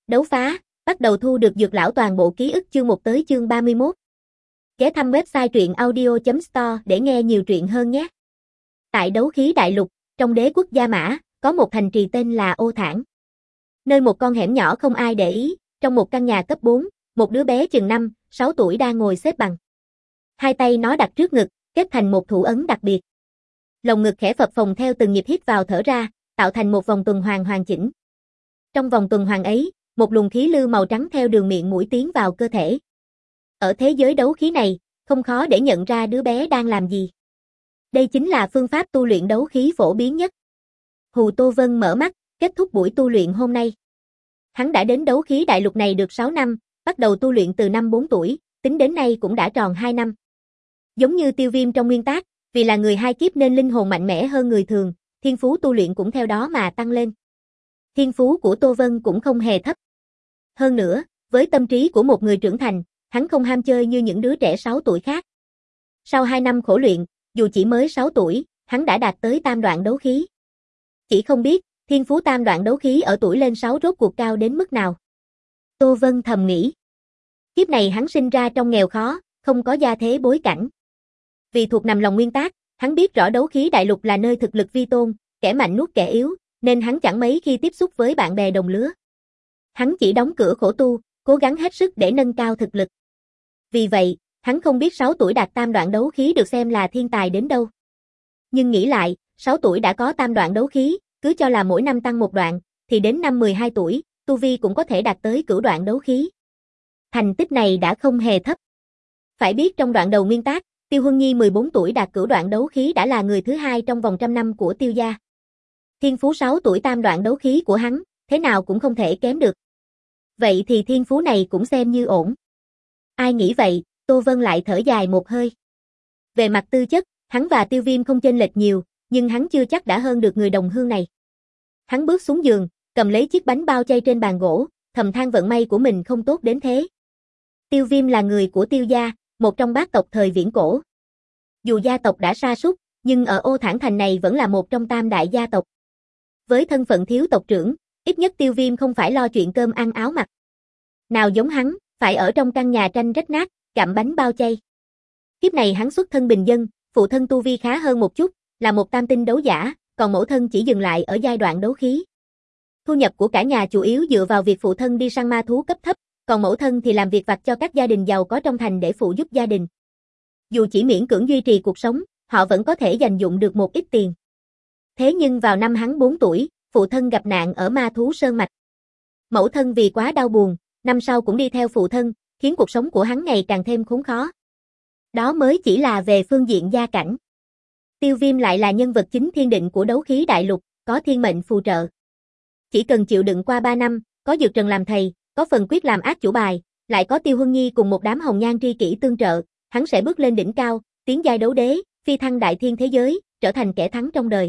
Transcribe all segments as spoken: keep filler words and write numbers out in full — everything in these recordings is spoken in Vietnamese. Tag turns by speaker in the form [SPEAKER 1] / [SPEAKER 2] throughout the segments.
[SPEAKER 1] Đấu phá, bắt đầu thu được dược lão toàn bộ ký ức chương một tới chương ba mươi mốt. Ghé thăm website truyện audio chấm store để nghe nhiều truyện hơn nhé. Tại đấu khí đại lục, trong đế quốc Gia Mã, có một thành trì tên là Ô Thản. Nơi một con hẻm nhỏ không ai để ý, trong một căn nhà cấp bốn, một đứa bé chừng năm, sáu tuổi đang ngồi xếp bằng. Hai tay nó đặt trước ngực, kết thành một thủ ấn đặc biệt. Lồng ngực khẽ phập phồng theo từng nhịp hít vào thở ra, tạo thành một vòng tuần hoàn hoàn chỉnh. Trong vòng tuần hoàn ấy, một luồng khí lưu màu trắng theo đường miệng mũi tiến vào cơ thể. Ở thế giới đấu khí này, không khó để nhận ra đứa bé đang làm gì. Đây chính là phương pháp tu luyện đấu khí phổ biến nhất. Hù Tô Vân mở mắt, kết thúc buổi tu luyện hôm nay. Hắn đã đến đấu khí đại lục này được sáu năm, bắt đầu tu luyện từ năm bốn tuổi, tính đến nay cũng đã tròn hai năm. Giống như Tiêu Viêm trong nguyên tác, vì là người hai kiếp nên linh hồn mạnh mẽ hơn người thường, thiên phú tu luyện cũng theo đó mà tăng lên. Thiên phú của Tô Vân cũng không hề thấp. Hơn nữa, với tâm trí của một người trưởng thành, hắn không ham chơi như những đứa trẻ sáu tuổi khác. Sau hai năm khổ luyện, dù chỉ mới sáu tuổi, hắn đã đạt tới tam đoạn đấu khí. Chỉ không biết, thiên phú tam đoạn đấu khí ở tuổi lên sáu rốt cuộc cao đến mức nào. Tô Vân thầm nghĩ. Kiếp này hắn sinh ra trong nghèo khó, không có gia thế bối cảnh. Vì thuộc nằm lòng nguyên tác, hắn biết rõ đấu khí đại lục là nơi thực lực vi tôn, kẻ mạnh nuốt kẻ yếu, nên hắn chẳng mấy khi tiếp xúc với bạn bè đồng lứa. Hắn chỉ đóng cửa khổ tu, cố gắng hết sức để nâng cao thực lực. Vì vậy, hắn không biết sáu tuổi đạt tam đoạn đấu khí được xem là thiên tài đến đâu. Nhưng nghĩ lại, sáu tuổi đã có tam đoạn đấu khí, cứ cho là mỗi năm tăng một đoạn, thì đến năm mười hai tuổi, tu vi cũng có thể đạt tới cửu đoạn đấu khí. Thành tích này đã không hề thấp. Phải biết trong đoạn đầu nguyên tác, Tiêu Huân Nhi mười bốn tuổi đạt cửu đoạn đấu khí đã là người thứ hai trong vòng trăm năm của Tiêu gia. Thiên phú sáu tuổi tam đoạn đấu khí của hắn, thế nào cũng không thể kém được. Vậy thì thiên phú này cũng xem như ổn. Ai nghĩ vậy, Tô Vân lại thở dài một hơi. Về mặt tư chất, hắn và Tiêu Viêm không chênh lệch nhiều, nhưng hắn chưa chắc đã hơn được người đồng hương này. Hắn bước xuống giường, cầm lấy chiếc bánh bao chay trên bàn gỗ, thầm than vận may của mình không tốt đến thế. Tiêu Viêm là người của Tiêu gia, một trong bát tộc thời viễn cổ. Dù gia tộc đã sa sút, nhưng ở Ô Thản Thành này vẫn là một trong tam đại gia tộc. Với thân phận thiếu tộc trưởng, ít nhất Tiêu Viêm không phải lo chuyện cơm ăn áo mặc. Nào giống hắn, phải ở trong căn nhà tranh rách nát, gặm bánh bao chay. Kiếp này hắn xuất thân bình dân, phụ thân tu vi khá hơn một chút, là một tam tinh đấu giả, còn mẫu thân chỉ dừng lại ở giai đoạn đấu khí. Thu nhập của cả nhà chủ yếu dựa vào việc phụ thân đi săn ma thú cấp thấp, còn mẫu thân thì làm việc vặt cho các gia đình giàu có trong thành để phụ giúp gia đình. Dù chỉ miễn cưỡng duy trì cuộc sống, họ vẫn có thể dành dụm được một ít tiền. Thế nhưng vào năm hắn bốn tuổi, phụ thân gặp nạn ở ma thú sơn mạch. Mẫu thân vì quá đau buồn, năm sau cũng đi theo phụ thân, khiến cuộc sống của hắn ngày càng thêm khốn khó. Đó mới chỉ là về phương diện gia cảnh. Tiêu Viêm lại là nhân vật chính thiên định của đấu khí đại lục, có thiên mệnh phù trợ. Chỉ cần chịu đựng qua ba năm, có Dược Trần làm thầy, có phần quyết làm ác chủ bài, lại có Tiêu Huân Nhi cùng một đám hồng nhan tri kỷ tương trợ, hắn sẽ bước lên đỉnh cao, tiến giai đấu đế, phi thăng đại thiên thế giới, trở thành kẻ thắng trong đời.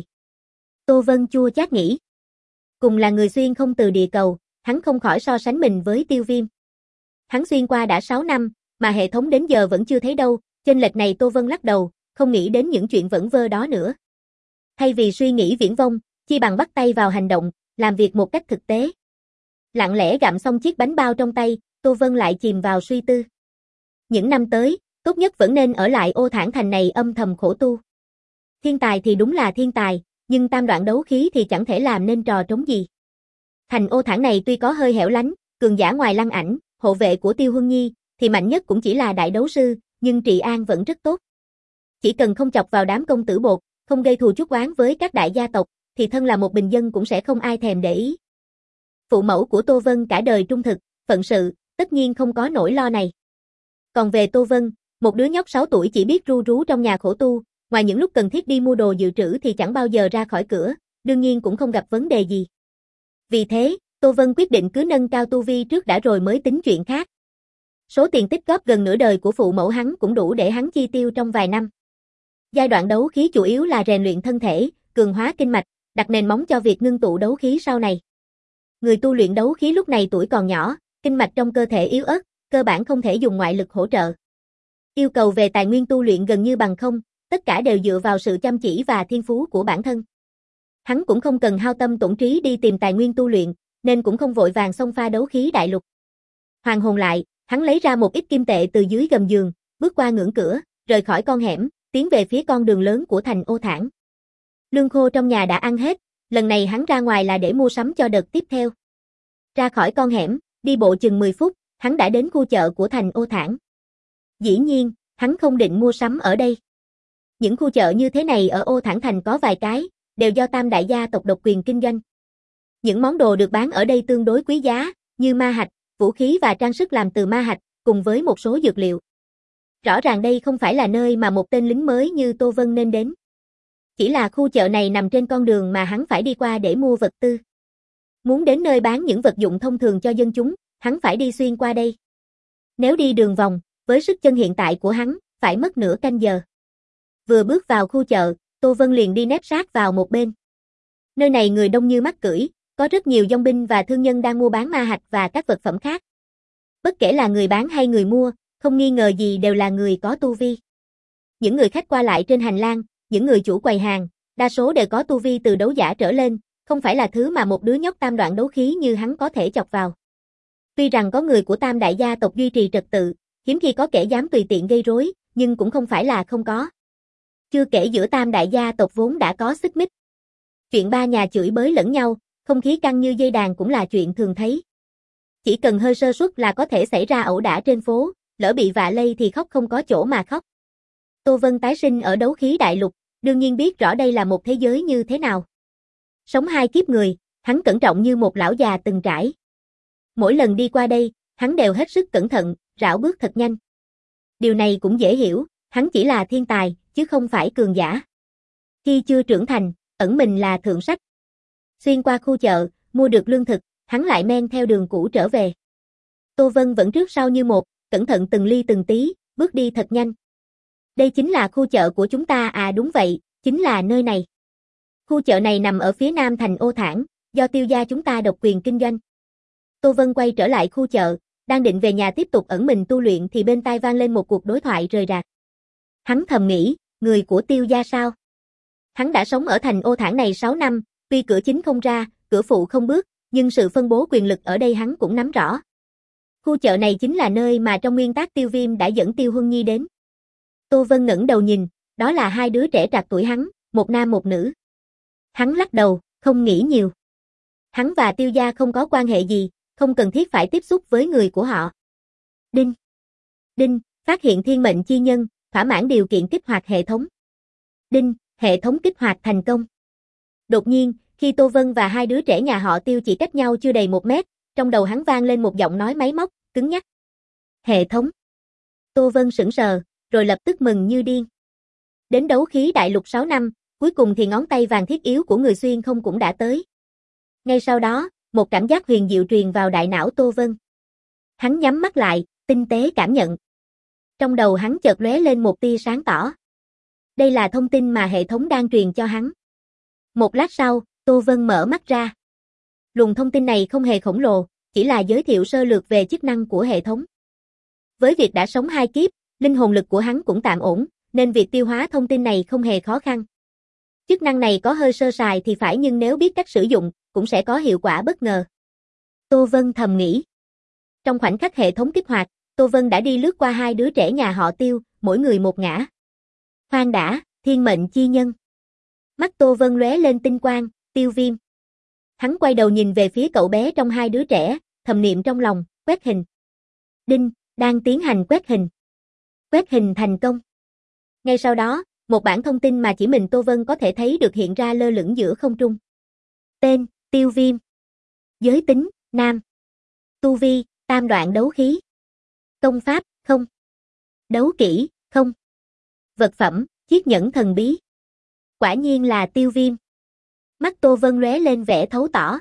[SPEAKER 1] Tô Vân chua chát nghĩ. Cùng là người xuyên không từ địa cầu, hắn không khỏi so sánh mình với Tiêu Viêm. Hắn xuyên qua đã sáu năm, mà hệ thống đến giờ vẫn chưa thấy đâu, chênh lệch này Tô Vân lắc đầu, không nghĩ đến những chuyện vẩn vơ đó nữa. Thay vì suy nghĩ viển vông, chi bằng bắt tay vào hành động, làm việc một cách thực tế. Lặng lẽ gặm xong chiếc bánh bao trong tay, Tô Vân lại chìm vào suy tư. Những năm tới, tốt nhất vẫn nên ở lại Ô Thản Thành này âm thầm khổ tu. Thiên tài thì đúng là thiên tài, nhưng tam đoạn đấu khí thì chẳng thể làm nên trò trống gì. Thành Ô Thản này tuy có hơi hẻo lánh, cường giả ngoài Lăng Ảnh, hộ vệ của Tiêu Huân Nhi, thì mạnh nhất cũng chỉ là đại đấu sư, nhưng trị an vẫn rất tốt. Chỉ cần không chọc vào đám công tử bột, không gây thù chuốc oán với các đại gia tộc, thì thân là một bình dân cũng sẽ không ai thèm để ý. Phụ mẫu của Tô Vân cả đời trung thực, phận sự, tất nhiên không có nỗi lo này. Còn về Tô Vân, một đứa nhóc sáu tuổi chỉ biết ru rú trong nhà khổ tu, ngoài những lúc cần thiết đi mua đồ dự trữ thì chẳng bao giờ ra khỏi cửa, đương nhiên cũng không gặp vấn đề gì. Vì thế, Tô Vân quyết định cứ nâng cao tu vi trước đã rồi mới tính chuyện khác. Số tiền tích góp gần nửa đời của phụ mẫu hắn cũng đủ để hắn chi tiêu trong vài năm. Giai đoạn đấu khí chủ yếu là rèn luyện thân thể, cường hóa kinh mạch, đặt nền móng cho việc ngưng tụ đấu khí sau này. Người tu luyện đấu khí lúc này tuổi còn nhỏ, kinh mạch trong cơ thể yếu ớt, cơ bản không thể dùng ngoại lực hỗ trợ. Yêu cầu về tài nguyên tu luyện gần như bằng không, tất cả đều dựa vào sự chăm chỉ và thiên phú của bản thân. Hắn cũng không cần hao tâm tổn trí đi tìm tài nguyên tu luyện, nên cũng không vội vàng xông pha đấu khí đại lục. Hoàn hồn lại, hắn lấy ra một ít kim tệ từ dưới gầm giường, bước qua ngưỡng cửa, rời khỏi con hẻm, tiến về phía con đường lớn của thành Ô Thản. Lương khô trong nhà đã ăn hết, lần này hắn ra ngoài là để mua sắm cho đợt tiếp theo. Ra khỏi con hẻm, đi bộ chừng mười phút, hắn đã đến khu chợ của thành Ô Thản. Dĩ nhiên, hắn không định mua sắm ở đây. Những khu chợ như thế này ở Ô Thản thành có vài cái, đều do tam đại gia tộc độc quyền kinh doanh. Những món đồ được bán ở đây tương đối quý giá, như ma hạch, vũ khí và trang sức làm từ ma hạch, cùng với một số dược liệu. Rõ ràng đây không phải là nơi mà một tên lính mới như Tô Vân nên đến. Chỉ là khu chợ này nằm trên con đường mà hắn phải đi qua để mua vật tư. Muốn đến nơi bán những vật dụng thông thường cho dân chúng, hắn phải đi xuyên qua đây. Nếu đi đường vòng, với sức chân hiện tại của hắn, phải mất nửa canh giờ. Vừa bước vào khu chợ, Tô Vân liền đi nép sát vào một bên. Nơi này người đông như mắc cưỡi, có rất nhiều dòng binh và thương nhân đang mua bán ma hạch và các vật phẩm khác. Bất kể là người bán hay người mua, không nghi ngờ gì đều là người có tu vi. Những người khách qua lại trên hành lang, những người chủ quầy hàng, đa số đều có tu vi từ đấu giả trở lên, không phải là thứ mà một đứa nhóc tam đoạn đấu khí như hắn có thể chọc vào. Tuy rằng có người của tam đại gia tộc duy trì trật tự, hiếm khi có kẻ dám tùy tiện gây rối, nhưng cũng không phải là không có. Chưa kể giữa tam đại gia tộc vốn đã có xích mích. Chuyện ba nhà chửi bới lẫn nhau, không khí căng như dây đàn cũng là chuyện thường thấy. Chỉ cần hơi sơ suất là có thể xảy ra ẩu đả trên phố, lỡ bị vạ lây thì khóc không có chỗ mà khóc. Tô Vân tái sinh ở đấu khí đại lục, đương nhiên biết rõ đây là một thế giới như thế nào. Sống hai kiếp người, hắn cẩn trọng như một lão già từng trải. Mỗi lần đi qua đây, hắn đều hết sức cẩn thận, rảo bước thật nhanh. Điều này cũng dễ hiểu, hắn chỉ là thiên tài, chứ không phải cường giả. Khi chưa trưởng thành, ẩn mình là thượng sách. Xuyên qua khu chợ, mua được lương thực, hắn lại men theo đường cũ trở về. Tô Vân vẫn trước sau như một, cẩn thận từng ly từng tí, bước đi thật nhanh. Đây chính là khu chợ của chúng ta à? Đúng vậy, chính là nơi này. Khu chợ này nằm ở phía nam thành Ô Thản, do Tiêu gia chúng ta độc quyền kinh doanh. Tô Vân quay trở lại khu chợ, đang định về nhà tiếp tục ẩn mình tu luyện thì bên tai vang lên một cuộc đối thoại rời rạc. Hắn thầm nghĩ, người của Tiêu gia sao? Hắn đã sống ở thành Ô Thản này sáu năm, tuy cửa chính không ra, cửa phụ không bước, nhưng sự phân bố quyền lực ở đây hắn cũng nắm rõ. Khu chợ này chính là nơi mà trong nguyên tác Tiêu Viêm đã dẫn Tiêu Huân Nhi đến. Tô Vân ngẩng đầu nhìn, đó là hai đứa trẻ trạc tuổi hắn, một nam một nữ. Hắn lắc đầu, không nghĩ nhiều. Hắn và Tiêu gia không có quan hệ gì, không cần thiết phải tiếp xúc với người của họ. Đinh. Đinh, phát hiện thiên mệnh chi nhân, thỏa mãn điều kiện kích hoạt hệ thống. Đinh, hệ thống kích hoạt thành công. Đột nhiên, khi Tô Vân và hai đứa trẻ nhà họ Tiêu chỉ cách nhau chưa đầy một mét, trong đầu hắn vang lên một giọng nói máy móc, cứng nhắc. Hệ thống. Tô Vân sững sờ, rồi lập tức mừng như điên. Đến đấu khí đại lục sáu năm, cuối cùng thì ngón tay vàng thiết yếu của người xuyên không cũng đã tới. Ngay sau đó, một cảm giác huyền diệu truyền vào đại não Tô Vân. Hắn nhắm mắt lại, tinh tế cảm nhận. Trong đầu hắn chợt lóe lên một tia sáng tỏ. Đây là thông tin mà hệ thống đang truyền cho hắn. Một lát sau, Tô Vân mở mắt ra. Luồng thông tin này không hề khổng lồ, chỉ là giới thiệu sơ lược về chức năng của hệ thống. Với việc đã sống hai kiếp, linh hồn lực của hắn cũng tạm ổn, nên việc tiêu hóa thông tin này không hề khó khăn. Chức năng này có hơi sơ sài thì phải, nhưng nếu biết cách sử dụng, cũng sẽ có hiệu quả bất ngờ. Tô Vân thầm nghĩ. Trong khoảnh khắc hệ thống kích hoạt, Tô Vân đã đi lướt qua hai đứa trẻ nhà họ Tiêu, mỗi người một ngã. Khoan đã, thiên mệnh chi nhân. Mắt Tô Vân lóe lên tinh quang, Tiêu Viêm. Hắn quay đầu nhìn về phía cậu bé trong hai đứa trẻ, thầm niệm trong lòng, quét hình. Đinh, đang tiến hành quét hình. Quét hình thành công. Ngay sau đó, một bản thông tin mà chỉ mình Tô Vân có thể thấy được hiện ra lơ lửng giữa không trung. Tên, Tiêu Viêm. Giới tính, nam. Tu vi, tam đoạn đấu khí. Công pháp, không. Đấu kỹ, không. Vật phẩm, chiếc nhẫn thần bí. Quả nhiên là Tiêu Viêm. Mắt Tô Vân lóe lên vẻ thấu tỏ.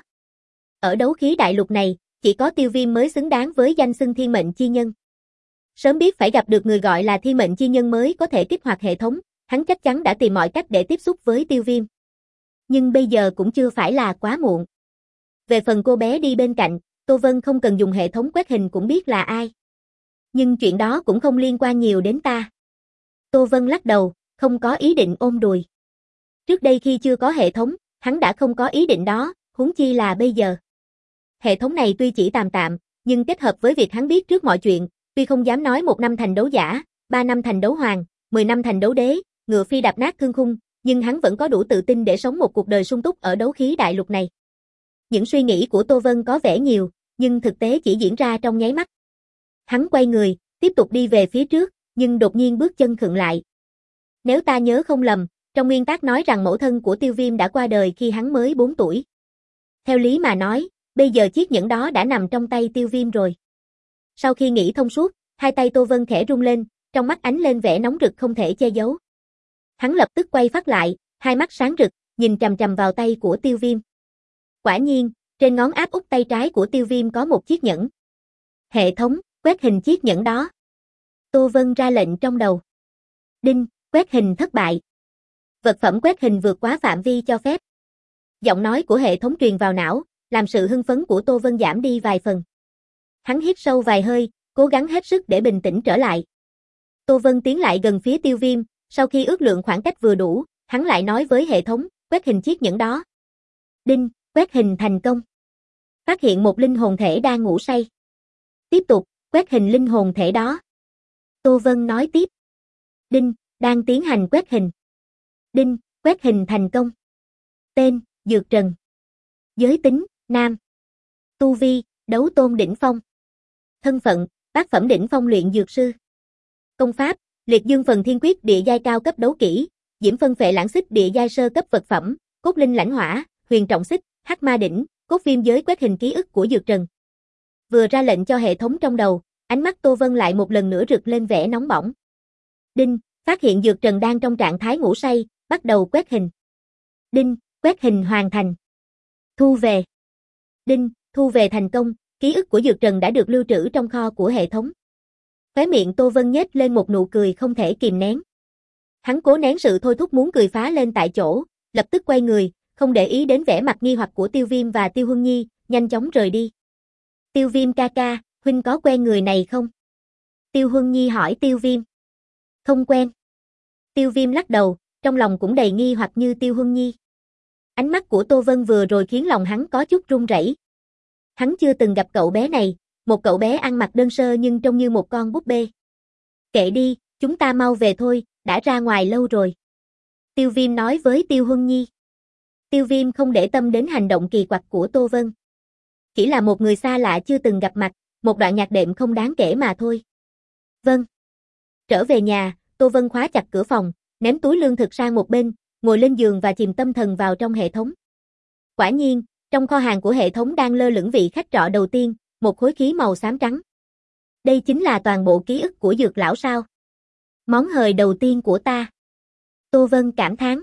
[SPEAKER 1] Ở đấu khí đại lục này, chỉ có Tiêu Viêm mới xứng đáng với danh xưng thiên mệnh chi nhân. Sớm biết phải gặp được người gọi là thiên mệnh chi nhân mới có thể kích hoạt hệ thống, hắn chắc chắn đã tìm mọi cách để tiếp xúc với Tiêu Viêm. Nhưng bây giờ cũng chưa phải là quá muộn. Về phần cô bé đi bên cạnh, Tô Vân không cần dùng hệ thống quét hình cũng biết là ai. Nhưng chuyện đó cũng không liên quan nhiều đến ta. Tô Vân lắc đầu, không có ý định ôm đùi. Trước đây khi chưa có hệ thống, hắn đã không có ý định đó, huống chi là bây giờ. Hệ thống này tuy chỉ tạm tạm, nhưng kết hợp với việc hắn biết trước mọi chuyện, tuy không dám nói một năm thành đấu giả, ba năm thành đấu hoàng, mười năm thành đấu đế, ngựa phi đạp nát thương khung, nhưng hắn vẫn có đủ tự tin để sống một cuộc đời sung túc ở đấu khí đại lục này. Những suy nghĩ của Tô Vân có vẻ nhiều, nhưng thực tế chỉ diễn ra trong nháy mắt. Hắn quay người, tiếp tục đi về phía trước, nhưng đột nhiên bước chân khựng lại. Nếu ta nhớ không lầm, trong nguyên tắc nói rằng mẫu thân của Tiêu Viêm đã qua đời khi hắn mới bốn tuổi. Theo lý mà nói, bây giờ chiếc nhẫn đó đã nằm trong tay Tiêu Viêm rồi. Sau khi nghĩ thông suốt, hai tay Tô Vân khẽ rung lên, trong mắt ánh lên vẻ nóng rực không thể che giấu. Hắn lập tức quay phát lại, hai mắt sáng rực, nhìn chằm chằm vào tay của Tiêu Viêm. Quả nhiên, trên ngón áp út tay trái của Tiêu Viêm có một chiếc nhẫn. Hệ thống, quét hình chiếc nhẫn đó. Tô Vân ra lệnh trong đầu. Đinh, quét hình thất bại. Vật phẩm quét hình vượt quá phạm vi cho phép. Giọng nói của hệ thống truyền vào não, làm sự hưng phấn của Tô Vân giảm đi vài phần. Hắn hít sâu vài hơi, cố gắng hết sức để bình tĩnh trở lại. Tô Vân tiến lại gần phía Tiêu Viêm, sau khi ước lượng khoảng cách vừa đủ, hắn lại nói với hệ thống, quét hình chiếc nhẫn đó. Đinh, quét hình thành công. Phát hiện một linh hồn thể đang ngủ say. Tiếp tục, quét hình linh hồn thể đó. Tô Vân nói tiếp. Đinh, đang tiến hành quét hình. Đinh, quét hình thành công. Tên, Dược Trần. Giới tính, nam. Tu vi, đấu tôn đỉnh phong. Thân phận, bát phẩm đỉnh phong luyện dược sư. Công pháp, liệt dương phần thiên quyết địa giai cao cấp đấu kỹ, diễm phân phệ lãng xích địa giai sơ cấp vật phẩm, cốt linh lãnh hỏa, huyền trọng xích, hắc ma đỉnh, cốt viêm giới quét hình ký ức của Dược Trần. Vừa ra lệnh cho hệ thống trong đầu, ánh mắt Tô Vân lại một lần nữa rực lên vẻ nóng bỏng. Đinh, phát hiện Dược Trần đang trong trạng thái ngủ say, bắt đầu quét hình. Đinh, quét hình hoàn thành. Thu về. Đinh, thu về thành công, ký ức của Dược Trần đã được lưu trữ trong kho của hệ thống. Khóe miệng Tô Vân nhếch lên một nụ cười không thể kìm nén. Hắn cố nén sự thôi thúc muốn cười phá lên tại chỗ, lập tức quay người, không để ý đến vẻ mặt nghi hoặc của Tiêu Viêm và Tiêu Huân Nhi, nhanh chóng rời đi. Tiêu Viêm ca ca, huynh có quen người này không? Tiêu Huân Nhi hỏi Tiêu Viêm. Không quen. Tiêu Viêm lắc đầu, trong lòng cũng đầy nghi hoặc như Tiêu Huân Nhi. Ánh mắt của Tô Vân vừa rồi khiến lòng hắn có chút run rẩy. Hắn chưa từng gặp cậu bé này, một cậu bé ăn mặc đơn sơ nhưng trông như một con búp bê. Kệ đi, chúng ta mau về thôi, đã ra ngoài lâu rồi. Tiêu Viêm nói với Tiêu Huân Nhi. Tiêu Viêm không để tâm đến hành động kỳ quặc của Tô Vân. Chỉ là một người xa lạ chưa từng gặp mặt, một đoạn nhạc đệm không đáng kể mà thôi. Vâng. Trở về nhà, Tô Vân khóa chặt cửa phòng, ném túi lương thực sang một bên, ngồi lên giường và chìm tâm thần vào trong hệ thống. Quả nhiên, trong kho hàng của hệ thống đang lơ lửng vị khách trọ đầu tiên, một khối khí màu xám trắng. Đây chính là toàn bộ ký ức của Dược lão sao? Món hời đầu tiên của ta. Tô Vân cảm thán.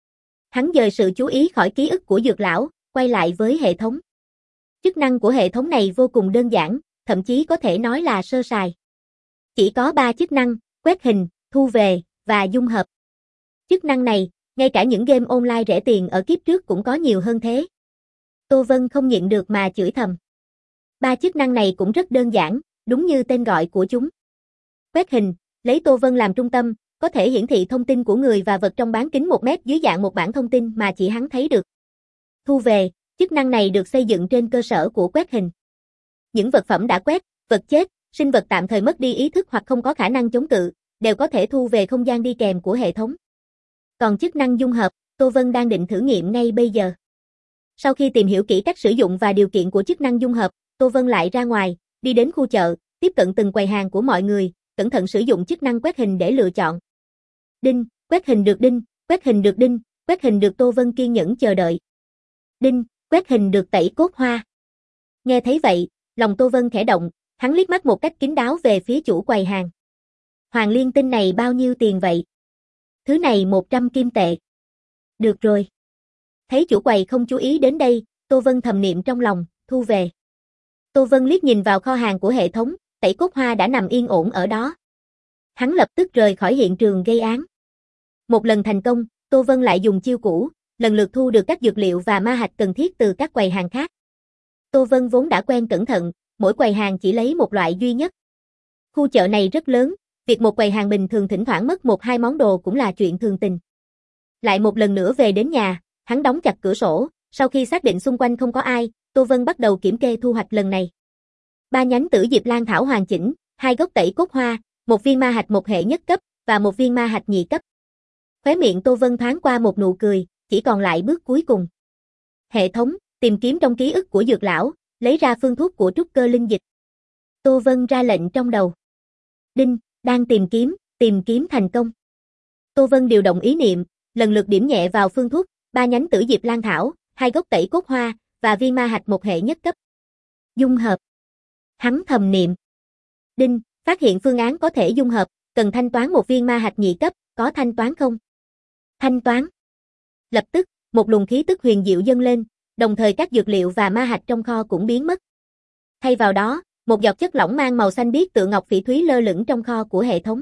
[SPEAKER 1] Hắn dời sự chú ý khỏi ký ức của Dược lão, quay lại với hệ thống. Chức năng của hệ thống này vô cùng đơn giản, thậm chí có thể nói là sơ sài. Chỉ có ba chức năng, quét hình, thu về, và dung hợp. Chức năng này, ngay cả những game online rẻ tiền ở kiếp trước cũng có nhiều hơn thế. Tô Vân không nhịn được mà chửi thầm. Ba chức năng này cũng rất đơn giản, đúng như tên gọi của chúng. Quét hình, lấy Tô Vân làm trung tâm, có thể hiển thị thông tin của người và vật trong bán kính một mét dưới dạng một bản thông tin mà chỉ hắn thấy được. Thu về, chức năng này được xây dựng trên cơ sở của quét hình. Những vật phẩm đã quét, vật chết, sinh vật tạm thời mất đi ý thức hoặc không có khả năng chống cự, đều có thể thu về không gian đi kèm của hệ thống. Còn chức năng dung hợp, Tô Vân đang định thử nghiệm ngay bây giờ. Sau khi tìm hiểu kỹ cách sử dụng và điều kiện của chức năng dung hợp, Tô Vân lại ra ngoài, đi đến khu chợ, tiếp cận từng quầy hàng của mọi người, cẩn thận sử dụng chức năng quét hình để lựa chọn. Đinh, quét hình được đinh, quét hình được đinh, quét hình được. Tô Vân kiên nhẫn chờ đợi. Đinh, quét hình được tẩy cốt hoa. Nghe thấy vậy, lòng Tô Vân khẽ động, hắn liếc mắt một cách kín đáo về phía chủ quầy hàng. Hoàng liên tinh này bao nhiêu tiền vậy? Thứ này một trăm kim tệ. Được rồi. Thấy chủ quầy không chú ý đến đây, Tô Vân thầm niệm trong lòng, thu về. Tô Vân liếc nhìn vào kho hàng của hệ thống, tẩy cốt hoa đã nằm yên ổn ở đó. Hắn lập tức rời khỏi hiện trường gây án. Một lần thành công, Tô Vân lại dùng chiêu cũ, lần lượt thu được các dược liệu và ma hạch cần thiết từ các quầy hàng khác. Tô Vân vốn đã quen cẩn thận, mỗi quầy hàng chỉ lấy một loại duy nhất. Khu chợ này rất lớn, việc một quầy hàng bình thường thỉnh thoảng mất một hai món đồ cũng là chuyện thường tình. Lại một lần nữa về đến nhà, hắn đóng chặt cửa sổ, sau khi xác định xung quanh không có ai, Tô Tô Vân bắt đầu kiểm kê thu hoạch lần này. Ba nhánh tử diệp lan thảo hoàn chỉnh, hai gốc tẩy cốt hoa, một viên ma hạch một hệ nhất cấp và một viên ma hạch nhị cấp. Khóe miệng Tô Vân thoáng qua một nụ cười, chỉ còn lại bước cuối cùng. Hệ thống, tìm kiếm trong ký ức của dược lão, lấy ra phương thuốc của trúc cơ linh dịch. Tô Vân ra lệnh trong đầu. Đinh, đang tìm kiếm, tìm kiếm thành công. Tô Vân điều động ý niệm, lần lượt điểm nhẹ vào phương thuốc, ba nhánh tử diệp lan thảo, hai gốc tẩy cốt hoa và viên ma hạch một hệ nhất cấp. Dung hợp. Hắn thầm niệm. Đinh, phát hiện phương án có thể dung hợp, cần thanh toán một viên ma hạch nhị cấp, có thanh toán không? Thanh toán. Lập tức, một luồng khí tức huyền diệu dâng lên, đồng thời các dược liệu và ma hạch trong kho cũng biến mất. Thay vào đó, một giọt chất lỏng mang màu xanh biếc tựa ngọc phỉ thúy lơ lửng trong kho của hệ thống.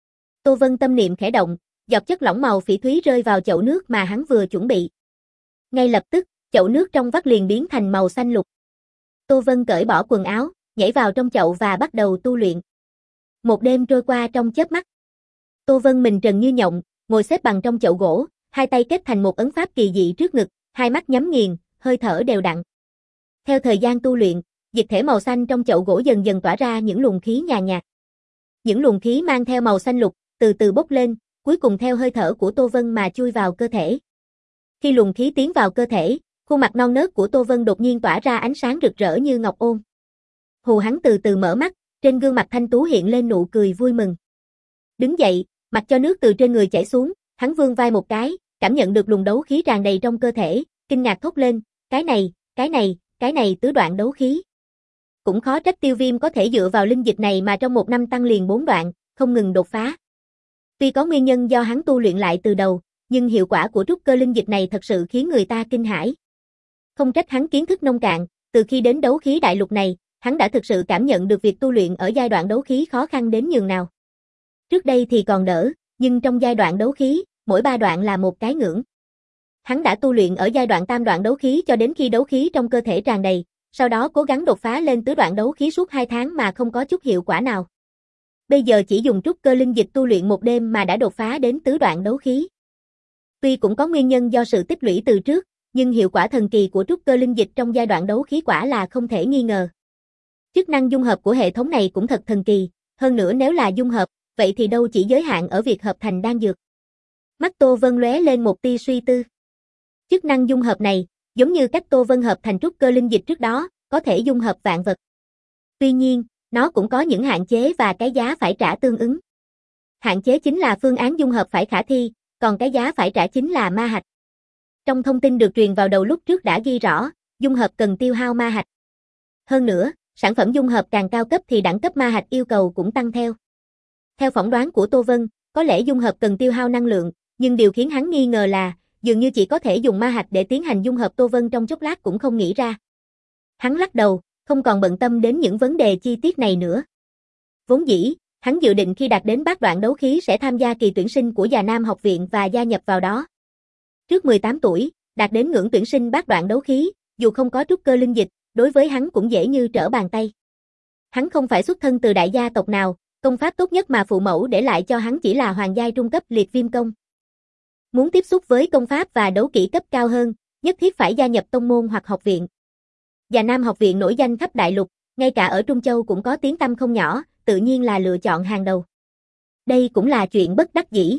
[SPEAKER 1] Tô Vân tâm niệm khẽ động, giọt chất lỏng màu phỉ thúy rơi vào chậu nước mà hắn vừa chuẩn bị. Ngay lập tức, chậu nước trong vắt liền biến thành màu xanh lục. Tô Vân cởi bỏ quần áo, nhảy vào trong chậu và bắt đầu tu luyện. Một đêm trôi qua trong chớp mắt. Tô Vân mình trần như nhộng, ngồi xếp bằng trong chậu gỗ, hai tay kết thành một ấn pháp kỳ dị trước ngực, hai mắt nhắm nghiền, hơi thở đều đặn. Theo thời gian tu luyện, dịch thể màu xanh trong chậu gỗ dần dần tỏa ra những luồng khí nhàn nhạt. Những luồng khí mang theo màu xanh lục, từ từ bốc lên, cuối cùng theo hơi thở của Tô Vân mà chui vào cơ thể. Khi luồng khí tiến vào cơ thể, khuôn mặt non nớt của Tô Vân đột nhiên tỏa ra ánh sáng rực rỡ như ngọc ôn. Hù hắn từ từ mở mắt, trên gương mặt thanh tú hiện lên nụ cười vui mừng. Đứng dậy, mặc cho nước từ trên người chảy xuống, hắn vươn vai một cái, cảm nhận được luồng đấu khí tràn đầy trong cơ thể, kinh ngạc thốt lên, cái này, cái này, cái này tứ đoạn đấu khí. Cũng khó trách Tiêu Viêm có thể dựa vào linh dịch này mà trong một năm tăng liền bốn đoạn, không ngừng đột phá. Tuy có nguyên nhân do hắn tu luyện lại từ đầu, nhưng hiệu quả của trúc cơ linh dịch này thật sự khiến người ta kinh hãi. Không trách hắn kiến thức nông cạn, từ khi đến đấu khí đại lục này, hắn đã thực sự cảm nhận được việc tu luyện ở giai đoạn đấu khí khó khăn đến nhường nào. Trước đây thì còn đỡ, nhưng trong giai đoạn đấu khí, mỗi ba đoạn là một cái ngưỡng. Hắn đã tu luyện ở giai đoạn tam đoạn đấu khí cho đến khi đấu khí trong cơ thể tràn đầy, sau đó cố gắng đột phá lên tứ đoạn đấu khí suốt hai tháng mà không có chút hiệu quả nào. Bây giờ chỉ dùng trúc cơ linh dịch tu luyện một đêm mà đã đột phá đến tứ đoạn đấu khí. Tuy cũng có nguyên nhân do sự tích lũy từ trước, nhưng hiệu quả thần kỳ của trúc cơ linh dịch trong giai đoạn đấu khí quả là không thể nghi ngờ. Chức năng dung hợp của hệ thống này cũng thật thần kỳ, hơn nữa nếu là dung hợp, vậy thì đâu chỉ giới hạn ở việc hợp thành đan dược. Mắt Tô Vân lóe lên một tia suy tư. Chức năng dung hợp này, giống như cách Tô Vân hợp thành trúc cơ linh dịch trước đó, có thể dung hợp vạn vật. Tuy nhiên, nó cũng có những hạn chế và cái giá phải trả tương ứng. Hạn chế chính là phương án dung hợp phải khả thi, còn cái giá phải trả chính là ma hạch. Trong thông tin được truyền vào đầu lúc trước đã ghi rõ, dung hợp cần tiêu hao ma hạch. Hơn nữa, sản phẩm dung hợp càng cao cấp thì đẳng cấp ma hạch yêu cầu cũng tăng theo. Theo phỏng đoán của Tô Vân, có lẽ dung hợp cần tiêu hao năng lượng, nhưng điều khiến hắn nghi ngờ là, dường như chỉ có thể dùng ma hạch để tiến hành dung hợp. Tô Vân trong chốc lát cũng không nghĩ ra. Hắn lắc đầu, không còn bận tâm đến những vấn đề chi tiết này nữa. Vốn dĩ, hắn dự định khi đạt đến bát đoạn đấu khí sẽ tham gia kỳ tuyển sinh của Già Nam học viện và gia nhập vào đó. Trước mười tám tuổi, đạt đến ngưỡng tuyển sinh bát đoạn đấu khí, dù không có trúc cơ linh dịch, đối với hắn cũng dễ như trở bàn tay. Hắn không phải xuất thân từ đại gia tộc nào, công pháp tốt nhất mà phụ mẫu để lại cho hắn chỉ là hoàng giai trung cấp liệt viêm công. Muốn tiếp xúc với công pháp và đấu kỹ cấp cao hơn, nhất thiết phải gia nhập tông môn hoặc học viện. Già Nam học viện nổi danh khắp đại lục, ngay cả ở Trung Châu cũng có tiếng tăm không nhỏ, tự nhiên là lựa chọn hàng đầu. Đây cũng là chuyện bất đắc dĩ.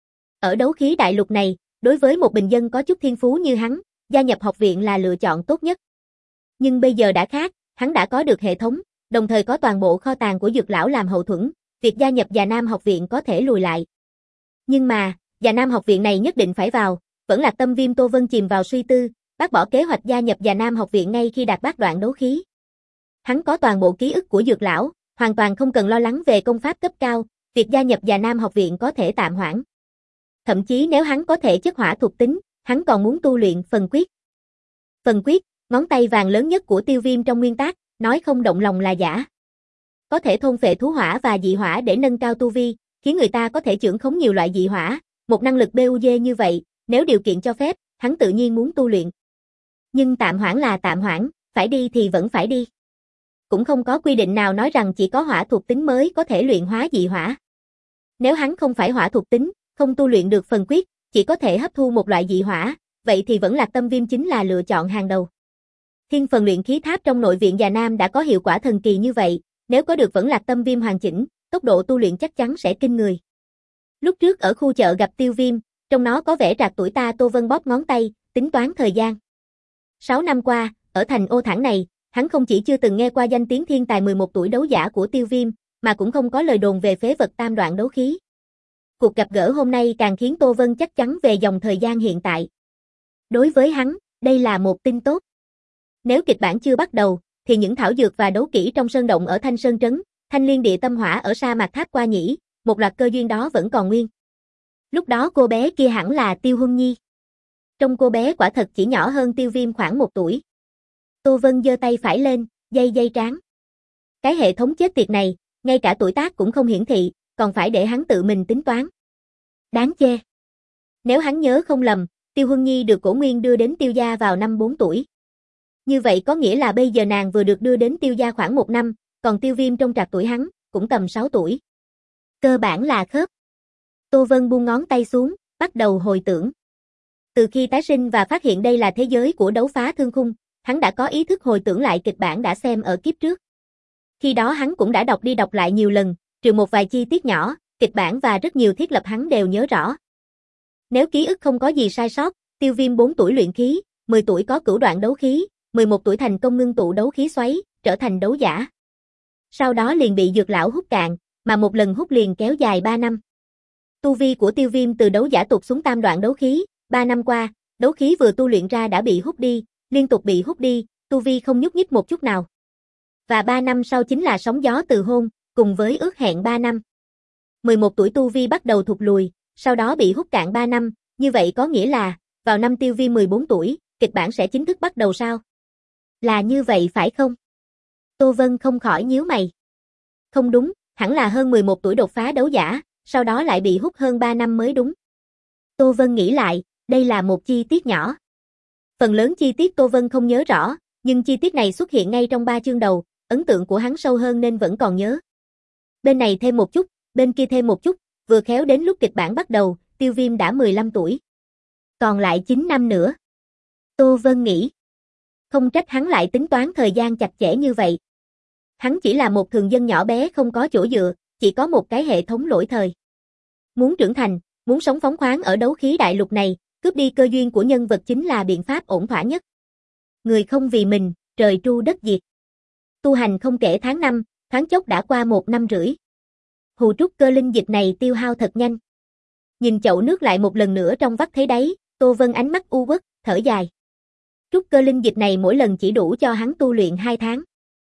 [SPEAKER 1] Ở đấu khí đại lục này, đối với một bình dân có chút thiên phú như hắn, gia nhập học viện là lựa chọn tốt nhất. Nhưng bây giờ đã khác, hắn đã có được hệ thống, đồng thời có toàn bộ kho tàng của dược lão làm hậu thuẫn, việc gia nhập Già Nam học viện có thể lùi lại. Nhưng mà, Già Nam học viện này nhất định phải vào, vẫn là tâm Viêm Tô Vân chìm vào suy tư, bác bỏ kế hoạch gia nhập Già Nam học viện ngay khi đạt bát đoạn đấu khí. Hắn có toàn bộ ký ức của dược lão, hoàn toàn không cần lo lắng về công pháp cấp cao, việc gia nhập Già Nam học viện có thể tạm hoãn. Thậm chí nếu hắn có thể chất hỏa thuộc tính, hắn còn muốn tu luyện phần quyết. Phần quyết, ngón tay vàng lớn nhất của Tiêu Viêm trong nguyên tác, nói không động lòng là giả. Có thể thôn phệ thú hỏa và dị hỏa để nâng cao tu vi, khiến người ta có thể chưởng khống nhiều loại dị hỏa, một năng lực bê u giê như vậy, nếu điều kiện cho phép, hắn tự nhiên muốn tu luyện. Nhưng tạm hoãn là tạm hoãn, phải đi thì vẫn phải đi. Cũng không có quy định nào nói rằng chỉ có hỏa thuộc tính mới có thể luyện hóa dị hỏa. Nếu hắn không phải hỏa thuộc tính, không tu luyện được phần quyết, chỉ có thể hấp thu một loại dị hỏa, vậy thì vẫn là tâm Viêm chính là lựa chọn hàng đầu. Thiên phần luyện khí tháp trong nội viện Già Nam đã có hiệu quả thần kỳ như vậy, nếu có được Vẫn Lạc Tâm Viêm hoàn chỉnh, tốc độ tu luyện chắc chắn sẽ kinh người. Lúc trước ở khu chợ gặp Tiêu Viêm, trong nó có vẻ trạc tuổi ta. Tô Vân bóp ngón tay, tính toán thời gian. Sáu năm qua, ở thành Ô Thản này, hắn không chỉ chưa từng nghe qua danh tiếng thiên tài mười một tuổi đấu giả của Tiêu Viêm, mà cũng không có lời đồn về phế vật tam đoạn đấu khí. Cuộc gặp gỡ hôm nay càng khiến Tô Vân chắc chắn về dòng thời gian hiện tại. Đối với hắn, đây là một tin tốt. Nếu kịch bản chưa bắt đầu, thì những thảo dược và đấu kỹ trong sơn động ở Thanh Sơn Trấn, Thanh Liên Địa Tâm Hỏa ở sa mạc Tháp Qua Nhĩ, một loạt cơ duyên đó vẫn còn nguyên. Lúc đó cô bé kia hẳn là Tiêu Huân Nhi. Trông cô bé quả thật chỉ nhỏ hơn Tiêu Viêm khoảng một tuổi. Tô Vân giơ tay phải lên, dây dây trán. Cái hệ thống chết tiệt này, ngay cả tuổi tác cũng không hiển thị, còn phải để hắn tự mình tính toán. Đáng chê. Nếu hắn nhớ không lầm, Tiêu Huân Nhi được Cổ Nguyên đưa đến Tiêu gia vào năm bốn tuổi. Như vậy có nghĩa là bây giờ nàng vừa được đưa đến Tiêu gia khoảng một năm, còn Tiêu Viêm trong trạc tuổi hắn, cũng tầm sáu tuổi. Cơ bản là khớp. Tô Vân buông ngón tay xuống, bắt đầu hồi tưởng. Từ khi tái sinh và phát hiện đây là thế giới của đấu phá thương khung, hắn đã có ý thức hồi tưởng lại kịch bản đã xem ở kiếp trước. Khi đó hắn cũng đã đọc đi đọc lại nhiều lần, trừ một vài chi tiết nhỏ, kịch bản và rất nhiều thiết lập hắn đều nhớ rõ. Nếu ký ức không có gì sai sót, Tiêu Viêm bốn tuổi luyện khí, mười tuổi có cửu đoạn đấu khí, mười một tuổi thành công ngưng tụ đấu khí xoáy, trở thành đấu giả. Sau đó liền bị dược lão hút cạn, mà một lần hút liền kéo dài ba năm. Tu vi của Tiêu Viêm từ đấu giả tụt xuống tam đoạn đấu khí, ba năm qua, đấu khí vừa tu luyện ra đã bị hút đi, liên tục bị hút đi, tu vi không nhúc nhích một chút nào. Và ba năm sau chính là sóng gió từ hôn, cùng với ước hẹn ba năm. mười một tuổi tu vi bắt đầu thụt lùi, sau đó bị hút cạn ba năm, như vậy có nghĩa là, vào năm Tiêu Viêm mười bốn tuổi, kịch bản sẽ chính thức bắt đầu sao? Là như vậy phải không? Tô Vân không khỏi nhíu mày. Không đúng, hẳn là hơn mười một tuổi đột phá đấu giả, sau đó lại bị hút hơn ba năm mới đúng. Tô Vân nghĩ lại, đây là một chi tiết nhỏ. Phần lớn chi tiết Tô Vân không nhớ rõ, nhưng chi tiết này xuất hiện ngay trong ba chương đầu, ấn tượng của hắn sâu hơn nên vẫn còn nhớ. Bên này thêm một chút, bên kia thêm một chút, vừa khéo đến lúc kịch bản bắt đầu, Tiêu Viêm đã mười lăm tuổi. Còn lại chín năm nữa. Tô Vân nghĩ. Không trách hắn lại tính toán thời gian chặt chẽ như vậy. Hắn chỉ là một thường dân nhỏ bé không có chỗ dựa, chỉ có một cái hệ thống lỗi thời. Muốn trưởng thành, muốn sống phóng khoáng ở đấu khí đại lục này, cướp đi cơ duyên của nhân vật chính là biện pháp ổn thỏa nhất. Người không vì mình, trời tru đất diệt. Tu hành không kể tháng năm, thoáng chốc đã qua một năm rưỡi. Hù trúc cơ linh dịch này tiêu hao thật nhanh. Nhìn chậu nước lại một lần nữa trong vắt thấy đáy, Tô Vân ánh mắt u uất, thở dài. Trúc cơ linh dịch này mỗi lần chỉ đủ cho hắn tu luyện hai tháng.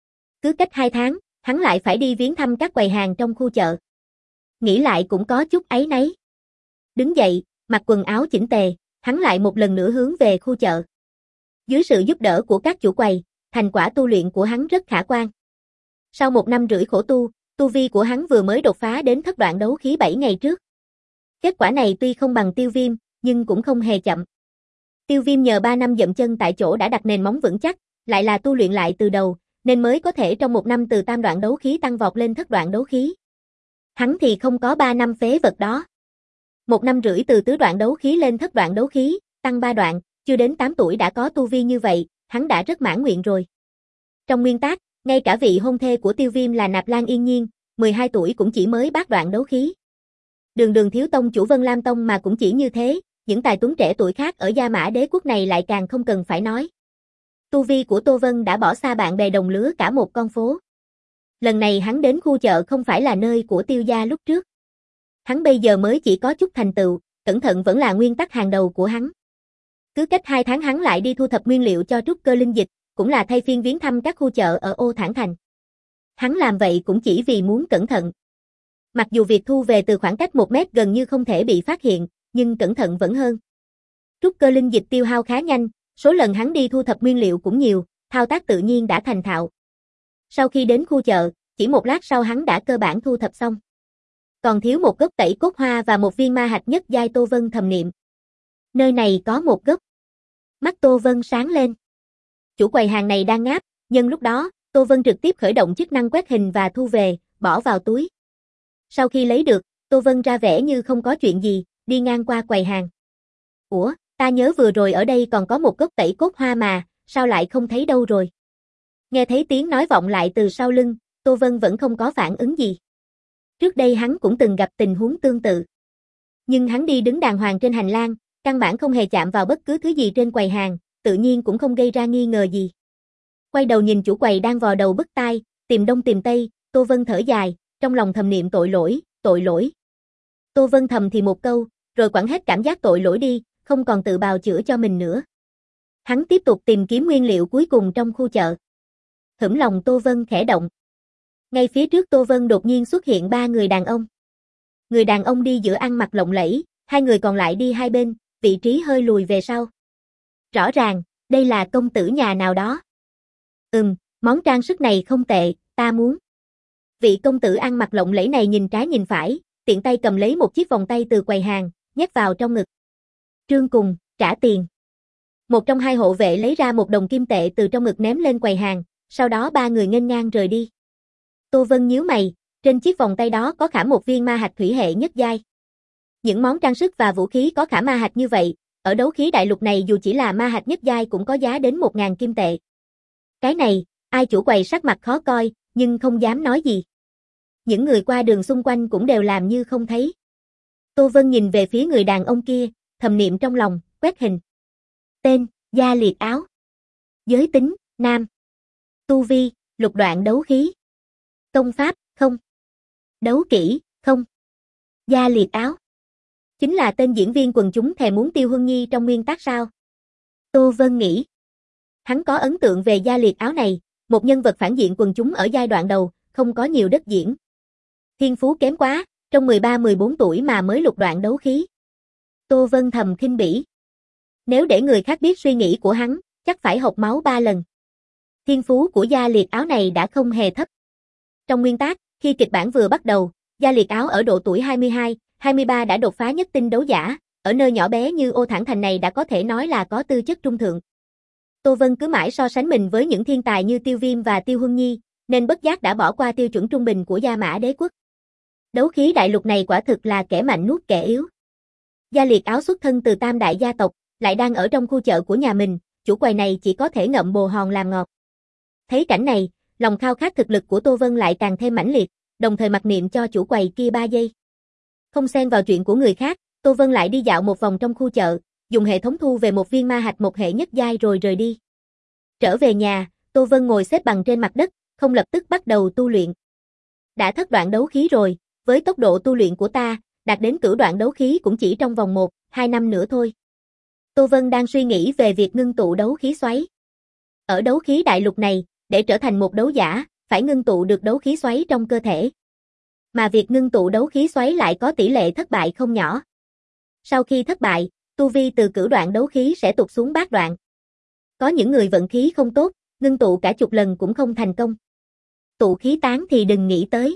[SPEAKER 1] Cứ cách hai tháng, hắn lại phải đi viếng thăm các quầy hàng trong khu chợ. Nghĩ lại cũng có chút áy náy. Đứng dậy, mặc quần áo chỉnh tề, hắn lại một lần nữa hướng về khu chợ. Dưới sự giúp đỡ của các chủ quầy, thành quả tu luyện của hắn rất khả quan. Sau một năm rưỡi khổ tu, tu vi của hắn vừa mới đột phá đến thất đoạn đấu khí bảy ngày trước. Kết quả này tuy không bằng Tiêu Viêm, nhưng cũng không hề chậm. Tiêu Viêm nhờ ba năm dậm chân tại chỗ đã đặt nền móng vững chắc, lại là tu luyện lại từ đầu, nên mới có thể trong một năm từ tam đoạn đấu khí tăng vọt lên thất đoạn đấu khí. Hắn thì không có ba năm phế vật đó. Một năm rưỡi từ tứ đoạn đấu khí lên thất đoạn đấu khí, tăng ba đoạn, chưa đến tám tuổi đã có tu vi như vậy, hắn đã rất mãn nguyện rồi. Trong nguyên tắc, ngay cả vị hôn thê của Tiêu Viêm là Nạp Lan Yên Nhiên, mười hai tuổi cũng chỉ mới bát đoạn đấu khí. Đường đường thiếu tông chủ Vân Lam Tông mà cũng chỉ như thế, những tài tuấn trẻ tuổi khác ở Gia Mã Đế quốc này lại càng không cần phải nói. Tu vi của Tô Vân đã bỏ xa bạn bè đồng lứa cả một con phố. Lần này hắn đến khu chợ không phải là nơi của Tiêu gia lúc trước. Hắn bây giờ mới chỉ có chút thành tựu, cẩn thận vẫn là nguyên tắc hàng đầu của hắn. Cứ cách hai tháng hắn lại đi thu thập nguyên liệu cho trúc cơ linh dịch, cũng là thay phiên viếng thăm các khu chợ ở Ô Thản Thành. Hắn làm vậy cũng chỉ vì muốn cẩn thận. Mặc dù việc thu về từ khoảng cách một mét gần như không thể bị phát hiện, nhưng cẩn thận vẫn hơn. Trúc cơ linh dịch tiêu hao khá nhanh, số lần hắn đi thu thập nguyên liệu cũng nhiều, thao tác tự nhiên đã thành thạo. Sau khi đến khu chợ, chỉ một lát sau hắn đã cơ bản thu thập xong. Còn thiếu một gốc tẩy cốt hoa và một viên ma hạch nhất giai. Tô Vân thầm niệm. Nơi này có một gốc. Mắt Tô Vân sáng lên. Chủ quầy hàng này đang ngáp, nhân lúc đó, Tô Vân trực tiếp khởi động chức năng quét hình và thu về, bỏ vào túi. Sau khi lấy được, Tô Vân ra vẻ như không có chuyện gì, đi ngang qua quầy hàng. Ủa, ta nhớ vừa rồi ở đây còn có một gốc tẩy cốt hoa mà, sao lại không thấy đâu rồi? Nghe thấy tiếng nói vọng lại từ sau lưng, Tô Vân vẫn không có phản ứng gì. Trước đây hắn cũng từng gặp tình huống tương tự. Nhưng hắn đi đứng đàng hoàng trên hành lang, căn bản không hề chạm vào bất cứ thứ gì trên quầy hàng, tự nhiên cũng không gây ra nghi ngờ gì. Quay đầu nhìn chủ quầy đang vò đầu bứt tai, tìm đông tìm tây, Tô Vân thở dài, trong lòng thầm niệm tội lỗi, tội lỗi. Tô Vân thầm thì một câu, rồi quẳng hết cảm giác tội lỗi đi, không còn tự bào chữa cho mình nữa. Hắn tiếp tục tìm kiếm nguyên liệu cuối cùng trong khu chợ. Hửm lòng Tô Vân khẽ động. Ngay phía trước Tô Vân đột nhiên xuất hiện ba người đàn ông. Người đàn ông đi giữa ăn mặc lộng lẫy, hai người còn lại đi hai bên, vị trí hơi lùi về sau. Rõ ràng, đây là công tử nhà nào đó. Ừm, món trang sức này không tệ, ta muốn. Vị công tử ăn mặc lộng lẫy này nhìn trái nhìn phải, tiện tay cầm lấy một chiếc vòng tay từ quầy hàng, nhét vào trong ngực. Trương Cùng, trả tiền. Một trong hai hộ vệ lấy ra một đồng kim tệ từ trong ngực ném lên quầy hàng, sau đó ba người nghênh ngang rời đi. Tô Vân nhíu mày, trên chiếc vòng tay đó có khảm một viên ma hạch thủy hệ nhất giai. Những món trang sức và vũ khí có khảm ma hạch như vậy, ở đấu khí đại lục này dù chỉ là ma hạch nhất giai cũng có giá đến một ngàn kim tệ. Cái này, ai chủ quầy sắc mặt khó coi, nhưng không dám nói gì. Những người qua đường xung quanh cũng đều làm như không thấy. Tô Vân nhìn về phía người đàn ông kia, thầm niệm trong lòng, quét hình. Tên, Gia Liệt Áo. Giới tính, nam. Tu vi, lục đoạn đấu khí. Công pháp, không. Đấu kỹ, không. Gia Liệt Áo. Chính là tên diễn viên quần chúng thèm muốn Tiêu Huân Nhi trong nguyên tác sao? Tô Vân nghĩ. Hắn có ấn tượng về Gia Liệt Áo này, một nhân vật phản diện quần chúng ở giai đoạn đầu, không có nhiều đất diễn. Thiên phú kém quá, trong mười ba mười bốn tuổi mà mới lục đoạn đấu khí. Tô Vân thầm khinh bỉ. Nếu để người khác biết suy nghĩ của hắn, chắc phải hộc máu ba lần. Thiên phú của Gia Liệt Áo này đã không hề thấp. Trong nguyên tác, khi kịch bản vừa bắt đầu, Gia Liệt Áo ở độ tuổi hai mươi hai, hai mươi ba đã đột phá nhất tinh đấu giả, ở nơi nhỏ bé như Ô Thản Thành này đã có thể nói là có tư chất trung thượng. Tô Vân cứ mãi so sánh mình với những thiên tài như Tiêu Viêm và Tiêu Huân Nhi, nên bất giác đã bỏ qua tiêu chuẩn trung bình của Gia Mã Đế quốc. Đấu khí đại lục này quả thực là kẻ mạnh nuốt kẻ yếu. Gia Liệt Áo xuất thân từ tam đại gia tộc, lại đang ở trong khu chợ của nhà mình, chủ quầy này chỉ có thể ngậm bồ hòn làm ngọt. Thấy cảnh này, lòng khao khát thực lực của Tô Vân lại càng thêm mãnh liệt, đồng thời mặc niệm cho chủ quầy kia ba giây. Không xen vào chuyện của người khác, Tô Vân lại đi dạo một vòng trong khu chợ, dùng hệ thống thu về một viên ma hạch một hệ nhất giai rồi rời đi. Trở về nhà, Tô Vân ngồi xếp bằng trên mặt đất, không lập tức bắt đầu tu luyện. Đã thất đoạn đấu khí rồi, với tốc độ tu luyện của ta, đạt đến cửu đoạn đấu khí cũng chỉ trong vòng một, hai năm nữa thôi. Tô Vân đang suy nghĩ về việc ngưng tụ đấu khí xoáy. Ở đấu khí đại lục này, để trở thành một đấu giả, phải ngưng tụ được đấu khí xoáy trong cơ thể. Mà việc ngưng tụ đấu khí xoáy lại có tỷ lệ thất bại không nhỏ. Sau khi thất bại, tu vi từ cửu đoạn đấu khí sẽ tụt xuống bát đoạn. Có những người vận khí không tốt, ngưng tụ cả chục lần cũng không thành công. Tụ khí tán thì đừng nghĩ tới.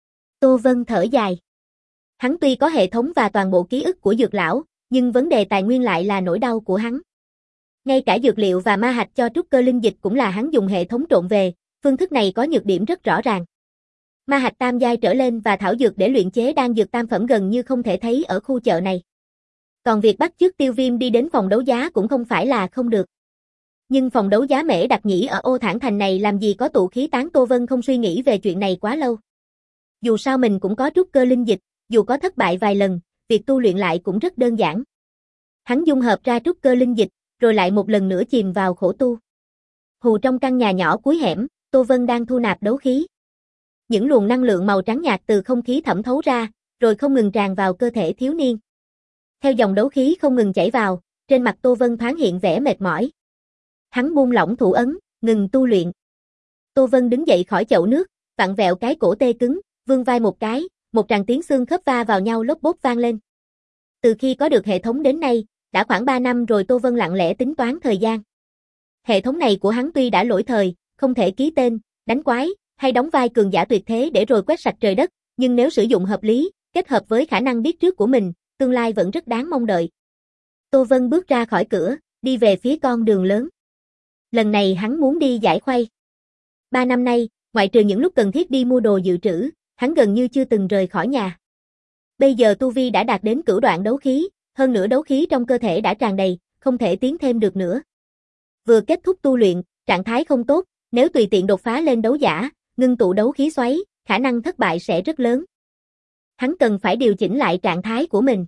[SPEAKER 1] Tô Vân thở dài. Hắn tuy có hệ thống và toàn bộ ký ức của dược lão, nhưng vấn đề tài nguyên lại là nỗi đau của hắn. Ngay cả dược liệu và ma hạch cho trúc cơ linh dịch cũng là hắn dùng hệ thống trộn về, phương thức này có nhược điểm rất rõ ràng. Ma hạch tam giai trở lên và thảo dược để luyện chế đan dược tam phẩm gần như không thể thấy ở khu chợ này. Còn việc bắt chước Tiêu Viêm đi đến phòng đấu giá cũng không phải là không được. Nhưng phòng đấu giá Mễ Đặc Nhĩ ở Ô Thản Thành này làm gì có tụ khí tán. Tô Vân không suy nghĩ về chuyện này quá lâu. Dù sao mình cũng có trúc cơ linh dịch, dù có thất bại vài lần, việc tu luyện lại cũng rất đơn giản. Hắn dung hợp ra trúc cơ linh dịch, rồi lại một lần nữa chìm vào khổ tu. Hù trong căn nhà nhỏ cuối hẻm, Tô Vân đang thu nạp đấu khí. Những luồng năng lượng màu trắng nhạt từ không khí thẩm thấu ra, rồi không ngừng tràn vào cơ thể thiếu niên. Theo dòng đấu khí không ngừng chảy vào, trên mặt Tô Vân thoáng hiện vẻ mệt mỏi. Hắn buông lỏng thủ ấn, ngừng tu luyện. Tô Vân đứng dậy khỏi chậu nước, vặn vẹo cái cổ tê cứng, vươn vai một cái, một tràng tiếng xương khớp va vào nhau lốp bốp vang lên. Từ khi có được hệ thống đến nay, đã khoảng ba năm rồi. Tô Vân lặng lẽ tính toán thời gian. Hệ thống này của hắn tuy đã lỗi thời, không thể ký tên, đánh quái, hay đóng vai cường giả tuyệt thế để rồi quét sạch trời đất, nhưng nếu sử dụng hợp lý, kết hợp với khả năng biết trước của mình, tương lai vẫn rất đáng mong đợi. Tô Vân bước ra khỏi cửa, đi về phía con đường lớn. Lần này hắn muốn đi giải khuây. Ba năm nay, ngoại trừ những lúc cần thiết đi mua đồ dự trữ, hắn gần như chưa từng rời khỏi nhà. Bây giờ tu vi đã đạt đến cửu đoạn đấu khí, hơn nữa đấu khí trong cơ thể đã tràn đầy, không thể tiến thêm được nữa. Vừa kết thúc tu luyện, trạng thái không tốt, nếu tùy tiện đột phá lên đấu giả, ngưng tụ đấu khí xoáy, khả năng thất bại sẽ rất lớn. Hắn cần phải điều chỉnh lại trạng thái của mình.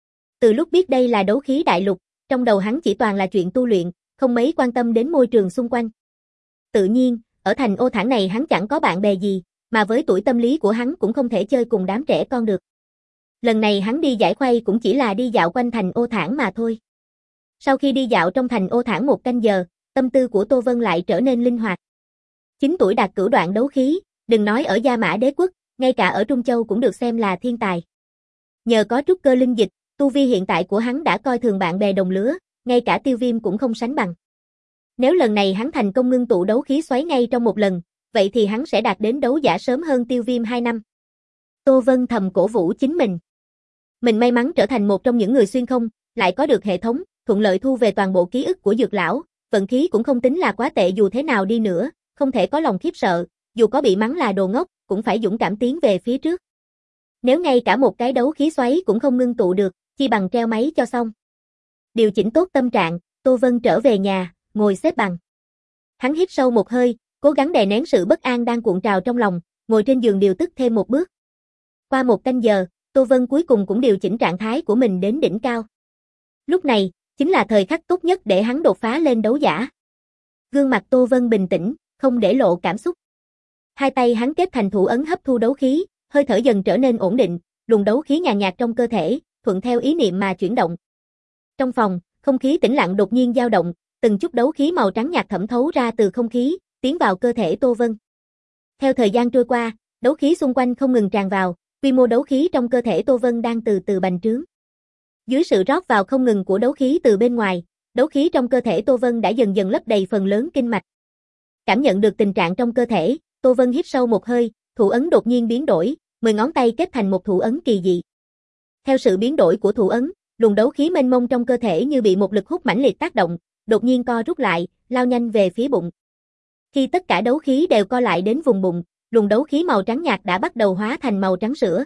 [SPEAKER 1] Từ lúc biết đây là đấu khí đại lục, trong đầu hắn chỉ toàn là chuyện tu luyện, không mấy quan tâm đến môi trường xung quanh. Tự nhiên, ở thành ô thản này hắn chẳng có bạn bè gì, mà với tuổi tâm lý của hắn cũng không thể chơi cùng đám trẻ con được. Lần này hắn đi giải khuây cũng chỉ là đi dạo quanh thành ô thản mà thôi. Sau khi đi dạo trong thành ô thản một canh giờ, tâm tư của Tô Vân lại trở nên linh hoạt. chín tuổi đạt cửu đoạn đấu khí, đừng nói ở Gia Mã Đế quốc, ngay cả ở Trung Châu cũng được xem là thiên tài. Nhờ có trúc cơ linh dịch, tu vi hiện tại của hắn đã coi thường bạn bè đồng lứa, ngay cả Tiêu Viêm cũng không sánh bằng. Nếu lần này hắn thành công ngưng tụ đấu khí xoáy ngay trong một lần, vậy thì hắn sẽ đạt đến đấu giả sớm hơn Tiêu Viêm hai năm. Tô Vân thầm cổ vũ chính mình. Mình may mắn trở thành một trong những người xuyên không, lại có được hệ thống, thuận lợi thu về toàn bộ ký ức của Dược lão, vận khí cũng không tính là quá tệ dù thế nào đi nữa, không thể có lòng khiếp sợ, dù có bị mắng là đồ ngốc, cũng phải dũng cảm tiến về phía trước. Nếu ngay cả một cái đấu khí xoáy cũng không ngưng tụ được, chi bằng treo máy cho xong. Điều chỉnh tốt tâm trạng, Tô Vân trở về nhà, ngồi xếp bằng. Hắn hít sâu một hơi, cố gắng đè nén sự bất an đang cuộn trào trong lòng, ngồi trên giường điều tức thêm một bước. Qua một canh giờ, Tô Vân cuối cùng cũng điều chỉnh trạng thái của mình đến đỉnh cao. Lúc này, chính là thời khắc tốt nhất để hắn đột phá lên đấu giả. Gương mặt Tô Vân bình tĩnh, không để lộ cảm xúc. Hai tay hắn kết thành thủ ấn hấp thu đấu khí, hơi thở dần trở nên ổn định, luồng đấu khí nhàn nhạt trong cơ thể, thuận theo ý niệm mà chuyển động. Trong phòng, không khí tĩnh lặng đột nhiên dao động, từng chút đấu khí màu trắng nhạt thẩm thấu ra từ không khí, tiến vào cơ thể Tô Vân. Theo thời gian trôi qua, đấu khí xung quanh không ngừng tràn vào, quy mô đấu khí trong cơ thể Tô Vân đang từ từ bành trướng. Dưới sự rót vào không ngừng của đấu khí từ bên ngoài, đấu khí trong cơ thể Tô Vân đã dần dần lấp đầy phần lớn kinh mạch. Cảm nhận được tình trạng trong cơ thể, Tô Vân hít sâu một hơi, thủ ấn đột nhiên biến đổi, mười ngón tay kết thành một thủ ấn kỳ dị. Theo sự biến đổi của thủ ấn, luồng đấu khí mênh mông trong cơ thể như bị một lực hút mãnh liệt tác động, đột nhiên co rút lại, lao nhanh về phía bụng. Khi tất cả đấu khí đều co lại đến vùng bụng, luồng đấu khí màu trắng nhạt đã bắt đầu hóa thành màu trắng sữa.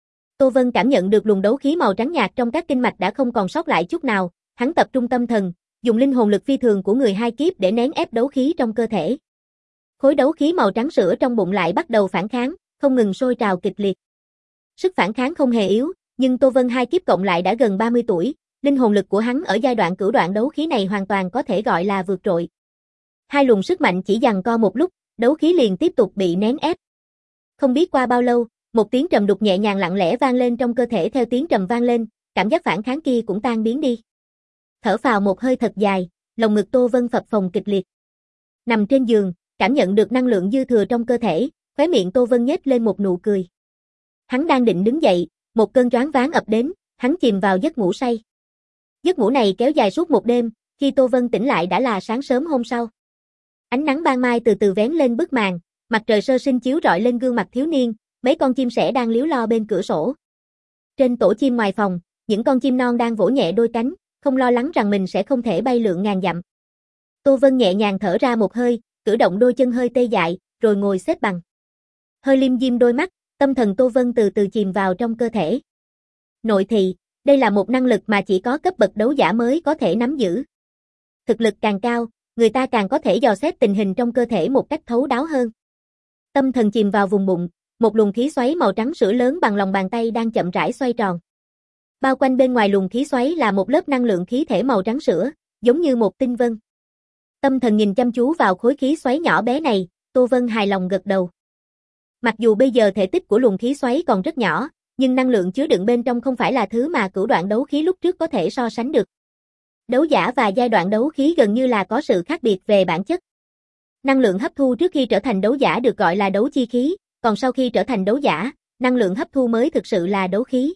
[SPEAKER 1] Tô Vân cảm nhận được luồng đấu khí màu trắng nhạt trong các kinh mạch đã không còn sót lại chút nào, hắn tập trung tâm thần, dùng linh hồn lực phi thường của người hai kiếp để nén ép đấu khí trong cơ thể. Khối đấu khí màu trắng sữa trong bụng lại bắt đầu phản kháng, không ngừng sôi trào kịch liệt. Sức phản kháng không hề yếu, nhưng Tô Vân hai kiếp cộng lại đã gần ba mươi tuổi, linh hồn lực của hắn ở giai đoạn cửu đoạn đấu khí này hoàn toàn có thể gọi là vượt trội. Hai luồng sức mạnh chỉ giằng co một lúc, đấu khí liền tiếp tục bị nén ép. Không biết qua bao lâu, một tiếng trầm đục nhẹ nhàng lặng lẽ vang lên trong cơ thể, theo tiếng trầm vang lên, cảm giác phản kháng kia cũng tan biến đi. Thở phào một hơi thật dài, lồng ngực Tô Vân phập phồng kịch liệt. Nằm trên giường, cảm nhận được năng lượng dư thừa trong cơ thể, khóe miệng Tô Vân nhếch lên một nụ cười. Hắn đang định đứng dậy, một cơn choáng váng ập đến, hắn chìm vào giấc ngủ say. Giấc ngủ này kéo dài suốt một đêm, khi Tô Vân tỉnh lại đã là sáng sớm hôm sau. Ánh nắng ban mai từ từ vén lên bức màn, mặt trời sơ sinh chiếu rọi lên gương mặt thiếu niên, mấy con chim sẻ đang líu lo bên cửa sổ. Trên tổ chim ngoài phòng, những con chim non đang vỗ nhẹ đôi cánh, không lo lắng rằng mình sẽ không thể bay lượn ngàn dặm. Tô Vân nhẹ nhàng thở ra một hơi, cử động đôi chân hơi tê dại, rồi ngồi xếp bằng. Hơi liêm diêm đôi mắt, tâm thần Tô Vân từ từ chìm vào trong cơ thể. Nội thị, đây là một năng lực mà chỉ có cấp bậc đấu giả mới có thể nắm giữ. Thực lực càng cao, người ta càng có thể dò xét tình hình trong cơ thể một cách thấu đáo hơn. Tâm thần chìm vào vùng bụng, một luồng khí xoáy màu trắng sữa lớn bằng lòng bàn tay đang chậm rãi xoay tròn. Bao quanh bên ngoài luồng khí xoáy là một lớp năng lượng khí thể màu trắng sữa, giống như một tinh vân. Tâm thần nhìn chăm chú vào khối khí xoáy nhỏ bé này, Tô Vân hài lòng gật đầu. Mặc dù bây giờ thể tích của luồng khí xoáy còn rất nhỏ, nhưng năng lượng chứa đựng bên trong không phải là thứ mà cửu đoạn đấu khí lúc trước có thể so sánh được. Đấu giả và giai đoạn đấu khí gần như là có sự khác biệt về bản chất. Năng lượng hấp thu trước khi trở thành đấu giả được gọi là đấu chi khí, còn sau khi trở thành đấu giả, năng lượng hấp thu mới thực sự là đấu khí.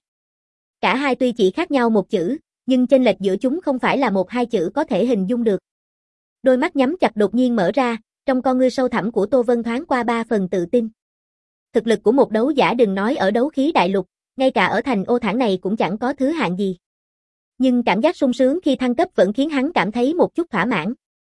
[SPEAKER 1] Cả hai tuy chỉ khác nhau một chữ, nhưng chênh lệch giữa chúng không phải là một hai chữ có thể hình dung được. Đôi mắt nhắm chặt đột nhiên mở ra, trong con ngươi sâu thẳm của Tô Vân thoáng qua ba phần tự tin. Thực lực của một đấu giả đừng nói ở đấu khí đại lục, ngay cả ở thành ô thản này cũng chẳng có thứ hạng gì. Nhưng cảm giác sung sướng khi thăng cấp vẫn khiến hắn cảm thấy một chút thỏa mãn.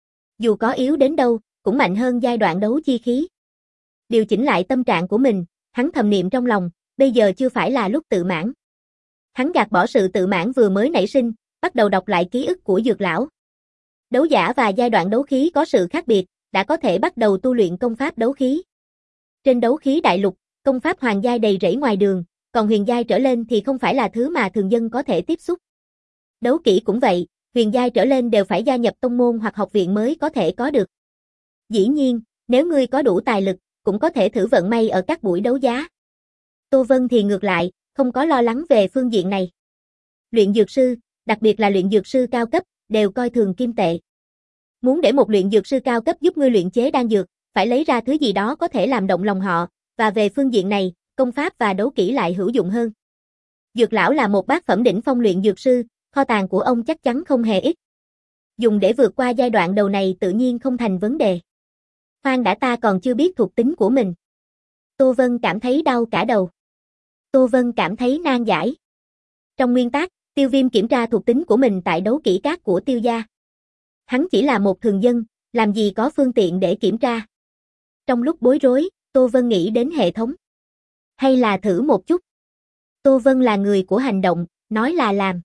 [SPEAKER 1] Dù có yếu đến đâu, cũng mạnh hơn giai đoạn đấu chi khí. Điều chỉnh lại tâm trạng của mình, hắn thầm niệm trong lòng, bây giờ chưa phải là lúc tự mãn. Hắn gạt bỏ sự tự mãn vừa mới nảy sinh, bắt đầu đọc lại ký ức của Dược lão. Đấu giả và giai đoạn đấu khí có sự khác biệt, đã có thể bắt đầu tu luyện công pháp đấu khí. Trên đấu khí đại lục, công pháp hoàng giai đầy rẫy ngoài đường, còn huyền giai trở lên thì không phải là thứ mà thường dân có thể tiếp xúc. Đấu kỹ cũng vậy, huyền giai trở lên đều phải gia nhập tông môn hoặc học viện mới có thể có được. Dĩ nhiên, nếu ngươi có đủ tài lực, cũng có thể thử vận may ở các buổi đấu giá. Tô Vân thì ngược lại, không có lo lắng về phương diện này. Luyện dược sư, đặc biệt là luyện dược sư cao cấp, đều coi thường kim tệ. Muốn để một luyện dược sư cao cấp giúp ngươi luyện chế đan dược, phải lấy ra thứ gì đó có thể làm động lòng họ, và về phương diện này, công pháp và đấu kỹ lại hữu dụng hơn. Dược lão là một bát phẩm đỉnh phong luyện dược sư, kho tàng của ông chắc chắn không hề ít. Dùng để vượt qua giai đoạn đầu này tự nhiên không thành vấn đề. Khoan đã, ta còn chưa biết thuộc tính của mình. Tô Vân cảm thấy đau cả đầu. Tô Vân cảm thấy nan giải. Trong nguyên tắc, Tiêu Viêm kiểm tra thuộc tính của mình tại đấu kỹ các của Tiêu gia. Hắn chỉ là một thường dân, làm gì có phương tiện để kiểm tra. Trong lúc bối rối, Tô Vân nghĩ đến hệ thống. Hay là thử một chút. Tô Vân là người của hành động, nói là làm.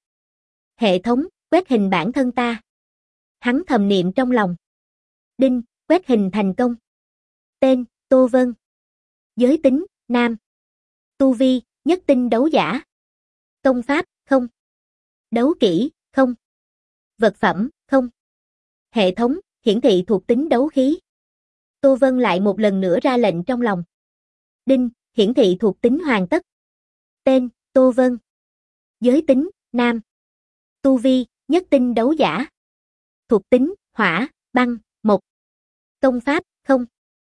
[SPEAKER 1] Hệ thống, quét hình bản thân ta. Hắn thầm niệm trong lòng. Đinh, quét hình thành công. Tên, Tô Vân. Giới tính, nam. Tu vi, nhất tinh đấu giả. Công pháp, không. Đấu kỹ, không. Vật phẩm, không. Hệ thống, hiển thị thuộc tính đấu khí. Tô Vân lại một lần nữa ra lệnh trong lòng. Đinh, hiển thị thuộc tính hoàn tất. Tên, Tô Vân. Giới tính, nam. Tu vi, nhất tinh đấu giả. Thuộc tính, hỏa, băng, mộc. Công pháp, không.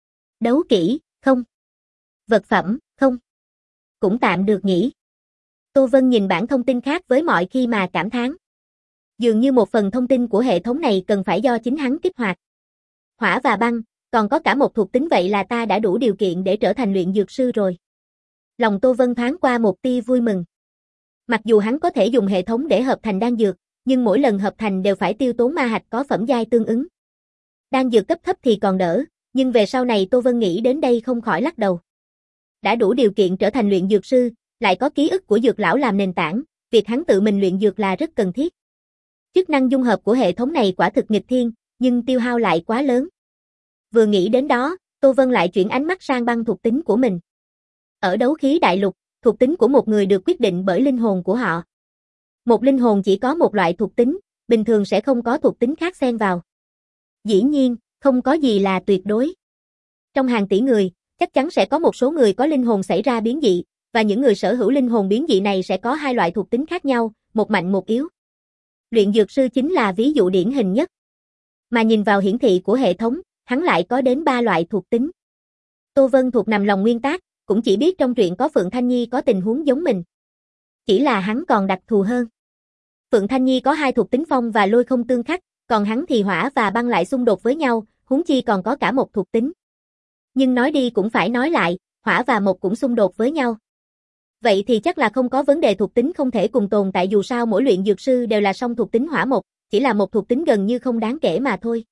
[SPEAKER 1] Đấu kỹ, không. Vật phẩm, không. Cũng tạm được nhỉ. Tô Vân nhìn bảng thông tin khác với mọi khi mà cảm thán. Dường như một phần thông tin của hệ thống này cần phải do chính hắn kích hoạt. Hỏa và băng, còn có cả một thuộc tính, vậy là ta đã đủ điều kiện để trở thành luyện dược sư rồi. Lòng Tô Vân thoáng qua một tia vui mừng. Mặc dù hắn có thể dùng hệ thống để hợp thành đan dược, nhưng mỗi lần hợp thành đều phải tiêu tốn ma hạch có phẩm giai tương ứng. Đan dược cấp thấp thì còn đỡ, nhưng về sau này Tô Vân nghĩ đến đây không khỏi lắc đầu. Đã đủ điều kiện trở thành luyện dược sư, lại có ký ức của dược lão làm nền tảng, việc hắn tự mình luyện dược là rất cần thiết. Chức năng dung hợp của hệ thống này quả thực nghịch thiên, nhưng tiêu hao lại quá lớn. Vừa nghĩ đến đó, Tô Vân lại chuyển ánh mắt sang băng thuộc tính của mình. Ở đấu khí đại lục, thuộc tính của một người được quyết định bởi linh hồn của họ. Một linh hồn chỉ có một loại thuộc tính, bình thường sẽ không có thuộc tính khác xen vào. Dĩ nhiên, không có gì là tuyệt đối. Trong hàng tỷ người, chắc chắn sẽ có một số người có linh hồn xảy ra biến dị, và những người sở hữu linh hồn biến dị này sẽ có hai loại thuộc tính khác nhau, một mạnh một yếu. Luyện dược sư chính là ví dụ điển hình nhất. Mà nhìn vào hiển thị của hệ thống, hắn lại có đến ba loại thuộc tính. Tô Vân thuộc nằm lòng nguyên tác, cũng chỉ biết trong truyện có Phượng Thanh Nhi có tình huống giống mình. Chỉ là hắn còn đặc thù hơn. Phượng Thanh Nhi có hai thuộc tính phong và lôi không tương khắc, còn hắn thì hỏa và băng lại xung đột với nhau, huống chi còn có cả một thuộc tính. Nhưng nói đi cũng phải nói lại, hỏa và mộc cũng xung đột với nhau. Vậy thì chắc là không có vấn đề thuộc tính không thể cùng tồn tại, dù sao mỗi luyện dược sư đều là song thuộc tính hỏa mộc, chỉ là một thuộc tính gần như không đáng kể mà thôi.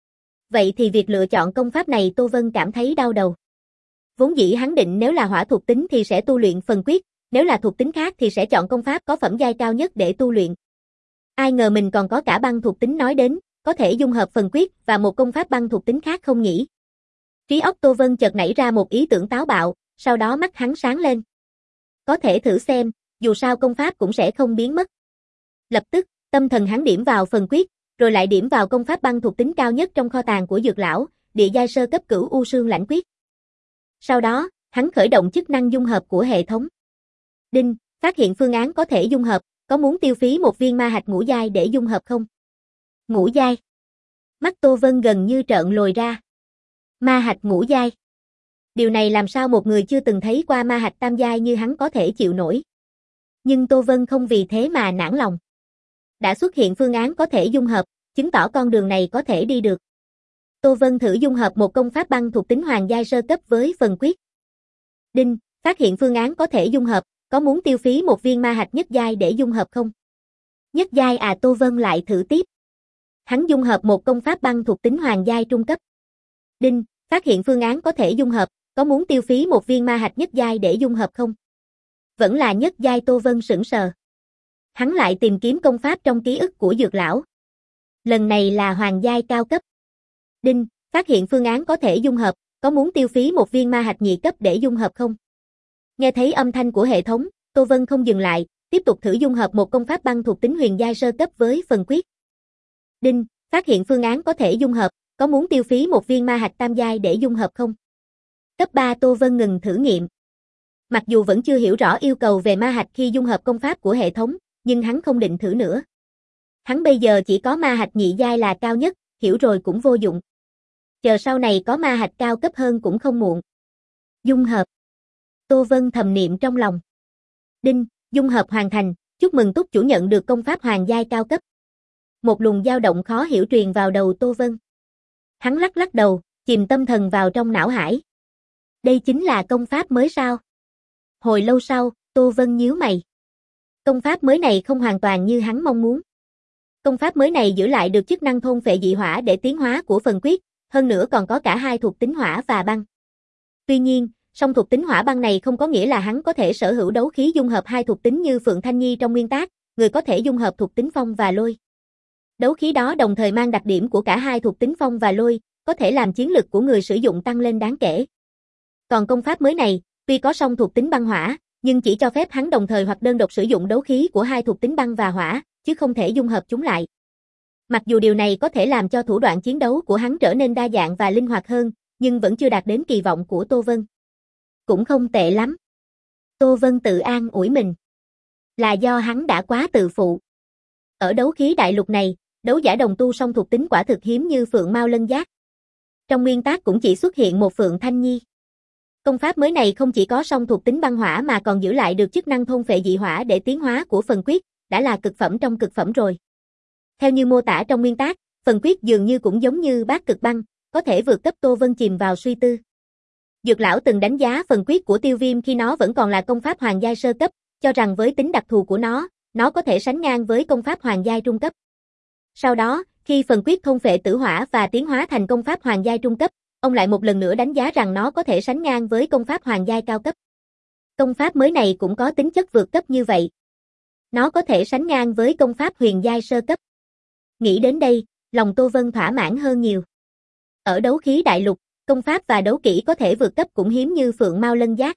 [SPEAKER 1] Vậy thì việc lựa chọn công pháp này Tô Vân cảm thấy đau đầu. Vốn dĩ hắn định nếu là hỏa thuộc tính thì sẽ tu luyện phần quyết, nếu là thuộc tính khác thì sẽ chọn công pháp có phẩm giai cao nhất để tu luyện. Ai ngờ mình còn có cả băng thuộc tính nói đến, có thể dung hợp phần quyết và một công pháp băng thuộc tính khác không nhỉ? Trí óc Tô Vân chợt nảy ra một ý tưởng táo bạo, sau đó mắt hắn sáng lên. Có thể thử xem, dù sao công pháp cũng sẽ không biến mất. Lập tức, tâm thần hắn điểm vào phần quyết, rồi lại điểm vào công pháp băng thuộc tính cao nhất trong kho tàng của dược lão, địa giai sơ cấp cửu u sương lãnh quyết. Sau đó, hắn khởi động chức năng dung hợp của hệ thống. Đinh, phát hiện phương án có thể dung hợp, có muốn tiêu phí một viên ma hạch ngũ giai để dung hợp không? Ngũ giai. Mắt Tô Vân gần như trợn lồi ra. Ma hạch ngũ giai. Điều này làm sao một người chưa từng thấy qua ma hạch tam giai như hắn có thể chịu nổi. Nhưng Tô Vân không vì thế mà nản lòng. Đã xuất hiện phương án có thể dung hợp, chứng tỏ con đường này có thể đi được. Tô Vân thử dung hợp một công pháp băng thuộc tính hoàng giai sơ cấp với phần quyết. Đinh, phát hiện phương án có thể dung hợp, có muốn tiêu phí một viên ma hạch nhất giai để dung hợp không? Nhất giai à? Tô Vân lại thử tiếp. Hắn dung hợp một công pháp băng thuộc tính hoàng giai trung cấp. Đinh, phát hiện phương án có thể dung hợp, có muốn tiêu phí một viên ma hạch nhất giai để dung hợp không? Vẫn là nhất giai. Tô Vân sững sờ. Hắn lại tìm kiếm công pháp trong ký ức của dược lão. Lần này là hoàng giai cao cấp. Đinh, phát hiện phương án có thể dung hợp, có muốn tiêu phí một viên ma hạch nhị cấp để dung hợp không? Nghe thấy âm thanh của hệ thống, Tô Vân không dừng lại, tiếp tục thử dung hợp một công pháp băng thuộc tính huyền giai sơ cấp với phần quyết. Đinh, phát hiện phương án có thể dung hợp, có muốn tiêu phí một viên ma hạch tam giai để dung hợp không? Cấp ba Tô Vân ngừng thử nghiệm. Mặc dù vẫn chưa hiểu rõ yêu cầu về ma hạch khi dung hợp công pháp của hệ thống, nhưng hắn không định thử nữa. Hắn bây giờ chỉ có ma hạch nhị giai là cao nhất, hiểu rồi cũng vô dụng. Chờ sau này có ma hạch cao cấp hơn cũng không muộn. Dung hợp. Tô Vân thầm niệm trong lòng. Đinh, dung hợp hoàn thành, chúc mừng túc chủ nhận được công pháp hoàng giai cao cấp. Một luồng dao động khó hiểu truyền vào đầu Tô Vân. Hắn lắc lắc đầu, chìm tâm thần vào trong não hải. Đây chính là công pháp mới sao? Hồi lâu sau, Tô Vân nhíu mày. Công pháp mới này không hoàn toàn như hắn mong muốn. Công pháp mới này giữ lại được chức năng thôn phệ dị hỏa để tiến hóa của phần quyết, hơn nữa còn có cả hai thuộc tính hỏa và băng. Tuy nhiên, song thuộc tính hỏa băng này không có nghĩa là hắn có thể sở hữu đấu khí dung hợp hai thuộc tính như Phượng Thanh Nhi trong nguyên tác, người có thể dung hợp thuộc tính phong và lôi. Đấu khí đó đồng thời mang đặc điểm của cả hai thuộc tính phong và lôi, có thể làm chiến lực của người sử dụng tăng lên đáng kể. Còn công pháp mới này, tuy có song thuộc tính băng hỏa, nhưng chỉ cho phép hắn đồng thời hoặc đơn độc sử dụng đấu khí của hai thuộc tính băng và hỏa, chứ không thể dung hợp chúng lại. Mặc dù điều này có thể làm cho thủ đoạn chiến đấu của hắn trở nên đa dạng và linh hoạt hơn, nhưng vẫn chưa đạt đến kỳ vọng của Tô Vân. Cũng không tệ lắm. Tô Vân tự an ủi mình. Là do hắn đã quá tự phụ. Ở đấu khí đại lục này, đấu giả đồng tu song thuộc tính quả thực hiếm như Phượng Mao Lân Giác. Trong nguyên tác cũng chỉ xuất hiện một Phượng Thanh Nhi. Công pháp mới này không chỉ có song thuộc tính băng hỏa mà còn giữ lại được chức năng thôn phệ dị hỏa để tiến hóa của phần quyết, đã là cực phẩm trong cực phẩm rồi. Theo như mô tả trong nguyên tác, phần quyết dường như cũng giống như bát cực băng, có thể vượt cấp. Tô Vân chìm vào suy tư. Dược lão từng đánh giá phần quyết của Tiêu Viêm khi nó vẫn còn là công pháp hoàng giai sơ cấp, cho rằng với tính đặc thù của nó, nó có thể sánh ngang với công pháp hoàng giai trung cấp. Sau đó, khi phần quyết thôn phệ tử hỏa và tiến hóa thành công pháp hoàng giai trung cấp, ông lại một lần nữa đánh giá rằng nó có thể sánh ngang với công pháp hoàng giai cao cấp. Công pháp mới này cũng có tính chất vượt cấp như vậy. Nó có thể sánh ngang với công pháp huyền giai sơ cấp. Nghĩ đến đây, lòng Tô Vân thỏa mãn hơn nhiều. Ở đấu khí đại lục, công pháp và đấu kỹ có thể vượt cấp cũng hiếm như Phượng Mao Lân Giác.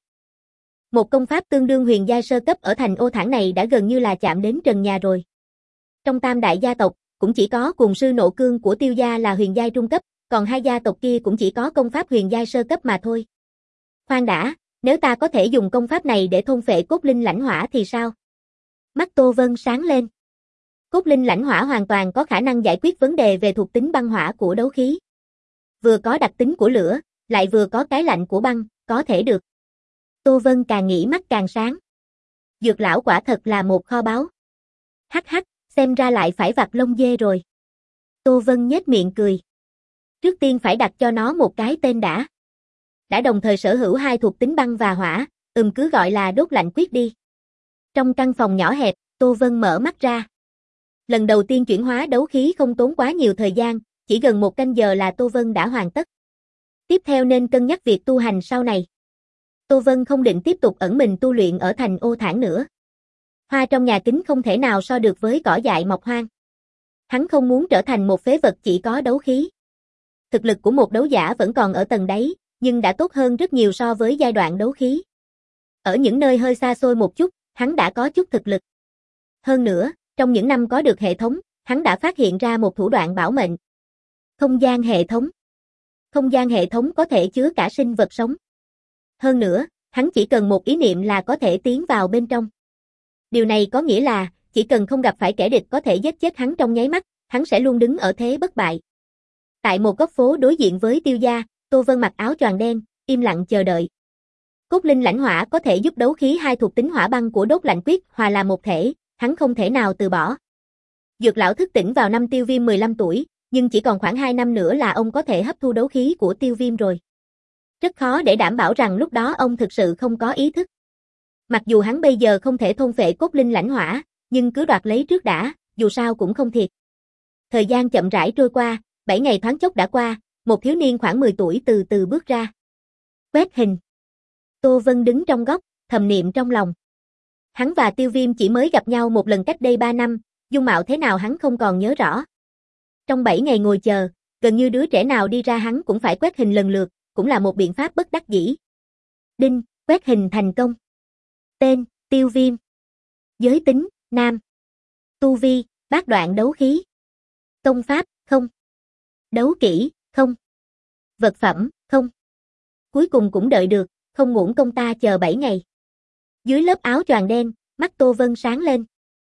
[SPEAKER 1] Một công pháp tương đương huyền giai sơ cấp ở thành Ô Thản này đã gần như là chạm đến trần nhà rồi. Trong tam đại gia tộc, cũng chỉ có Cùng Sư Nộ Cương của Tiêu gia là huyền giai trung cấp, còn hai gia tộc kia cũng chỉ có công pháp huyền giai sơ cấp mà thôi. Khoan đã, nếu ta có thể dùng công pháp này để thôn phệ cốt linh lãnh hỏa thì sao? Mắt Tô Vân sáng lên. Cốt linh lãnh hỏa hoàn toàn có khả năng giải quyết vấn đề về thuộc tính băng hỏa của đấu khí. Vừa có đặc tính của lửa, lại vừa có cái lạnh của băng, có thể được. Tô Vân càng nghĩ mắt càng sáng. Dược lão quả thật là một kho báu. Hắc hắc, xem ra lại phải vặt lông dê rồi. Tô Vân nhếch miệng cười. Trước tiên phải đặt cho nó một cái tên đã. Đã đồng thời sở hữu hai thuộc tính băng và hỏa, ừm cứ gọi là đốt lạnh quyết đi. Trong căn phòng nhỏ hẹp, Tô Vân mở mắt ra. Lần đầu tiên chuyển hóa đấu khí không tốn quá nhiều thời gian, chỉ gần một canh giờ là Tô Vân đã hoàn tất. Tiếp theo nên cân nhắc việc tu hành sau này. Tô Vân không định tiếp tục ẩn mình tu luyện ở thành Ô Thản nữa. Hoa trong nhà kính không thể nào so được với cỏ dại mọc hoang. Hắn không muốn trở thành một phế vật chỉ có đấu khí. Thực lực của một đấu giả vẫn còn ở tầng đáy, nhưng đã tốt hơn rất nhiều so với giai đoạn đấu khí. Ở những nơi hơi xa xôi một chút, hắn đã có chút thực lực. Hơn nữa, trong những năm có được hệ thống, hắn đã phát hiện ra một thủ đoạn bảo mệnh. Không gian hệ thống. Không gian hệ thống có thể chứa cả sinh vật sống. Hơn nữa, hắn chỉ cần một ý niệm là có thể tiến vào bên trong. Điều này có nghĩa là, chỉ cần không gặp phải kẻ địch có thể giết chết hắn trong nháy mắt, hắn sẽ luôn đứng ở thế bất bại. Tại một góc phố đối diện với Tiêu gia, Tô Vân mặc áo choàng đen, im lặng chờ đợi. Cốt linh lãnh hỏa có thể giúp đấu khí hai thuộc tính hỏa băng của đốt lạnh quyết hòa làm một thể, hắn không thể nào từ bỏ. Dược lão thức tỉnh vào năm Tiêu Viêm mười lăm tuổi, nhưng chỉ còn khoảng hai năm nữa là ông có thể hấp thu đấu khí của Tiêu Viêm rồi. Rất khó để đảm bảo rằng lúc đó ông thực sự không có ý thức. Mặc dù hắn bây giờ không thể thôn phệ cốt linh lãnh hỏa, nhưng cứ đoạt lấy trước đã, dù sao cũng không thiệt. Thời gian chậm rãi trôi qua, bảy ngày thoáng chốc đã qua, một thiếu niên khoảng mười tuổi từ từ bước ra. Quét hình. Tô Vân đứng trong góc, thầm niệm trong lòng. Hắn và Tiêu Viêm chỉ mới gặp nhau một lần cách đây ba năm, dung mạo thế nào hắn không còn nhớ rõ. Trong bảy ngày ngồi chờ, gần như đứa trẻ nào đi ra hắn cũng phải quét hình lần lượt, cũng là một biện pháp bất đắc dĩ. Đinh, quét hình thành công. Tên, Tiêu Viêm. Giới tính, nam. Tu vi, bát đoạn đấu khí. Công pháp, không. Đấu kỹ, không. Vật phẩm, không. Cuối cùng cũng đợi được, không uổng công ta chờ bảy ngày. Dưới lớp áo choàng đen, mắt Tô Vân sáng lên.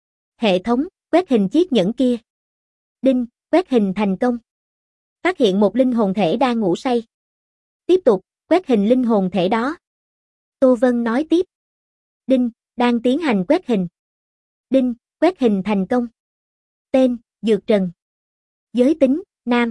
[SPEAKER 1] Hệ thống, quét hình chiếc nhẫn kia. Đinh, quét hình thành công. Phát hiện một linh hồn thể đang ngủ say. Tiếp tục, quét hình linh hồn thể đó. Tô Vân nói tiếp. Đinh, đang tiến hành quét hình. Đinh, quét hình thành công. Tên, Dược Trần. Giới tính, nam.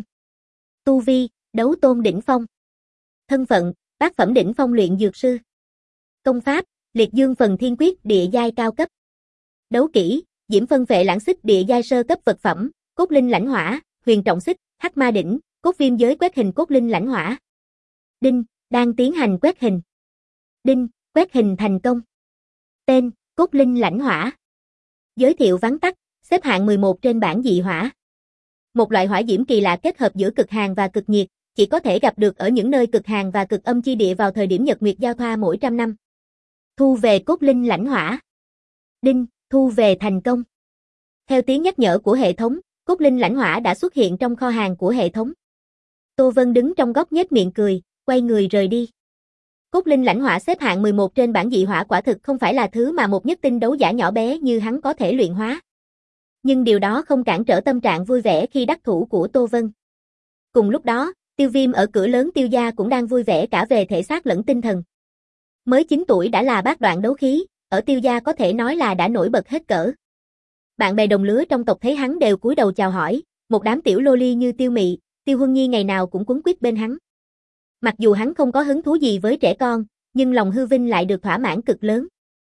[SPEAKER 1] Tu vi, đấu tôn đỉnh phong. Thân phận, bát phẩm đỉnh phong luyện dược sư. Công pháp, liệt dương phần thiên quyết địa giai cao cấp. Đấu kỹ, diễm phân phệ lãng xích địa giai sơ cấp vật phẩm, cốt linh lãnh hỏa, huyền trọng xích, hắc ma đỉnh, cốt viêm giới quét hình cốt linh lãnh hỏa. Đinh, đang tiến hành quét hình. Đinh, quét hình thành công. Tên, cốt linh lãnh hỏa. Giới thiệu vắn tắt, xếp hạng mười một trên bảng dị hỏa. Một loại hỏa diễm kỳ lạ kết hợp giữa cực hàn và cực nhiệt, chỉ có thể gặp được ở những nơi cực hàn và cực âm chi địa vào thời điểm nhật nguyệt giao thoa mỗi trăm năm. Thu về cốt linh lãnh hỏa. Đinh, thu về thành công. Theo tiếng nhắc nhở của hệ thống, cốt linh lãnh hỏa đã xuất hiện trong kho hàng của hệ thống. Tô Vân đứng trong góc nhếch miệng cười, quay người rời đi. Cốt linh lãnh hỏa xếp hạng mười một trên bảng dị hỏa quả thực không phải là thứ mà một nhất tinh đấu giả nhỏ bé như hắn có thể luyện hóa. Nhưng điều đó không cản trở tâm trạng vui vẻ khi đắc thủ của Tô Vân. Cùng lúc đó, Tiêu Viêm ở cửa lớn Tiêu gia cũng đang vui vẻ cả về thể xác lẫn tinh thần. Mới chín tuổi đã là bát đoạn đấu khí, ở Tiêu gia có thể nói là đã nổi bật hết cỡ. Bạn bè đồng lứa trong tộc thấy hắn đều cúi đầu chào hỏi, một đám tiểu lô ly như Tiêu Mị, Tiêu Huân Nhi ngày nào cũng quấn quýt bên hắn. Mặc dù hắn không có hứng thú gì với trẻ con, nhưng lòng hư vinh lại được thỏa mãn cực lớn.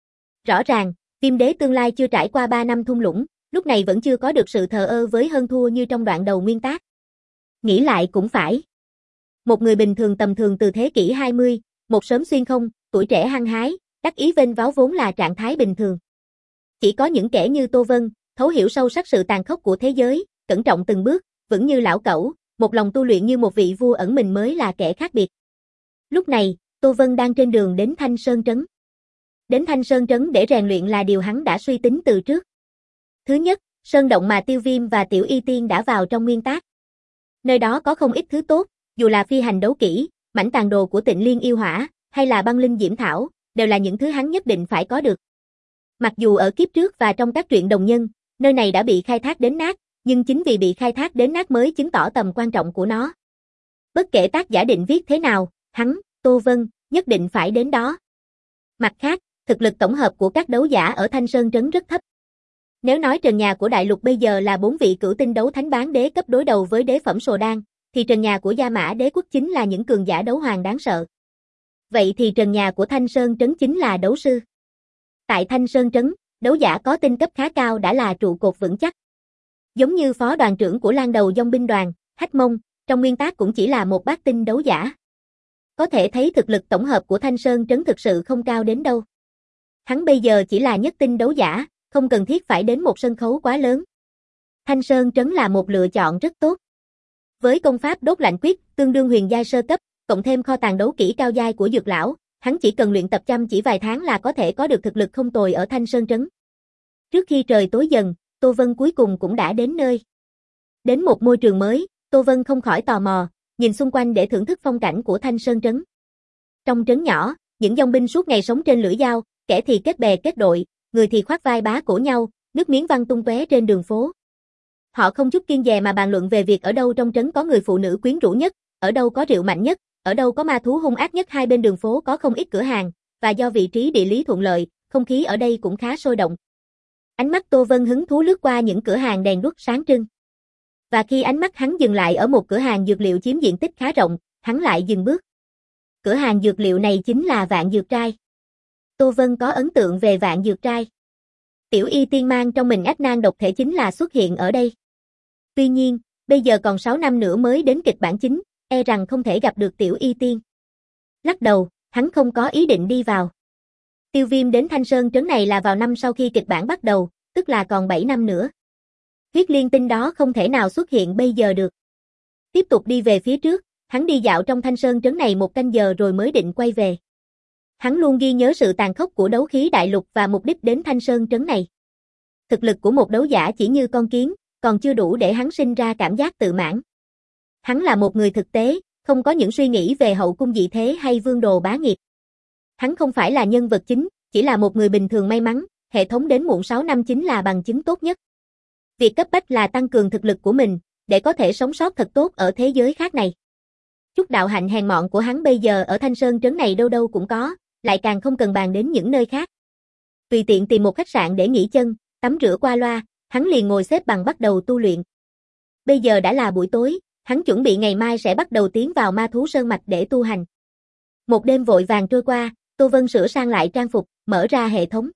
[SPEAKER 1] Rõ ràng, Viêm đế tương lai chưa trải qua ba năm thung lũng, lúc này vẫn chưa có được sự thờ ơ với hơn thua như trong đoạn đầu nguyên tác. Nghĩ lại cũng phải. Một người bình thường tầm thường từ thế kỷ hai mươi, một sớm xuyên không, tuổi trẻ hăng hái, đắc ý vênh váo vốn là trạng thái bình thường. Chỉ có những kẻ như Tô Vân, thấu hiểu sâu sắc sự tàn khốc của thế giới, cẩn trọng từng bước, vững như lão cẩu, một lòng tu luyện như một vị vua ẩn mình mới là kẻ khác biệt. Lúc này, Tô Vân đang trên đường đến Thanh Sơn Trấn. Đến Thanh Sơn Trấn để rèn luyện là điều hắn đã suy tính từ trước. Thứ nhất, sơn động mà Tiêu Viêm và Tiểu Y Tiên đã vào trong nguyên tác. Nơi đó có không ít thứ tốt, dù là phi hành đấu kỹ, mảnh tàn đồ của Tịnh Liên yêu hỏa, hay là băng linh diễm thảo, đều là những thứ hắn nhất định phải có được. Mặc dù ở kiếp trước và trong các truyện đồng nhân, nơi này đã bị khai thác đến nát, nhưng chính vì bị khai thác đến nát mới chứng tỏ tầm quan trọng của nó. Bất kể tác giả định viết thế nào, hắn, Tô Vân, nhất định phải đến đó. Mặt khác, thực lực tổng hợp của các đấu giả ở Thanh Sơn Trấn rất thấp. Nếu nói trần nhà của đại lục bây giờ là bốn vị cửu tinh đấu thánh bán đế cấp đối đầu với đế phẩm Sồ Đan, thì trần nhà của Gia Mã Đế quốc chính là những cường giả đấu hoàng đáng sợ. Vậy thì trần nhà của Thanh Sơn Trấn chính là đấu sư. Tại Thanh Sơn Trấn, đấu giả có tinh cấp khá cao đã là trụ cột vững chắc. Giống như phó đoàn trưởng của Lan Đầu Dòng binh đoàn, Hách Mông, trong nguyên tác cũng chỉ là một bát tinh đấu giả. Có thể thấy thực lực tổng hợp của Thanh Sơn Trấn thực sự không cao đến đâu. Hắn bây giờ chỉ là nhất tinh đấu giả, không cần thiết phải đến một sân khấu quá lớn. Thanh Sơn Trấn là một lựa chọn rất tốt. Với công pháp đốt lạnh quyết, tương đương huyền giai sơ cấp, cộng thêm kho tàng đấu kỹ cao giai của dược lão, hắn chỉ cần luyện tập chăm chỉ vài tháng là có thể có được thực lực không tồi ở Thanh Sơn Trấn. Trước khi trời tối dần, Tô Vân cuối cùng cũng đã đến nơi. Đến một môi trường mới, Tô Vân không khỏi tò mò, nhìn xung quanh để thưởng thức phong cảnh của Thanh Sơn Trấn. Trong trấn nhỏ, những dòng binh suốt ngày sống trên lưỡi dao, kẻ thì kết bè kết đội, người thì khoác vai bá cổ nhau, nước miếng văng tung tóe trên đường phố. Họ không chút kiêng dè mà bàn luận về việc ở đâu trong trấn có người phụ nữ quyến rũ nhất, ở đâu có rượu mạnh nhất, ở đâu có ma thú hung ác nhất. Hai bên đường phố có không ít cửa hàng, và do vị trí địa lý thuận lợi, không khí ở đây cũng khá sôi động. Ánh mắt Tô Vân hứng thú lướt qua những cửa hàng đèn đuốc sáng trưng. Và khi ánh mắt hắn dừng lại ở một cửa hàng dược liệu chiếm diện tích khá rộng, hắn lại dừng bước. Cửa hàng dược liệu này chính là Vạn Dược Trai. Tô Vân có ấn tượng về Vạn Dược Trai. Tiểu Y Tiên mang trong mình ách nan độc thể chính là xuất hiện ở đây. Tuy nhiên, bây giờ còn sáu năm nữa mới đến kịch bản chính, e rằng không thể gặp được Tiểu Y Tiên. Lắc đầu, hắn không có ý định đi vào. Tiêu Viêm đến Thanh Sơn Trấn này là vào năm sau khi kịch bản bắt đầu, tức là còn bảy năm nữa. Huyết liên tinh đó không thể nào xuất hiện bây giờ được. Tiếp tục đi về phía trước, hắn đi dạo trong Thanh Sơn trấn này một canh giờ rồi mới định quay về. Hắn luôn ghi nhớ sự tàn khốc của đấu khí đại lục và mục đích đến Thanh Sơn trấn này. Thực lực của một đấu giả chỉ như con kiến, còn chưa đủ để hắn sinh ra cảm giác tự mãn. Hắn là một người thực tế, không có những suy nghĩ về hậu cung dị thế hay vương đồ bá nghiệp. Hắn không phải là nhân vật chính, chỉ là một người bình thường may mắn, hệ thống đến muộn sáu năm chính là bằng chứng tốt nhất. Việc cấp bách là tăng cường thực lực của mình, để có thể sống sót thật tốt ở thế giới khác này. Chút đạo hạnh hèn mọn của hắn bây giờ ở Thanh Sơn trấn này đâu đâu cũng có, lại càng không cần bàn đến những nơi khác. Tùy tiện tìm một khách sạn để nghỉ chân, tắm rửa qua loa, hắn liền ngồi xếp bằng bắt đầu tu luyện. Bây giờ đã là buổi tối, hắn chuẩn bị ngày mai sẽ bắt đầu tiến vào ma thú sơn mạch để tu hành. Một đêm vội vàng trôi qua, Tô Vân sửa sang lại trang phục, mở ra hệ thống.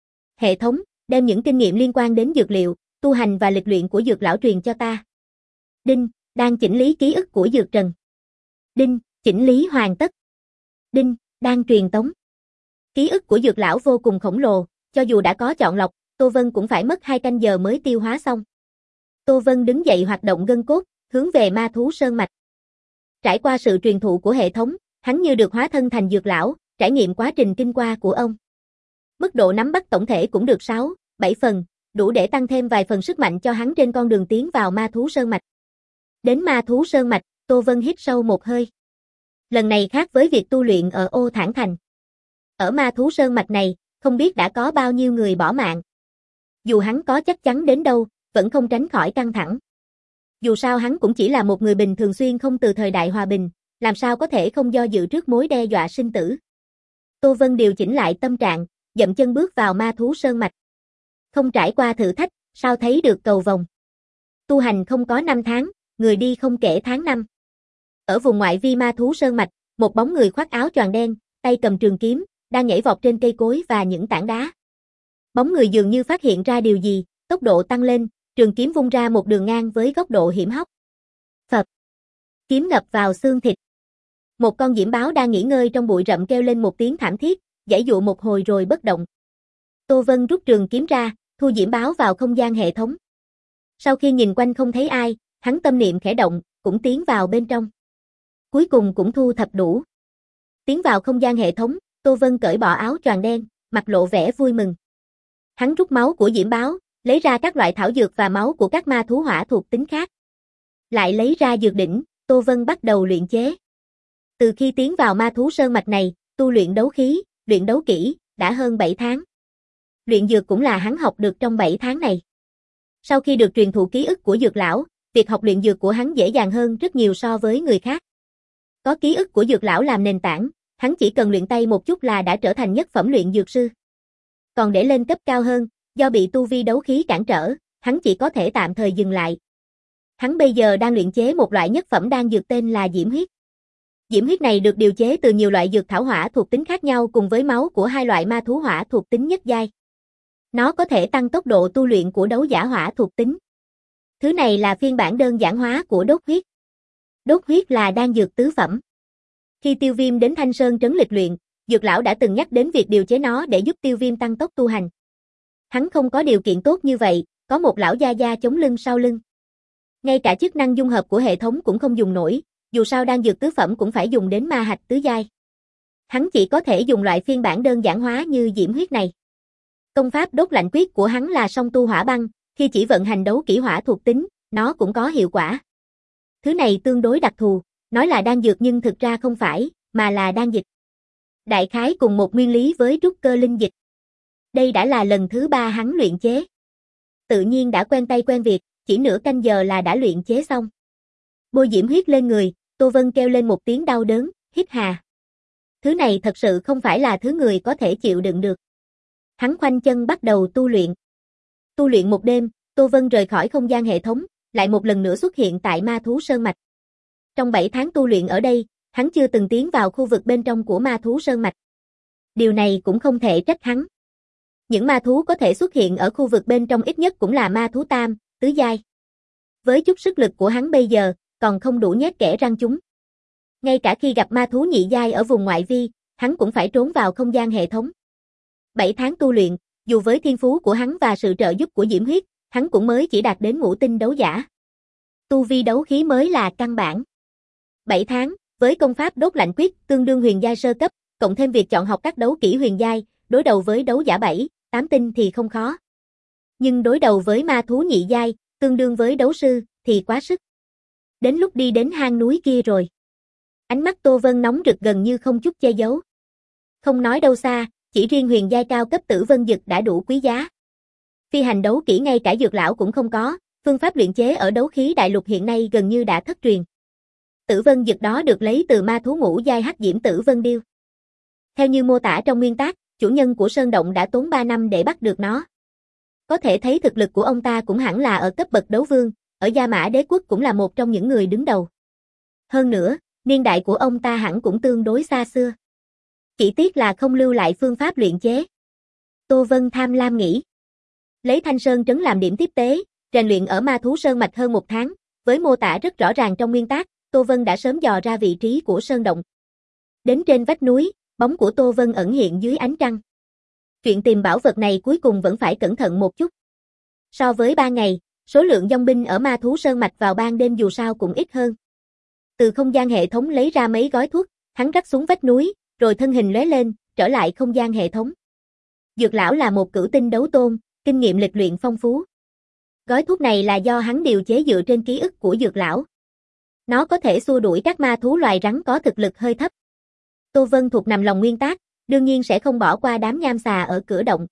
[SPEAKER 1] Hệ thống, đem những kinh nghiệm liên quan đến dược liệu, tu hành và lịch luyện của dược lão truyền cho ta. Đinh, đang chỉnh lý ký ức của Dược Trần. Đinh, chỉnh lý hoàn tất. Đinh, đang truyền tống. Ký ức của Dược lão vô cùng khổng lồ, cho dù đã có chọn lọc, Tô Vân cũng phải mất hai canh giờ mới tiêu hóa xong. Tô Vân đứng dậy hoạt động gân cốt, hướng về ma thú sơn mạch. Trải qua sự truyền thụ của hệ thống, hắn như được hóa thân thành Dược lão, trải nghiệm quá trình kinh qua của ông. Mức độ nắm bắt tổng thể cũng được sáu, bảy phần, đủ để tăng thêm vài phần sức mạnh cho hắn trên con đường tiến vào ma thú sơn mạch. Đến ma thú sơn mạch, Tô Vân hít sâu một hơi. Lần này khác với việc tu luyện ở Ô Thản Thành. Ở ma thú sơn mạch này, không biết đã có bao nhiêu người bỏ mạng. Dù hắn có chắc chắn đến đâu, vẫn không tránh khỏi căng thẳng. Dù sao hắn cũng chỉ là một người bình thường xuyên không từ thời đại hòa bình, làm sao có thể không do dự trước mối đe dọa sinh tử. Tô Vân điều chỉnh lại tâm trạng, dậm chân bước vào ma thú sơn mạch. Không trải qua thử thách, sao thấy được cầu vồng. Tu hành không có năm tháng, người đi không kể tháng năm. Ở vùng ngoại vi ma thú sơn mạch, một bóng người khoác áo choàng đen, tay cầm trường kiếm, đang nhảy vọt trên cây cối và những tảng đá. Bóng người dường như phát hiện ra điều gì, tốc độ tăng lên, trường kiếm vung ra một đường ngang với góc độ hiểm hóc. Phập. Kiếm ngập vào xương thịt. Một con diễm báo đang nghỉ ngơi trong bụi rậm kêu lên một tiếng thảm thiết, giãy dụa một hồi rồi bất động. Tô Vân rút trường kiếm ra, thu diễm báo vào không gian hệ thống. Sau khi nhìn quanh không thấy ai, hắn tâm niệm khẽ động, cũng tiến vào bên trong. Cuối cùng cũng thu thập đủ. Tiến vào không gian hệ thống, Tô Vân cởi bỏ áo choàng đen, mặt lộ vẻ vui mừng. Hắn rút máu của diễm báo, lấy ra các loại thảo dược và máu của các ma thú hỏa thuộc tính khác. Lại lấy ra dược đỉnh, Tô Vân bắt đầu luyện chế. Từ khi tiến vào ma thú sơn mạch này, tu luyện đấu khí, luyện đấu kỹ, đã hơn bảy tháng. Luyện dược cũng là hắn học được trong bảy tháng này. Sau khi được truyền thụ ký ức của Dược lão, việc học luyện dược của hắn dễ dàng hơn rất nhiều so với người khác. Có ký ức của Dược lão làm nền tảng, hắn chỉ cần luyện tay một chút là đã trở thành nhất phẩm luyện dược sư. Còn để lên cấp cao hơn, do bị tu vi đấu khí cản trở, hắn chỉ có thể tạm thời dừng lại. Hắn bây giờ đang luyện chế một loại nhất phẩm đan dược tên là Diễm huyết. Diễm huyết này được điều chế từ nhiều loại dược thảo hỏa thuộc tính khác nhau cùng với máu của hai loại ma thú hỏa thuộc tính nhất giai. Nó có thể tăng tốc độ tu luyện của đấu giả hỏa thuộc tính. Thứ này là phiên bản đơn giản hóa của đốt huyết. Đốt huyết là đan dược tứ phẩm. Khi Tiêu Viêm đến Thanh Sơn trấn lịch luyện, Dược lão đã từng nhắc đến việc điều chế nó để giúp Tiêu Viêm tăng tốc tu hành. Hắn không có điều kiện tốt như vậy, có một lão gia gia chống lưng sau lưng. Ngay cả chức năng dung hợp của hệ thống cũng không dùng nổi, dù sao đan dược tứ phẩm cũng phải dùng đến ma hạch tứ giai. Hắn chỉ có thể dùng loại phiên bản đơn giản hóa như Diễm huyết này. Công pháp đốt lạnh quyết của hắn là song tu hỏa băng, khi chỉ vận hành đấu kỹ hỏa thuộc tính, nó cũng có hiệu quả. Thứ này tương đối đặc thù, nói là đan dược nhưng thực ra không phải, mà là đan dịch. Đại khái cùng một nguyên lý với trúc cơ linh dịch. Đây đã là lần thứ ba hắn luyện chế. Tự nhiên đã quen tay quen việc, chỉ nửa canh giờ là đã luyện chế xong. Bôi diễm huyết lên người, Tô Vân kêu lên một tiếng đau đớn, hít hà. Thứ này thật sự không phải là thứ người có thể chịu đựng được. Hắn khoanh chân bắt đầu tu luyện. Tu luyện một đêm, Tô Vân rời khỏi không gian hệ thống, lại một lần nữa xuất hiện tại ma thú sơn mạch. Trong bảy tháng tu luyện ở đây, hắn chưa từng tiến vào khu vực bên trong của ma thú sơn mạch. Điều này cũng không thể trách hắn. Những ma thú có thể xuất hiện ở khu vực bên trong ít nhất cũng là ma thú tam, tứ giai. Với chút sức lực của hắn bây giờ, còn không đủ nhét kẽ răng chúng. Ngay cả khi gặp ma thú nhị giai ở vùng ngoại vi, hắn cũng phải trốn vào không gian hệ thống. Bảy tháng tu luyện, dù với thiên phú của hắn và sự trợ giúp của Diễm huyết, hắn cũng mới chỉ đạt đến ngũ tinh đấu giả. Tu vi đấu khí mới là căn bản. bảy tháng, với công pháp đốt lạnh quyết tương đương huyền giai sơ cấp, cộng thêm việc chọn học các đấu kỹ huyền giai, đối đầu với đấu giả bảy, tám tinh thì không khó. Nhưng đối đầu với ma thú nhị giai, tương đương với đấu sư, thì quá sức. Đến lúc đi đến hang núi kia rồi. Ánh mắt Tô Vân nóng rực gần như không chút che giấu. Không nói đâu xa, chỉ riêng huyền giai cao cấp tử vân dực đã đủ quý giá. Phi hành đấu kỹ ngay cả dược lão cũng không có, phương pháp luyện chế ở đấu khí đại lục hiện nay gần như đã thất truyền. Tử vân dực đó được lấy từ ma thú ngũ giai hắc diễm tử vân điêu. Theo như mô tả trong nguyên tác, chủ nhân của sơn động đã tốn ba năm để bắt được nó. Có thể thấy thực lực của ông ta cũng hẳn là ở cấp bậc đấu vương, ở Gia Mã Đế quốc cũng là một trong những người đứng đầu. Hơn nữa, niên đại của ông ta hẳn cũng tương đối xa xưa. Chỉ tiếc là không lưu lại phương pháp luyện chế. Tô Vân tham lam nghĩ. Lấy Thanh Sơn trấn làm điểm tiếp tế, rèn luyện ở Ma Thú Sơn mạch hơn một tháng, với mô tả rất rõ ràng trong nguyên tác, Tô Vân đã sớm dò ra vị trí của sơn động. Đến trên vách núi, bóng của Tô Vân ẩn hiện dưới ánh trăng. Chuyện tìm bảo vật này cuối cùng vẫn phải cẩn thận một chút. So với ba ngày, số lượng dòng binh ở Ma Thú Sơn mạch vào ban đêm dù sao cũng ít hơn. Từ không gian hệ thống lấy ra mấy gói thuốc, hắn rắc xuống vách núi, rồi thân hình lóe lên, trở lại không gian hệ thống. Dược lão là một cửu tinh đấu tôn, kinh nghiệm lịch luyện phong phú. Gói thuốc này là do hắn điều chế dựa trên ký ức của dược lão. Nó có thể xua đuổi các ma thú loài rắn có thực lực hơi thấp. Tô Vân thuộc nằm lòng nguyên tác, đương nhiên sẽ không bỏ qua đám nham xà ở cửa động.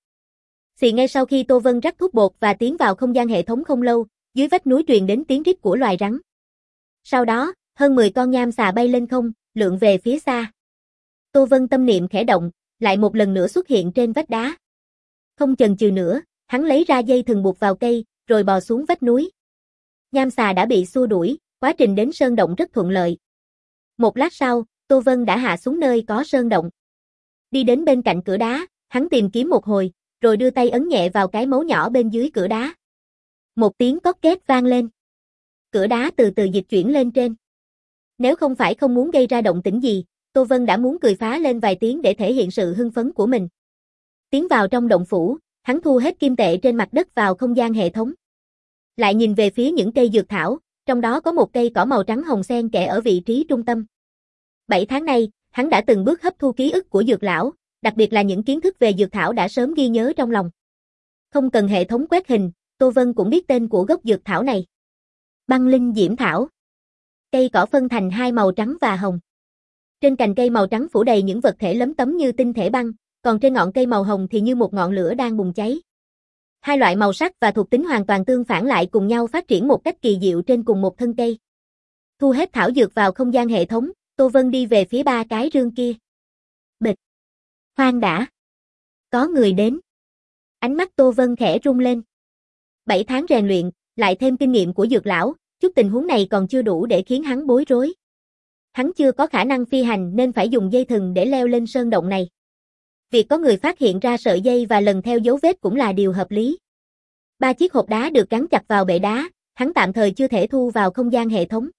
[SPEAKER 1] Xì ngay sau khi Tô Vân rắc thuốc bột và tiến vào không gian hệ thống không lâu, dưới vách núi truyền đến tiếng rít của loài rắn. Sau đó, hơn mười con nham xà bay lên không, lượn về phía xa. Tô Vân tâm niệm khẽ động, lại một lần nữa xuất hiện trên vách đá. Không chần chừ nữa, hắn lấy ra dây thừng buộc vào cây, rồi bò xuống vách núi. Nham xà đã bị xua đuổi, quá trình đến sơn động rất thuận lợi. Một lát sau, Tô Vân đã hạ xuống nơi có sơn động. Đi đến bên cạnh cửa đá, hắn tìm kiếm một hồi, rồi đưa tay ấn nhẹ vào cái mấu nhỏ bên dưới cửa đá. Một tiếng cót két vang lên. Cửa đá từ từ dịch chuyển lên trên. Nếu không phải không muốn gây ra động tĩnh gì, Tô Vân đã muốn cười phá lên vài tiếng để thể hiện sự hưng phấn của mình. Tiến vào trong động phủ, hắn thu hết kim tệ trên mặt đất vào không gian hệ thống. Lại nhìn về phía những cây dược thảo, trong đó có một cây cỏ màu trắng hồng xen kẽ ở vị trí trung tâm. Bảy tháng nay, hắn đã từng bước hấp thu ký ức của dược lão, đặc biệt là những kiến thức về dược thảo đã sớm ghi nhớ trong lòng. Không cần hệ thống quét hình, Tô Vân cũng biết tên của gốc dược thảo này. Băng linh diễm thảo. Cây cỏ phân thành hai màu trắng và hồng. Trên cành cây màu trắng phủ đầy những vật thể lấm tấm như tinh thể băng, còn trên ngọn cây màu hồng thì như một ngọn lửa đang bùng cháy. Hai loại màu sắc và thuộc tính hoàn toàn tương phản lại cùng nhau phát triển một cách kỳ diệu trên cùng một thân cây. Thu hết thảo dược vào không gian hệ thống, Tô Vân đi về phía ba cái rương kia. Bịch. Khoan đã. Có người đến. Ánh mắt Tô Vân khẽ rung lên. Bảy tháng rèn luyện, lại thêm kinh nghiệm của dược lão, chút tình huống này còn chưa đủ để khiến hắn bối rối. Hắn chưa có khả năng phi hành nên phải dùng dây thừng để leo lên sơn động này. Việc có người phát hiện ra sợi dây và lần theo dấu vết cũng là điều hợp lý. Ba chiếc hộp đá được gắn chặt vào bệ đá, hắn tạm thời chưa thể thu vào không gian hệ thống.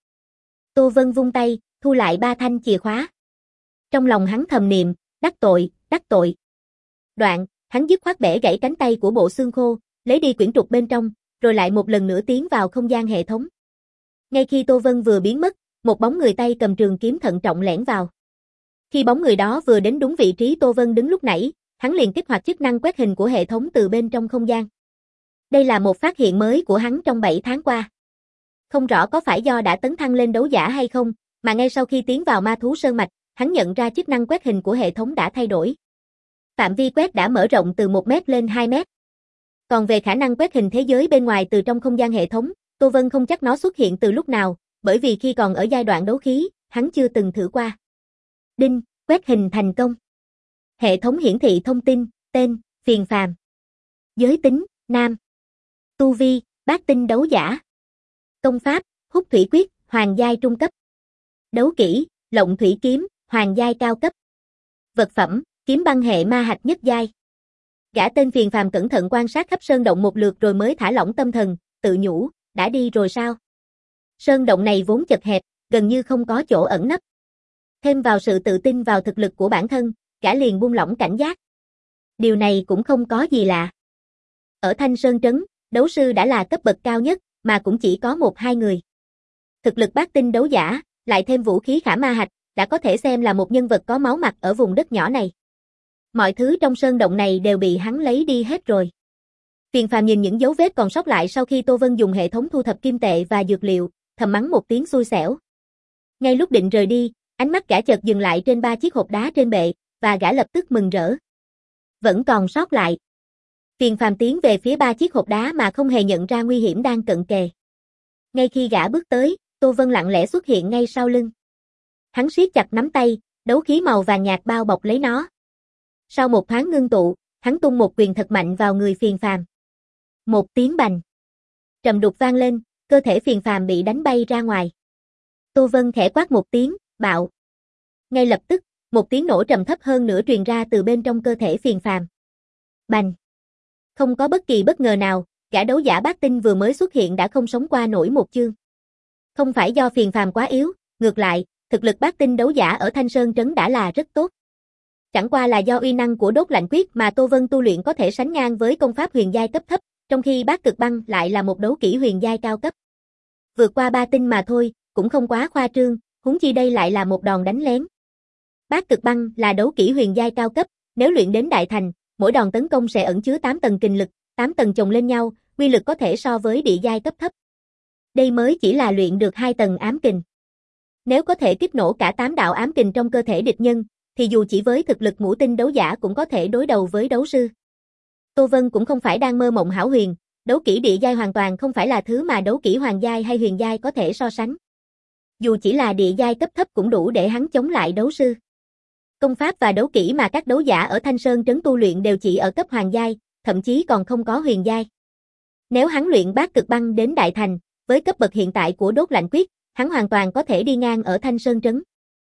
[SPEAKER 1] Tô Vân vung tay, thu lại ba thanh chìa khóa. Trong lòng hắn thầm niệm, đắc tội, đắc tội. Đoạn, hắn dứt khoát bẻ gãy cánh tay của bộ xương khô, lấy đi quyển trục bên trong, rồi lại một lần nữa tiến vào không gian hệ thống. Ngay khi Tô Vân vừa biến mất, một bóng người tay cầm trường kiếm thận trọng lẻn vào. Khi bóng người đó vừa đến đúng vị trí Tô Vân đứng lúc nãy, hắn liền kích hoạt chức năng quét hình của hệ thống từ bên trong không gian. Đây là một phát hiện mới của hắn trong bảy tháng qua. Không rõ có phải do đã tấn thăng lên đấu giả hay không, mà ngay sau khi tiến vào Ma Thú Sơn mạch, hắn nhận ra chức năng quét hình của hệ thống đã thay đổi. Phạm vi quét đã mở rộng từ một mét lên hai mét. Còn về khả năng quét hình thế giới bên ngoài từ trong không gian hệ thống, Tô Vân không chắc nó xuất hiện từ lúc nào, bởi vì khi còn ở giai đoạn đấu khí, hắn chưa từng thử qua. Đinh, quét hình thành công. Hệ thống hiển thị thông tin, tên, Phiền Phàm. Giới tính, nam. Tu vi, bát tinh đấu giả. Công pháp, hút thủy quyết, hoàng giai trung cấp. Đấu kỹ, lộng thủy kiếm, hoàng giai cao cấp. Vật phẩm, kiếm băng hệ ma hạch nhất giai. Gã tên Phiền Phàm cẩn thận quan sát khắp sơn động một lượt rồi mới thả lỏng tâm thần, tự nhủ, đã đi rồi sao? Sơn động này vốn chật hẹp, gần như không có chỗ ẩn nấp. Thêm vào sự tự tin vào thực lực của bản thân, gã liền buông lỏng cảnh giác. Điều này cũng không có gì lạ. Ở Thanh Sơn Trấn, đấu sư đã là cấp bậc cao nhất, mà cũng chỉ có một hai người. Thực lực bát tinh đấu giả, lại thêm vũ khí khả ma hạch, đã có thể xem là một nhân vật có máu mặt ở vùng đất nhỏ này. Mọi thứ trong sơn động này đều bị hắn lấy đi hết rồi. Phiền Phàm nhìn những dấu vết còn sót lại sau khi Tô Vân dùng hệ thống thu thập kim tệ và dược liệu, thầm mắng một tiếng xui xẻo. Ngay lúc định rời đi, ánh mắt gã chợt dừng lại trên ba chiếc hộp đá trên bệ, và gã lập tức mừng rỡ. Vẫn còn sót lại. Phiền Phàm tiến về phía ba chiếc hộp đá mà không hề nhận ra nguy hiểm đang cận kề. Ngay khi gã bước tới, Tô Vân lặng lẽ xuất hiện ngay sau lưng. Hắn siết chặt nắm tay, đấu khí màu vàng nhạt bao bọc lấy nó. Sau một thoáng ngưng tụ, hắn tung một quyền thật mạnh vào người Phiền Phàm. Một tiếng bành. Trầm đục vang lên, cơ thể Phiền Phàm bị đánh bay ra ngoài. Tô Vân khẽ quát một tiếng, bạo. Ngay lập tức, một tiếng nổ trầm thấp hơn nữa truyền ra từ bên trong cơ thể Phiền Phàm. Bành. Không có bất kỳ bất ngờ nào, gã đấu giả bát tinh vừa mới xuất hiện đã không sống qua nổi một chương. Không phải do Phiền Phàm quá yếu, ngược lại, thực lực bát tinh đấu giả ở Thanh Sơn Trấn đã là rất tốt. Chẳng qua là do uy năng của đốt lạnh quyết mà Tô Vân tu luyện có thể sánh ngang với công pháp huyền giai cấp thấp, trong khi bát cực băng lại là một đấu kỹ huyền giai cao cấp. Vượt qua ba tinh mà thôi, cũng không quá khoa trương, huống chi đây lại là một đòn đánh lén. Bát cực băng là đấu kỹ huyền giai cao cấp, nếu luyện đến đại thành, mỗi đòn tấn công sẽ ẩn chứa tám tầng kình lực, tám tầng chồng lên nhau, uy lực có thể so với địa giai cấp thấp. Đây mới chỉ là luyện được hai tầng ám kình. Nếu có thể kích nổ cả tám đạo ám kình trong cơ thể địch nhân, thì dù chỉ với thực lực ngũ tinh đấu giả cũng có thể đối đầu với đấu sư. Tô Vân cũng không phải đang mơ mộng hão huyền, đấu kỹ địa giai hoàn toàn không phải là thứ mà đấu kỹ hoàng giai hay huyền giai có thể so sánh. Dù chỉ là địa giai cấp thấp cũng đủ để hắn chống lại đấu sư. Công pháp và đấu kỹ mà các đấu giả ở Thanh Sơn Trấn tu luyện đều chỉ ở cấp hoàng giai, thậm chí còn không có huyền giai. Nếu hắn luyện bát cực băng đến đại thành, với cấp bậc hiện tại của đốt lạnh quyết, hắn hoàn toàn có thể đi ngang ở Thanh Sơn Trấn.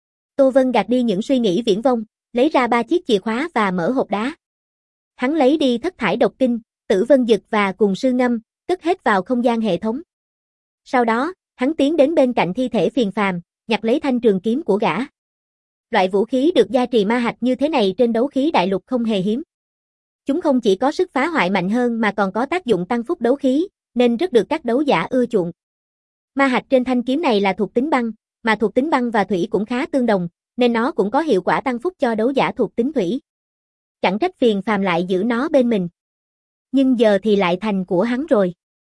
[SPEAKER 1] Tô Vân gạt đi những suy nghĩ viển vông, lấy ra ba chiếc chìa khóa và mở hộp đá. Hắn lấy đi thất thải độc kinh, tử vân dực và cùng sư ngâm, cất hết vào không gian hệ thống. Sau đó, hắn tiến đến bên cạnh thi thể Phiền Phàm, nhặt lấy thanh trường kiếm của gã. Loại vũ khí được gia trì ma hạch như thế này trên đấu khí đại lục không hề hiếm. Chúng không chỉ có sức phá hoại mạnh hơn mà còn có tác dụng tăng phúc đấu khí, nên rất được các đấu giả ưa chuộng. Ma hạch trên thanh kiếm này là thuộc tính băng, mà thuộc tính băng và thủy cũng khá tương đồng, nên nó cũng có hiệu quả tăng phúc cho đấu giả thuộc tính thủy. Chẳng trách Phiền Phàm lại giữ nó bên mình. Nhưng giờ thì lại thành của hắn rồi.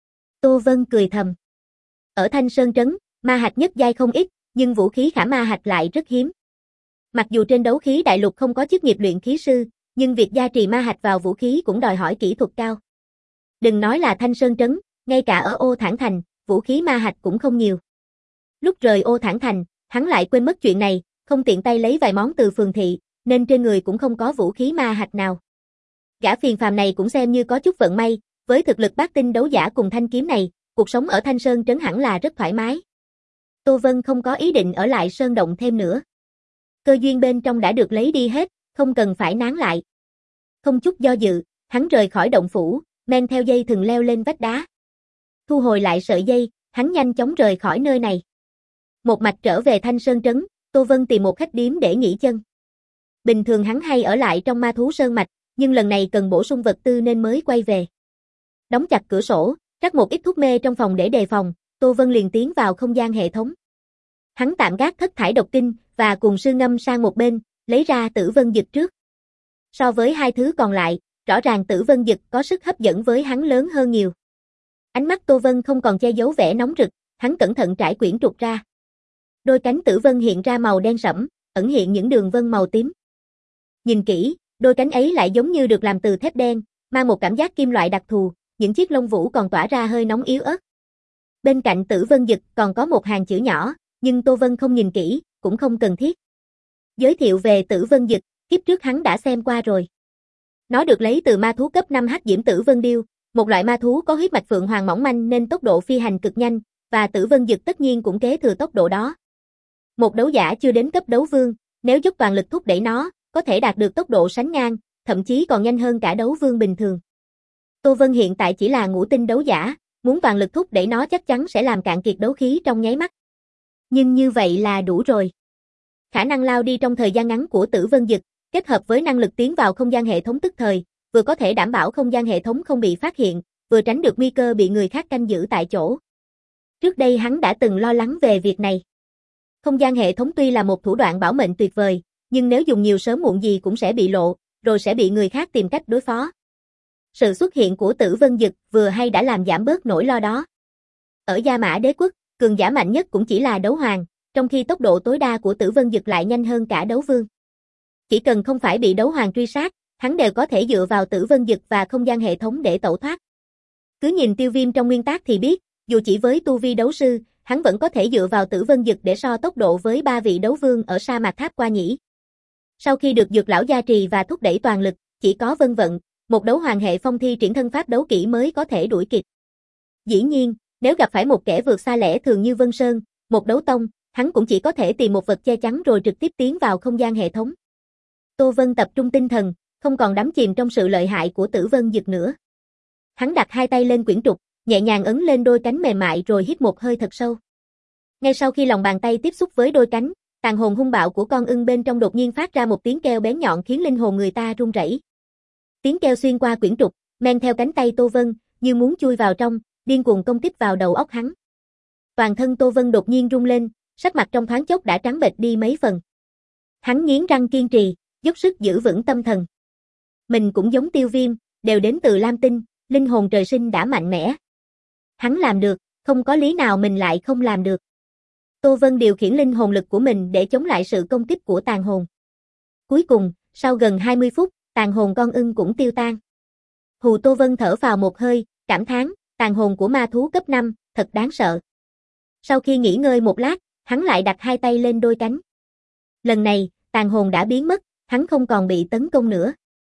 [SPEAKER 1] Tô Vân cười thầm. Ở Thanh Sơn Trấn, ma hạch nhất giai không ít, nhưng vũ khí khả ma hạch lại rất hiếm. Mặc dù trên đấu khí đại lục không có chức nghiệp luyện khí sư, nhưng việc gia trì ma hạch vào vũ khí cũng đòi hỏi kỹ thuật cao. Đừng nói là Thanh Sơn Trấn, ngay cả ở Ô Thản Thành, vũ khí ma hạch cũng không nhiều. Lúc rời Ô Thản Thành, hắn lại quên mất chuyện này, không tiện tay lấy vài món từ phường thị, nên trên người cũng không có vũ khí ma hạch nào. Gã Phiền Phàm này cũng xem như có chút vận may, với thực lực bát tinh đấu giả cùng thanh kiếm này, cuộc sống ở Thanh Sơn Trấn hẳn là rất thoải mái. Tô Vân không có ý định ở lại sơn động thêm nữa. Cơ duyên bên trong đã được lấy đi hết, không cần phải nán lại. Không chút do dự, hắn rời khỏi động phủ, men theo dây thừng leo lên vách đá. Thu hồi lại sợi dây, hắn nhanh chóng rời khỏi nơi này. Một mạch trở về Thanh Sơn Trấn, Tô Vân tìm một khách điếm để nghỉ chân. Bình thường hắn hay ở lại trong ma thú sơn mạch, nhưng lần này cần bổ sung vật tư nên mới quay về. Đóng chặt cửa sổ, rắc một ít thuốc mê trong phòng để đề phòng, Tô Vân liền tiến vào không gian hệ thống. Hắn tạm gác thất thải độc kinh và cùng sư ngâm sang một bên, lấy ra tử vân dực trước. So với hai thứ còn lại, rõ ràng tử vân dực có sức hấp dẫn với hắn lớn hơn nhiều. Ánh mắt Tô Vân không còn che giấu vẻ nóng rực, hắn cẩn thận trải quyển trục ra. Đôi cánh tử vân hiện ra màu đen sẫm, ẩn hiện những đường vân màu tím. Nhìn kỹ, đôi cánh ấy lại giống như được làm từ thép đen, mang một cảm giác kim loại đặc thù, những chiếc lông vũ còn tỏa ra hơi nóng yếu ớt. Bên cạnh tử vân dực còn có một hàng chữ nhỏ, nhưng Tô Vân không nhìn kỹ, cũng không cần thiết. Giới thiệu về tử vân dực, kiếp trước hắn đã xem qua rồi. Nó được lấy từ ma thú cấp năm hắc diễm tử vân điêu, một loại ma thú có huyết mạch phượng hoàng mỏng manh nên tốc độ phi hành cực nhanh, và tử vân dực tất nhiên cũng kế thừa tốc độ đó. Một đấu giả chưa đến cấp đấu vương, nếu dốc toàn lực thúc đẩy nó, có thể đạt được tốc độ sánh ngang, thậm chí còn nhanh hơn cả đấu vương bình thường. Tô Vân hiện tại chỉ là ngũ tinh đấu giả, muốn toàn lực thúc đẩy nó chắc chắn sẽ làm cạn kiệt đấu khí trong nháy mắt. Nhưng như vậy là đủ rồi. Khả năng lao đi trong thời gian ngắn của tử vân dực, kết hợp với năng lực tiến vào không gian hệ thống tức thời, vừa có thể đảm bảo không gian hệ thống không bị phát hiện, vừa tránh được nguy cơ bị người khác canh giữ tại chỗ. Trước đây hắn đã từng lo lắng về việc này. Không gian hệ thống tuy là một thủ đoạn bảo mệnh tuyệt vời, nhưng nếu dùng nhiều sớm muộn gì cũng sẽ bị lộ, rồi sẽ bị người khác tìm cách đối phó. Sự xuất hiện của Tử Vân Dực vừa hay đã làm giảm bớt nỗi lo đó. Ở Gia Mã Đế quốc, cường giả mạnh nhất cũng chỉ là đấu hoàng, trong khi tốc độ tối đa của Tử Vân Dực lại nhanh hơn cả đấu vương. Chỉ cần không phải bị đấu hoàng truy sát, hắn đều có thể dựa vào Tử Vân Dực và không gian hệ thống để tẩu thoát. Cứ nhìn Tiêu Viêm trong nguyên tác thì biết, dù chỉ với tu vi đấu sư, hắn vẫn có thể dựa vào Tử Vân Dực để so tốc độ với ba vị đấu vương ở sa mạc Tháp Qua Nhĩ. Sau khi được Dược lão gia trì và thúc đẩy toàn lực, chỉ có Vân Vận, một đấu hoàng hệ phong thi triển thân pháp đấu kỹ mới có thể đuổi kịp. Dĩ nhiên, nếu gặp phải một kẻ vượt xa lẽ thường như Vân Sơn, một đấu tông, hắn cũng chỉ có thể tìm một vật che chắn rồi trực tiếp tiến vào không gian hệ thống. Tô Vân tập trung tinh thần, không còn đắm chìm trong sự lợi hại của Tử Vân Dực nữa. Hắn đặt hai tay lên quyển trục, nhẹ nhàng ấn lên đôi cánh mềm mại rồi hít một hơi thật sâu. Ngay sau khi lòng bàn tay tiếp xúc với đôi cánh, tàn hồn hung bạo của con ưng bên trong đột nhiên phát ra một tiếng kêu bén nhọn khiến linh hồn người ta run rẩy. Tiếng kêu xuyên qua quyển trục, men theo cánh tay Tô Vân, như muốn chui vào trong, điên cuồng công kích vào đầu óc hắn. Toàn thân Tô Vân đột nhiên rung lên, sắc mặt trong thoáng chốc đã trắng bệch đi mấy phần. Hắn nghiến răng kiên trì, dốc sức giữ vững tâm thần. Mình cũng giống Tiêu Viêm, đều đến từ Lam Tinh, linh hồn trời sinh đã mạnh mẽ. Hắn làm được, không có lý nào mình lại không làm được. Tô Vân điều khiển linh hồn lực của mình để chống lại sự công kích của tàn hồn. Cuối cùng, sau gần hai mươi phút, tàn hồn con ưng cũng tiêu tan. Hù Tô Vân thở vào một hơi, cảm thán, tàn hồn của ma thú cấp năm, thật đáng sợ. Sau khi nghỉ ngơi một lát, hắn lại đặt hai tay lên đôi cánh. Lần này, tàn hồn đã biến mất, hắn không còn bị tấn công nữa.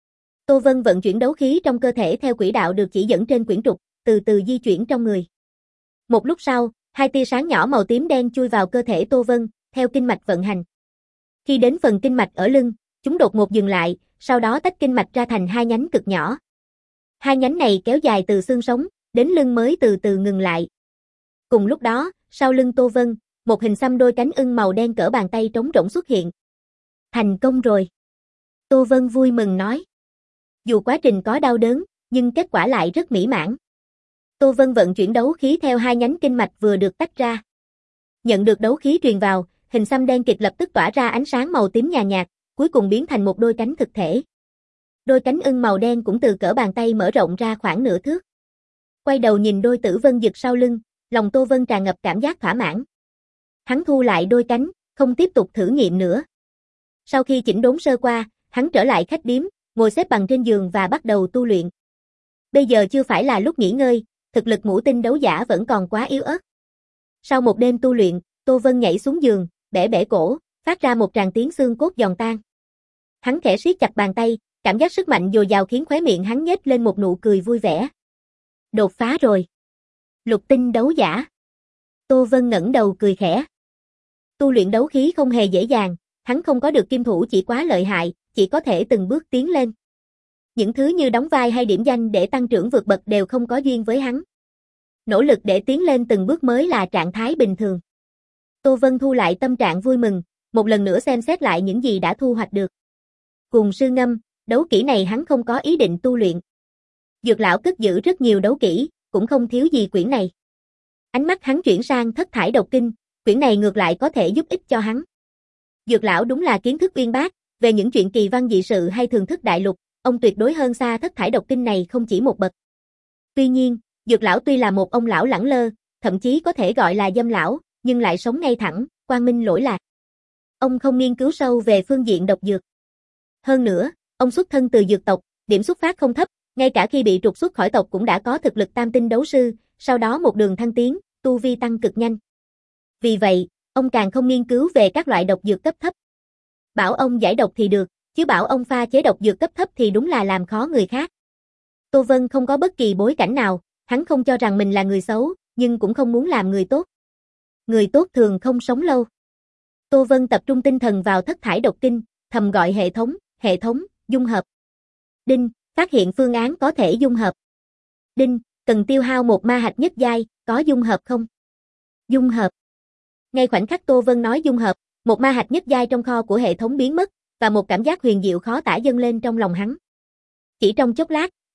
[SPEAKER 1] Tô Vân vận chuyển đấu khí trong cơ thể theo quỹ đạo được chỉ dẫn trên quyển trục, từ từ di chuyển trong người. Một lúc sau, hai tia sáng nhỏ màu tím đen chui vào cơ thể Tô Vân, theo kinh mạch vận hành. Khi đến phần kinh mạch ở lưng, chúng đột ngột dừng lại, sau đó tách kinh mạch ra thành hai nhánh cực nhỏ. Hai nhánh này kéo dài từ xương sống, đến lưng mới từ từ ngừng lại. Cùng lúc đó, sau lưng Tô Vân, một hình xăm đôi cánh ưng màu đen cỡ bàn tay trống rỗng xuất hiện. Thành công rồi. Tô Vân vui mừng nói. Dù quá trình có đau đớn, nhưng kết quả lại rất mỹ mãn. Tô Vân vận chuyển đấu khí theo hai nhánh kinh mạch vừa được tách ra. Nhận được đấu khí truyền vào, hình xăm đen kịt lập tức tỏa ra ánh sáng màu tím nhàn nhạt, cuối cùng biến thành một đôi cánh thực thể. Đôi cánh ưng màu đen cũng từ cỡ bàn tay mở rộng ra khoảng nửa thước. Quay đầu nhìn đôi Tử Vân Dực sau lưng, lòng Tô Vân tràn ngập cảm giác thỏa mãn. Hắn thu lại đôi cánh, không tiếp tục thử nghiệm nữa. Sau khi chỉnh đốn sơ qua, hắn trở lại khách điếm, ngồi xếp bằng trên giường và bắt đầu tu luyện. Bây giờ chưa phải là lúc nghỉ ngơi, thực lực ngũ tinh đấu giả vẫn còn quá yếu ớt. Sau một đêm tu luyện, Tô Vân nhảy xuống giường, bẻ bẻ cổ, phát ra một tràng tiếng xương cốt giòn tan. Hắn khẽ siết chặt bàn tay, cảm giác sức mạnh dồi dào khiến khóe miệng hắn nhếch lên một nụ cười vui vẻ. Đột phá rồi. Lục tinh đấu giả. Tô Vân ngẩng đầu cười khẽ. Tu luyện đấu khí không hề dễ dàng, hắn không có được kim thủ chỉ quá lợi hại, chỉ có thể từng bước tiến lên. Những thứ như đóng vai hay điểm danh để tăng trưởng vượt bậc đều không có duyên với hắn. Nỗ lực để tiến lên từng bước mới là trạng thái bình thường. Tô Vân thu lại tâm trạng vui mừng, một lần nữa xem xét lại những gì đã thu hoạch được. Cùng sư ngâm, đấu kỹ này hắn không có ý định tu luyện. Dược lão cất giữ rất nhiều đấu kỹ, cũng không thiếu gì quyển này. Ánh mắt hắn chuyển sang thất thải độc kinh, quyển này ngược lại có thể giúp ích cho hắn. Dược lão đúng là kiến thức uyên bác, về những chuyện kỳ văn dị sự hay thường thức đại lục, ông tuyệt đối hơn xa thất thải độc kinh này không chỉ một bậc. Tuy nhiên, Dược lão tuy là một ông lão lẳng lơ, thậm chí có thể gọi là dâm lão, nhưng lại sống ngay thẳng, quang minh lỗi lạc. Ông không nghiên cứu sâu về phương diện độc dược. Hơn nữa, ông xuất thân từ dược tộc, điểm xuất phát không thấp, ngay cả khi bị trục xuất khỏi tộc cũng đã có thực lực tam tinh đấu sư, sau đó một đường thăng tiến, tu vi tăng cực nhanh. Vì vậy, ông càng không nghiên cứu về các loại độc dược cấp thấp. Bảo ông giải độc thì được, chứ bảo ông pha chế độc dược cấp thấp thì đúng là làm khó người khác. Tô Vân không có bất kỳ bối cảnh nào, hắn không cho rằng mình là người xấu, nhưng cũng không muốn làm người tốt. Người tốt thường không sống lâu. Tô Vân tập trung tinh thần vào thất thải độc kinh, thầm gọi hệ thống, hệ thống, dung hợp. Đinh, phát hiện phương án có thể dung hợp. Đinh, cần tiêu hao một ma hạch nhất giai, có dung hợp không? Dung hợp. Ngay khoảnh khắc Tô Vân nói dung hợp, một ma hạch nhất giai trong kho của hệ thống biến mất, và một cảm giác huyền diệu khó tả dâng lên trong lòng hắn. Chỉ trong chốc lát,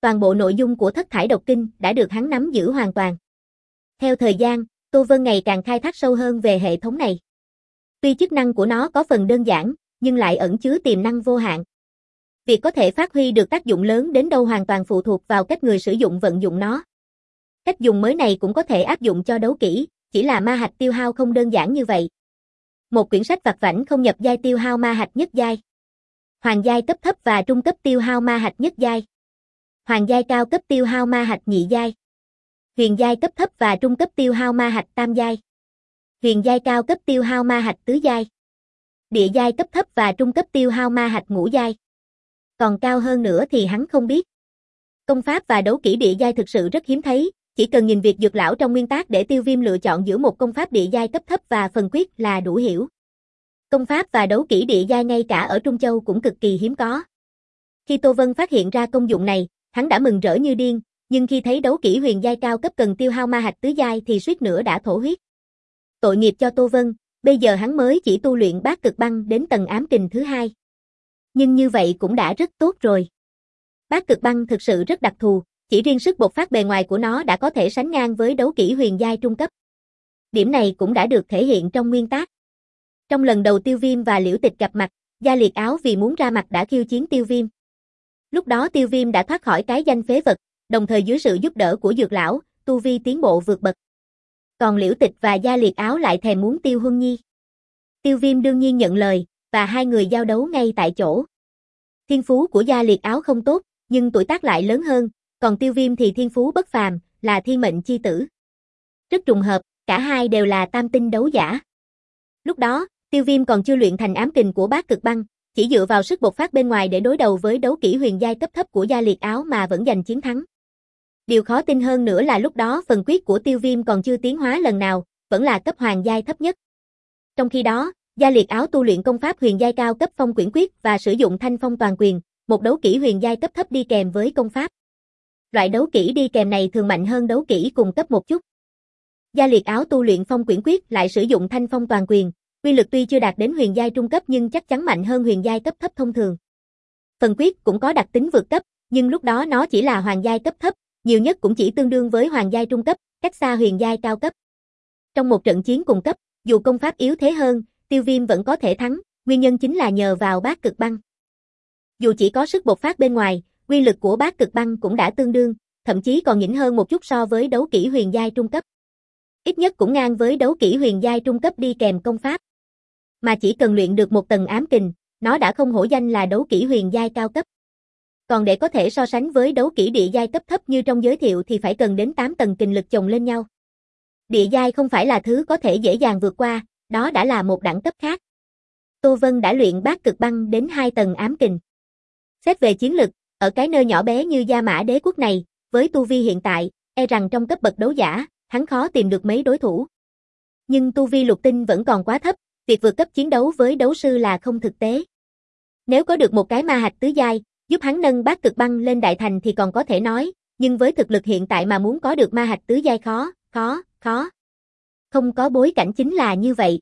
[SPEAKER 1] toàn bộ nội dung của Thất Thải Độc Kinh đã được hắn nắm giữ hoàn toàn. Theo thời gian, Tô Vân ngày càng khai thác sâu hơn về hệ thống này. Tuy chức năng của nó có phần đơn giản, nhưng lại ẩn chứa tiềm năng vô hạn. Việc có thể phát huy được tác dụng lớn đến đâu hoàn toàn phụ thuộc vào cách người sử dụng vận dụng nó. Cách dùng mới này cũng có thể áp dụng cho đấu kỹ, chỉ là ma hạch tiêu hao không đơn giản như vậy. Một quyển sách vặt vãnh không nhập giai tiêu hao ma hạch nhất giai. Hoàng giai cấp thấp và trung cấp tiêu hao ma hạch nhất giai. Hoàng giai cao cấp tiêu hao ma hạch nhị giai. Huyền giai cấp thấp và trung cấp tiêu hao ma hạch tam giai. Huyền giai cao cấp tiêu hao ma hạch tứ giai. Địa giai cấp thấp và trung cấp tiêu hao ma hạch ngũ giai. Còn cao hơn nữa thì hắn không biết. Công pháp và đấu kỹ địa giai thực sự rất hiếm thấy, chỉ cần nhìn việc Dược lão trong nguyên tác để Tiêu Viêm lựa chọn giữa một công pháp địa giai cấp thấp và phần quyết là đủ hiểu. Công pháp và đấu kỹ địa giai ngay cả ở Trung Châu cũng cực kỳ hiếm có. Khi Tô Vân phát hiện ra công dụng này, hắn đã mừng rỡ như điên, nhưng khi thấy đấu kỹ huyền giai cao cấp cần tiêu hao ma hạch tứ giai thì suýt nữa đã thổ huyết. Tội nghiệp cho Tô Vân, bây giờ hắn mới chỉ tu luyện Bát Cực Băng đến tầng ám kình thứ hai. Nhưng như vậy cũng đã rất tốt rồi. Bát Cực Băng thực sự rất đặc thù, chỉ riêng sức bộc phát bề ngoài của nó đã có thể sánh ngang với đấu kỹ huyền giai trung cấp. Điểm này cũng đã được thể hiện trong nguyên tác. Trong lần đầu Tiêu Viêm và Liễu Tịch gặp mặt, Gia Liệt Áo vì muốn ra mặt đã khiêu chiến Tiêu Viêm. Lúc đó Tiêu Viêm đã thoát khỏi cái danh phế vật, đồng thời dưới sự giúp đỡ của Dược lão, tu vi tiến bộ vượt bậc. Còn Liễu Tịch và Gia Liệt Áo lại thèm muốn Tiêu Huân Nhi. Tiêu Viêm đương nhiên nhận lời, và hai người giao đấu ngay tại chỗ. Thiên phú của Gia Liệt Áo không tốt, nhưng tuổi tác lại lớn hơn, còn Tiêu Viêm thì thiên phú bất phàm, là thiên mệnh chi tử. Rất trùng hợp, cả hai đều là tam tinh đấu giả. Lúc đó, Tiêu Viêm còn chưa luyện thành ám kình của Bát Cực Băng, chỉ dựa vào sức bộc phát bên ngoài để đối đầu với đấu kỹ huyền giai cấp thấp của Gia Liệt Áo mà vẫn giành chiến thắng. Điều khó tin hơn nữa là lúc đó phần quyết của Tiêu Viêm còn chưa tiến hóa lần nào, vẫn là cấp hoàng giai thấp nhất. Trong khi đó, Gia Liệt Áo tu luyện công pháp huyền giai cao cấp Phong Quyển Quyết và sử dụng Thanh Phong Toàn Quyền, một đấu kỹ huyền giai cấp thấp đi kèm với công pháp. Loại đấu kỹ đi kèm này thường mạnh hơn đấu kỹ cùng cấp một chút. Gia Liệt Áo tu luyện Phong Quyển Quyết lại sử dụng Thanh Phong Toàn Quyền, uy lực tuy chưa đạt đến huyền giai trung cấp nhưng chắc chắn mạnh hơn huyền giai cấp thấp thông thường. Phần quyết cũng có đặc tính vượt cấp, nhưng lúc đó nó chỉ là hoàng giai cấp thấp, nhiều nhất cũng chỉ tương đương với hoàng giai trung cấp, cách xa huyền giai cao cấp. Trong một trận chiến cùng cấp, dù công pháp yếu thế hơn, Tiêu Viêm vẫn có thể thắng, nguyên nhân chính là nhờ vào Bát Cực Băng. Dù chỉ có sức bộc phát bên ngoài, uy lực của Bát Cực Băng cũng đã tương đương, thậm chí còn nhỉnh hơn một chút so với đấu kỹ huyền giai trung cấp. Ít nhất cũng ngang với đấu kỹ huyền giai trung cấp đi kèm công pháp. Mà chỉ cần luyện được một tầng ám kình, nó đã không hổ danh là đấu kỹ huyền giai cao cấp. Còn để có thể so sánh với đấu kỹ địa giai cấp thấp như trong giới thiệu thì phải cần đến tám tầng kình lực chồng lên nhau. Địa giai không phải là thứ có thể dễ dàng vượt qua, đó đã là một đẳng cấp khác. Tô Vân đã luyện Bát Cực Băng đến hai tầng ám kình. Xét về chiến lực, ở cái nơi nhỏ bé như Gia Mã Đế quốc này, với tu vi hiện tại, e rằng trong cấp bậc đấu giả, hắn khó tìm được mấy đối thủ. Nhưng tu vi lục tinh vẫn còn quá thấp, việc vượt cấp chiến đấu với đấu sư là không thực tế. Nếu có được một cái ma hạch tứ giai, giúp hắn nâng Bát Cực Băng lên đại thành thì còn có thể nói, nhưng với thực lực hiện tại mà muốn có được ma hạch tứ giai khó, khó, khó. Không có bối cảnh chính là như vậy.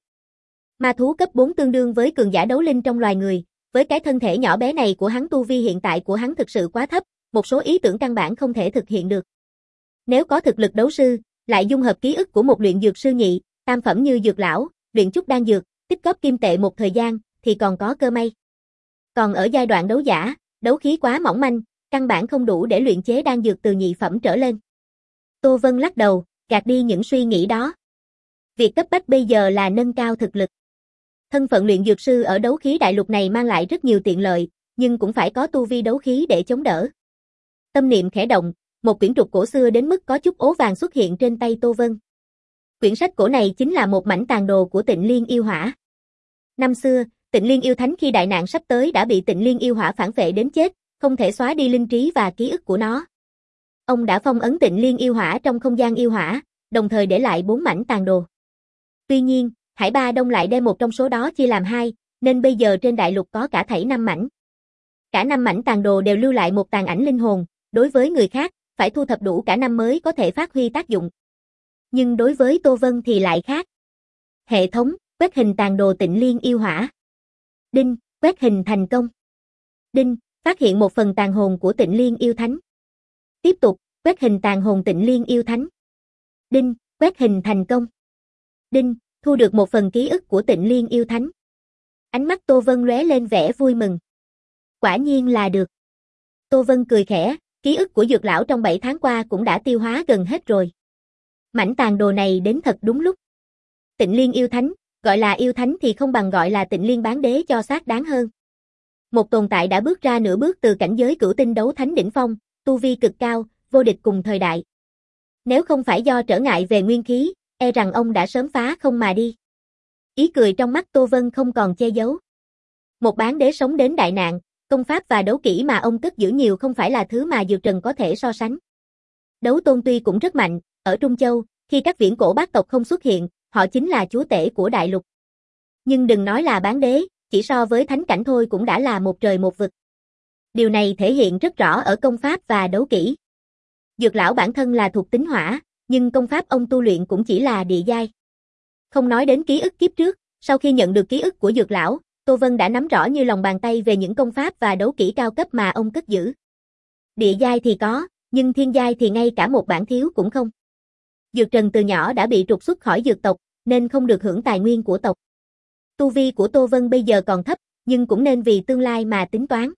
[SPEAKER 1] Ma thú cấp bốn tương đương với cường giả đấu linh trong loài người, với cái thân thể nhỏ bé này của hắn tu vi hiện tại của hắn thực sự quá thấp, một số ý tưởng căn bản không thể thực hiện được. Nếu có thực lực đấu sư, lại dung hợp ký ức của một luyện dược sư nhị, tam phẩm như Dược lão, luyện chút đan dược, tích góp kim tệ một thời gian, thì còn có cơ may. Còn ở giai đoạn đấu giả, đấu khí quá mỏng manh, căn bản không đủ để luyện chế đan dược từ nhị phẩm trở lên. Tô Vân lắc đầu, gạt đi những suy nghĩ đó. Việc cấp bách bây giờ là nâng cao thực lực. Thân phận luyện dược sư ở đấu khí đại lục này mang lại rất nhiều tiện lợi, nhưng cũng phải có tu vi đấu khí để chống đỡ. Tâm niệm khẽ động, một quyển trục cổ xưa đến mức có chút ố vàng xuất hiện trên tay Tô Vân. Quyển sách cổ này chính là một mảnh tàn đồ của Tịnh Liên Yêu Hỏa. Năm xưa, Tịnh Liên Yêu Thánh khi đại nạn sắp tới đã bị Tịnh Liên Yêu Hỏa phản phệ đến chết, không thể xóa đi linh trí và ký ức của nó. Ông đã phong ấn Tịnh Liên Yêu Hỏa trong không gian yêu hỏa, đồng thời để lại bốn mảnh tàn đồ. Tuy nhiên, Hải Ba Đông lại đem một trong số đó chia làm hai, nên bây giờ trên đại lục có cả thảy năm mảnh. Cả năm mảnh tàn đồ đều lưu lại một tàn ảnh linh hồn, đối với người khác, phải thu thập đủ cả năm mới có thể phát huy tác dụng. Nhưng đối với Tô Vân thì lại khác. Hệ thống, quét hình tàn đồ Tịnh Liên Yêu Hỏa. Đinh, quét hình thành công. Đinh, phát hiện một phần tàn hồn của Tịnh Liên Yêu Thánh. Tiếp tục, quét hình tàn hồn Tịnh Liên yêu thánh. Đinh, quét hình thành công. Đinh, thu được một phần ký ức của Tịnh Liên yêu thánh. Ánh mắt Tô Vân lóe lên vẻ vui mừng. Quả nhiên là được. Tô Vân cười khẽ, ký ức của Dược lão trong bảy tháng qua cũng đã tiêu hóa gần hết rồi. Mảnh tàn đồ này đến thật đúng lúc. Tịnh Liên yêu thánh, gọi là yêu thánh thì không bằng gọi là Tịnh Liên bán đế cho xác đáng hơn. Một tồn tại đã bước ra nửa bước từ cảnh giới cửu tinh đấu thánh đỉnh phong, tu vi cực cao, vô địch cùng thời đại. Nếu không phải do trở ngại về nguyên khí, e rằng ông đã sớm phá không mà đi. Ý cười trong mắt Tô Vân không còn che giấu. Một bán đế sống đến đại nạn, công pháp và đấu kỹ mà ông cất giữ nhiều không phải là thứ mà Dược Trần có thể so sánh. Đấu tôn tuy cũng rất mạnh, ở Trung Châu, khi các viễn cổ bát tộc không xuất hiện, họ chính là chúa tể của đại lục. Nhưng đừng nói là bán đế, chỉ so với thánh cảnh thôi cũng đã là một trời một vực. Điều này thể hiện rất rõ ở công pháp và đấu kỹ. Dược lão bản thân là thuộc tính hỏa, nhưng công pháp ông tu luyện cũng chỉ là địa giai. Không nói đến ký ức kiếp trước, sau khi nhận được ký ức của Dược lão, Tô Vân đã nắm rõ như lòng bàn tay về những công pháp và đấu kỹ cao cấp mà ông cất giữ. Địa giai thì có, nhưng thiên giai thì ngay cả một bản thiếu cũng không. Dược Trần từ nhỏ đã bị trục xuất khỏi dược tộc, nên không được hưởng tài nguyên của tộc. Tu vi của Tô Vân bây giờ còn thấp, nhưng cũng nên vì tương lai mà tính toán.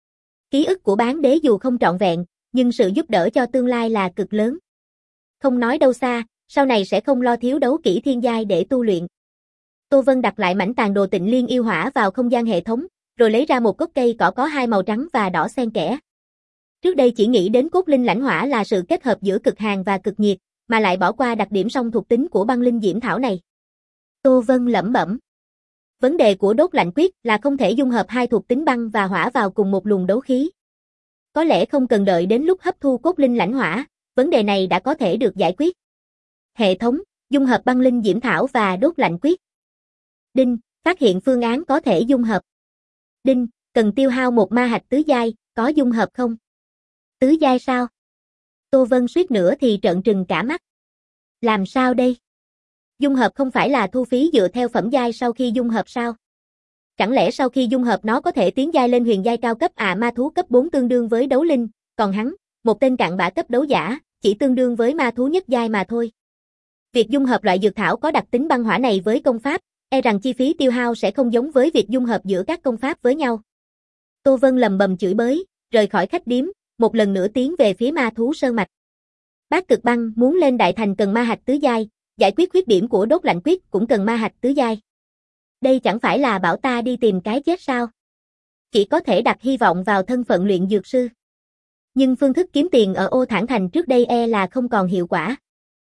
[SPEAKER 1] Ký ức của bán đế dù không trọn vẹn, nhưng sự giúp đỡ cho tương lai là cực lớn. Không nói đâu xa, sau này sẽ không lo thiếu đấu kỹ thiên giai để tu luyện. Tô Vân đặt lại mảnh tàn đồ Tịnh Liên yêu hỏa vào không gian hệ thống, rồi lấy ra một gốc cây cỏ có hai màu trắng và đỏ xen kẽ. Trước đây chỉ nghĩ đến cốt linh lãnh hỏa là sự kết hợp giữa cực hàn và cực nhiệt, mà lại bỏ qua đặc điểm song thuộc tính của băng linh diễm thảo này. Tô Vân lẩm bẩm. Vấn đề của đốt lạnh quyết là không thể dung hợp hai thuộc tính băng và hỏa vào cùng một luồng đấu khí. Có lẽ không cần đợi đến lúc hấp thu cốt linh lãnh hỏa, vấn đề này đã có thể được giải quyết. Hệ thống, dung hợp băng linh diễm thảo và đốt lạnh quyết. Đinh, phát hiện phương án có thể dung hợp. Đinh, cần tiêu hao một ma hạch tứ giai, có dung hợp không? Tứ giai sao? Tô Vân suýt nữa thì trợn trừng cả mắt. Làm sao đây? Dung hợp không phải là thu phí dựa theo phẩm giai sau khi dung hợp sao? Chẳng lẽ sau khi dung hợp nó có thể tiến giai lên huyền giai cao cấp à? Ma thú cấp bốn tương đương với đấu linh, còn hắn, một tên cặn bã cấp đấu giả, chỉ tương đương với ma thú nhất giai mà thôi. Việc dung hợp loại dược thảo có đặc tính băng hỏa này với công pháp, e rằng chi phí tiêu hao sẽ không giống với việc dung hợp giữa các công pháp với nhau. Tô Vân lầm bầm chửi bới, rời khỏi khách điếm, một lần nữa tiến về phía ma thú sơn mạch. Bác Cực Băng muốn lên đại thành cần ma hạch tứ giai, giải quyết khuyết điểm của đốt lạnh quyết cũng cần ma hạch tứ giai. Đây chẳng phải là bảo ta đi tìm cái chết sao? Chỉ có thể đặt hy vọng vào thân phận luyện dược sư. Nhưng phương thức kiếm tiền ở Ô Thản Thành trước đây e là không còn hiệu quả.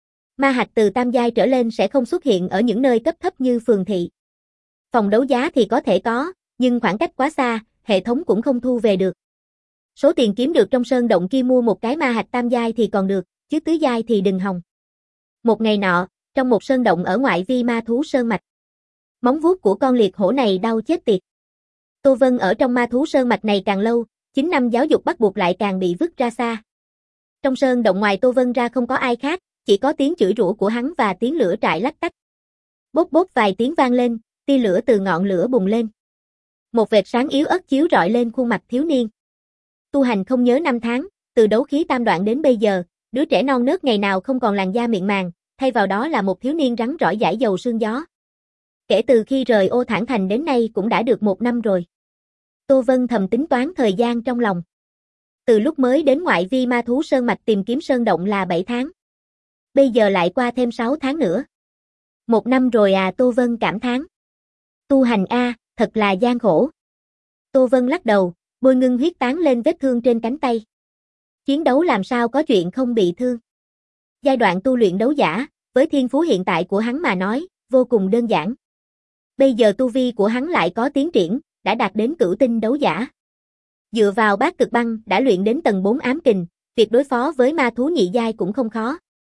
[SPEAKER 1] Ma hạch từ tam giai trở lên sẽ không xuất hiện ở những nơi cấp thấp như phường thị. Phòng đấu giá thì có thể có, nhưng khoảng cách quá xa, hệ thống cũng không thu về được. Số tiền kiếm được trong sơn động kia mua một cái ma hạch tam giai thì còn được, chứ tứ giai thì đừng hòng. Một ngày nọ, trong một sơn động ở ngoại vi ma thú sơn mạch. Móng vuốt của con liệt hổ này đau chết tiệt. Tô Vân ở trong ma thú sơn mạch này càng lâu, chín năm giáo dục bắt buộc lại càng bị vứt ra xa. Trong sơn động ngoài Tô Vân ra không có ai khác, chỉ có tiếng chửi rủa của hắn và tiếng lửa trại lách tách. Bốp bốp vài tiếng vang lên, tia lửa từ ngọn lửa bùng lên. Một vệt sáng yếu ớt chiếu rọi lên khuôn mặt thiếu niên. Tu hành không nhớ năm tháng, từ đấu khí tam đoạn đến bây giờ, đứa trẻ non nớt ngày nào không còn làn da mịn màng, thay vào đó là một thiếu niên rắn rỏi dãi dầu sương gió. Kể từ khi rời Ô Thản Thành đến nay cũng đã được một năm rồi. Tô Vân thầm tính toán thời gian trong lòng. Từ lúc mới đến ngoại vi ma thú sơn mạch tìm kiếm sơn động là bảy tháng. Bây giờ lại qua thêm sáu tháng nữa. Một năm rồi à, Tô Vân cảm thán. Tu hành a, thật là gian khổ. Tô Vân lắc đầu, bôi ngưng huyết tán lên vết thương trên cánh tay. Chiến đấu làm sao có chuyện không bị thương. Giai đoạn tu luyện đấu giả, với thiên phú hiện tại của hắn mà nói, vô cùng đơn giản. Bây giờ tu vi của hắn lại có tiến triển, đã đạt đến cửu tinh đấu giả. Dựa vào Bát Cực Băng đã luyện đến tầng bốn ám kình, việc đối phó với ma thú nhị giai cũng không khó.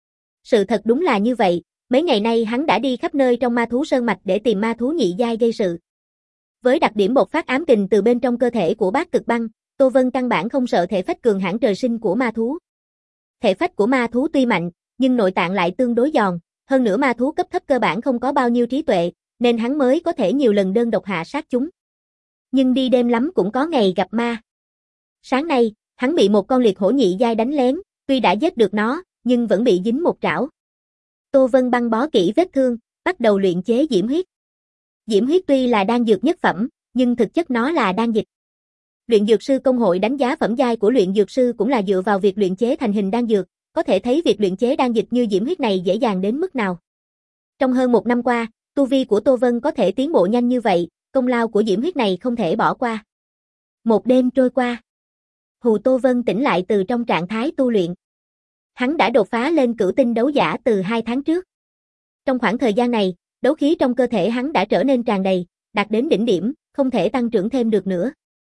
[SPEAKER 1] Sự thật đúng là như vậy, mấy ngày nay hắn đã đi khắp nơi trong ma thú sơn mạch để tìm ma thú nhị giai gây sự. Với đặc điểm bộc phát ám kình từ bên trong cơ thể của Bát Cực Băng, Tô Vân căn bản không sợ thể phách cường hãn trời sinh của ma thú. Thể phách của ma thú tuy mạnh, nhưng nội tạng lại tương đối giòn, hơn nữa ma thú cấp thấp cơ bản không có bao nhiêu trí tuệ, nên hắn mới có thể nhiều lần đơn độc hạ sát chúng. Nhưng đi đêm lắm cũng có ngày gặp ma. Sáng nay, hắn bị một con liệt hổ nhị giai đánh lén, Tuy đã giết được nó, nhưng vẫn bị dính một trảo. Tô Vân băng bó kỹ vết thương, bắt đầu luyện chế diễm huyết. Diễm huyết tuy là đan dược nhất phẩm, nhưng thực chất nó là đan dịch. Luyện dược sư công hội đánh giá phẩm giai của luyện dược sư cũng là dựa vào việc luyện chế thành hình đan dược, có thể thấy việc luyện chế đan dịch như diễm huyết này dễ dàng đến mức nào. Trong hơn một năm qua, tu vi của Tô Vân có thể tiến bộ nhanh như vậy, công lao của diễm huyết này không thể bỏ qua. Một đêm trôi qua, Hù Tô Vân tỉnh lại từ trong trạng thái tu luyện. Hắn đã đột phá lên cửu tinh đấu giả từ hai tháng trước. Trong khoảng thời gian này, đấu khí trong cơ thể hắn đã trở nên tràn đầy, đạt đến đỉnh điểm, không thể tăng trưởng thêm được nữa.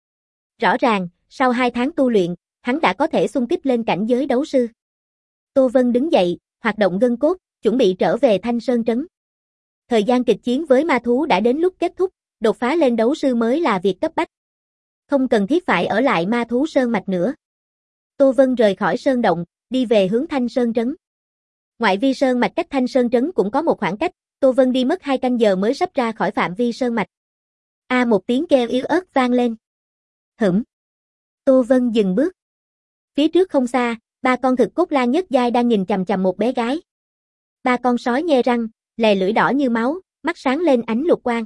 [SPEAKER 1] Rõ ràng, sau hai tháng tu luyện, hắn đã có thể xung kích lên cảnh giới đấu sư. Tô Vân đứng dậy, hoạt động gân cốt, chuẩn bị trở về Thanh Sơn Trấn. Thời gian kịch chiến với ma thú đã đến lúc kết thúc, đột phá lên đấu sư mới là việc cấp bách. Không cần thiết phải ở lại ma thú sơn mạch nữa. Tô Vân rời khỏi sơn động, đi về hướng Thanh Sơn Trấn. Ngoại vi sơn mạch cách Thanh Sơn Trấn cũng có một khoảng cách, Tô Vân đi mất hai canh giờ mới sắp ra khỏi phạm vi sơn mạch. A một tiếng kêu yếu ớt vang lên. Hửm. Tô Vân dừng bước. Phía trước không xa, ba con thực cốt lang nhất giai đang nhìn chằm chằm một bé gái. Ba con sói nhe răng, lè lưỡi đỏ như máu, mắt sáng lên ánh lục quang.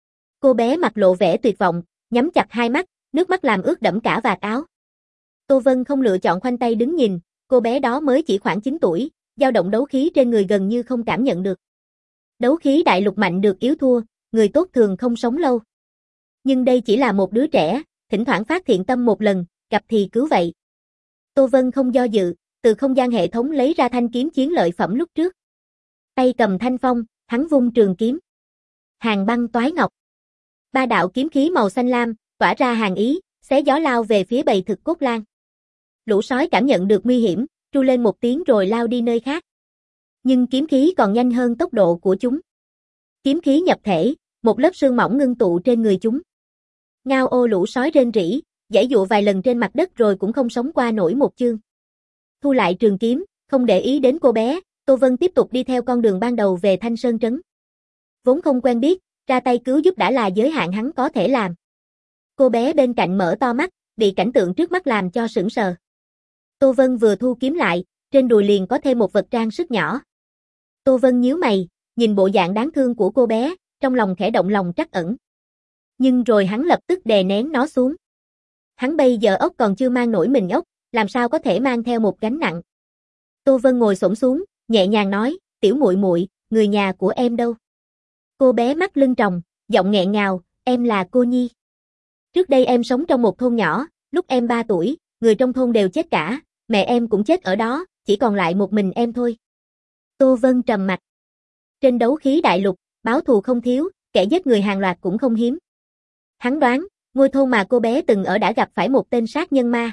[SPEAKER 1] Cô bé mặt lộ vẻ tuyệt vọng, nhắm chặt hai mắt, nước mắt làm ướt đẫm cả vạt áo. Tô Vân không lựa chọn khoanh tay đứng nhìn, cô bé đó mới chỉ khoảng chín tuổi, dao động đấu khí trên người gần như không cảm nhận được. Đấu khí đại lục mạnh được yếu thua, người tốt thường không sống lâu. Nhưng đây chỉ là một đứa trẻ, thỉnh thoảng phát thiện tâm một lần, gặp thì cứu vậy. Tô Vân không do dự, từ không gian hệ thống lấy ra thanh kiếm chiến lợi phẩm lúc trước. Tay cầm thanh phong, hắn vung trường kiếm. Hàng băng toái ngọc. Ba đạo kiếm khí màu xanh lam, tỏa ra hàn ý, xé gió lao về phía bầy thực cốt lang. Lũ sói cảm nhận được nguy hiểm, tru lên một tiếng rồi lao đi nơi khác. Nhưng kiếm khí còn nhanh hơn tốc độ của chúng. Kiếm khí nhập thể, một lớp sương mỏng ngưng tụ trên người chúng. Ngao ô lũ sói rên rỉ, giãy dụa vài lần trên mặt đất rồi cũng không sống qua nổi một chương. Thu lại trường kiếm, không để ý đến cô bé, Tô Vân tiếp tục đi theo con đường ban đầu về Thanh Sơn Trấn. Vốn không quen biết, ra tay cứu giúp đã là giới hạn hắn có thể làm. Cô bé bên cạnh mở to mắt, bị cảnh tượng trước mắt làm cho sững sờ. Tô Vân vừa thu kiếm lại, trên đùi liền có thêm một vật trang sức nhỏ. Tô Vân nhíu mày, nhìn bộ dạng đáng thương của cô bé, trong lòng khẽ động lòng trắc ẩn. Nhưng rồi hắn lập tức đè nén nó xuống. Hắn bây giờ ốc còn chưa mang nổi mình ốc, làm sao có thể mang theo một gánh nặng. Tô Vân ngồi xổm xuống, nhẹ nhàng nói, tiểu muội muội, người nhà của em đâu? Cô bé mắt lưng tròng, giọng nghẹn ngào, em là cô Nhi. Trước đây em sống trong một thôn nhỏ, lúc em ba tuổi, người trong thôn đều chết cả, mẹ em cũng chết ở đó, chỉ còn lại một mình em thôi. Tô Vân trầm mặt. Trên đấu khí đại lục, báo thù không thiếu, kẻ giết người hàng loạt cũng không hiếm. Hắn đoán, ngôi thôn mà cô bé từng ở đã gặp phải một tên sát nhân ma.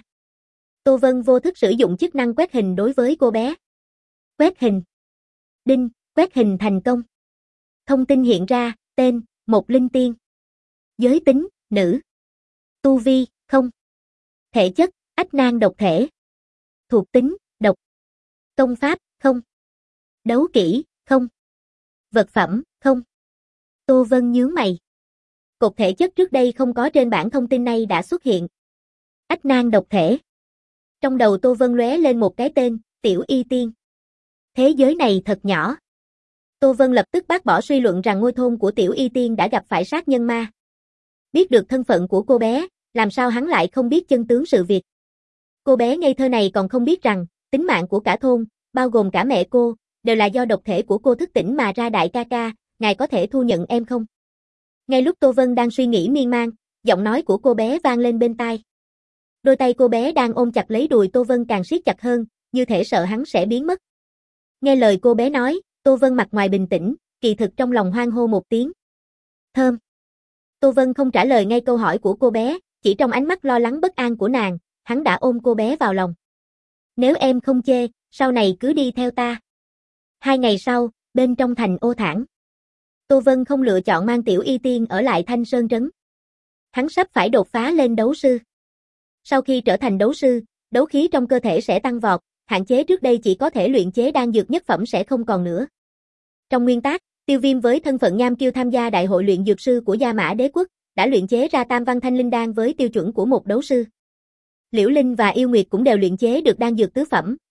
[SPEAKER 1] Tô Vân vô thức sử dụng chức năng quét hình đối với cô bé. Quét hình. Đinh, quét hình thành công. Thông tin hiện ra, tên, Một Linh Tiên. Giới tính, nữ. Tu vi, không. Thể chất, ách nan độc thể. Thuộc tính, độc. Công pháp, không. Đấu kỹ, không. Vật phẩm, không. Tô Vân nhướng mày. Cột thể chất trước đây không có trên bảng thông tin này đã xuất hiện. Ách nan độc thể. Trong đầu Tô Vân lóe lên một cái tên, Tiểu Y Tiên. Thế giới này thật nhỏ. Tô Vân lập tức bác bỏ suy luận rằng ngôi thôn của Tiểu Y Tiên đã gặp phải sát nhân ma. Biết được thân phận của cô bé, làm sao hắn lại không biết chân tướng sự việc. Cô bé ngây thơ này còn không biết rằng, tính mạng của cả thôn, bao gồm cả mẹ cô, đều là do độc thể của cô thức tỉnh mà ra. Đại ca ca, ngài có thể thu nhận em không? Ngay lúc Tô Vân đang suy nghĩ miên man, giọng nói của cô bé vang lên bên tai. Đôi tay cô bé đang ôm chặt lấy đùi Tô Vân càng siết chặt hơn, như thể sợ hắn sẽ biến mất. Nghe lời cô bé nói, Tô Vân mặt ngoài bình tĩnh, kỳ thực trong lòng hoan hô một tiếng. Thơm. Tô Vân không trả lời ngay câu hỏi của cô bé, chỉ trong ánh mắt lo lắng bất an của nàng, hắn đã ôm cô bé vào lòng. Nếu em không chê, sau này cứ đi theo ta. Hai ngày sau, bên trong thành Ô Thản. Tô Vân không lựa chọn mang Tiểu Y Tiên ở lại Thanh Sơn Trấn. Hắn sắp phải đột phá lên đấu sư. Sau khi trở thành đấu sư, đấu khí trong cơ thể sẽ tăng vọt, hạn chế trước đây chỉ có thể luyện chế đan dược nhất phẩm sẽ không còn nữa. Trong nguyên tắc, Tiêu Viêm với thân phận nham kiêu tham gia đại hội luyện dược sư của Gia Mã Đế quốc, đã luyện chế ra Tam Văn Thanh Linh Đan với tiêu chuẩn của một đấu sư. Liễu Linh và Yêu Nguyệt cũng đều luyện chế được đan dược tứ phẩm,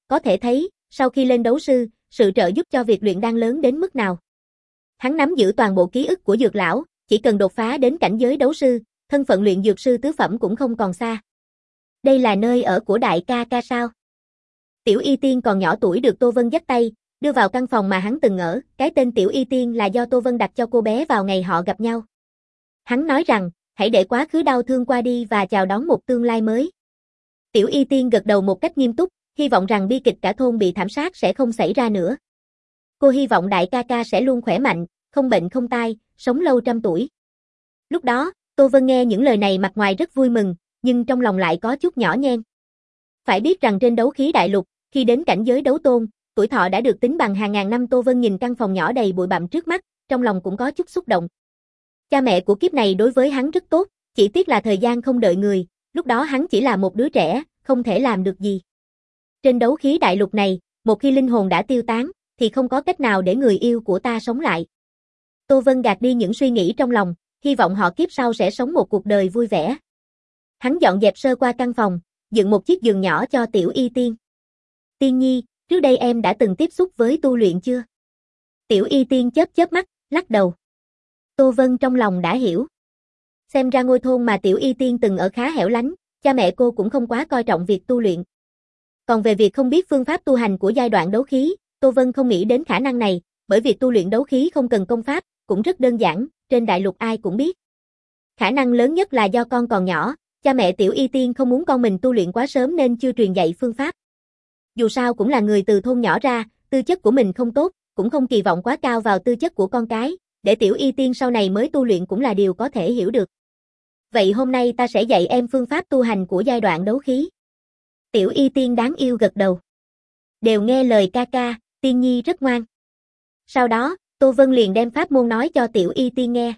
[SPEAKER 1] có thể thấy, sau khi lên đấu sư, sự trợ giúp cho việc luyện đan lớn đến mức nào. Hắn nắm giữ toàn bộ ký ức của dược lão, chỉ cần đột phá đến cảnh giới đấu sư, thân phận luyện dược sư tứ phẩm cũng không còn xa. Đây là nơi ở của đại ca ca sao? Tiểu Y Tiên còn nhỏ tuổi được Tô Vân dắt tay, đưa vào căn phòng mà hắn từng ở, cái tên Tiểu Y Tiên là do Tô Vân đặt cho cô bé vào ngày họ gặp nhau. Hắn nói rằng, hãy để quá khứ đau thương qua đi và chào đón một tương lai mới. Tiểu Y Tiên gật đầu một cách nghiêm túc, hy vọng rằng bi kịch cả thôn bị thảm sát sẽ không xảy ra nữa. Cô hy vọng đại ca ca sẽ luôn khỏe mạnh, không bệnh không tai, sống lâu trăm tuổi. Lúc đó, Tô Vân nghe những lời này mặt ngoài rất vui mừng, nhưng trong lòng lại có chút nhỏ nhen. Phải biết rằng trên đấu khí đại lục, khi đến cảnh giới đấu tôn, tuổi thọ đã được tính bằng hàng ngàn năm. Tô Vân nhìn căn phòng nhỏ đầy bụi bặm trước mắt, trong lòng cũng có chút xúc động. Cha mẹ của kiếp này đối với hắn rất tốt, chỉ tiếc là thời gian không đợi người, lúc đó hắn chỉ là một đứa trẻ, không thể làm được gì. Trên đấu khí đại lục này, một khi linh hồn đã tiêu tán, thì không có cách nào để người yêu của ta sống lại. Tô Vân gạt đi những suy nghĩ trong lòng, hy vọng họ kiếp sau sẽ sống một cuộc đời vui vẻ. Hắn dọn dẹp sơ qua căn phòng, dựng một chiếc giường nhỏ cho Tiểu Y Tiên. Tiên nhi, trước đây em đã từng tiếp xúc với tu luyện chưa? Tiểu Y Tiên chớp chớp mắt, lắc đầu. Tô Vân trong lòng đã hiểu. Xem ra ngôi thôn mà Tiểu Y Tiên từng ở khá hẻo lánh, cha mẹ cô cũng không quá coi trọng việc tu luyện. Còn về việc không biết phương pháp tu hành của giai đoạn đấu khí, Tô Vân không nghĩ đến khả năng này, bởi việc tu luyện đấu khí không cần công pháp, cũng rất đơn giản, trên đại lục ai cũng biết. Khả năng lớn nhất là do con còn nhỏ, cha mẹ Tiểu Y Tiên không muốn con mình tu luyện quá sớm nên chưa truyền dạy phương pháp. Dù sao cũng là người từ thôn nhỏ ra, tư chất của mình không tốt, cũng không kỳ vọng quá cao vào tư chất của con cái, để Tiểu Y Tiên sau này mới tu luyện cũng là điều có thể hiểu được. Vậy hôm nay ta sẽ dạy em phương pháp tu hành của giai đoạn đấu khí. Tiểu Y Tiên đáng yêu gật đầu. Đều nghe lời ca ca, Tiên nhi rất ngoan. Sau đó, Tô Vân liền đem pháp môn nói cho Tiểu Y Tiên nghe.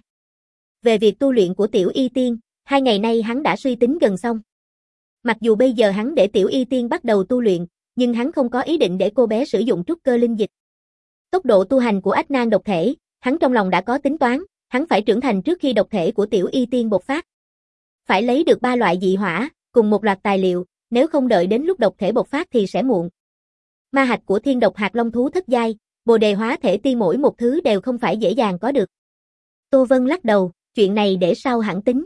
[SPEAKER 1] Về việc tu luyện của Tiểu Y Tiên, hai ngày nay hắn đã suy tính gần xong. Mặc dù bây giờ hắn để Tiểu Y Tiên bắt đầu tu luyện, nhưng hắn không có ý định để cô bé sử dụng trúc cơ linh dịch. Tốc độ tu hành của Ách Nan độc thể, hắn trong lòng đã có tính toán, hắn phải trưởng thành trước khi độc thể của Tiểu Y Tiên bộc phát. Phải lấy được ba loại dị hỏa, cùng một loạt tài liệu, nếu không đợi đến lúc độc thể bộc phát thì sẽ muộn. Ma hạch của thiên độc hạt long thú thất giai, bồ đề hóa thể tiên mỗi một thứ đều không phải dễ dàng có được. Tô Vân lắc đầu, chuyện này để sau hẳn tính.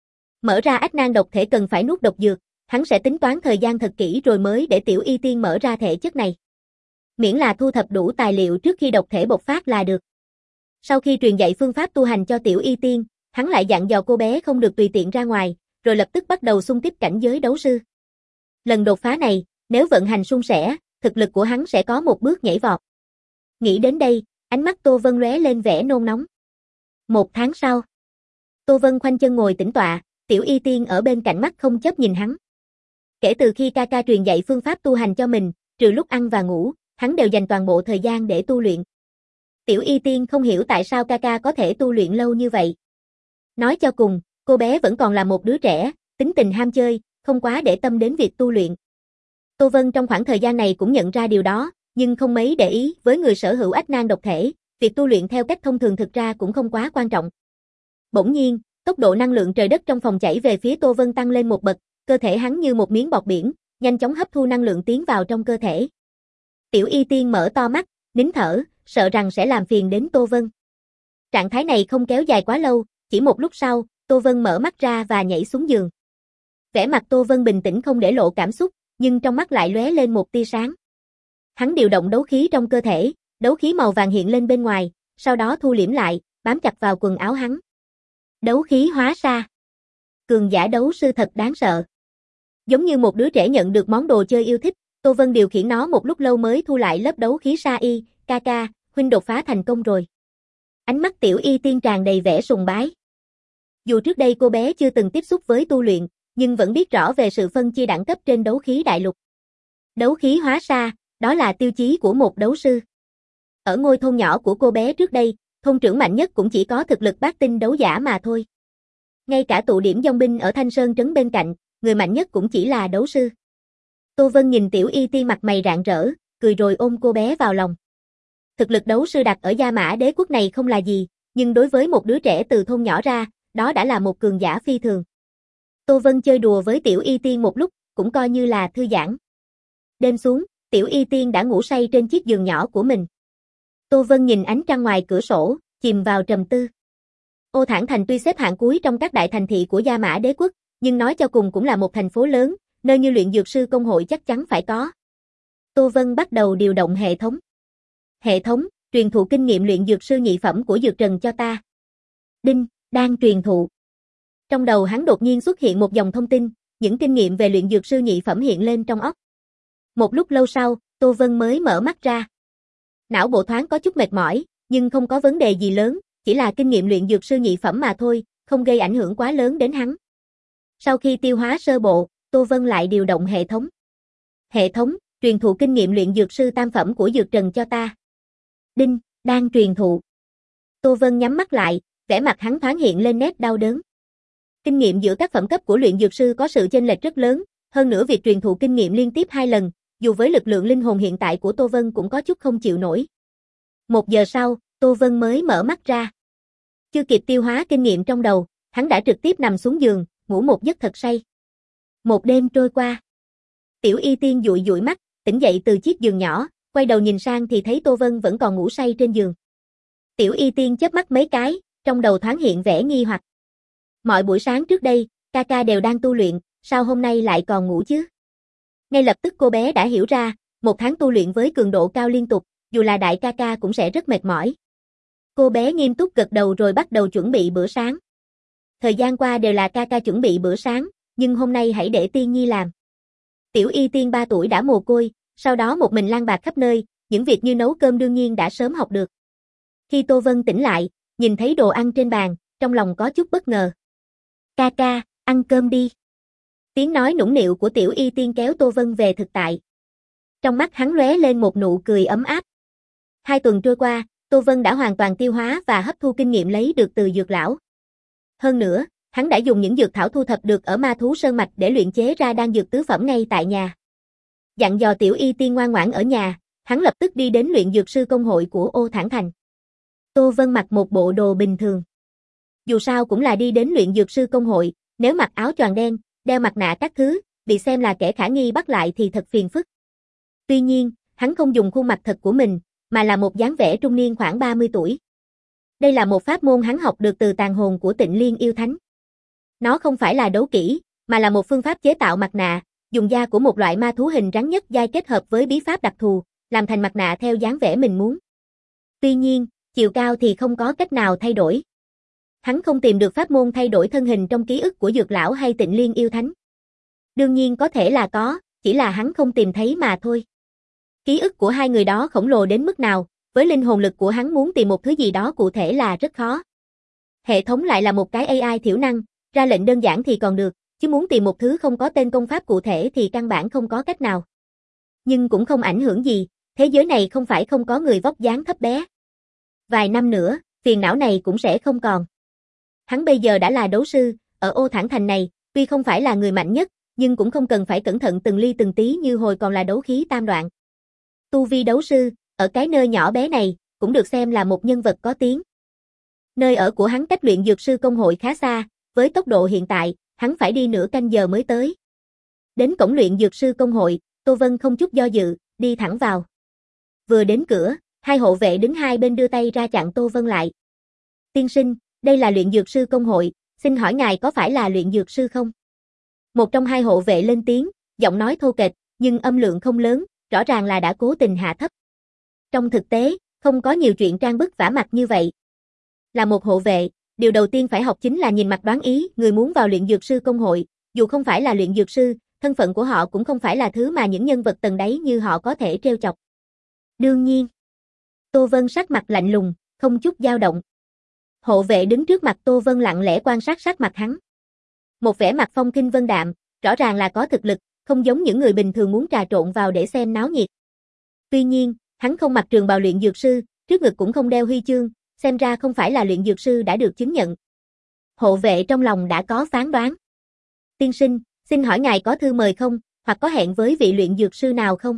[SPEAKER 1] Mở ra Ách Nan độc thể cần phải nuốt độc dược, hắn sẽ tính toán thời gian thật kỹ rồi mới để Tiểu Y Tiên mở ra thể chất này. Miễn là thu thập đủ tài liệu trước khi độc thể bộc phát là được. Sau khi truyền dạy phương pháp tu hành cho Tiểu Y Tiên, hắn lại dặn dò cô bé không được tùy tiện ra ngoài, rồi lập tức bắt đầu xung kích cảnh giới đấu sư. Lần đột phá này, nếu vận hành suôn sẻ, thực lực của hắn sẽ có một bước nhảy vọt. Nghĩ đến đây, ánh mắt Tô Vân lóe lên vẻ nôn nóng. Một tháng sau, Tô Vân khoanh chân ngồi tĩnh tọa, Tiểu Y Tiên ở bên cạnh mắt không chớp nhìn hắn. Kể từ khi ca ca truyền dạy phương pháp tu hành cho mình, trừ lúc ăn và ngủ, hắn đều dành toàn bộ thời gian để tu luyện. Tiểu Y Tiên không hiểu tại sao ca ca có thể tu luyện lâu như vậy. Nói cho cùng, cô bé vẫn còn là một đứa trẻ, tính tình ham chơi, không quá để tâm đến việc tu luyện. Tô Vân trong khoảng thời gian này cũng nhận ra điều đó, nhưng không mấy để ý, với người sở hữu Ách Nan độc thể, việc tu luyện theo cách thông thường thực ra cũng không quá quan trọng. Bỗng nhiên, tốc độ năng lượng trời đất trong phòng chảy về phía Tô Vân tăng lên một bậc, cơ thể hắn như một miếng bọt biển, nhanh chóng hấp thu năng lượng tiến vào trong cơ thể. Tiểu Y Tiên mở to mắt, nín thở, sợ rằng sẽ làm phiền đến Tô Vân. Trạng thái này không kéo dài quá lâu, chỉ một lúc sau, Tô Vân mở mắt ra và nhảy xuống giường. Vẻ mặt Tô Vân bình tĩnh không để lộ cảm xúc, nhưng trong mắt lại lóe lên một tia sáng. Hắn điều động đấu khí trong cơ thể, đấu khí màu vàng hiện lên bên ngoài, sau đó thu liễm lại, bám chặt vào quần áo hắn. Đấu khí hóa sa. Cường giả đấu sư thật đáng sợ. Giống như một đứa trẻ nhận được món đồ chơi yêu thích, Tô Vân điều khiển nó một lúc lâu mới thu lại lớp đấu khí sa y, ca ca, huynh đột phá thành công rồi. Ánh mắt Tiểu Y Tiên tràn đầy vẻ sùng bái. Dù trước đây cô bé chưa từng tiếp xúc với tu luyện, nhưng vẫn biết rõ về sự phân chia đẳng cấp trên đấu khí đại lục. Đấu khí hóa sa, đó là tiêu chí của một đấu sư. Ở ngôi thôn nhỏ của cô bé trước đây, thôn trưởng mạnh nhất cũng chỉ có thực lực bát tinh đấu giả mà thôi. Ngay cả tụ điểm dòng binh ở Thanh Sơn trấn bên cạnh, người mạnh nhất cũng chỉ là đấu sư. Tô Vân nhìn Tiểu Y Tiên mặt mày rạng rỡ, cười rồi ôm cô bé vào lòng. Thực lực đấu sư đặt ở Gia Mã Đế quốc này không là gì, nhưng đối với một đứa trẻ từ thôn nhỏ ra, đó đã là một cường giả phi thường. Tô Vân chơi đùa với Tiểu Y Tiên một lúc, cũng coi như là thư giãn. Đêm xuống, Tiểu Y Tiên đã ngủ say trên chiếc giường nhỏ của mình. Tô Vân nhìn ánh trăng ngoài cửa sổ, chìm vào trầm tư. Ô Thản Thành tuy xếp hạng cuối trong các đại thành thị của Gia Mã Đế quốc, nhưng nói cho cùng cũng là một thành phố lớn, nơi như luyện dược sư công hội chắc chắn phải có. Tô Vân bắt đầu điều động hệ thống. Hệ thống, truyền thụ kinh nghiệm luyện dược sư nhị phẩm của Dược Trần cho ta. Đinh, đang truyền thụ. Trong đầu hắn đột nhiên xuất hiện một dòng thông tin, những kinh nghiệm về luyện dược sư nhị phẩm hiện lên trong óc. Một lúc lâu sau, Tô Vân mới mở mắt ra. Não bộ thoáng có chút mệt mỏi, nhưng không có vấn đề gì lớn, chỉ là kinh nghiệm luyện dược sư nhị phẩm mà thôi, không gây ảnh hưởng quá lớn đến hắn. Sau khi tiêu hóa sơ bộ, Tô Vân lại điều động hệ thống. Hệ thống, truyền thụ kinh nghiệm luyện dược sư tam phẩm của Dược Trần cho ta. Đinh, đang truyền thụ. Tô Vân nhắm mắt lại, vẻ mặt hắn thoáng hiện lên nét đau đớn. Kinh nghiệm giữa các phẩm cấp của luyện dược sư có sự chênh lệch rất lớn, hơn nữa việc truyền thụ kinh nghiệm liên tiếp hai lần, dù với lực lượng linh hồn hiện tại của Tô Vân cũng có chút không chịu nổi. Một giờ sau, Tô Vân mới mở mắt ra. Chưa kịp tiêu hóa kinh nghiệm trong đầu, hắn đã trực tiếp nằm xuống giường, ngủ một giấc thật say. Một đêm trôi qua. Tiểu Y Tiên dụi dụi mắt, tỉnh dậy từ chiếc giường nhỏ, quay đầu nhìn sang thì thấy Tô Vân vẫn còn ngủ say trên giường. Tiểu Y Tiên chớp mắt mấy cái, trong đầu thoáng hiện vẻ nghi hoặc. Mọi buổi sáng trước đây, ca ca đều đang tu luyện, sao hôm nay lại còn ngủ chứ? Ngay lập tức cô bé đã hiểu ra, một tháng tu luyện với cường độ cao liên tục, dù là đại ca ca cũng sẽ rất mệt mỏi. Cô bé nghiêm túc gật đầu rồi bắt đầu chuẩn bị bữa sáng. Thời gian qua đều là ca ca chuẩn bị bữa sáng, nhưng hôm nay hãy để Tiên Nhi làm. Tiểu Y Tiên ba tuổi đã mồ côi, sau đó một mình lang bạt khắp nơi, những việc như nấu cơm đương nhiên đã sớm học được. Khi Tô Vân tỉnh lại, nhìn thấy đồ ăn trên bàn, trong lòng có chút bất ngờ. Ca ca, ăn cơm đi. Tiếng nói nũng nịu của Tiểu Y Tiên kéo Tô Vân về thực tại. Trong mắt hắn lóe lên một nụ cười ấm áp. Hai tuần trôi qua, Tô Vân đã hoàn toàn tiêu hóa và hấp thu kinh nghiệm lấy được từ dược lão. Hơn nữa, hắn đã dùng những dược thảo thu thập được ở Ma Thú Sơn Mạch để luyện chế ra đan dược tứ phẩm ngay tại nhà. Dặn dò Tiểu Y Tiên ngoan ngoãn ở nhà, hắn lập tức đi đến luyện dược sư công hội của Ô Thản Thành. Tô Vân mặc một bộ đồ bình thường. Dù sao cũng là đi đến luyện dược sư công hội, nếu mặc áo choàng đen, đeo mặt nạ các thứ, bị xem là kẻ khả nghi bắt lại thì thật phiền phức. Tuy nhiên, hắn không dùng khuôn mặt thật của mình, mà là một dáng vẻ trung niên khoảng ba mươi tuổi. Đây là một pháp môn hắn học được từ tàn hồn của Tịnh Liên yêu thánh. Nó không phải là đấu kỹ, mà là một phương pháp chế tạo mặt nạ, dùng da của một loại ma thú hình rắn nhất giai kết hợp với bí pháp đặc thù, làm thành mặt nạ theo dáng vẻ mình muốn. Tuy nhiên, chiều cao thì không có cách nào thay đổi. Hắn không tìm được pháp môn thay đổi thân hình trong ký ức của Dược lão hay Tịnh Liên yêu thánh. Đương nhiên có thể là có, chỉ là hắn không tìm thấy mà thôi. Ký ức của hai người đó khổng lồ đến mức nào, với linh hồn lực của hắn muốn tìm một thứ gì đó cụ thể là rất khó. Hệ thống lại là một cái a i thiểu năng, ra lệnh đơn giản thì còn được, chứ muốn tìm một thứ không có tên công pháp cụ thể thì căn bản không có cách nào. Nhưng cũng không ảnh hưởng gì, thế giới này không phải không có người vóc dáng thấp bé. Vài năm nữa, phiền não này cũng sẽ không còn. Hắn bây giờ đã là đấu sư, ở Ô Thản Thành này, tuy không phải là người mạnh nhất, nhưng cũng không cần phải cẩn thận từng ly từng tí như hồi còn là đấu khí tam đoạn. Tu vi đấu sư, ở cái nơi nhỏ bé này, cũng được xem là một nhân vật có tiếng. Nơi ở của hắn cách luyện dược sư công hội khá xa, với tốc độ hiện tại, hắn phải đi nửa canh giờ mới tới. Đến cổng luyện dược sư công hội, Tô Vân không chút do dự, đi thẳng vào. Vừa đến cửa, hai hộ vệ đứng hai bên đưa tay ra chặn Tô Vân lại. Tiên sinh, đây là luyện dược sư công hội, xin hỏi ngài có phải là luyện dược sư không? Một trong hai hộ vệ lên tiếng, giọng nói thô kệch, nhưng âm lượng không lớn, rõ ràng là đã cố tình hạ thấp. Trong thực tế, không có nhiều chuyện trang bức vả mặt như vậy. Là một hộ vệ, điều đầu tiên phải học chính là nhìn mặt đoán ý người muốn vào luyện dược sư công hội, dù không phải là luyện dược sư, thân phận của họ cũng không phải là thứ mà những nhân vật tầng đáy như họ có thể trêu chọc. Đương nhiên, Tô Vân sắc mặt lạnh lùng, không chút dao động. Hộ vệ đứng trước mặt Tô Vân lặng lẽ quan sát sắc mặt hắn. Một vẻ mặt phong kinh vân đạm, rõ ràng là có thực lực, không giống những người bình thường muốn trà trộn vào để xem náo nhiệt. Tuy nhiên, hắn không mặc trường bào luyện dược sư, trước ngực cũng không đeo huy chương, xem ra không phải là luyện dược sư đã được chứng nhận. Hộ vệ trong lòng đã có phán đoán. Tiên sinh, xin hỏi ngài có thư mời không, hoặc có hẹn với vị luyện dược sư nào không?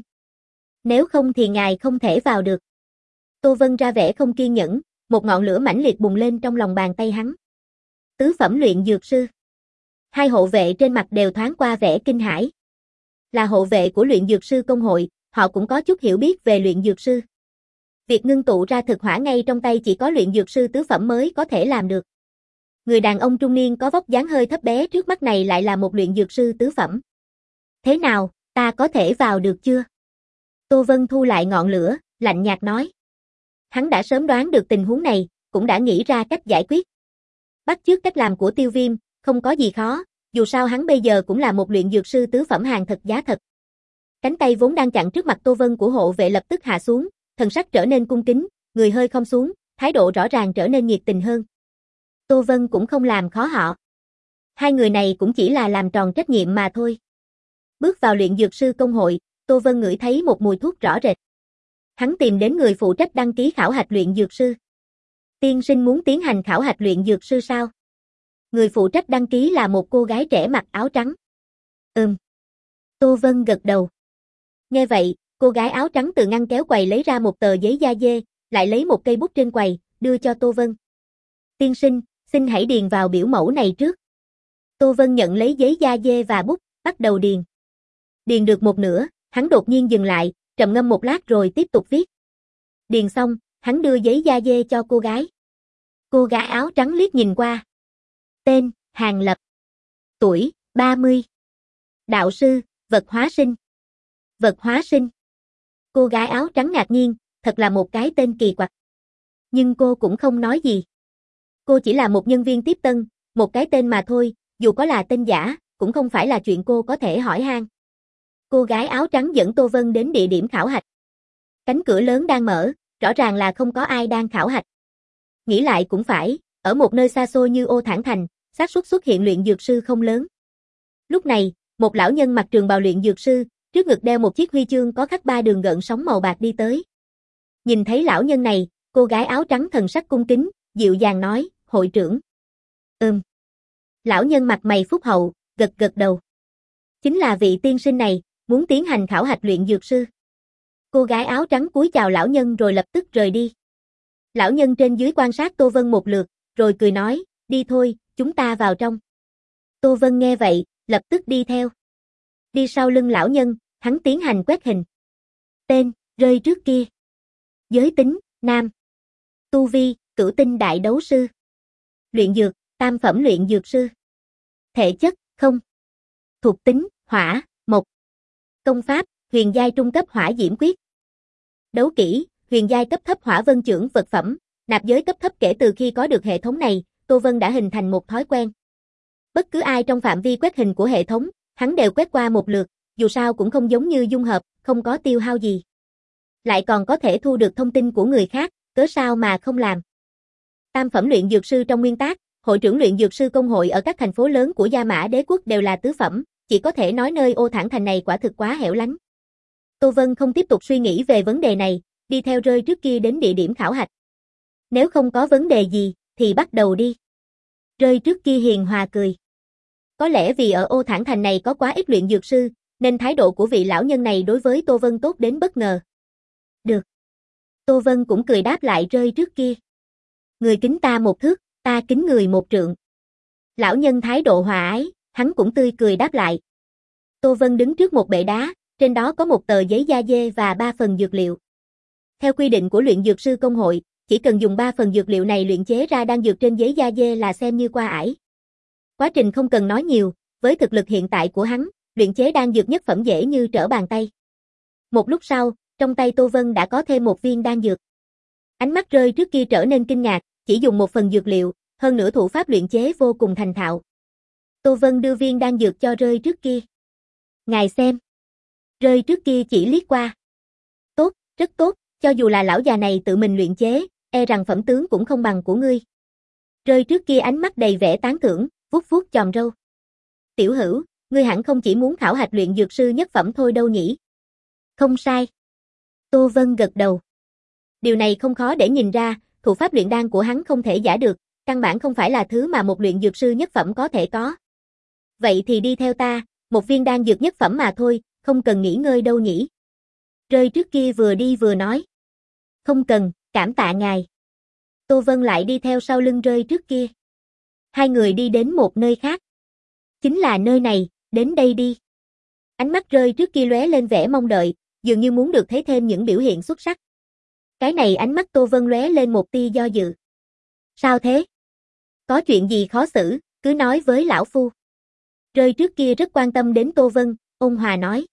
[SPEAKER 1] Nếu không thì ngài không thể vào được. Tô Vân ra vẻ không kiên nhẫn, một ngọn lửa mãnh liệt bùng lên trong lòng bàn tay hắn. Tứ phẩm luyện dược sư. Hai hộ vệ trên mặt đều thoáng qua vẻ kinh hãi. Là hộ vệ của luyện dược sư công hội, họ cũng có chút hiểu biết về luyện dược sư. Việc ngưng tụ ra thực hỏa ngay trong tay chỉ có luyện dược sư tứ phẩm mới có thể làm được. Người đàn ông trung niên có vóc dáng hơi thấp bé trước mắt này lại là một luyện dược sư tứ phẩm. Thế nào, ta có thể vào được chưa? Tô Vân thu lại ngọn lửa, lạnh nhạt nói. Hắn đã sớm đoán được tình huống này, cũng đã nghĩ ra cách giải quyết. Bắt chước cách làm của Tiêu Viêm, không có gì khó, dù sao hắn bây giờ cũng là một luyện dược sư tứ phẩm hàng thật giá thật. Cánh tay vốn đang chặn trước mặt Tô Vân của hộ vệ lập tức hạ xuống, thần sắc trở nên cung kính, người hơi khom xuống, thái độ rõ ràng trở nên nhiệt tình hơn. Tô Vân cũng không làm khó họ. Hai người này cũng chỉ là làm tròn trách nhiệm mà thôi. Bước vào luyện dược sư công hội, Tô Vân ngửi thấy một mùi thuốc rõ rệt. Hắn tìm đến người phụ trách đăng ký khảo hạch luyện dược sư. Tiên sinh muốn tiến hành khảo hạch luyện dược sư sao? Người phụ trách đăng ký là một cô gái trẻ mặc áo trắng. Ừm. Tô Vân gật đầu. Nghe vậy, cô gái áo trắng từ ngăn kéo quầy lấy ra một tờ giấy da dê, lại lấy một cây bút trên quầy, đưa cho Tô Vân. Tiên sinh, xin hãy điền vào biểu mẫu này trước. Tô Vân nhận lấy giấy da dê và bút, bắt đầu điền. Điền được một nửa, hắn đột nhiên dừng lại, trầm ngâm một lát rồi tiếp tục viết. Điền xong, hắn đưa giấy da dê cho cô gái. Cô gái áo trắng liếc nhìn qua. Tên, Hàn Lập. Tuổi, ba mươi. Đạo sư, vật hóa sinh. Vật hóa sinh. Cô gái áo trắng ngạc nhiên, thật là một cái tên kỳ quặc. Nhưng cô cũng không nói gì. Cô chỉ là một nhân viên tiếp tân, một cái tên mà thôi, dù có là tên giả, cũng không phải là chuyện cô có thể hỏi han. Cô gái áo trắng dẫn Tô Vân đến địa điểm khảo hạch. Cánh cửa lớn đang mở, rõ ràng là không có ai đang khảo hạch. Nghĩ lại cũng phải, ở một nơi xa xôi như Ô Thản Thành, xác suất xuất hiện luyện dược sư không lớn. Lúc này, một lão nhân mặc trường bào luyện dược sư, trước ngực đeo một chiếc huy chương có khắc ba đường gợn sóng màu bạc đi tới. Nhìn thấy lão nhân này, cô gái áo trắng thần sắc cung kính, dịu dàng nói, hội trưởng. Ừm. Lão nhân mặt mày phúc hậu, gật gật đầu. Chính là vị tiên sinh này, muốn tiến hành khảo hạch luyện dược sư. Cô gái áo trắng cúi chào lão nhân rồi lập tức rời đi. Lão nhân trên dưới quan sát Tô Vân một lượt, rồi cười nói, đi thôi, chúng ta vào trong. Tô Vân nghe vậy, lập tức đi theo. Đi sau lưng lão nhân, hắn tiến hành quét hình. Tên, rơi trước kia. Giới tính, nam. Tu vi, cửu tinh đại đấu sư. Luyện dược, tam phẩm luyện dược sư. Thể chất, không. Thuộc tính, hỏa, mộc. Công pháp, huyền giai trung cấp hỏa diễm quyết. Đấu kỹ, huyền giai cấp thấp hỏa vân chưởng vật phẩm, nạp giới cấp thấp. Kể từ khi có được hệ thống này, Tô Vân đã hình thành một thói quen. Bất cứ ai trong phạm vi quét hình của hệ thống, hắn đều quét qua một lượt, dù sao cũng không giống như dung hợp, không có tiêu hao gì. Lại còn có thể thu được thông tin của người khác, cớ sao mà không làm. Tam phẩm luyện dược sư trong nguyên tắc, hội trưởng luyện dược sư công hội ở các thành phố lớn của Gia Mã Đế quốc đều là tứ phẩm, chỉ có thể nói nơi Ô Thản Thành này quả thực quá hẻo lánh. Tô Vân không tiếp tục suy nghĩ về vấn đề này, đi theo rơi trước kia đến địa điểm khảo hạch. Nếu không có vấn đề gì, thì bắt đầu đi. Rơi trước kia hiền hòa cười. Có lẽ vì ở Ô Thản Thành này có quá ít luyện dược sư, nên thái độ của vị lão nhân này đối với Tô Vân tốt đến bất ngờ. Được. Tô Vân cũng cười đáp lại rơi trước kia. Người kính ta một thước, ta kính người một trượng. Lão nhân thái độ hòa ái, hắn cũng tươi cười đáp lại. Tô Vân đứng trước một bệ đá, trên đó có một tờ giấy da dê và ba phần dược liệu. Theo quy định của luyện dược sư công hội, chỉ cần dùng ba phần dược liệu này luyện chế ra đan dược trên giấy da dê là xem như qua ải. Quá trình không cần nói nhiều, với thực lực hiện tại của hắn, luyện chế đan dược nhất phẩm dễ như trở bàn tay. Một lúc sau, trong tay Tô Vân đã có thêm một viên đan dược. Ánh mắt rơi trước kia trở nên kinh ngạc, chỉ dùng một phần dược liệu, hơn nữa thủ pháp luyện chế vô cùng thành thạo. Tô Vân đưa viên đan dược cho rơi trước kia. Ngài xem. Rơi trước kia chỉ liếc qua. Tốt, rất tốt, cho dù là lão già này tự mình luyện chế, e rằng phẩm tướng cũng không bằng của ngươi. Rơi trước kia ánh mắt đầy vẻ tán thưởng, vuốt vuốt chòm râu. Tiểu hữu, ngươi hẳn không chỉ muốn khảo hạch luyện dược sư nhất phẩm thôi đâu nhỉ? Không sai. Tô Vân gật đầu. Điều này không khó để nhìn ra, thủ pháp luyện đan của hắn không thể giả được, căn bản không phải là thứ mà một luyện dược sư nhất phẩm có thể có. Vậy thì đi theo ta, một viên đan dược nhất phẩm mà thôi, không cần nghỉ ngơi đâu nhỉ? Rơi trước kia vừa đi vừa nói. Không cần, cảm tạ ngài. Tô Vân lại đi theo sau lưng rơi trước kia. Hai người đi đến một nơi khác. Chính là nơi này, đến đây đi. Ánh mắt rơi trước kia lóe lên vẻ mong đợi, dường như muốn được thấy thêm những biểu hiện xuất sắc. Cái này ánh mắt Tô Vân lóe lên một tia do dự. Sao thế? Có chuyện gì khó xử, cứ nói với lão phu. Rơi trước kia rất quan tâm đến Tô Vân, ôn hòa nói.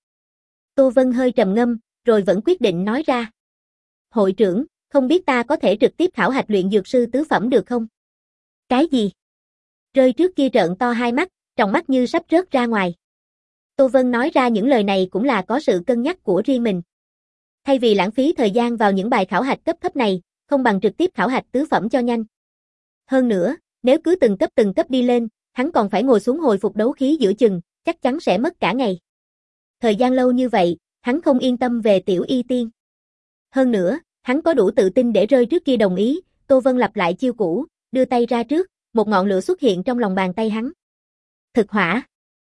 [SPEAKER 1] Tô Vân hơi trầm ngâm, rồi vẫn quyết định nói ra. Hội trưởng, không biết ta có thể trực tiếp khảo hạch luyện dược sư tứ phẩm được không? Cái gì? Rơi trước kia trợn to hai mắt, tròng mắt như sắp rớt ra ngoài. Tô Vân nói ra những lời này cũng là có sự cân nhắc của riêng mình. Thay vì lãng phí thời gian vào những bài khảo hạch cấp thấp này, không bằng trực tiếp khảo hạch tứ phẩm cho nhanh. Hơn nữa, nếu cứ từng cấp từng cấp đi lên, hắn còn phải ngồi xuống hồi phục đấu khí giữa chừng, chắc chắn sẽ mất cả ngày. Thời gian lâu như vậy, hắn không yên tâm về Tiểu Y Tiên. Hơn nữa, hắn có đủ tự tin để Rơi trước kia đồng ý. Tô Vân lặp lại chiêu cũ, đưa tay ra trước, một ngọn lửa xuất hiện trong lòng bàn tay hắn. Thực hỏa.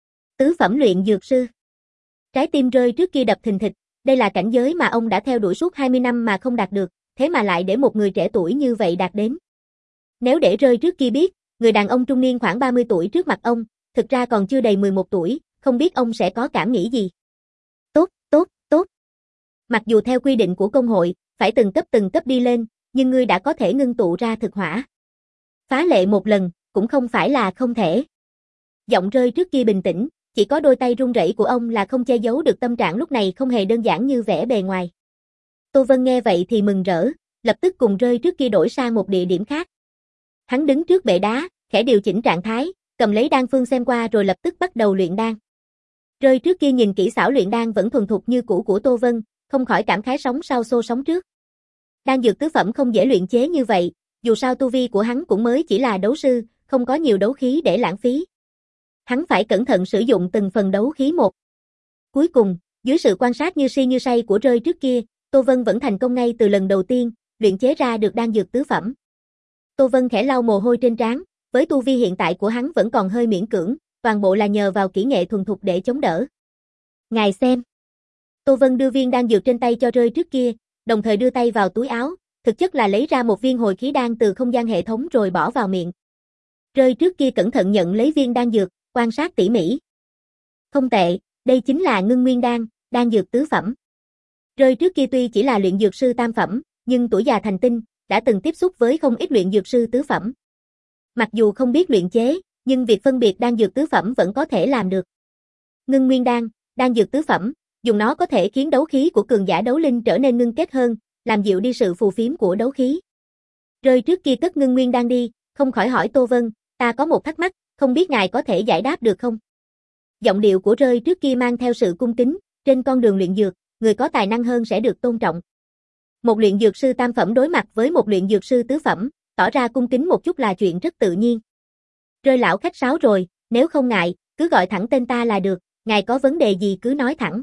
[SPEAKER 1] Tứ phẩm luyện dược sư. Trái tim Rơi trước kia đập thình thịch, đây là cảnh giới mà ông đã theo đuổi suốt hai mươi năm mà không đạt được, thế mà lại để một người trẻ tuổi như vậy đạt đến. Nếu để Rơi trước kia biết, người đàn ông trung niên khoảng ba mươi tuổi trước mặt ông, thực ra còn chưa đầy mười một tuổi, không biết ông sẽ có cảm nghĩ gì. Tốt, tốt, tốt. Mặc dù theo quy định của công hội, phải từng cấp từng cấp đi lên, nhưng ngươi đã có thể ngưng tụ ra thực hỏa. Phá lệ một lần, cũng không phải là không thể. Giọng Rơi trước kia bình tĩnh, chỉ có đôi tay run rẩy của ông là không che giấu được tâm trạng lúc này không hề đơn giản như vẻ bề ngoài. Tô Vân nghe vậy thì mừng rỡ, lập tức cùng Rơi trước kia đổi sang một địa điểm khác. Hắn đứng trước bệ đá, khẽ điều chỉnh trạng thái, cầm lấy đan phương xem qua rồi lập tức bắt đầu luyện đan. Rơi trước kia nhìn kỹ xảo luyện đan vẫn thuần thục như cũ của Tô Vân, không khỏi cảm khái sóng sau xô sóng trước. Đan dược tứ phẩm không dễ luyện chế như vậy, dù sao tu vi của hắn cũng mới chỉ là đấu sư, không có nhiều đấu khí để lãng phí. Hắn phải cẩn thận sử dụng từng phần đấu khí một. Cuối cùng, dưới sự quan sát như si như say của Rơi trước kia, Tô Vân vẫn thành công ngay từ lần đầu tiên, luyện chế ra được đan dược tứ phẩm. Tô Vân khẽ lau mồ hôi trên trán, với tu vi hiện tại của hắn vẫn còn hơi miễn cưỡng, toàn bộ là nhờ vào kỹ nghệ thuần thục để chống đỡ. Ngài xem. Tô Vân đưa viên đan dược trên tay cho Rơi trước kia, đồng thời đưa tay vào túi áo, thực chất là lấy ra một viên hồi khí đan từ không gian hệ thống rồi bỏ vào miệng. Rơi trước kia cẩn thận nhận lấy viên đan dược, quan sát tỉ mỉ. Không tệ, đây chính là ngưng nguyên đan, đan dược tứ phẩm. Rơi trước kia tuy chỉ là luyện dược sư tam phẩm, nhưng tuổi già thành tinh, đã từng tiếp xúc với không ít luyện dược sư tứ phẩm. Mặc dù không biết luyện chế, nhưng việc phân biệt đan dược tứ phẩm vẫn có thể làm được. Ngưng nguyên đan, đan dược tứ phẩm, dùng nó có thể khiến đấu khí của cường giả đấu linh trở nên ngưng kết hơn, làm dịu đi sự phù phiếm của đấu khí. Rơi trước kia cất ngưng nguyên đan đi, không khỏi hỏi Tô Vân, ta có một thắc mắc, không biết ngài có thể giải đáp được không? Giọng điệu của Rơi trước kia mang theo sự cung kính, trên con đường luyện dược, người có tài năng hơn sẽ được tôn trọng. Một luyện dược sư tam phẩm đối mặt với một luyện dược sư tứ phẩm, tỏ ra cung kính một chút là chuyện rất tự nhiên. Rơi lão khách sáo rồi, nếu không ngại, cứ gọi thẳng tên ta là được, ngài có vấn đề gì cứ nói thẳng.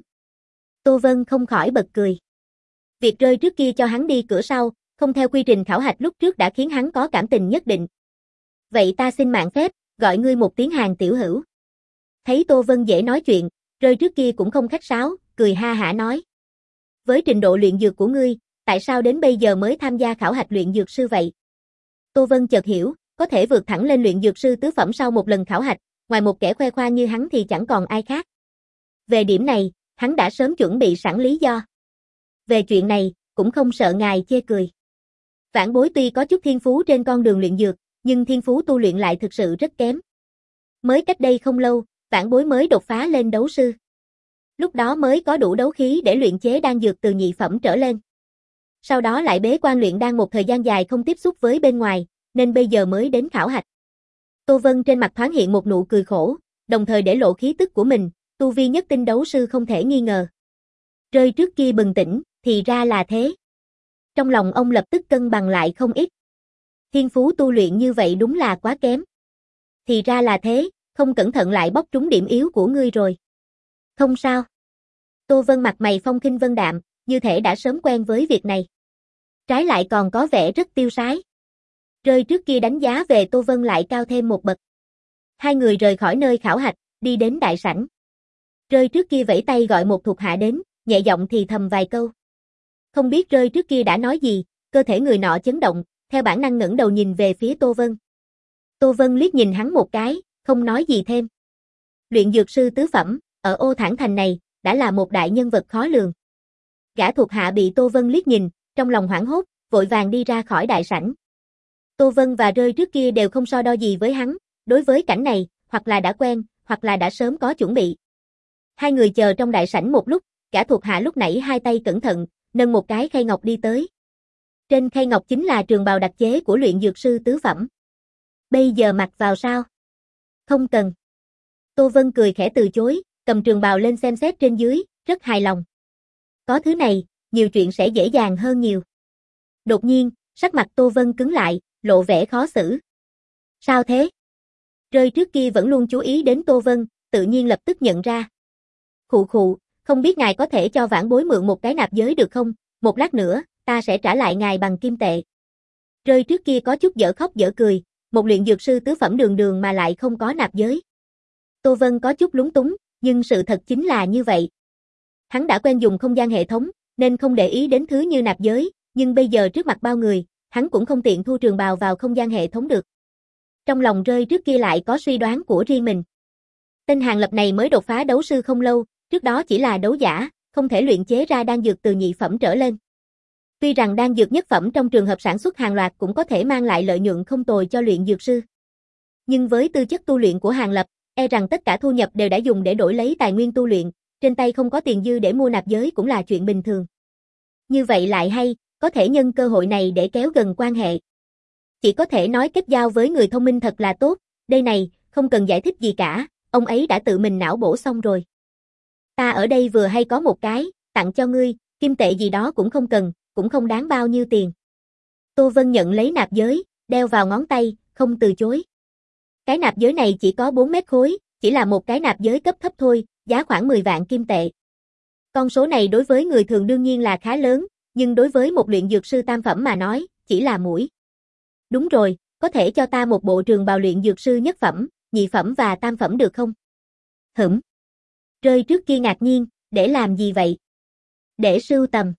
[SPEAKER 1] Tô Vân không khỏi bật cười. Việc Rơi trước kia cho hắn đi cửa sau, không theo quy trình khảo hạch lúc trước đã khiến hắn có cảm tình nhất định. Vậy ta xin mạng phép, gọi ngươi một tiếng Hàng tiểu hữu. Thấy Tô Vân dễ nói chuyện, Rơi trước kia cũng không khách sáo, cười ha hả nói. Với trình độ luyện dược của ngươi, tại sao đến bây giờ mới tham gia khảo hạch luyện dược sư vậy? Tô Vân chợt hiểu, có thể vượt thẳng lên luyện dược sư tứ phẩm sau một lần khảo hạch, ngoài một kẻ khoe khoang như hắn thì chẳng còn ai khác. Về điểm này, hắn đã sớm chuẩn bị sẵn lý do. Về chuyện này, cũng không sợ ngài chê cười. Vãn bối tuy có chút thiên phú trên con đường luyện dược, nhưng thiên phú tu luyện lại thực sự rất kém. Mới cách đây không lâu, vãn bối mới đột phá lên đấu sư. Lúc đó mới có đủ đấu khí để luyện chế đan dược từ nhị phẩm trở lên. Sau đó lại bế quan luyện đan một thời gian dài không tiếp xúc với bên ngoài, nên bây giờ mới đến khảo hạch. Tô Vân trên mặt thoáng hiện một nụ cười khổ, đồng thời để lộ khí tức của mình, tu vi nhất tinh đấu sư không thể nghi ngờ. Rơi trước kia bừng tỉnh, thì ra là thế. Trong lòng ông lập tức cân bằng lại không ít. Thiên phú tu luyện như vậy đúng là quá kém. Thì ra là thế, không cẩn thận lại bóc trúng điểm yếu của ngươi rồi. Không sao. Tô Vân mặt mày phong khinh vân đạm, như thể đã sớm quen với việc này. Trái lại còn có vẻ rất tiêu sái. Rơi trước kia đánh giá về Tô Vân lại cao thêm một bậc. Hai người rời khỏi nơi khảo hạch, đi đến đại sảnh. Rơi trước kia vẫy tay gọi một thuộc hạ đến, nhẹ giọng thì thầm vài câu. Không biết Rơi trước kia đã nói gì, cơ thể người nọ chấn động, theo bản năng ngẩng đầu nhìn về phía Tô Vân. Tô Vân liếc nhìn hắn một cái, không nói gì thêm. Luyện dược sư tứ phẩm, ở Ô Thản Thành này, đã là một đại nhân vật khó lường. Gã thuộc hạ bị Tô Vân liếc nhìn, trong lòng hoảng hốt, vội vàng đi ra khỏi đại sảnh. Tô Vân và Rơi trước kia đều không so đo gì với hắn, đối với cảnh này, hoặc là đã quen, hoặc là đã sớm có chuẩn bị. Hai người chờ trong đại sảnh một lúc, gã thuộc hạ lúc nãy hai tay cẩn thận, nâng một cái khay ngọc đi tới. Trên khay ngọc chính là trường bào đặc chế của luyện dược sư tứ phẩm. Bây giờ mặc vào sao? Không cần. Tô Vân cười khẽ từ chối, cầm trường bào lên xem xét trên dưới, rất hài lòng. Có thứ này, nhiều chuyện sẽ dễ dàng hơn nhiều. Đột nhiên, sắc mặt Tô Vân cứng lại, lộ vẻ khó xử. Sao thế? Rơi trước kia vẫn luôn chú ý đến Tô Vân, tự nhiên lập tức nhận ra. Khụ khụ, không biết ngài có thể cho vãn bối mượn một cái nạp giới được không? Một lát nữa, ta sẽ trả lại ngài bằng kim tệ. Rơi trước kia có chút dở khóc dở cười, một luyện dược sư tứ phẩm đường đường mà lại không có nạp giới. Tô Vân có chút lúng túng, nhưng sự thật chính là như vậy. Hắn đã quen dùng không gian hệ thống, nên không để ý đến thứ như nạp giới, nhưng bây giờ trước mặt bao người, hắn cũng không tiện thu trường bào vào không gian hệ thống được. Trong lòng Rơi trước kia lại có suy đoán của riêng mình. Tên Hàng Lập này mới đột phá đấu sư không lâu, trước đó chỉ là đấu giả, không thể luyện chế ra đan dược từ nhị phẩm trở lên. Tuy rằng đan dược nhất phẩm trong trường hợp sản xuất hàng loạt cũng có thể mang lại lợi nhuận không tồi cho luyện dược sư. Nhưng với tư chất tu luyện của Hàng Lập, e rằng tất cả thu nhập đều đã dùng để đổi lấy tài nguyên tu luyện, trên tay không có tiền dư để mua nạp giới cũng là chuyện bình thường. Như vậy lại hay, có thể nhân cơ hội này để kéo gần quan hệ. Chỉ có thể nói kết giao với người thông minh thật là tốt, đây này, không cần giải thích gì cả, ông ấy đã tự mình não bổ xong rồi. Ta ở đây vừa hay có một cái, tặng cho ngươi, kim tệ gì đó cũng không cần, cũng không đáng bao nhiêu tiền. Tô Vân nhận lấy nạp giới, đeo vào ngón tay, không từ chối. Cái nạp giới này chỉ có bốn mét khối, chỉ là một cái nạp giới cấp thấp thôi, giá khoảng mười vạn kim tệ. Con số này đối với người thường đương nhiên là khá lớn, nhưng đối với một luyện dược sư tam phẩm mà nói, chỉ là muỗi. Đúng rồi, có thể cho ta một bộ trường bào luyện dược sư nhất phẩm, nhị phẩm và tam phẩm được không? Hửm. Rơi trước kia ngạc nhiên, để làm gì vậy? Để sưu tầm.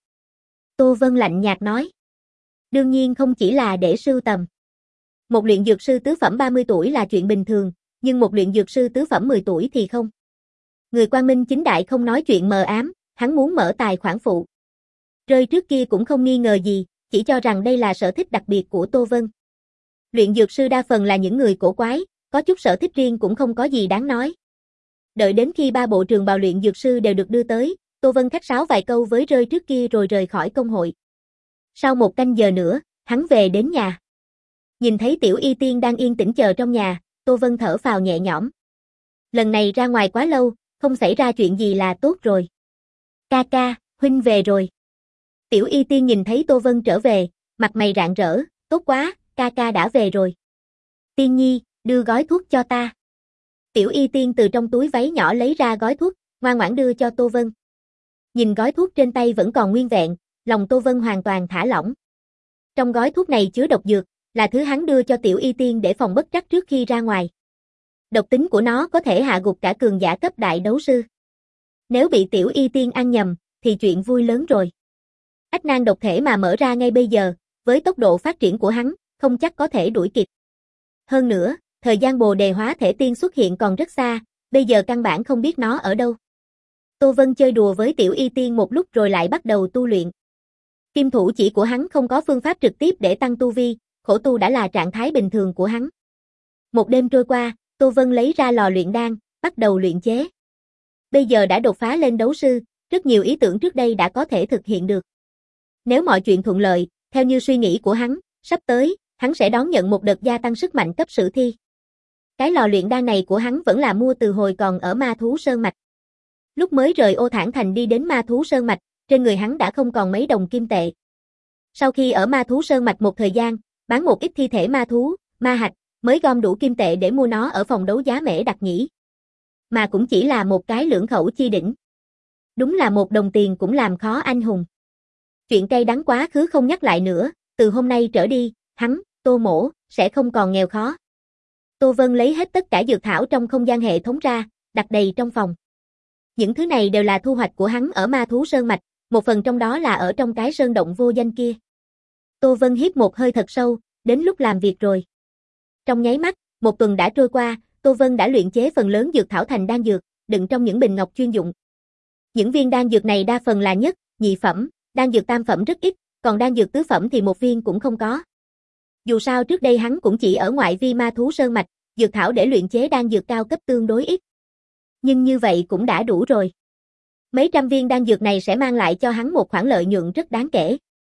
[SPEAKER 1] Tô Vân lạnh nhạt nói. Đương nhiên không chỉ là để sưu tầm. Một luyện dược sư tứ phẩm ba mươi tuổi là chuyện bình thường, nhưng một luyện dược sư tứ phẩm mười tuổi thì không. Người quang minh chính đại không nói chuyện mờ ám, hắn muốn mở tài khoản phụ. Rơi trước kia cũng không nghi ngờ gì, chỉ cho rằng đây là sở thích đặc biệt của Tô Vân. Luyện dược sư đa phần là những người cổ quái, có chút sở thích riêng cũng không có gì đáng nói. Đợi đến khi ba bộ trường bào luyện dược sư đều được đưa tới, Tô Vân khách sáo vài câu với Rơi trước kia rồi rời khỏi công hội. Sau một canh giờ nữa, hắn về đến nhà. Nhìn thấy Tiểu Y Tiên đang yên tĩnh chờ trong nhà, Tô Vân thở phào nhẹ nhõm. Lần này ra ngoài quá lâu, không xảy ra chuyện gì là tốt rồi. Ca ca, huynh về rồi. Tiểu Y Tiên nhìn thấy Tô Vân trở về, mặt mày rạng rỡ, tốt quá, ca ca đã về rồi. Tiên Nhi, đưa gói thuốc cho ta. Tiểu Y Tiên từ trong túi váy nhỏ lấy ra gói thuốc, ngoan ngoãn đưa cho Tô Vân. Nhìn gói thuốc trên tay vẫn còn nguyên vẹn, lòng Tô Vân hoàn toàn thả lỏng. Trong gói thuốc này chứa độc dược, là thứ hắn đưa cho Tiểu Y Tiên để phòng bất trắc trước khi ra ngoài. Độc tính của nó có thể hạ gục cả cường giả cấp đại đấu sư. Nếu bị Tiểu Y Tiên ăn nhầm, thì chuyện vui lớn rồi. Ách nan độc thể mà mở ra ngay bây giờ, với tốc độ phát triển của hắn, không chắc có thể đuổi kịp. Hơn nữa, thời gian bồ đề hóa thể tiên xuất hiện còn rất xa, bây giờ căn bản không biết nó ở đâu. Tô Vân chơi đùa với Tiểu Y Tiên một lúc rồi lại bắt đầu tu luyện. Kim thủ chỉ của hắn không có phương pháp trực tiếp để tăng tu vi, khổ tu đã là trạng thái bình thường của hắn. Một đêm trôi qua, Tô Vân lấy ra lò luyện đan, bắt đầu luyện chế. Bây giờ đã đột phá lên đấu sư, rất nhiều ý tưởng trước đây đã có thể thực hiện được. Nếu mọi chuyện thuận lợi, theo như suy nghĩ của hắn, sắp tới, hắn sẽ đón nhận một đợt gia tăng sức mạnh cấp sử thi. Cái lò luyện đan này của hắn vẫn là mua từ hồi còn ở Ma Thú Sơn Mạch. Lúc mới rời Ô Thản Thành đi đến Ma Thú Sơn Mạch, trên người hắn đã không còn mấy đồng kim tệ. Sau khi ở Ma Thú Sơn Mạch một thời gian, bán một ít thi thể ma thú, ma hạch, mới gom đủ kim tệ để mua nó ở phòng đấu giá Mễ Đặc Nhĩ. Mà cũng chỉ là một cái lưỡng khẩu chi đỉnh. Đúng là một đồng tiền cũng làm khó anh hùng. Chuyện cay đắng quá khứ không nhắc lại nữa, từ hôm nay trở đi, hắn, Tô Mỗ, sẽ không còn nghèo khó. Tô Vân lấy hết tất cả dược thảo trong không gian hệ thống ra, đặt đầy trong phòng. Những thứ này đều là thu hoạch của hắn ở Ma Thú Sơn Mạch, một phần trong đó là ở trong cái sơn động vô danh kia. Tô Vân hít một hơi thật sâu, đến lúc làm việc rồi. Trong nháy mắt, một tuần đã trôi qua, Tô Vân đã luyện chế phần lớn dược thảo thành đan dược, đựng trong những bình ngọc chuyên dụng. Những viên đan dược này đa phần là nhất, nhị phẩm, đan dược tam phẩm rất ít, còn đan dược tứ phẩm thì một viên cũng không có. Dù sao trước đây hắn cũng chỉ ở ngoại vi ma thú sơn mạch, dược thảo để luyện chế đan dược cao cấp tương đối ít. Nhưng như vậy cũng đã đủ rồi. Mấy trăm viên đan dược này sẽ mang lại cho hắn một khoản lợi nhuận rất đáng kể.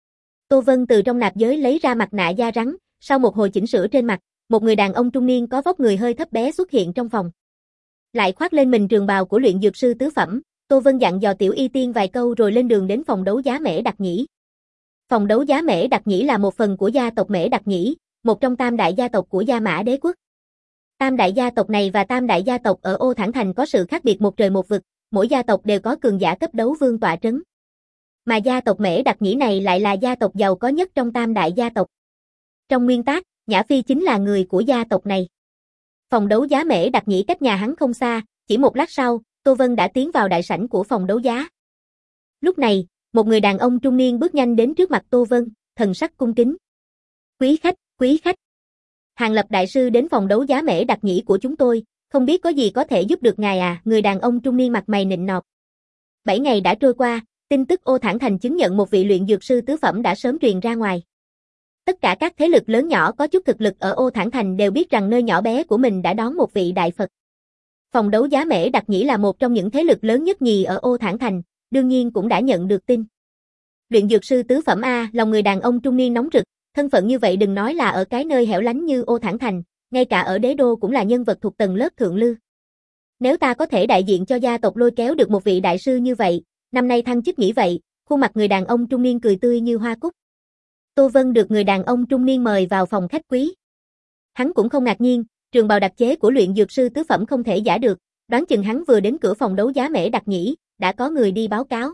[SPEAKER 1] Tô Vân từ trong nạp giới lấy ra mặt nạ da rắn, sau một hồi chỉnh sửa trên mặt, một người đàn ông trung niên có vóc người hơi thấp bé xuất hiện trong phòng. Lại khoác lên mình trường bào của luyện dược sư tứ phẩm, Tô Vân dặn dò Tiểu Y Tiên vài câu rồi lên đường đến phòng đấu giá Mễ Đặc Nhĩ. Phòng đấu giá Mễ Đặc Nhĩ là một phần của gia tộc Mễ Đặc Nhĩ, một trong tam đại gia tộc của Gia Mã Đế quốc. Tam đại gia tộc này và tam đại gia tộc ở Ô Thản Thành có sự khác biệt một trời một vực, mỗi gia tộc đều có cường giả cấp đấu vương tọa trấn. Mà gia tộc Mễ Đặc Nhĩ này lại là gia tộc giàu có nhất trong tam đại gia tộc. Trong nguyên tắc, Nhã Phi chính là người của gia tộc này. Phòng đấu giá Mễ Đặc Nhĩ cách nhà hắn không xa, chỉ một lát sau, Tô Vân đã tiến vào đại sảnh của phòng đấu giá. Lúc này, một người đàn ông trung niên bước nhanh đến trước mặt Tô Vân, thần sắc cung kính. Quý khách, quý khách. Hàng Lập đại sư đến phòng đấu giá Mễ Đặc Nhĩ của chúng tôi, không biết có gì có thể giúp được ngài à? Người đàn ông trung niên mặt mày nịnh nọt. Bảy ngày đã trôi qua, tin tức Ô Thản Thành chứng nhận một vị luyện dược sư tứ phẩm đã sớm truyền ra ngoài. Tất cả các thế lực lớn nhỏ có chút thực lực ở Ô Thản Thành đều biết rằng nơi nhỏ bé của mình đã đón một vị đại Phật. Phòng đấu giá Mễ Đặc Nhĩ là một trong những thế lực lớn nhất nhì ở Ô Thản Thành, đương nhiên cũng đã nhận được tin. Luyện dược sư tứ phẩm A, lòng người đàn ông trung niên nóng rực, thân phận như vậy đừng nói là ở cái nơi hẻo lánh như Ô Thản Thành, ngay cả ở đế đô cũng là nhân vật thuộc tầng lớp thượng lưu. Nếu ta có thể đại diện cho gia tộc lôi kéo được một vị đại sư như vậy, năm nay thăng chức nghĩ vậy, khuôn mặt người đàn ông trung niên cười tươi như hoa cúc. Tô Vân được người đàn ông trung niên mời vào phòng khách quý. Hắn cũng không ngạc nhiên, trường bào đặc chế của luyện dược sư tứ phẩm không thể giả được, đoán chừng hắn vừa đến cửa phòng đấu giá Mễ Đặc Nhĩ, đã có người đi báo cáo.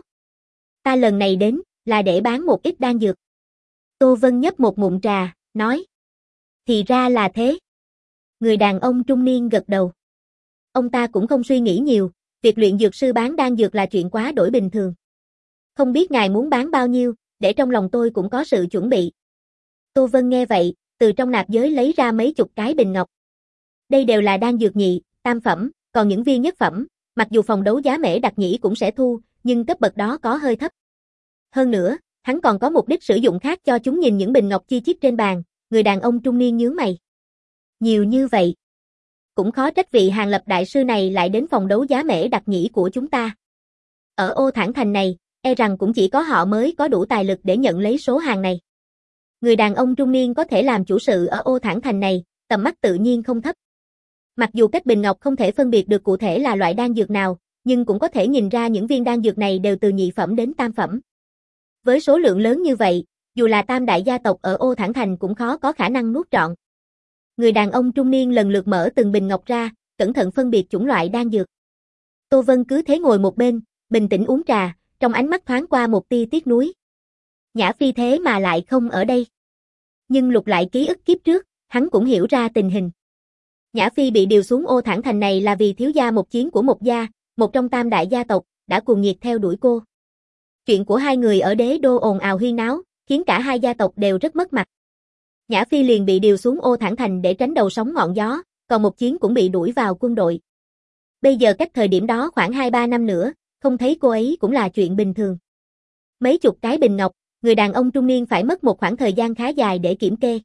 [SPEAKER 1] Ta lần này đến, là để bán một ít đan dược. Tô Vân nhấp một ngụm trà, nói. Thì ra là thế. Người đàn ông trung niên gật đầu. Ông ta cũng không suy nghĩ nhiều, việc luyện dược sư bán đan dược là chuyện quá đổi bình thường. Không biết ngài muốn bán bao nhiêu, để trong lòng tôi cũng có sự chuẩn bị. Tô Vân nghe vậy, từ trong nạp giới lấy ra mấy chục cái bình ngọc. Đây đều là đan dược nhị, tam phẩm, còn những viên nhất phẩm, mặc dù phòng đấu giá Mễ Đặc Nhĩ cũng sẽ thu, nhưng cấp bậc đó có hơi thấp. Hơn nữa, hắn còn có mục đích sử dụng khác cho chúng. Nhìn những bình ngọc chi chít trên bàn, người đàn ông trung niên nhướng mày. Nhiều như vậy. Cũng khó trách vị Hàng Lập đại sư này lại đến phòng đấu giá Mễ Đặc Nhĩ của chúng ta. Ở Ô Thản Thành này, e rằng cũng chỉ có họ mới có đủ tài lực để nhận lấy số hàng này. Người đàn ông trung niên có thể làm chủ sự ở Ô Thản Thành này, tầm mắt tự nhiên không thấp. Mặc dù cách bình ngọc không thể phân biệt được cụ thể là loại đan dược nào, nhưng cũng có thể nhìn ra những viên đan dược này đều từ nhị phẩm đến tam phẩm. Với số lượng lớn như vậy, dù là tam đại gia tộc ở Ô Thản Thành cũng khó có khả năng nuốt trọn. Người đàn ông trung niên lần lượt mở từng bình ngọc ra, cẩn thận phân biệt chủng loại đan dược. Tô Vân cứ thế ngồi một bên, bình tĩnh uống trà, trong ánh mắt thoáng qua một tia tiếc nuối. Nhã Phi thế mà lại không ở đây. Nhưng lục lại ký ức kiếp trước, hắn cũng hiểu ra tình hình. Nhã Phi bị điều xuống Ô Thản Thành này là vì thiếu gia một chiến của một gia, một trong tam đại gia tộc, đã cuồng nhiệt theo đuổi cô. Chuyện của hai người ở đế đô ồn ào huyên náo, khiến cả hai gia tộc đều rất mất mặt. Nhã Phi liền bị điều xuống Ô Thản Thành để tránh đầu sóng ngọn gió, còn một chiến cũng bị đuổi vào quân đội. Bây giờ cách thời điểm đó khoảng hai ba năm nữa, không thấy cô ấy cũng là chuyện bình thường. Mấy chục cái bình ngọc, người đàn ông trung niên phải mất một khoảng thời gian khá dài để kiểm kê.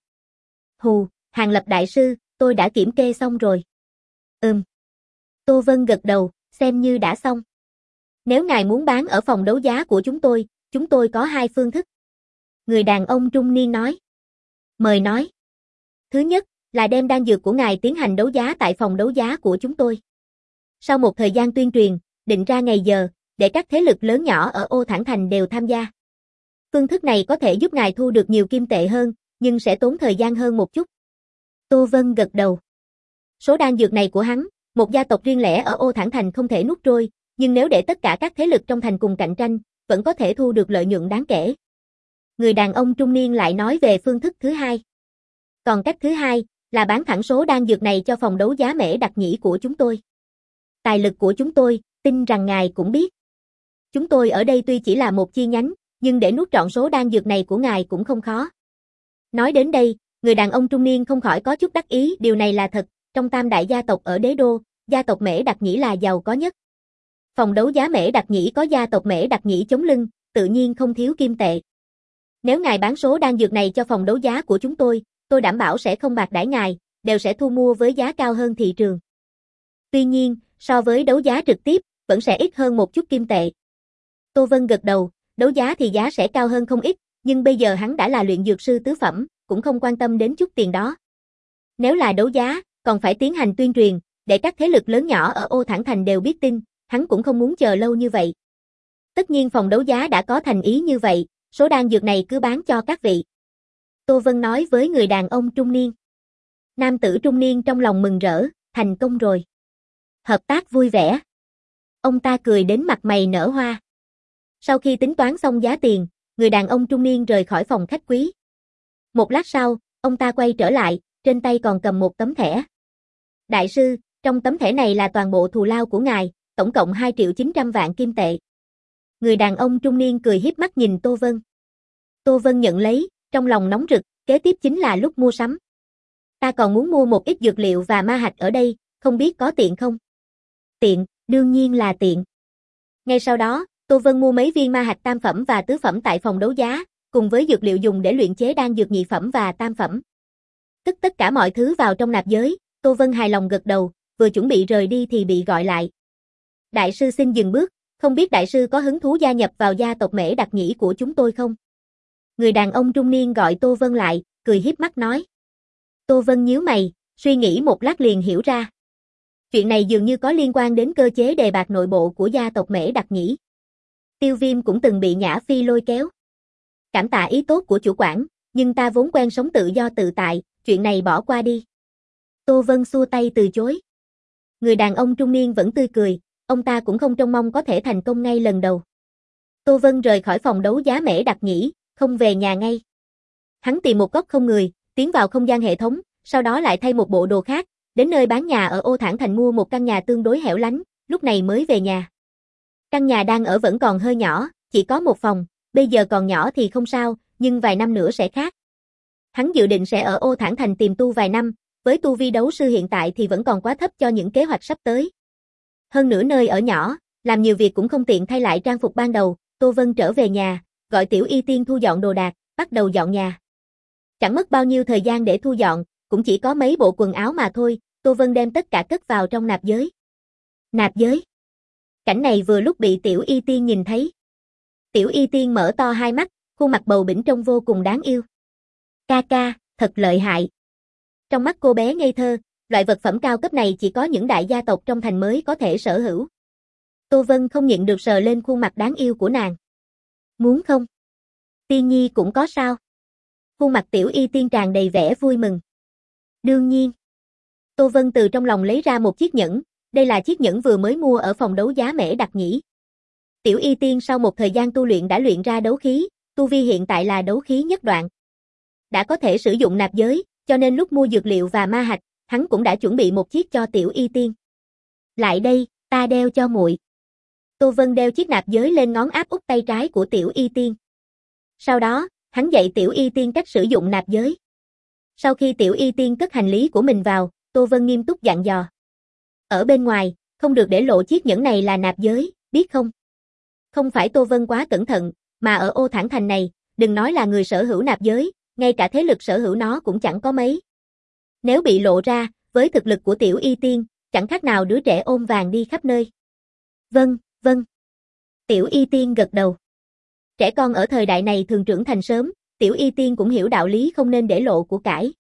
[SPEAKER 1] Hù, Hàng Lập đại sư, tôi đã kiểm kê xong rồi. Ừm. Tô Vân gật đầu, xem như đã xong. Nếu ngài muốn bán ở phòng đấu giá của chúng tôi, chúng tôi có hai phương thức. Người đàn ông trung niên nói. Mời nói. Thứ nhất, là đem đan dược của ngài tiến hành đấu giá tại phòng đấu giá của chúng tôi. Sau một thời gian tuyên truyền, định ra ngày giờ, để các thế lực lớn nhỏ ở Ô Thản Thành đều tham gia. Phương thức này có thể giúp ngài thu được nhiều kim tệ hơn, nhưng sẽ tốn thời gian hơn một chút. Tô Vân gật đầu. Số đan dược này của hắn, một gia tộc riêng lẻ ở Ô Thản Thành không thể nuốt trôi, nhưng nếu để tất cả các thế lực trong thành cùng cạnh tranh, vẫn có thể thu được lợi nhuận đáng kể. Người đàn ông trung niên lại nói về phương thức thứ hai. Còn cách thứ hai, là bán thẳng số đan dược này cho phòng đấu giá Mễ Đặc Nhĩ của chúng tôi. Tài lực của chúng tôi, tin rằng ngài cũng biết. Chúng tôi ở đây tuy chỉ là một chi nhánh, nhưng để nuốt trọn số đan dược này của ngài cũng không khó. Nói đến đây, người đàn ông trung niên không khỏi có chút đắc ý, điều này là thật, trong tam đại gia tộc ở đế đô, gia tộc Mễ Đặc Nhĩ là giàu có nhất. Phòng đấu giá Mễ Đặc Nhĩ có gia tộc Mễ Đặc Nhĩ chống lưng, tự nhiên không thiếu kim tệ. Nếu ngài bán số đan dược này cho phòng đấu giá của chúng tôi, tôi đảm bảo sẽ không bạc đãi ngài, đều sẽ thu mua với giá cao hơn thị trường. Tuy nhiên, so với đấu giá trực tiếp, vẫn sẽ ít hơn một chút kim tệ. Tô Vân gật đầu, đấu giá thì giá sẽ cao hơn không ít, nhưng bây giờ hắn đã là luyện dược sư tứ phẩm, cũng không quan tâm đến chút tiền đó. Nếu là đấu giá, còn phải tiến hành tuyên truyền, để các thế lực lớn nhỏ ở Ô Thản Thành đều biết tin, hắn cũng không muốn chờ lâu như vậy. Tất nhiên phòng đấu giá đã có thành ý như vậy, số đan dược này cứ bán cho các vị. Tô Vân nói với người đàn ông trung niên. Nam tử trung niên trong lòng mừng rỡ, thành công rồi. Hợp tác vui vẻ. Ông ta cười đến mặt mày nở hoa. Sau khi tính toán xong giá tiền, người đàn ông trung niên rời khỏi phòng khách quý. Một lát sau, ông ta quay trở lại, trên tay còn cầm một tấm thẻ. Đại sư, trong tấm thẻ này là toàn bộ thù lao của ngài, tổng cộng hai triệu chín trăm vạn kim tệ. Người đàn ông trung niên cười hiếp mắt nhìn Tô Vân. Tô Vân nhận lấy, trong lòng nóng rực, kế tiếp chính là lúc mua sắm. Ta còn muốn mua một ít dược liệu và ma hạch ở đây, không biết có tiện không? Tiện, đương nhiên là tiện. Ngay sau đó, Tô Vân mua mấy viên ma hạch tam phẩm và tứ phẩm tại phòng đấu giá, cùng với dược liệu dùng để luyện chế đan dược nhị phẩm và tam phẩm. Cất tất cả mọi thứ vào trong nạp giới, Tô Vân hài lòng gật đầu, vừa chuẩn bị rời đi thì bị gọi lại. Đại sư xin dừng bước, không biết đại sư có hứng thú gia nhập vào gia tộc Mễ Đặc Nhĩ của chúng tôi không? Người đàn ông trung niên gọi Tô Vân lại, cười hiếp mắt nói. Tô Vân nhíu mày, suy nghĩ một lát liền hiểu ra. Chuyện này dường như có liên quan đến cơ chế đề bạt nội bộ của gia tộc Mễ Đặc Nhĩ. Tiêu Viêm cũng từng bị Nhã Phi lôi kéo. Cảm tạ ý tốt của chủ quản, nhưng ta vốn quen sống tự do tự tại, chuyện này bỏ qua đi. Tô Vân xua tay từ chối. Người đàn ông trung niên vẫn tươi cười, ông ta cũng không trông mong có thể thành công ngay lần đầu. Tô Vân rời khỏi phòng đấu giá Mễ Đặc Nhĩ, không về nhà ngay. Hắn tìm một góc không người, tiến vào không gian hệ thống, sau đó lại thay một bộ đồ khác, đến nơi bán nhà ở Ô Thản Thành mua một căn nhà tương đối hẻo lánh, lúc này mới về nhà. Căn nhà đang ở vẫn còn hơi nhỏ, chỉ có một phòng, bây giờ còn nhỏ thì không sao, nhưng vài năm nữa sẽ khác. Hắn dự định sẽ ở Ô Thản Thành tìm tu vài năm, với tu vi đấu sư hiện tại thì vẫn còn quá thấp cho những kế hoạch sắp tới. Hơn nữa nơi ở nhỏ, làm nhiều việc cũng không tiện thay lại trang phục ban đầu, Tô Vân trở về nhà, gọi Tiểu Y Tiên thu dọn đồ đạc, bắt đầu dọn nhà. Chẳng mất bao nhiêu thời gian để thu dọn, cũng chỉ có mấy bộ quần áo mà thôi, Tô Vân đem tất cả cất vào trong nạp giới. Nạp giới. Cảnh này vừa lúc bị Tiểu Y Tiên nhìn thấy. Tiểu Y Tiên mở to hai mắt, khuôn mặt bầu bĩnh trông vô cùng đáng yêu. Ca ca, thật lợi hại. Trong mắt cô bé ngây thơ, loại vật phẩm cao cấp này chỉ có những đại gia tộc trong thành mới có thể sở hữu. Tô Vân không nhịn được sờ lên khuôn mặt đáng yêu của nàng. Muốn không? Tiên Nhi cũng có sao? Khuôn mặt Tiểu Y Tiên tràn đầy vẻ vui mừng. Đương nhiên. Tô Vân từ trong lòng lấy ra một chiếc nhẫn, đây là chiếc nhẫn vừa mới mua ở phòng đấu giá Mễ Đặc Nhĩ. Tiểu Y Tiên sau một thời gian tu luyện đã luyện ra đấu khí, tu vi hiện tại là đấu khí nhất đoạn. Đã có thể sử dụng nạp giới, cho nên lúc mua dược liệu và ma hạch, hắn cũng đã chuẩn bị một chiếc cho Tiểu Y Tiên. Lại đây, ta đeo cho muội. Tô Vân đeo chiếc nạp giới lên ngón áp út tay trái của Tiểu Y Tiên. Sau đó, hắn dạy Tiểu Y Tiên cách sử dụng nạp giới. Sau khi Tiểu Y Tiên cất hành lý của mình vào, Tô Vân nghiêm túc dặn dò. Ở bên ngoài, không được để lộ chiếc nhẫn này là nạp giới, biết không? Không phải Tô Vân quá cẩn thận, mà ở Ô Thản Thành này, đừng nói là người sở hữu nạp giới, ngay cả thế lực sở hữu nó cũng chẳng có mấy. Nếu bị lộ ra, với thực lực của Tiểu Y Tiên, chẳng khác nào đứa trẻ ôm vàng đi khắp nơi. Vâng, vâng. Tiểu Y Tiên gật đầu. Trẻ con ở thời đại này thường trưởng thành sớm, Tiểu Y Tiên cũng hiểu đạo lý không nên để lộ của cải.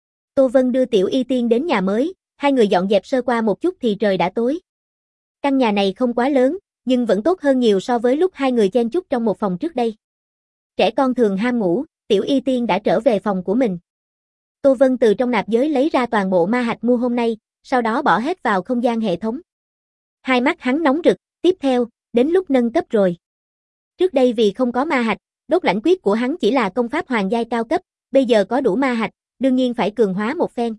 [SPEAKER 1] Tô Vân đưa Tiểu Y Tiên đến nhà mới, hai người dọn dẹp sơ qua một chút thì trời đã tối. Căn nhà này không quá lớn, nhưng vẫn tốt hơn nhiều so với lúc hai người chen chúc trong một phòng trước đây. Trẻ con thường ham ngủ, Tiểu Y Tiên đã trở về phòng của mình. Tô Vân từ trong nạp giới lấy ra toàn bộ ma hạch mua hôm nay, sau đó bỏ hết vào không gian hệ thống. Hai mắt hắn nóng rực, tiếp theo, đến lúc nâng cấp rồi. Trước đây vì không có ma hạch, đốt lãnh quyết của hắn chỉ là công pháp hoàng giai cao cấp, bây giờ có đủ ma hạch, đương nhiên phải cường hóa một phen.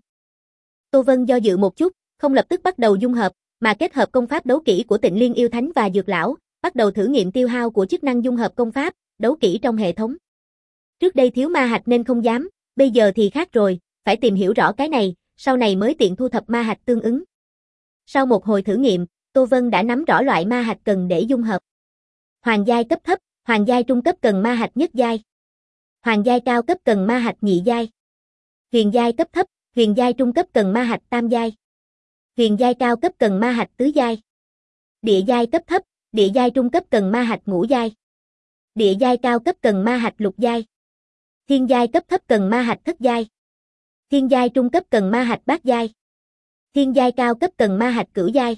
[SPEAKER 1] Tô Vân do dự một chút, không lập tức bắt đầu dung hợp, mà kết hợp công pháp đấu kỹ của Tịnh Liên Yêu Thánh và Dược Lão, bắt đầu thử nghiệm tiêu hao của chức năng dung hợp công pháp, đấu kỹ trong hệ thống. Trước đây thiếu ma hạch nên không dám, bây giờ thì khác rồi, phải tìm hiểu rõ cái này, sau này mới tiện thu thập ma hạch tương ứng. Sau một hồi thử nghiệm, Tô Vân đã nắm rõ loại ma hạch cần để dung hợp. Hoàng giai cấp thấp, Hoàng giai trung cấp cần ma hạch nhất giai. Hoàng giai cao cấp cần ma hạch nhị giai. Huyền giai cấp thấp, huyền giai trung cấp cần ma hạch tam giai. Huyền giai cao cấp cần ma hạch tứ giai. Địa giai cấp thấp, địa giai trung cấp cần ma hạch ngũ giai. Địa giai cao cấp cần ma hạch lục giai. Thiên giai cấp thấp cần ma hạch thất giai. Thiên giai trung cấp cần ma hạch bát giai. Thiên giai cao cấp cần ma hạch cửu giai.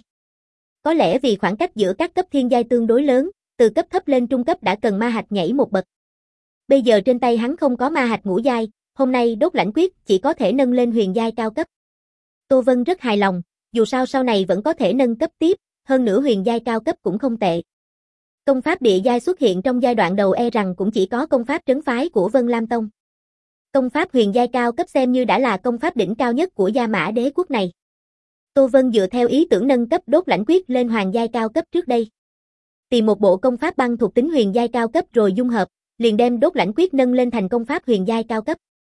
[SPEAKER 1] Có lẽ vì khoảng cách giữa các cấp thiên giai tương đối lớn, từ cấp thấp lên trung cấp đã cần ma hạch nhảy một bậc. Bây giờ trên tay hắn không có ma hạch ngũ giai, hôm nay đốt lãnh quyết chỉ có thể nâng lên huyền giai cao cấp. Tô Vân rất hài lòng, dù sao sau này vẫn có thể nâng cấp tiếp, hơn nữa huyền giai cao cấp cũng không tệ. Công pháp địa giai xuất hiện trong giai đoạn đầu e rằng cũng chỉ có công pháp trấn phái của Vân Lam Tông. Công pháp huyền giai cao cấp xem như đã là công pháp đỉnh cao nhất của Gia Mã Đế quốc này. Tô Vân dựa theo ý tưởng nâng cấp đốt lãnh quyết lên hoàng giai cao cấp trước đây. Tìm một bộ công pháp băng thuộc tính huyền giai cao cấp rồi dung hợp, liền đem đốt lãnh quyết nâng lên thành công pháp huyền giai cao cấp.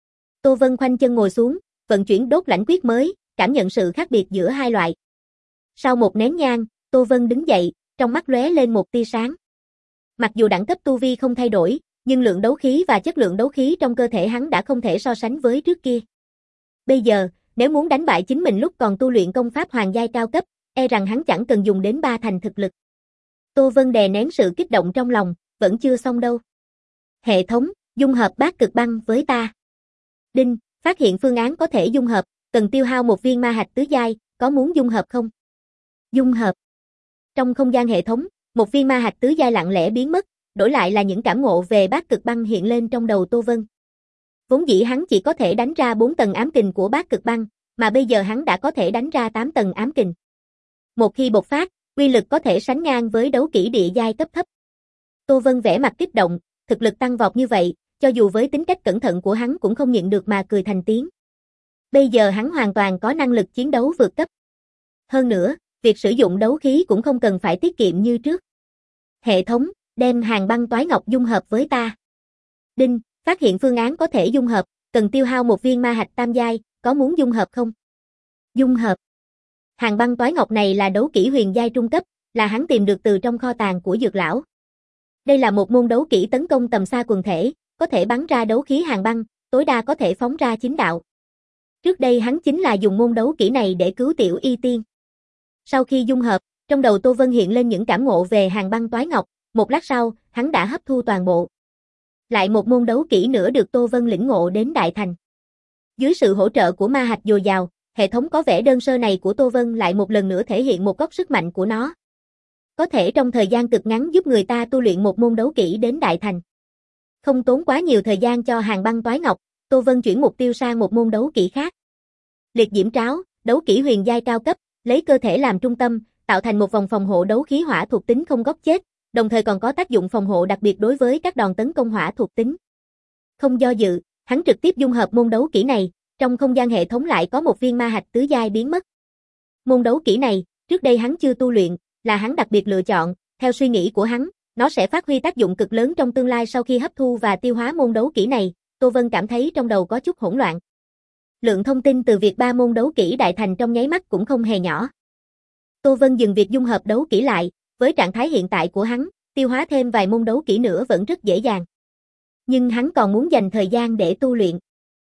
[SPEAKER 1] Tô Vân khoanh chân ngồi xuống, vận chuyển đốt lãnh quyết mới, cảm nhận sự khác biệt giữa hai loại. Sau một nén nhang, Tô Vân đứng dậy, trong mắt lóe lên một tia sáng. Mặc dù đẳng cấp tu vi không thay đổi, nhưng lượng đấu khí và chất lượng đấu khí trong cơ thể hắn đã không thể so sánh với trước kia. Bây giờ, nếu muốn đánh bại chính mình lúc còn tu luyện công pháp hoàng giai cao cấp, e rằng hắn chẳng cần dùng đến ba thành thực lực. Tô Vân đè nén sự kích động trong lòng, vẫn chưa xong đâu. Hệ thống, dung hợp bát cực băng với ta. Đinh, phát hiện phương án có thể dung hợp, cần tiêu hao một viên ma hạch tứ giai, có muốn dung hợp không? Dung hợp. Trong không gian hệ thống, một viên ma hạch tứ giai lặng lẽ biến mất, đổi lại là những cảm ngộ về bát cực băng hiện lên trong đầu Tô Vân. Vốn dĩ hắn chỉ có thể đánh ra bốn tầng ám kình của bát cực băng, mà bây giờ hắn đã có thể đánh ra tám tầng ám kình. Một khi bộc phát, uy lực có thể sánh ngang với đấu kỹ địa giai cấp thấp. Tô Vân vẻ mặt kích động, thực lực tăng vọt như vậy, cho dù với tính cách cẩn thận của hắn cũng không nhịn được mà cười thành tiếng. Bây giờ hắn hoàn toàn có năng lực chiến đấu vượt cấp. Hơn nữa, việc sử dụng đấu khí cũng không cần phải tiết kiệm như trước. Hệ thống, đem hàng băng toái ngọc dung hợp với ta. Đinh, phát hiện phương án có thể dung hợp, cần tiêu hao một viên ma hạch tam giai, có muốn dung hợp không? Dung hợp. Hàng băng toái ngọc này là đấu kỹ huyền giai trung cấp, là hắn tìm được từ trong kho tàng của dược lão. Đây là một môn đấu kỹ tấn công tầm xa quần thể, có thể bắn ra đấu khí hàng băng, tối đa có thể phóng ra chính đạo. Trước đây hắn chính là dùng môn đấu kỹ này để cứu Tiểu Y Tiên. Sau khi dung hợp, trong đầu Tô Vân hiện lên những cảm ngộ về hàng băng toái ngọc, một lát sau, hắn đã hấp thu toàn bộ. Lại một môn đấu kỹ nữa được Tô Vân lĩnh ngộ đến đại thành. Dưới sự hỗ trợ của ma hạch dồi dào, hệ thống có vẻ đơn sơ này của Tô Vân lại một lần nữa thể hiện một góc sức mạnh của nó. Có thể trong thời gian cực ngắn giúp người ta tu luyện một môn đấu kỹ đến đại thành. Không tốn quá nhiều thời gian cho hàng băng toái ngọc, Tô Vân chuyển mục tiêu sang một môn đấu kỹ khác. Liệt diễm tráo, đấu kỹ huyền giai cao cấp, lấy cơ thể làm trung tâm, tạo thành một vòng phòng hộ đấu khí hỏa thuộc tính không góc chết, đồng thời còn có tác dụng phòng hộ đặc biệt đối với các đòn tấn công hỏa thuộc tính. Không do dự, hắn trực tiếp dung hợp môn đấu kỹ này, trong không gian hệ thống lại có một viên ma hạch tứ giai biến mất. Môn đấu kỹ này, trước đây hắn chưa tu luyện, là hắn đặc biệt lựa chọn, theo suy nghĩ của hắn, nó sẽ phát huy tác dụng cực lớn trong tương lai sau khi hấp thu và tiêu hóa môn đấu kỹ này, Tô Vân cảm thấy trong đầu có chút hỗn loạn. Lượng thông tin từ việc ba môn đấu kỹ đại thành trong nháy mắt cũng không hề nhỏ. Tô Vân dừng việc dung hợp đấu kỹ lại, với trạng thái hiện tại của hắn, tiêu hóa thêm vài môn đấu kỹ nữa vẫn rất dễ dàng. Nhưng hắn còn muốn dành thời gian để tu luyện.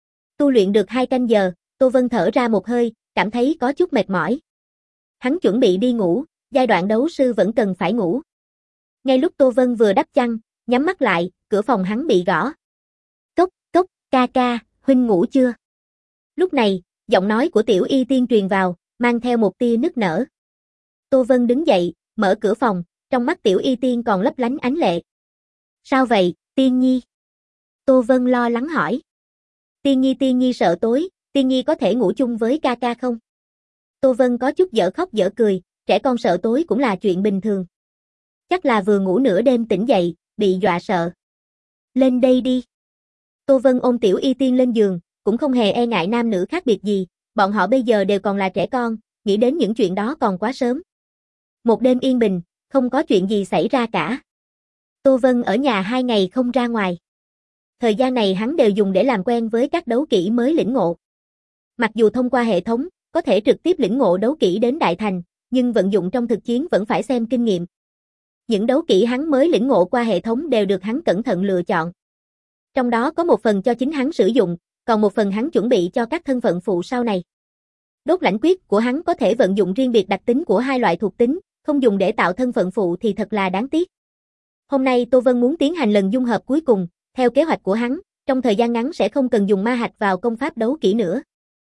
[SPEAKER 1] Tu luyện được hai canh giờ, Tô Vân thở ra một hơi, cảm thấy có chút mệt mỏi. Hắn chuẩn bị đi ngủ, giai đoạn đấu sư vẫn cần phải ngủ. Ngay lúc Tô Vân vừa đắp chăn, nhắm mắt lại, cửa phòng hắn bị gõ. Cốc, cốc, ca ca, huynh ngủ chưa? Lúc này, giọng nói của Tiểu Y Tiên truyền vào, mang theo một tia nức nở. Tô Vân đứng dậy, mở cửa phòng, trong mắt Tiểu Y Tiên còn lấp lánh ánh lệ. Sao vậy, Tiên Nhi? Tô Vân lo lắng hỏi. Tiên Nhi Tiên Nhi sợ tối, Tiên Nhi có thể ngủ chung với ca ca không? Tô Vân có chút dở khóc dở cười, trẻ con sợ tối cũng là chuyện bình thường. Chắc là vừa ngủ nửa đêm tỉnh dậy, bị dọa sợ. Lên đây đi. Tô Vân ôm Tiểu Y Tiên lên giường, cũng không hề e ngại nam nữ khác biệt gì, bọn họ bây giờ đều còn là trẻ con, nghĩ đến những chuyện đó còn quá sớm. Một đêm yên bình, không có chuyện gì xảy ra cả. Tô Vân ở nhà hai ngày không ra ngoài. Thời gian này hắn đều dùng để làm quen với các đấu kỹ mới lĩnh ngộ. Mặc dù thông qua hệ thống, có thể trực tiếp lĩnh ngộ đấu kỹ đến đại thành, nhưng vận dụng trong thực chiến vẫn phải xem kinh nghiệm. Những đấu kỹ hắn mới lĩnh ngộ qua hệ thống đều được hắn cẩn thận lựa chọn. Trong đó có một phần cho chính hắn sử dụng, còn một phần hắn chuẩn bị cho các thân phận phụ sau này. Đốt lãnh quyết của hắn có thể vận dụng riêng biệt đặc tính của hai loại thuộc tính, không dùng để tạo thân phận phụ thì thật là đáng tiếc. Hôm nay Tô Vân muốn tiến hành lần dung hợp cuối cùng, theo kế hoạch của hắn, trong thời gian ngắn sẽ không cần dùng ma hạch vào công pháp đấu kỹ nữa.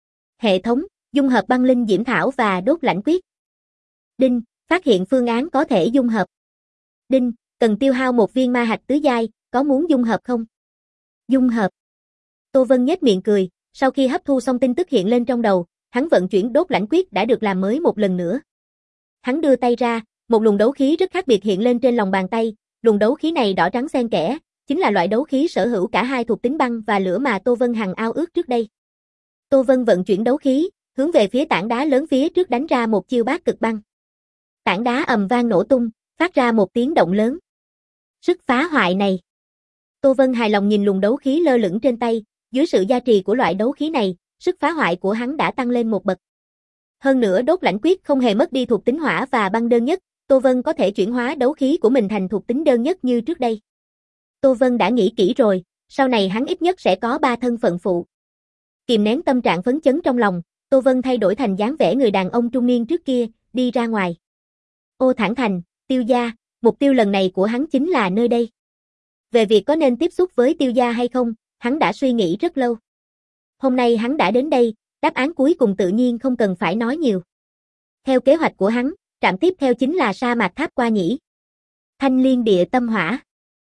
[SPEAKER 1] Hệ thống, dung hợp băng linh diễm thảo và đốt lãnh quyết. Đinh, phát hiện phương án có thể dung hợp. Đinh, cần tiêu hao một viên ma hạch tứ giai, có muốn dung hợp không? Dung hợp. Tô Vân nhếch miệng cười, sau khi hấp thu xong tin tức hiện lên trong đầu, hắn vận chuyển đốt lãnh quyết đã được làm mới một lần nữa. Hắn đưa tay ra, một luồng đấu khí rất khác biệt hiện lên trên lòng bàn tay, luồng đấu khí này đỏ trắng xen kẽ, chính là loại đấu khí sở hữu cả hai thuộc tính băng và lửa mà Tô Vân hằng ao ước trước đây. Tô Vân vận chuyển đấu khí, hướng về phía tảng đá lớn phía trước đánh ra một chiêu bát cực băng. Tảng đá ầm vang nổ tung, phát ra một tiếng động lớn. Sức phá hoại này. Tô Vân hài lòng nhìn luồng đấu khí lơ lửng trên tay, dưới sự gia trì của loại đấu khí này, sức phá hoại của hắn đã tăng lên một bậc. Hơn nữa đốt lãnh quyết không hề mất đi thuộc tính hỏa và băng đơn nhất, Tô Vân có thể chuyển hóa đấu khí của mình thành thuộc tính đơn nhất như trước đây. Tô Vân đã nghĩ kỹ rồi, sau này hắn ít nhất sẽ có ba thân phận phụ. Kìm nén tâm trạng phấn chấn trong lòng, Tô Vân thay đổi thành dáng vẻ người đàn ông trung niên trước kia, đi ra ngoài. Ô Thản Thành, Tiêu gia, mục tiêu lần này của hắn chính là nơi đây. Về việc có nên tiếp xúc với Tiêu gia hay không, hắn đã suy nghĩ rất lâu. Hôm nay hắn đã đến đây, đáp án cuối cùng tự nhiên không cần phải nói nhiều. Theo kế hoạch của hắn, trạm tiếp theo chính là sa mạc tháp qua nhĩ. Thanh liên địa tâm hỏa.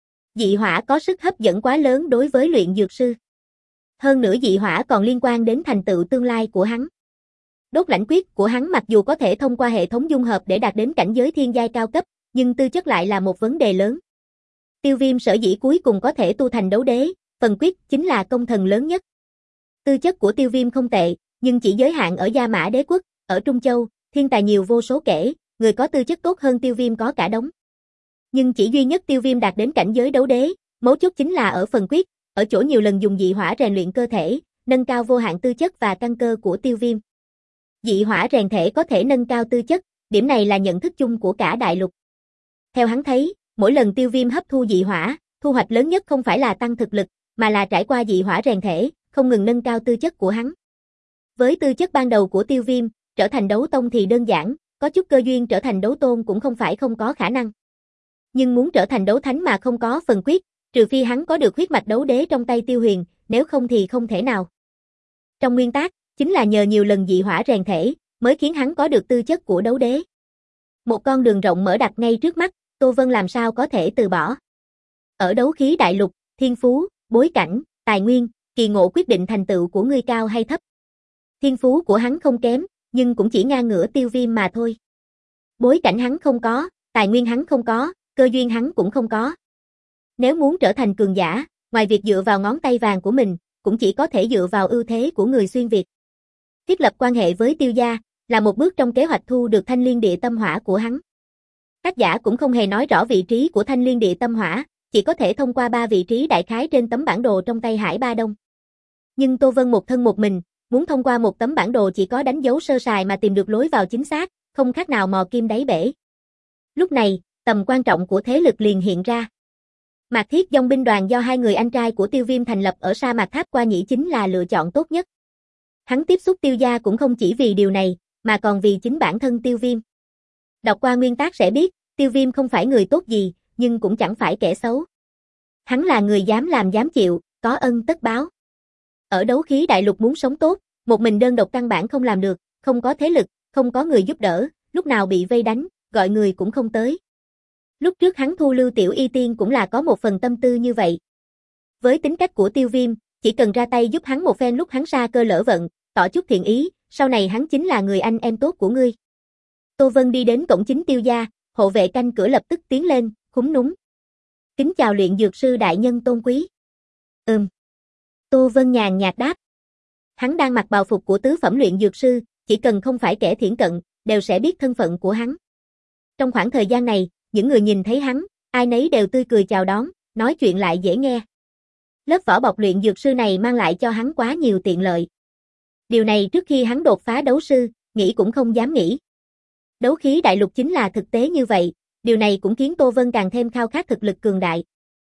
[SPEAKER 1] Dị hỏa có sức hấp dẫn quá lớn đối với luyện dược sư. Hơn nữa dị hỏa còn liên quan đến thành tựu tương lai của hắn. Đốt lãnh quyết của hắn mặc dù có thể thông qua hệ thống dung hợp để đạt đến cảnh giới thiên giai cao cấp, nhưng tư chất lại là một vấn đề lớn. Tiêu Viêm sở dĩ cuối cùng có thể tu thành đấu đế, phần quyết chính là công thần lớn nhất. Tư chất của Tiêu Viêm không tệ, nhưng chỉ giới hạn ở Gia Mã Đế quốc, ở Trung Châu, thiên tài nhiều vô số kể, người có tư chất tốt hơn Tiêu Viêm có cả đống. Nhưng chỉ duy nhất Tiêu Viêm đạt đến cảnh giới đấu đế, mấu chốt chính là ở phần quyết, ở chỗ nhiều lần dùng dị hỏa rèn luyện cơ thể, nâng cao vô hạn tư chất và căn cơ của Tiêu Viêm. Dị hỏa rèn thể có thể nâng cao tư chất, điểm này là nhận thức chung của cả đại lục. Theo hắn thấy, mỗi lần Tiêu Viêm hấp thu dị hỏa, thu hoạch lớn nhất không phải là tăng thực lực, mà là trải qua dị hỏa rèn thể, không ngừng nâng cao tư chất của hắn. Với tư chất ban đầu của Tiêu Viêm, trở thành đấu tông thì đơn giản, có chút cơ duyên trở thành đấu tôn cũng không phải không có khả năng. Nhưng muốn trở thành đấu thánh mà không có phần quyết, trừ phi hắn có được huyết mạch đấu đế trong tay Tiêu Huyền, nếu không thì không thể nào. Trong nguyên tắc, chính là nhờ nhiều lần dị hỏa rèn thể, mới khiến hắn có được tư chất của đấu đế. Một con đường rộng mở đặt ngay trước mắt, Tô Vân làm sao có thể từ bỏ. Ở đấu khí đại lục, thiên phú, bối cảnh, tài nguyên, kỳ ngộ quyết định thành tựu của ngươi cao hay thấp. Thiên phú của hắn không kém, nhưng cũng chỉ ngang ngửa Tiêu Viêm mà thôi. Bối cảnh hắn không có, tài nguyên hắn không có, cơ duyên hắn cũng không có. Nếu muốn trở thành cường giả, ngoài việc dựa vào ngón tay vàng của mình, cũng chỉ có thể dựa vào ưu thế của người xuyên Việt. Thiết lập quan hệ với Tiêu gia, là một bước trong kế hoạch thu được thanh liên địa tâm hỏa của hắn. Tác giả cũng không hề nói rõ vị trí của thanh liên địa tâm hỏa, chỉ có thể thông qua ba vị trí đại khái trên tấm bản đồ trong tay Hải Ba Đông. Nhưng Tô Vân một thân một mình, muốn thông qua một tấm bản đồ chỉ có đánh dấu sơ sài mà tìm được lối vào chính xác, không khác nào mò kim đáy bể. Lúc này, tầm quan trọng của thế lực liền hiện ra. Mạc Thiết Dòng binh đoàn do hai người anh trai của Tiêu Viêm thành lập ở sa mạc tháp qua nhĩ chính là lựa chọn tốt nhất. Hắn tiếp xúc Tiêu gia cũng không chỉ vì điều này, mà còn vì chính bản thân Tiêu Viêm. Đọc qua nguyên tác sẽ biết, Tiêu Viêm không phải người tốt gì, nhưng cũng chẳng phải kẻ xấu. Hắn là người dám làm dám chịu, có ân tất báo. Ở đấu khí đại lục muốn sống tốt, một mình đơn độc căn bản không làm được, không có thế lực, không có người giúp đỡ, lúc nào bị vây đánh, gọi người cũng không tới. Lúc trước hắn thu Lưu Tiểu Y Tiên cũng là có một phần tâm tư như vậy. Với tính cách của Tiêu Viêm, chỉ cần ra tay giúp hắn một phen lúc hắn sa cơ lỡ vận, tỏ chút thiện ý, sau này hắn chính là người anh em tốt của ngươi. Tô Vân đi đến cổng chính Tiêu gia, hộ vệ canh cửa lập tức tiến lên, khúm núm. Kính chào luyện dược sư đại nhân tôn quý. Ừm. Tô Vân nhàn nhạt đáp. Hắn đang mặc bào phục của tứ phẩm luyện dược sư, chỉ cần không phải kẻ thiển cận, đều sẽ biết thân phận của hắn. Trong khoảng thời gian này, những người nhìn thấy hắn, ai nấy đều tươi cười chào đón, nói chuyện lại dễ nghe. Lớp vỏ bọc luyện dược sư này mang lại cho hắn quá nhiều tiện lợi. Điều này trước khi hắn đột phá đấu sư, nghĩ cũng không dám nghĩ. Đấu khí đại lục chính là thực tế như vậy, điều này cũng khiến Tô Vân càng thêm khao khát thực lực cường đại.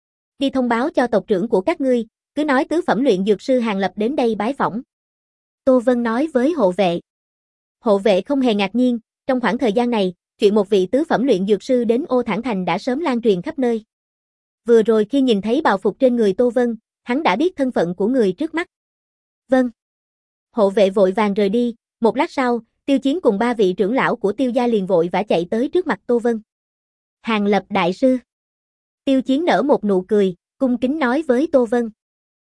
[SPEAKER 1] Đi thông báo cho tộc trưởng của các ngươi, cứ nói tứ phẩm luyện dược sư Hàn Lập đến đây bái phỏng. Tô Vân nói với hộ vệ. Hộ vệ không hề ngạc nhiên, trong khoảng thời gian này, chuyện một vị tứ phẩm luyện dược sư đến Ô Thản Thành đã sớm lan truyền khắp nơi. Vừa rồi khi nhìn thấy bào phục trên người Tô Vân, hắn đã biết thân phận của người trước mắt. Vâng. Hộ vệ vội vàng rời đi, một lát sau, Tiêu Chiến cùng ba vị trưởng lão của Tiêu gia liền vội vã chạy tới trước mặt Tô Vân. Hàn Lập đại sư. Tiêu Chiến nở một nụ cười, cung kính nói với Tô Vân.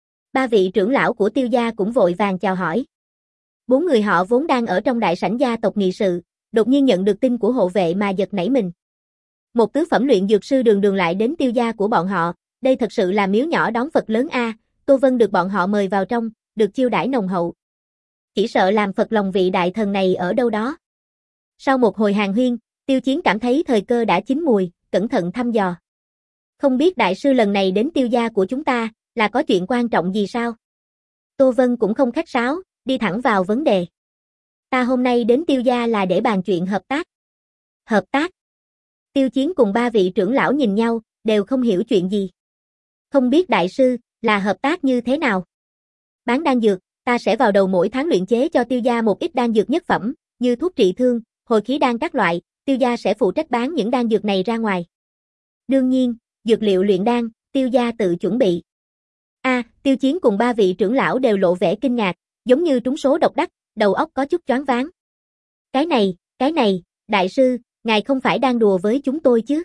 [SPEAKER 1] Ba vị trưởng lão của Tiêu gia cũng vội vàng chào hỏi. Bốn người họ vốn đang ở trong đại sảnh gia tộc nghị sự, đột nhiên nhận được tin của hộ vệ mà giật nảy mình. Một tứ phẩm luyện dược sư đường đường lại đến Tiêu gia của bọn họ, đây thật sự là miếu nhỏ đón Phật lớn a. Tô Vân được bọn họ mời vào trong, được chiêu đãi nồng hậu. Chỉ sợ làm phật lòng vị đại thần này ở đâu đó. Sau một hồi hàn huyên, Tiêu Chiến cảm thấy thời cơ đã chín mùi, cẩn thận thăm dò. Không biết đại sư lần này đến Tiêu gia của chúng ta, là có chuyện quan trọng gì sao? Tô Vân cũng không khách sáo, đi thẳng vào vấn đề. Ta hôm nay đến Tiêu gia là để bàn chuyện hợp tác. Hợp tác? Tiêu Chiến cùng ba vị trưởng lão nhìn nhau, đều không hiểu chuyện gì. Không biết đại sư, là hợp tác như thế nào? Bán đan dược, ta sẽ vào đầu mỗi tháng luyện chế cho Tiêu gia một ít đan dược nhất phẩm, như thuốc trị thương, hồi khí đan các loại, Tiêu gia sẽ phụ trách bán những đan dược này ra ngoài. Đương nhiên, dược liệu luyện đan, Tiêu gia tự chuẩn bị. A, à, Tiêu Chiến cùng ba vị trưởng lão đều lộ vẻ kinh ngạc, giống như trúng số độc đắc, đầu óc có chút choáng váng. Cái này, cái này, đại sư, ngài không phải đang đùa với chúng tôi chứ?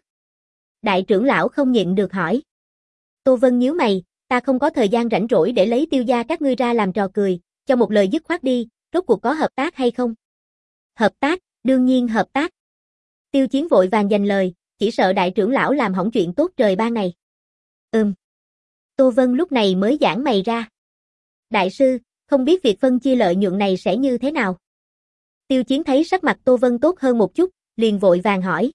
[SPEAKER 1] Đại trưởng lão không nhịn được hỏi. Tô Vân nhíu mày, ta không có thời gian rảnh rỗi để lấy Tiêu gia các ngươi ra làm trò cười, cho một lời dứt khoát đi, rốt cuộc có hợp tác hay không? Hợp tác, đương nhiên hợp tác. Tiêu Chiến vội vàng giành lời, chỉ sợ đại trưởng lão làm hỏng chuyện tốt trời ban này. Ừm. Tô Vân lúc này mới giãn mày ra. Đại sư, không biết việc phân chia lợi nhuận này sẽ như thế nào? Tiêu Chiến thấy sắc mặt Tô Vân tốt hơn một chút, liền vội vàng hỏi.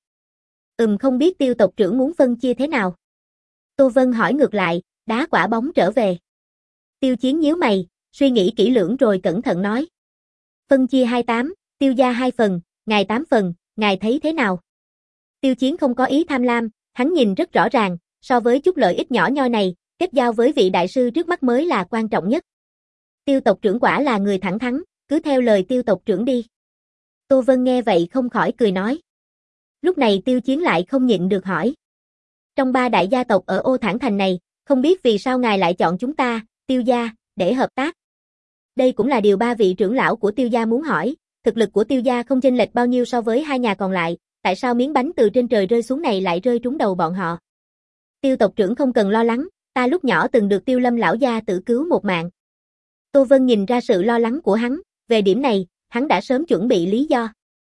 [SPEAKER 1] Ừm không biết Tiêu tộc trưởng muốn phân chia thế nào? Tô Vân hỏi ngược lại, đá quả bóng trở về. Tiêu Chiến nhíu mày, suy nghĩ kỹ lưỡng rồi cẩn thận nói. Phân chia hai tám, Tiêu gia hai phần, ngài tám phần, ngài thấy thế nào? Tiêu Chiến không có ý tham lam, hắn nhìn rất rõ ràng, so với chút lợi ích nhỏ nhoi này, kết giao với vị đại sư trước mắt mới là quan trọng nhất. Tiêu tộc trưởng quả là người thẳng thắn, cứ theo lời Tiêu tộc trưởng đi. Tô Vân nghe vậy không khỏi cười nói. Lúc này Tiêu Chiến lại không nhịn được hỏi. Trong ba đại gia tộc ở Ô Thản Thành này, không biết vì sao ngài lại chọn chúng ta, Tiêu gia, để hợp tác. Đây cũng là điều ba vị trưởng lão của Tiêu gia muốn hỏi, thực lực của Tiêu gia không chênh lệch bao nhiêu so với hai nhà còn lại, tại sao miếng bánh từ trên trời rơi xuống này lại rơi trúng đầu bọn họ? Tiêu tộc trưởng không cần lo lắng, ta lúc nhỏ từng được Tiêu Lâm lão gia tự cứu một mạng. Tô Vân nhìn ra sự lo lắng của hắn, về điểm này, hắn đã sớm chuẩn bị lý do.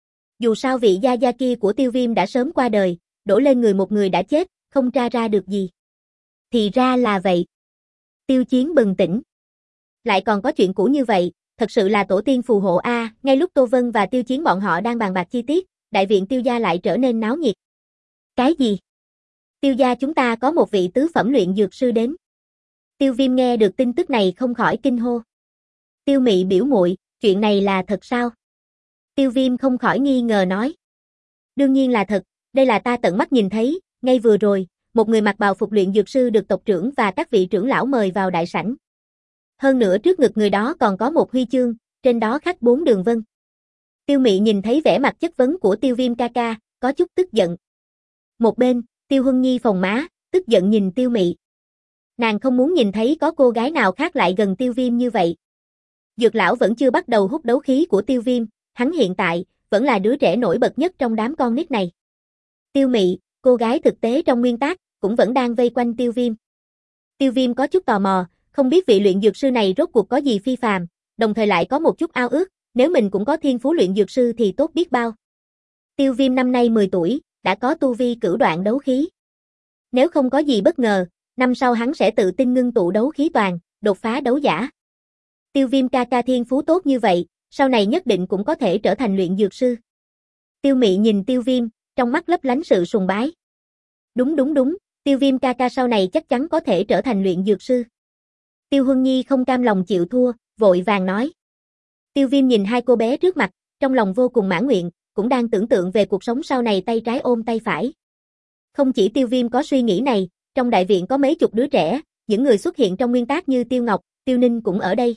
[SPEAKER 1] Dù sao vị gia gia kia của Tiêu Viêm đã sớm qua đời, đổ lên người một người đã chết, không tra ra được gì. Thì ra là vậy. Tiêu Chiến bừng tỉnh. Lại còn có chuyện cũ như vậy, thật sự là tổ tiên phù hộ a. À, ngay lúc Tô Vân và Tiêu Chiến bọn họ đang bàn bạc chi tiết, đại viện Tiêu gia lại trở nên náo nhiệt. Cái gì? Tiêu gia chúng ta có một vị tứ phẩm luyện dược sư đến. Tiêu Viêm nghe được tin tức này không khỏi kinh hô. Tiêu Mị biểu muội, chuyện này là thật sao? Tiêu Viêm không khỏi nghi ngờ nói. Đương nhiên là thật, đây là ta tận mắt nhìn thấy, ngay vừa rồi, một người mặc bào phục luyện dược sư được tộc trưởng và các vị trưởng lão mời vào đại sảnh. Hơn nữa trước ngực người đó còn có một huy chương, trên đó khắc bốn đường vân. Tiêu Mị nhìn thấy vẻ mặt chất vấn của Tiêu Viêm ca ca, có chút tức giận. Một bên, Tiêu Huân Nhi phồng má, tức giận nhìn Tiêu Mị. Nàng không muốn nhìn thấy có cô gái nào khác lại gần Tiêu Viêm như vậy. Dược lão vẫn chưa bắt đầu hút đấu khí của Tiêu Viêm, hắn hiện tại, vẫn là đứa trẻ nổi bật nhất trong đám con nít này. Tiêu Mị, cô gái thực tế trong nguyên tác, cũng vẫn đang vây quanh Tiêu Viêm. Tiêu Viêm có chút tò mò, không biết vị luyện dược sư này rốt cuộc có gì phi phàm, đồng thời lại có một chút ao ước, nếu mình cũng có thiên phú luyện dược sư thì tốt biết bao. Tiêu Viêm năm nay mười tuổi, đã có tu vi cửu đoạn đấu khí. Nếu không có gì bất ngờ, năm sau hắn sẽ tự tin ngưng tụ đấu khí toàn, đột phá đấu giả. Tiêu Viêm ca ca thiên phú tốt như vậy, sau này nhất định cũng có thể trở thành luyện dược sư. Tiêu Mị nhìn Tiêu Viêm, trong mắt lấp lánh sự sùng bái. Đúng đúng đúng, Tiêu Viêm ca ca sau này chắc chắn có thể trở thành luyện dược sư. Tiêu Huân Nhi không cam lòng chịu thua, vội vàng nói. Tiêu Viêm nhìn hai cô bé trước mặt, trong lòng vô cùng mãn nguyện, cũng đang tưởng tượng về cuộc sống sau này tay trái ôm tay phải. Không chỉ Tiêu Viêm có suy nghĩ này, trong đại viện có mấy chục đứa trẻ, những người xuất hiện trong nguyên tác như Tiêu Ngọc, Tiêu Ninh cũng ở đây.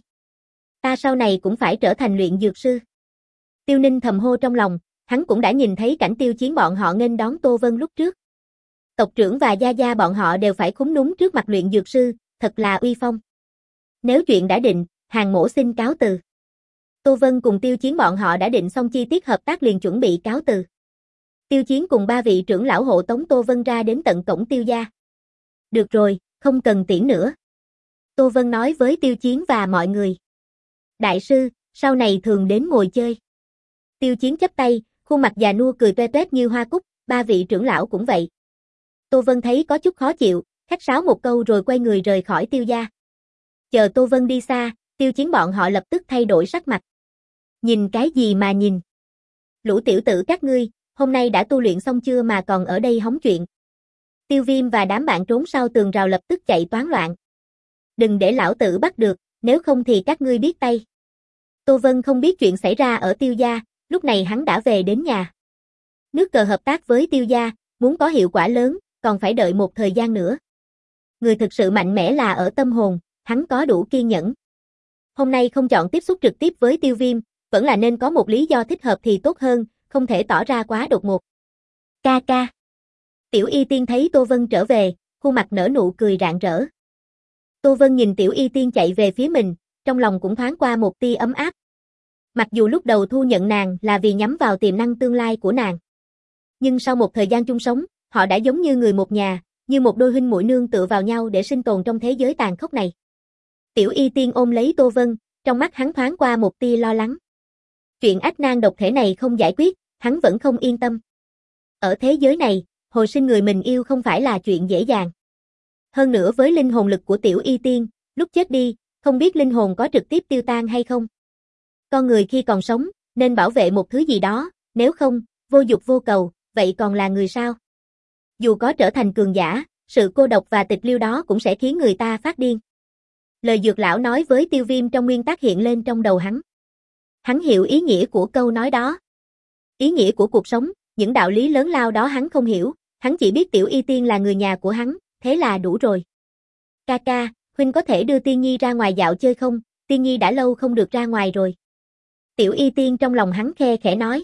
[SPEAKER 1] Ta sau này cũng phải trở thành luyện dược sư. Tiêu Ninh thầm hô trong lòng, hắn cũng đã nhìn thấy cảnh Tiêu Chiến bọn họ nghênh đón Tô Vân lúc trước. Tộc trưởng và gia gia bọn họ đều phải khúm núm trước mặt luyện dược sư, thật là uy phong. Nếu chuyện đã định, Hàng Mỗ xin cáo từ. Tô Vân cùng Tiêu Chiến bọn họ đã định xong chi tiết hợp tác liền chuẩn bị cáo từ. Tiêu Chiến cùng ba vị trưởng lão hộ tống Tô Vân ra đến tận cổng Tiêu gia. Được rồi, không cần tiễn nữa. Tô Vân nói với Tiêu Chiến và mọi người. Đại sư, sau này thường đến ngồi chơi. Tiêu Chiến chắp tay, khuôn mặt già nua cười toe toét như hoa cúc, ba vị trưởng lão cũng vậy. Tô Vân thấy có chút khó chịu, khách sáo một câu rồi quay người rời khỏi Tiêu gia. Chờ Tô Vân đi xa, Tiêu Chiến bọn họ lập tức thay đổi sắc mặt. Nhìn cái gì mà nhìn? Lũ tiểu tử các ngươi, hôm nay đã tu luyện xong chưa mà còn ở đây hóng chuyện. Tiêu Viêm và đám bạn trốn sau tường rào lập tức chạy toán loạn. Đừng để lão tử bắt được, nếu không thì các ngươi biết tay. Tô Vân không biết chuyện xảy ra ở Tiêu gia, lúc này hắn đã về đến nhà. Nước cờ hợp tác với Tiêu gia, muốn có hiệu quả lớn, còn phải đợi một thời gian nữa. Người thực sự mạnh mẽ là ở tâm hồn, hắn có đủ kiên nhẫn. Hôm nay không chọn tiếp xúc trực tiếp với Tiêu Viêm, vẫn là nên có một lý do thích hợp thì tốt hơn, không thể tỏ ra quá đột ngột. Ca ca. Tiểu Y Tiên thấy Tô Vân trở về, khuôn mặt nở nụ cười rạng rỡ. Tô Vân nhìn Tiểu Y Tiên chạy về phía mình, trong lòng cũng thoáng qua một tia ấm áp. Mặc dù lúc đầu thu nhận nàng là vì nhắm vào tiềm năng tương lai của nàng. Nhưng sau một thời gian chung sống, họ đã giống như người một nhà, như một đôi huynh muội nương tựa vào nhau để sinh tồn trong thế giới tàn khốc này. Tiểu Y Tiên ôm lấy Tô Vân, trong mắt hắn thoáng qua một tia lo lắng. Chuyện ách nan độc thể này không giải quyết, hắn vẫn không yên tâm. Ở thế giới này, hồi sinh người mình yêu không phải là chuyện dễ dàng. Hơn nữa với linh hồn lực của Tiểu Y Tiên, lúc chết đi, không biết linh hồn có trực tiếp tiêu tan hay không. Con người khi còn sống, nên bảo vệ một thứ gì đó, nếu không, vô dục vô cầu, vậy còn là người sao? Dù có trở thành cường giả, sự cô độc và tịch liêu đó cũng sẽ khiến người ta phát điên. Lời Dược lão nói với Tiêu Viêm trong nguyên tắc hiện lên trong đầu hắn. Hắn hiểu ý nghĩa của câu nói đó. Ý nghĩa của cuộc sống, những đạo lý lớn lao đó hắn không hiểu, hắn chỉ biết Tiểu Y Tiên là người nhà của hắn, thế là đủ rồi. Ca ca, huynh có thể đưa Tiên Nhi ra ngoài dạo chơi không? Tiên Nhi đã lâu không được ra ngoài rồi. Tiểu Y Tiên trong lòng hắn khe khẽ nói.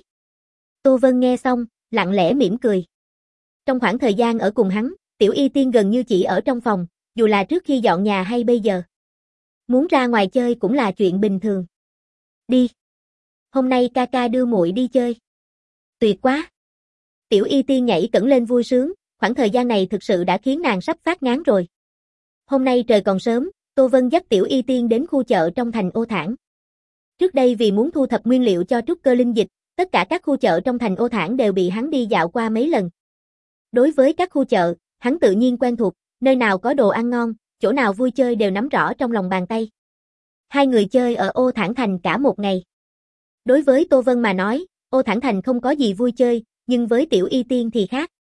[SPEAKER 1] Tô Vân nghe xong, lặng lẽ mỉm cười. Trong khoảng thời gian ở cùng hắn, Tiểu Y Tiên gần như chỉ ở trong phòng, dù là trước khi dọn nhà hay bây giờ. Muốn ra ngoài chơi cũng là chuyện bình thường. Đi. Hôm nay ca ca đưa muội đi chơi. Tuyệt quá. Tiểu Y Tiên nhảy cẫng lên vui sướng, khoảng thời gian này thực sự đã khiến nàng sắp phát ngán rồi. Hôm nay trời còn sớm, Tô Vân dắt Tiểu Y Tiên đến khu chợ trong thành Ô Thản. Trước đây vì muốn thu thập nguyên liệu cho trúc cơ linh dịch, tất cả các khu chợ trong thành Ô Thản đều bị hắn đi dạo qua mấy lần. Đối với các khu chợ, hắn tự nhiên quen thuộc, nơi nào có đồ ăn ngon, chỗ nào vui chơi đều nắm rõ trong lòng bàn tay. Hai người chơi ở Ô Thản Thành cả một ngày. Đối với Tô Vân mà nói, Ô Thản Thành không có gì vui chơi, nhưng với Tiểu Y Tiên thì khác.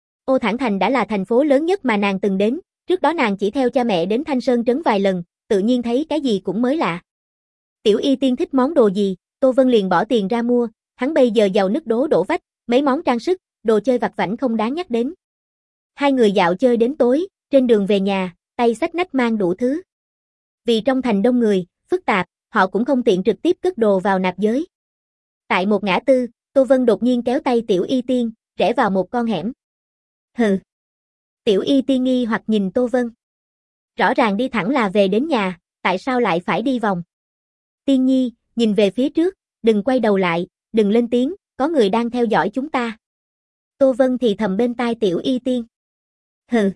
[SPEAKER 1] Ô Thản Thành đã là thành phố lớn nhất mà nàng từng đến, trước đó nàng chỉ theo cha mẹ đến Thanh Sơn Trấn vài lần, tự nhiên thấy cái gì cũng mới lạ. Tiểu Y Tiên thích món đồ gì, Tô Vân liền bỏ tiền ra mua, hắn bây giờ giàu nứt đố đổ vách, mấy món trang sức, đồ chơi vặt vãnh không đáng nhắc đến. Hai người dạo chơi đến tối, trên đường về nhà, tay xách nách mang đủ thứ. Vì trong thành đông người, phức tạp, họ cũng không tiện trực tiếp cất đồ vào nạp giới. Tại một ngã tư, Tô Vân đột nhiên kéo tay Tiểu Y Tiên, rẽ vào một con hẻm. Hừ. Tiểu Y Tiên nghi hoặc nhìn Tô Vân. Rõ ràng đi thẳng là về đến nhà, tại sao lại phải đi vòng? Tiên Nhi, nhìn về phía trước, đừng quay đầu lại, đừng lên tiếng, có người đang theo dõi chúng ta. Tô Vân thì thầm bên tai Tiểu Y Tiên. Hừ.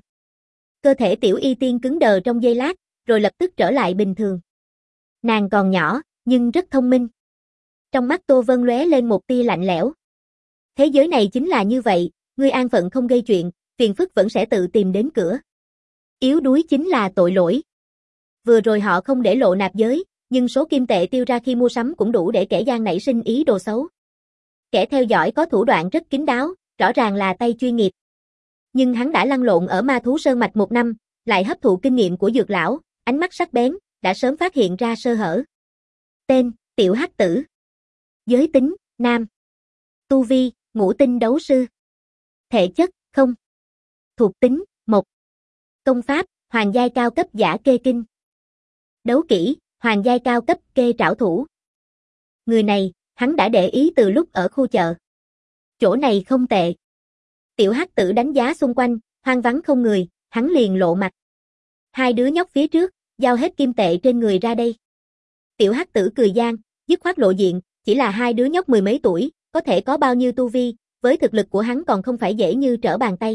[SPEAKER 1] Cơ thể Tiểu Y Tiên cứng đờ trong giây lát, rồi lập tức trở lại bình thường. Nàng còn nhỏ, nhưng rất thông minh. Trong mắt Tô Vân lóe lên một tia lạnh lẽo. Thế giới này chính là như vậy, ngươi an phận không gây chuyện, phiền phức vẫn sẽ tự tìm đến cửa. Yếu đuối chính là tội lỗi. Vừa rồi họ không để lộ nạp giới, nhưng số kim tệ tiêu ra khi mua sắm cũng đủ để kẻ gian nảy sinh ý đồ xấu. Kẻ theo dõi có thủ đoạn rất kín đáo, rõ ràng là tay chuyên nghiệp. Nhưng hắn đã lăn lộn ở Ma Thú Sơn Mạch một năm, lại hấp thụ kinh nghiệm của Dược lão, ánh mắt sắc bén, đã sớm phát hiện ra sơ hở. Tên, Tiểu Hắc Tử. Giới tính, nam. Tu vi, ngũ tinh đấu sư. Thể chất, không. Thuộc tính, một. Công pháp, hoàng giai cao cấp giả kê kinh. Đấu kỹ, hoàng giai cao cấp kê trảo thủ. Người này, hắn đã để ý từ lúc ở khu chợ. Chỗ này không tệ. Tiểu hắc tử đánh giá xung quanh, hoang vắng không người, hắn liền lộ mặt. Hai đứa nhóc phía trước, giao hết kim tệ trên người ra đây. Tiểu hắc tử cười gian, dứt khoát lộ diện, chỉ là hai đứa nhóc mười mấy tuổi, có thể có bao nhiêu tu vi, với thực lực của hắn còn không phải dễ như trở bàn tay.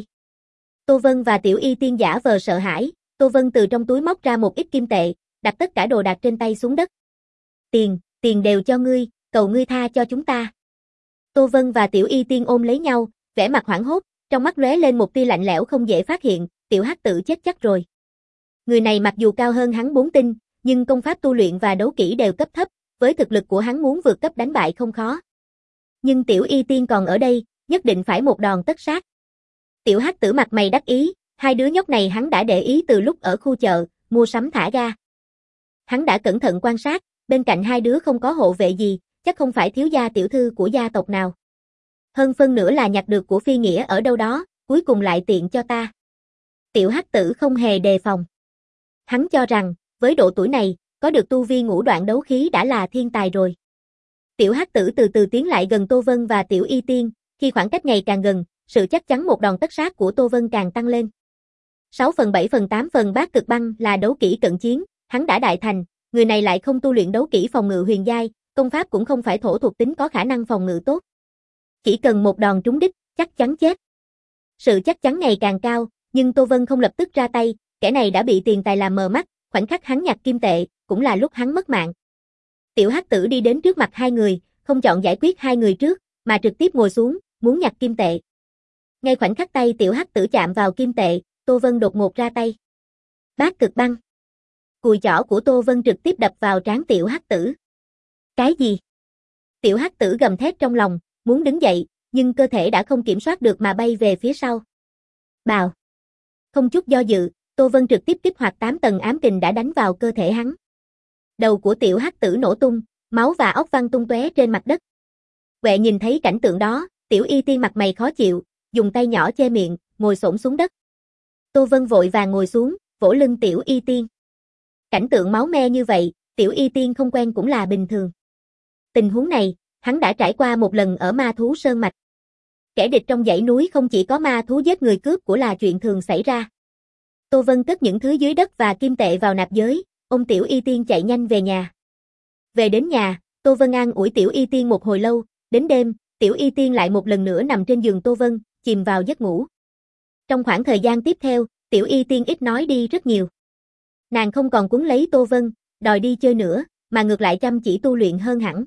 [SPEAKER 1] Tô Vân và Tiểu Y Tiên giả vờ sợ hãi, Tô Vân từ trong túi móc ra một ít kim tệ, đặt tất cả đồ đạc trên tay xuống đất. Tiền, tiền đều cho ngươi, cầu ngươi tha cho chúng ta. Tô Vân và Tiểu Y Tiên ôm lấy nhau, vẻ mặt hoảng hốt, trong mắt lóe lên một tia lạnh lẽo không dễ phát hiện, Tiểu hắc tử chết chắc rồi. Người này mặc dù cao hơn hắn bốn tinh, nhưng công pháp tu luyện và đấu kỹ đều cấp thấp, với thực lực của hắn muốn vượt cấp đánh bại không khó. Nhưng Tiểu Y Tiên còn ở đây, nhất định phải một đòn tất sát. Tiểu hắc tử mặt mày đắc ý, hai đứa nhóc này hắn đã để ý từ lúc ở khu chợ, mua sắm thả ga. Hắn đã cẩn thận quan sát, bên cạnh hai đứa không có hộ vệ gì, chắc không phải thiếu gia tiểu thư của gia tộc nào. Hơn phân nửa là nhặt được của phi nghĩa ở đâu đó, cuối cùng lại tiện cho ta. Tiểu hắc tử không hề đề phòng. Hắn cho rằng, với độ tuổi này, có được tu vi ngũ đoạn đấu khí đã là thiên tài rồi. Tiểu hắc tử từ từ tiến lại gần Tô Vân và Tiểu Y Tiên, khi khoảng cách ngày càng gần, sự chắc chắn một đòn tất sát của Tô Vân càng tăng lên. sáu phần bảy phần tám phần bát cực băng là đấu kỹ cận chiến, hắn đã đại thành, người này lại không tu luyện đấu kỹ phòng ngự huyền giai, công pháp cũng không phải thổ thuộc tính có khả năng phòng ngự tốt. Chỉ cần một đòn trúng đích, chắc chắn chết. Sự chắc chắn ngày càng cao, nhưng Tô Vân không lập tức ra tay, kẻ này đã bị tiền tài làm mờ mắt, khoảnh khắc hắn nhặt kim tệ, cũng là lúc hắn mất mạng. Tiểu hắc tử đi đến trước mặt hai người, không chọn giải quyết hai người trước, mà trực tiếp ngồi xuống, muốn nhặt kim tệ. Ngay khoảnh khắc tay tiểu hắc tử chạm vào kim tệ, Tô Vân đột ngột ra tay. Bát cực băng. Cùi chỏ của Tô Vân trực tiếp đập vào trán tiểu hắc tử. Cái gì? Tiểu hắc tử gầm thét trong lòng, muốn đứng dậy, nhưng cơ thể đã không kiểm soát được mà bay về phía sau. Bào. Không chút do dự, Tô Vân trực tiếp kích hoạt tám tầng ám kình đã đánh vào cơ thể hắn. Đầu của tiểu hắc tử nổ tung, máu và óc văng tung tóe trên mặt đất. Quẹ nhìn thấy cảnh tượng đó, Tiểu Y Tiên mặt mày khó chịu, dùng tay nhỏ che miệng, ngồi xổm xuống đất. Tô Vân vội vàng ngồi xuống, vỗ lưng Tiểu Y Tiên. Cảnh tượng máu me như vậy, Tiểu Y Tiên không quen cũng là bình thường. Tình huống này, hắn đã trải qua một lần ở ma thú sơn mạch. Kẻ địch trong dãy núi không chỉ có ma thú giết người cướp của là chuyện thường xảy ra. Tô Vân cất những thứ dưới đất và kim tệ vào nạp giới, ông Tiểu Y Tiên chạy nhanh về nhà. Về đến nhà, Tô Vân an ủi Tiểu Y Tiên một hồi lâu, đến đêm, Tiểu Y Tiên lại một lần nữa nằm trên giường Tô Vân, chìm vào giấc ngủ. Trong khoảng thời gian tiếp theo, Tiểu Y Tiên ít nói đi rất nhiều. Nàng không còn cuốn lấy Tô Vân, đòi đi chơi nữa, mà ngược lại chăm chỉ tu luyện hơn hẳn.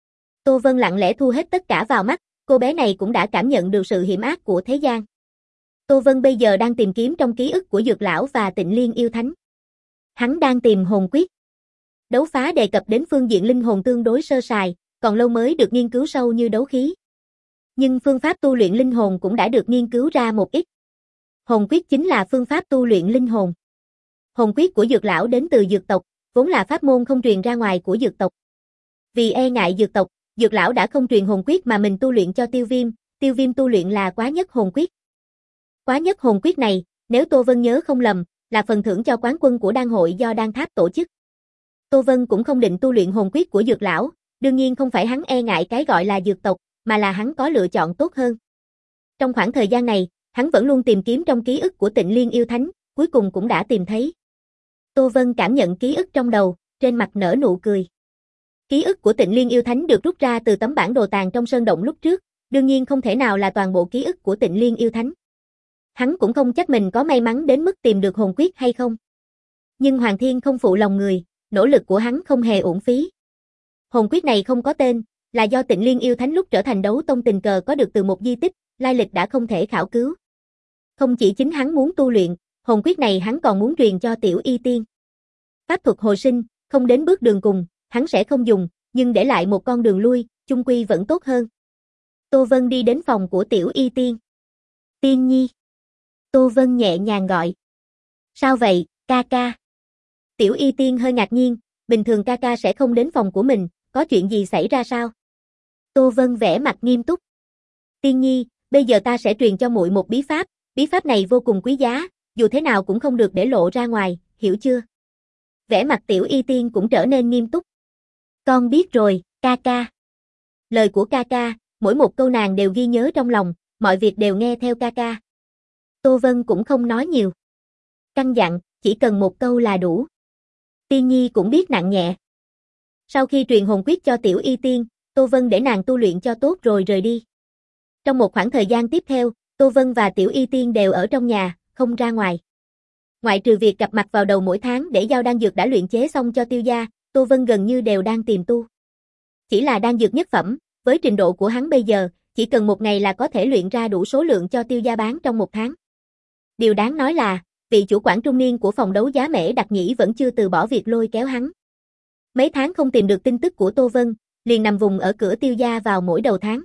[SPEAKER 1] Tô Vân lặng lẽ thu hết tất cả vào mắt, cô bé này cũng đã cảm nhận được sự hiểm ác của thế gian. Tô Vân bây giờ đang tìm kiếm trong ký ức của Dược Lão và Tịnh Liên Yêu Thánh. Hắn đang tìm hồn quyết. Đấu phá đề cập đến phương diện linh hồn tương đối sơ sài, còn lâu mới được nghiên cứu sâu như đấu khí. Nhưng phương pháp tu luyện linh hồn cũng đã được nghiên cứu ra một ít. Hồn quyết chính là phương pháp tu luyện linh hồn. Hồn quyết của Dược Lão đến từ Dược tộc, vốn là pháp môn không truyền ra ngoài của Dược tộc. Vì e ngại Dược tộc, Dược Lão đã không truyền hồn quyết mà mình tu luyện cho Tiêu Viêm, Tiêu Viêm tu luyện là Quá Nhất hồn quyết. Quá Nhất hồn quyết này, nếu Tô Vân nhớ không lầm, là phần thưởng cho quán quân của đan hội do Đan Tháp tổ chức. Tô Vân cũng không định tu luyện hồn quyết của Dược Lão, đương nhiên không phải hắn e ngại cái gọi là Dược tộc, mà là hắn có lựa chọn tốt hơn. Trong khoảng thời gian này, hắn vẫn luôn tìm kiếm trong ký ức của Tịnh Liên Yêu Thánh, cuối cùng cũng đã tìm thấy. Tô Vân cảm nhận ký ức trong đầu, trên mặt nở nụ cười. Ký ức của Tịnh Liên Yêu Thánh được rút ra từ tấm bản đồ tàng trong sơn động lúc trước, đương nhiên không thể nào là toàn bộ ký ức của Tịnh Liên Yêu Thánh. Hắn cũng không chắc mình có may mắn đến mức tìm được hồn quyết hay không. Nhưng Hoàng Thiên không phụ lòng người, nỗ lực của hắn không hề uổng phí. Hồn quyết này không có tên, là do Tịnh Liên Yêu Thánh lúc trở thành đấu tông tình cờ có được từ một di tích, lai lịch đã không thể khảo cứu. Không chỉ chính hắn muốn tu luyện, hồn quyết này hắn còn muốn truyền cho Tiểu Y Tiên. Pháp thuật hồi sinh, không đến bước đường cùng, hắn sẽ không dùng, nhưng để lại một con đường lui, chung quy vẫn tốt hơn. Tô Vân đi đến phòng của Tiểu Y Tiên. Tiên Nhi. Tô Vân nhẹ nhàng gọi. Sao vậy, ca ca? Tiểu Y Tiên hơi ngạc nhiên, bình thường ca ca sẽ không đến phòng của mình, có chuyện gì xảy ra sao? Tô Vân vẻ mặt nghiêm túc. Tiên Nhi, bây giờ ta sẽ truyền cho muội một bí pháp, bí pháp này vô cùng quý giá, dù thế nào cũng không được để lộ ra ngoài, hiểu chưa? Vẻ mặt Tiểu Y Tiên cũng trở nên nghiêm túc. Con biết rồi, ca ca. Lời của ca ca, mỗi một câu nàng đều ghi nhớ trong lòng, mọi việc đều nghe theo ca ca. Tô Vân cũng không nói nhiều. Căn dặn, chỉ cần một câu là đủ. Tiên Nhi cũng biết nặng nhẹ. Sau khi truyền hồn quyết cho Tiểu Y Tiên, Tô Vân để nàng tu luyện cho tốt rồi rời đi. Trong một khoảng thời gian tiếp theo, Tô Vân và Tiểu Y Tiên đều ở trong nhà, không ra ngoài. Ngoại trừ việc gặp mặt vào đầu mỗi tháng để giao đan dược đã luyện chế xong cho Tiêu gia, Tô Vân gần như đều đang tìm tu. Chỉ là đan dược nhất phẩm, với trình độ của hắn bây giờ, chỉ cần một ngày là có thể luyện ra đủ số lượng cho Tiêu gia bán trong một tháng. Điều đáng nói là, vị chủ quản trung niên của phòng đấu giá Mễ Đặc Nhĩ vẫn chưa từ bỏ việc lôi kéo hắn. Mấy tháng không tìm được tin tức của Tô Vân, liền nằm vùng ở cửa Tiêu gia vào mỗi đầu tháng.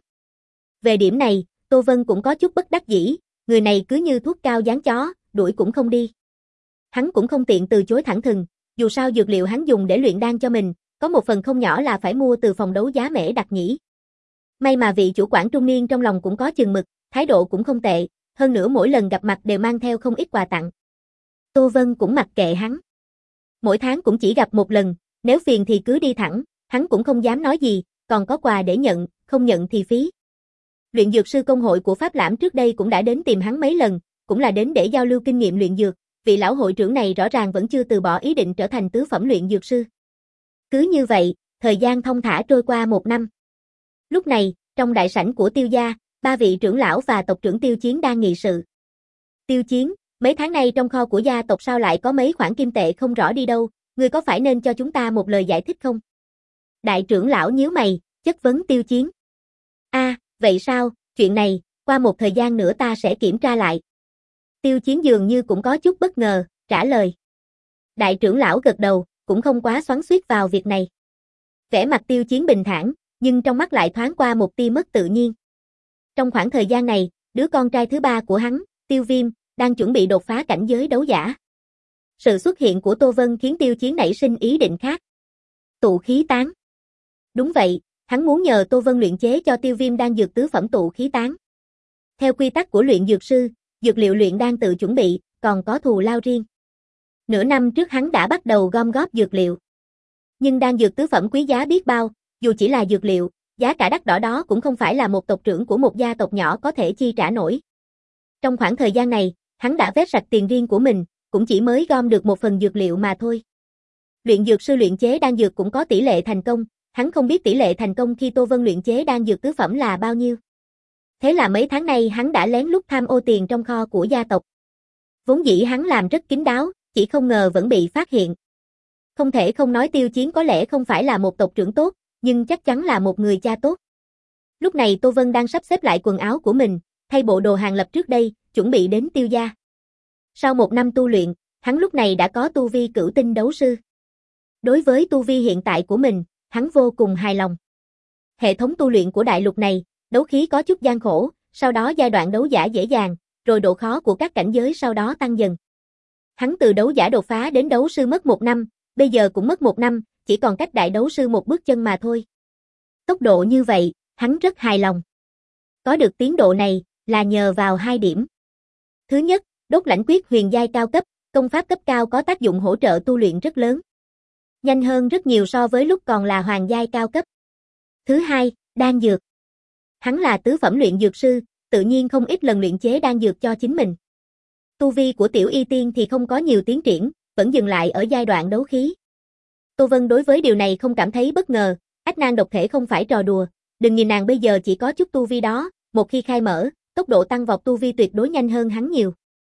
[SPEAKER 1] Về điểm này, Tô Vân cũng có chút bất đắc dĩ, người này cứ như thuốc cao dán chó, đuổi cũng không đi. Hắn cũng không tiện từ chối thẳng thừng, dù sao dược liệu hắn dùng để luyện đan cho mình, có một phần không nhỏ là phải mua từ phòng đấu giá Mễ Đặc Nhĩ. May mà vị chủ quản trung niên trong lòng cũng có chừng mực, thái độ cũng không tệ, hơn nữa mỗi lần gặp mặt đều mang theo không ít quà tặng. Tô Vân cũng mặc kệ hắn. Mỗi tháng cũng chỉ gặp một lần, nếu phiền thì cứ đi thẳng, hắn cũng không dám nói gì, còn có quà để nhận, không nhận thì phí. Luyện dược sư công hội của Pháp Lãm trước đây cũng đã đến tìm hắn mấy lần, cũng là đến để giao lưu kinh nghiệm luyện dược, vị lão hội trưởng này rõ ràng vẫn chưa từ bỏ ý định trở thành tứ phẩm luyện dược sư. Cứ như vậy, thời gian thong thả trôi qua một năm. Lúc này, trong đại sảnh của Tiêu gia, ba vị trưởng lão và tộc trưởng Tiêu Chiến đang nghị sự. Tiêu Chiến, mấy tháng nay trong kho của gia tộc sao lại có mấy khoản kim tệ không rõ đi đâu, ngươi có phải nên cho chúng ta một lời giải thích không? Đại trưởng lão nhíu mày, chất vấn Tiêu Chiến. A, à, vậy sao, chuyện này, qua một thời gian nữa ta sẽ kiểm tra lại. Tiêu Chiến dường như cũng có chút bất ngờ, trả lời. Đại trưởng lão gật đầu, cũng không quá xoắn xuýt vào việc này. Vẻ mặt Tiêu Chiến bình thản, nhưng trong mắt lại thoáng qua một tia mất tự nhiên. Trong khoảng thời gian này, đứa con trai thứ ba của hắn, Tiêu Viêm, đang chuẩn bị đột phá cảnh giới đấu giả. Sự xuất hiện của Tô Vân khiến Tiêu Chiến nảy sinh ý định khác. Tụ khí tán. Đúng vậy, hắn muốn nhờ Tô Vân luyện chế cho Tiêu Viêm đan dược tứ phẩm tụ khí tán. Theo quy tắc của luyện dược sư, dược liệu luyện đan tự chuẩn bị, còn có thù lao riêng. Nửa năm trước hắn đã bắt đầu gom góp dược liệu. Nhưng đan dược tứ phẩm quý giá biết bao, dù chỉ là dược liệu, giá cả đắt đỏ đó cũng không phải là một tộc trưởng của một gia tộc nhỏ có thể chi trả nổi. Trong khoảng thời gian này, hắn đã vét sạch tiền riêng của mình, cũng chỉ mới gom được một phần dược liệu mà thôi. Luyện dược sư luyện chế đan dược cũng có tỷ lệ thành công, hắn không biết tỷ lệ thành công khi Tô Vân luyện chế đan dược tứ phẩm là bao nhiêu. Thế là mấy tháng nay hắn đã lén lút tham ô tiền trong kho của gia tộc. Vốn dĩ hắn làm rất kín đáo, chỉ không ngờ vẫn bị phát hiện. Không thể không nói Tiêu Chiến có lẽ không phải là một tộc trưởng tốt, nhưng chắc chắn là một người cha tốt. Lúc này Tô Vân đang sắp xếp lại quần áo của mình, thay bộ đồ hàng lập trước đây, chuẩn bị đến Tiêu gia. Sau một năm tu luyện, hắn lúc này đã có tu vi cửu tinh đấu sư. Đối với tu vi hiện tại của mình, hắn vô cùng hài lòng. Hệ thống tu luyện của đại lục này, đấu khí có chút gian khổ, sau đó giai đoạn đấu giả dễ dàng, rồi độ khó của các cảnh giới sau đó tăng dần. Hắn từ đấu giả đột phá đến đấu sư mất một năm, bây giờ cũng mất một năm, chỉ còn cách đại đấu sư một bước chân mà thôi. Tốc độ như vậy, hắn rất hài lòng. Có được tiến độ này, là nhờ vào hai điểm. Thứ nhất, đốt lãnh quyết huyền giai cao cấp, công pháp cấp cao có tác dụng hỗ trợ tu luyện rất lớn. Nhanh hơn rất nhiều so với lúc còn là hoàng giai cao cấp. Thứ hai, đan dược. Hắn là tứ phẩm luyện dược sư, tự nhiên không ít lần luyện chế đan dược cho chính mình. Tu vi của Tiểu Y Tiên thì không có nhiều tiến triển, vẫn dừng lại ở giai đoạn đấu khí. Tô Vân đối với điều này không cảm thấy bất ngờ, ách nan độc thể không phải trò đùa, đừng nhìn nàng bây giờ chỉ có chút tu vi đó, một khi khai mở, tốc độ tăng vọt tu vi tuyệt đối nhanh hơn hắn nhiều.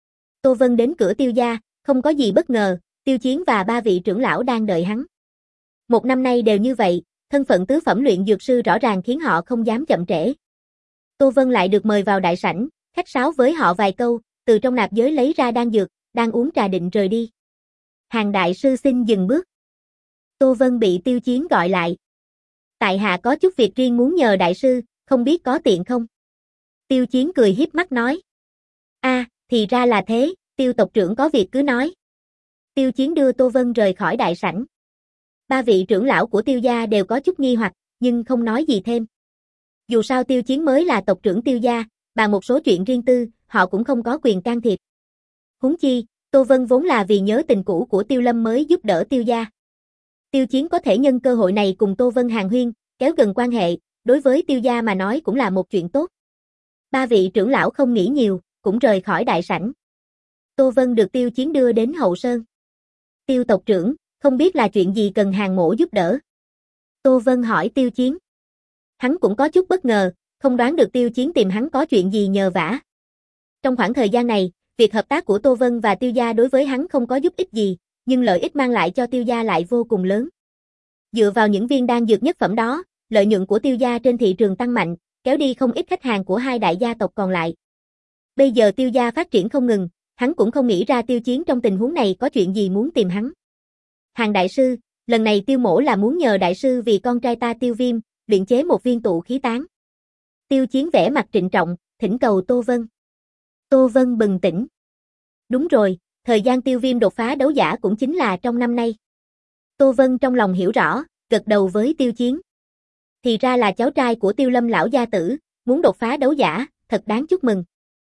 [SPEAKER 1] Tô Vân đến cửa Tiêu gia, không có gì bất ngờ, Tiêu Chiến và ba vị trưởng lão đang đợi hắn. Một năm nay đều như vậy, thân phận tứ phẩm luyện dược sư rõ ràng khiến họ không dám chậm trễ. Tô Vân lại được mời vào đại sảnh, khách sáo với họ vài câu, từ trong nạp giới lấy ra đan dược, đang uống trà định rời đi. Hàng đại sư xin dừng bước. Tô Vân bị Tiêu Chiến gọi lại. Tại hạ có chút việc riêng muốn nhờ đại sư, không biết có tiện không? Tiêu Chiến cười hiếp mắt nói. A, à, thì ra là thế, Tiêu tộc trưởng có việc cứ nói. Tiêu Chiến đưa Tô Vân rời khỏi đại sảnh. Ba vị trưởng lão của Tiêu gia đều có chút nghi hoặc, nhưng không nói gì thêm. Dù sao Tiêu Chiến mới là tộc trưởng Tiêu gia, bàn một số chuyện riêng tư, họ cũng không có quyền can thiệp. Huống chi, Tô Vân vốn là vì nhớ tình cũ của Tiêu Lâm mới giúp đỡ Tiêu gia. Tiêu Chiến có thể nhân cơ hội này cùng Tô Vân hàn huyên, kéo gần quan hệ, đối với Tiêu gia mà nói cũng là một chuyện tốt. Ba vị trưởng lão không nghĩ nhiều, cũng rời khỏi đại sảnh. Tô Vân được Tiêu Chiến đưa đến hậu sơn. Tiêu tộc trưởng, không biết là chuyện gì cần Hàn mỗ giúp đỡ. Tô Vân hỏi Tiêu Chiến. Hắn cũng có chút bất ngờ, không đoán được Tiêu Chiến tìm hắn có chuyện gì nhờ vả. Trong khoảng thời gian này, việc hợp tác của Tô Vân và Tiêu gia đối với hắn không có giúp ích gì, nhưng lợi ích mang lại cho Tiêu gia lại vô cùng lớn. Dựa vào những viên đan dược nhất phẩm đó, lợi nhuận của Tiêu gia trên thị trường tăng mạnh, kéo đi không ít khách hàng của hai đại gia tộc còn lại. Bây giờ Tiêu gia phát triển không ngừng, hắn cũng không nghĩ ra Tiêu Chiến trong tình huống này có chuyện gì muốn tìm hắn. Hàn đại sư, lần này Tiêu mỗ là muốn nhờ đại sư vì con trai ta Tiêu Viêm, luyện chế một viên tụ khí tán. Tiêu Chiến vẻ mặt trịnh trọng, thỉnh cầu Tô Vân. Tô Vân bừng tỉnh. Đúng rồi, thời gian Tiêu Viêm đột phá đấu giả cũng chính là trong năm nay. Tô Vân trong lòng hiểu rõ, gật đầu với Tiêu Chiến. Thì ra là cháu trai của Tiêu Lâm lão gia tử, muốn đột phá đấu giả, thật đáng chúc mừng.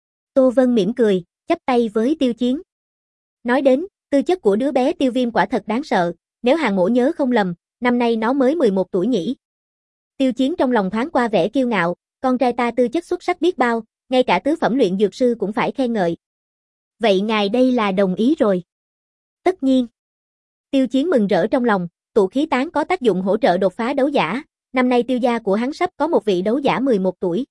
[SPEAKER 1] Tô Vân mỉm cười, chắp tay với Tiêu Chiến. Nói đến, tư chất của đứa bé Tiêu Viêm quả thật đáng sợ, nếu Hàn mỗ nhớ không lầm, năm nay nó mới mười một tuổi nhỉ. Tiêu Chiến trong lòng thoáng qua vẻ kiêu ngạo, con trai ta tư chất xuất sắc biết bao, ngay cả tứ phẩm luyện dược sư cũng phải khen ngợi. Vậy ngài đây là đồng ý rồi? Tất nhiên. Tiêu Chiến mừng rỡ trong lòng, tụ khí tán có tác dụng hỗ trợ đột phá đấu giả, năm nay Tiêu gia của hắn sắp có một vị đấu giả mười một tuổi.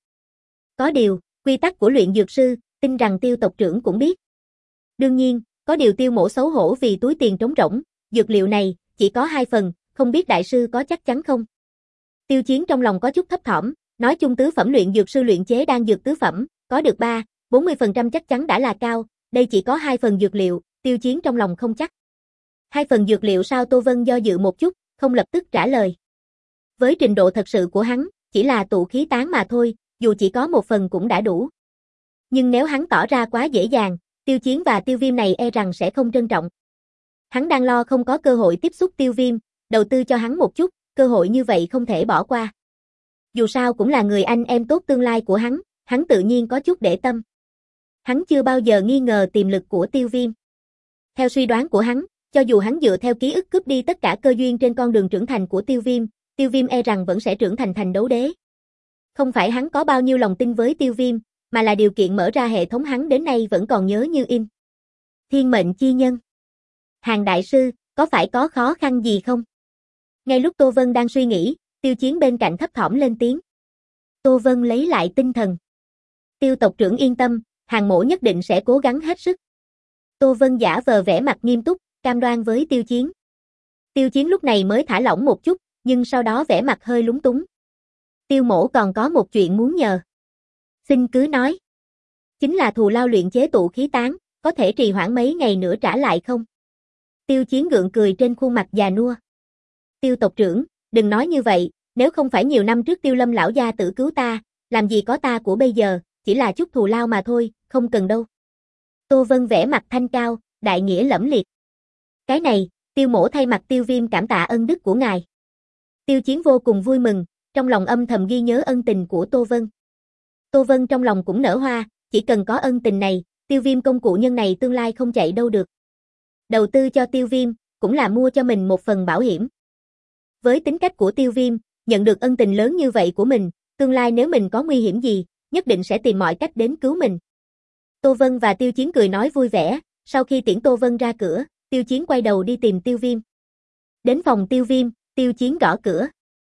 [SPEAKER 1] Có điều, quy tắc của luyện dược sư, tin rằng Tiêu tộc trưởng cũng biết. Đương nhiên, có điều Tiêu mỗ xấu hổ vì túi tiền trống rỗng, dược liệu này chỉ có hai phần, không biết đại sư có chắc chắn không? Tiêu Chiến trong lòng có chút thấp thỏm, nói chung tứ phẩm luyện dược sư luyện chế đan dược tứ phẩm, có được ba, bốn mươi phần trăm chắc chắn đã là cao, đây chỉ có hai phần dược liệu, Tiêu Chiến trong lòng không chắc. Hai phần dược liệu sao? Tô Vân do dự một chút, không lập tức trả lời. Với trình độ thật sự của hắn, chỉ là tụ khí tán mà thôi, dù chỉ có một phần cũng đã đủ. Nhưng nếu hắn tỏ ra quá dễ dàng, Tiêu Chiến và Tiêu Viêm này e rằng sẽ không trân trọng. Hắn đang lo không có cơ hội tiếp xúc Tiêu Viêm, đầu tư cho hắn một chút, cơ hội như vậy không thể bỏ qua. Dù sao cũng là người anh em tốt tương lai của hắn, hắn tự nhiên có chút để tâm. Hắn chưa bao giờ nghi ngờ tiềm lực của Tiêu Viêm. Theo suy đoán của hắn, cho dù hắn dựa theo ký ức cướp đi tất cả cơ duyên trên con đường trưởng thành của Tiêu Viêm, Tiêu Viêm e rằng vẫn sẽ trưởng thành thành đấu đế. Không phải hắn có bao nhiêu lòng tin với Tiêu Viêm, mà là điều kiện mở ra hệ thống hắn đến nay vẫn còn nhớ như in. Thiên mệnh chi nhân. Hàn đại sư, có phải có khó khăn gì không? Ngay lúc Tô Vân đang suy nghĩ, Tiêu Chiến bên cạnh thấp thỏm lên tiếng. Tô Vân lấy lại tinh thần. Tiêu tộc trưởng yên tâm, Hàn mỗ nhất định sẽ cố gắng hết sức. Tô Vân giả vờ vẻ mặt nghiêm túc, cam đoan với Tiêu Chiến. Tiêu Chiến lúc này mới thả lỏng một chút, nhưng sau đó vẻ mặt hơi lúng túng. Tiêu mỗ còn có một chuyện muốn nhờ. Xin cứ nói. Chính là thù lao luyện chế tụ khí tán, có thể trì hoãn mấy ngày nữa trả lại không? Tiêu Chiến gượng cười trên khuôn mặt già nua. Tiêu tộc trưởng, đừng nói như vậy, nếu không phải nhiều năm trước Tiêu Lâm lão gia tử cứu ta, làm gì có ta của bây giờ, chỉ là chút thù lao mà thôi, không cần đâu. Tô Vân vẻ mặt thanh cao, đại nghĩa lẫm liệt. Cái này, Tiêu mỗ thay mặt Tiêu Viêm cảm tạ ân đức của ngài. Tiêu Chiến vô cùng vui mừng, trong lòng âm thầm ghi nhớ ân tình của Tô Vân. Tô Vân trong lòng cũng nở hoa, chỉ cần có ân tình này, Tiêu Viêm công cụ nhân này tương lai không chạy đâu được. Đầu tư cho Tiêu Viêm, cũng là mua cho mình một phần bảo hiểm. Với tính cách của Tiêu Viêm, nhận được ân tình lớn như vậy của mình, tương lai nếu mình có nguy hiểm gì, nhất định sẽ tìm mọi cách đến cứu mình. Tô Vân và Tiêu Chiến cười nói vui vẻ, sau khi tiễn Tô Vân ra cửa, Tiêu Chiến quay đầu đi tìm Tiêu Viêm. Đến phòng Tiêu Viêm, Tiêu Chiến gõ cửa.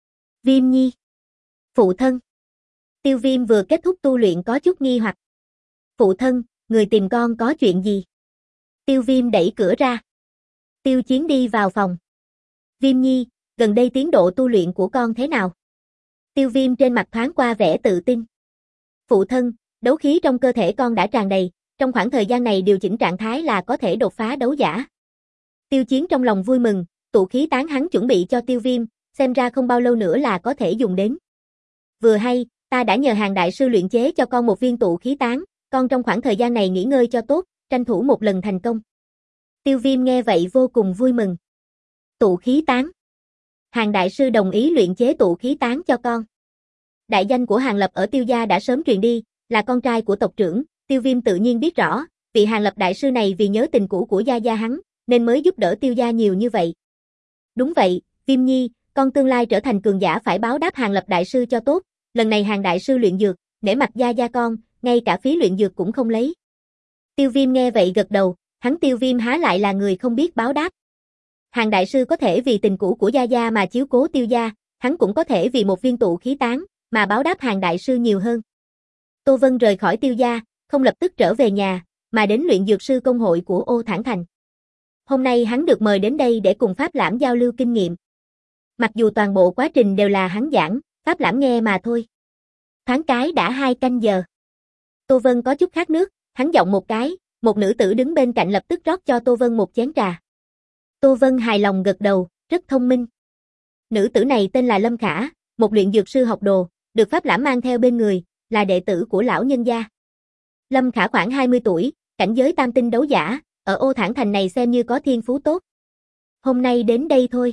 [SPEAKER 1] Viêm nhi. Phụ thân. Tiêu Viêm vừa kết thúc tu luyện có chút nghi hoặc. Phụ thân, người tìm con có chuyện gì? Tiêu Viêm đẩy cửa ra. Tiêu Chiến đi vào phòng. Viêm nhi, gần đây tiến độ tu luyện của con thế nào? Tiêu Viêm trên mặt thoáng qua vẻ tự tin. Phụ thân, đấu khí trong cơ thể con đã tràn đầy, trong khoảng thời gian này điều chỉnh trạng thái là có thể đột phá đấu giả. Tiêu Chiến trong lòng vui mừng, tụ khí tán hắn chuẩn bị cho Tiêu Viêm, xem ra không bao lâu nữa là có thể dùng đến. Vừa hay, ta đã nhờ Hàn đại sư luyện chế cho con một viên tụ khí tán, con trong khoảng thời gian này nghỉ ngơi cho tốt, tranh thủ một lần thành công. Tiêu Viêm nghe vậy vô cùng vui mừng. Tụ khí tán. Hàn đại sư đồng ý luyện chế tụ khí tán cho con. Đại danh của Hàn Lập ở Tiêu gia đã sớm truyền đi, là con trai của tộc trưởng, Tiêu Viêm tự nhiên biết rõ, vị Hàn Lập đại sư này vì nhớ tình cũ của gia gia hắn, nên mới giúp đỡ Tiêu gia nhiều như vậy. Đúng vậy, Viêm Nhi, con tương lai trở thành cường giả phải báo đáp Hàn Lập đại sư cho tốt, lần này Hàn đại sư luyện dược, nể mặt gia gia con, ngay cả phí luyện dược cũng không lấy. Tiêu Viêm nghe vậy gật đầu, hắn Tiêu Viêm há lại là người không biết báo đáp. Hàn đại sư có thể vì tình cũ của gia gia mà chiếu cố Tiêu gia, hắn cũng có thể vì một viên tụ khí tán mà báo đáp Hàn đại sư nhiều hơn. Tô Vân rời khỏi Tiêu gia, không lập tức trở về nhà, mà đến luyện dược sư công hội của Ô Thản Thành. Hôm nay hắn được mời đến đây để cùng Pháp Lãm giao lưu kinh nghiệm. Mặc dù toàn bộ quá trình đều là hắn giảng, Pháp Lãm nghe mà thôi. Thoáng cái đã hai canh giờ. Tô Vân có chút khát nước, hắn giọng một cái, một nữ tử đứng bên cạnh lập tức rót cho Tô Vân một chén trà. Tô Vân hài lòng gật đầu, rất thông minh. Nữ tử này tên là Lâm Khả, một luyện dược sư học đồ, được Pháp Lãm mang theo bên người, là đệ tử của lão nhân gia. Lâm Khả khoảng hai mươi tuổi, cảnh giới tam tinh đấu giả, ở Ô Thản Thành này xem như có thiên phú tốt. Hôm nay đến đây thôi.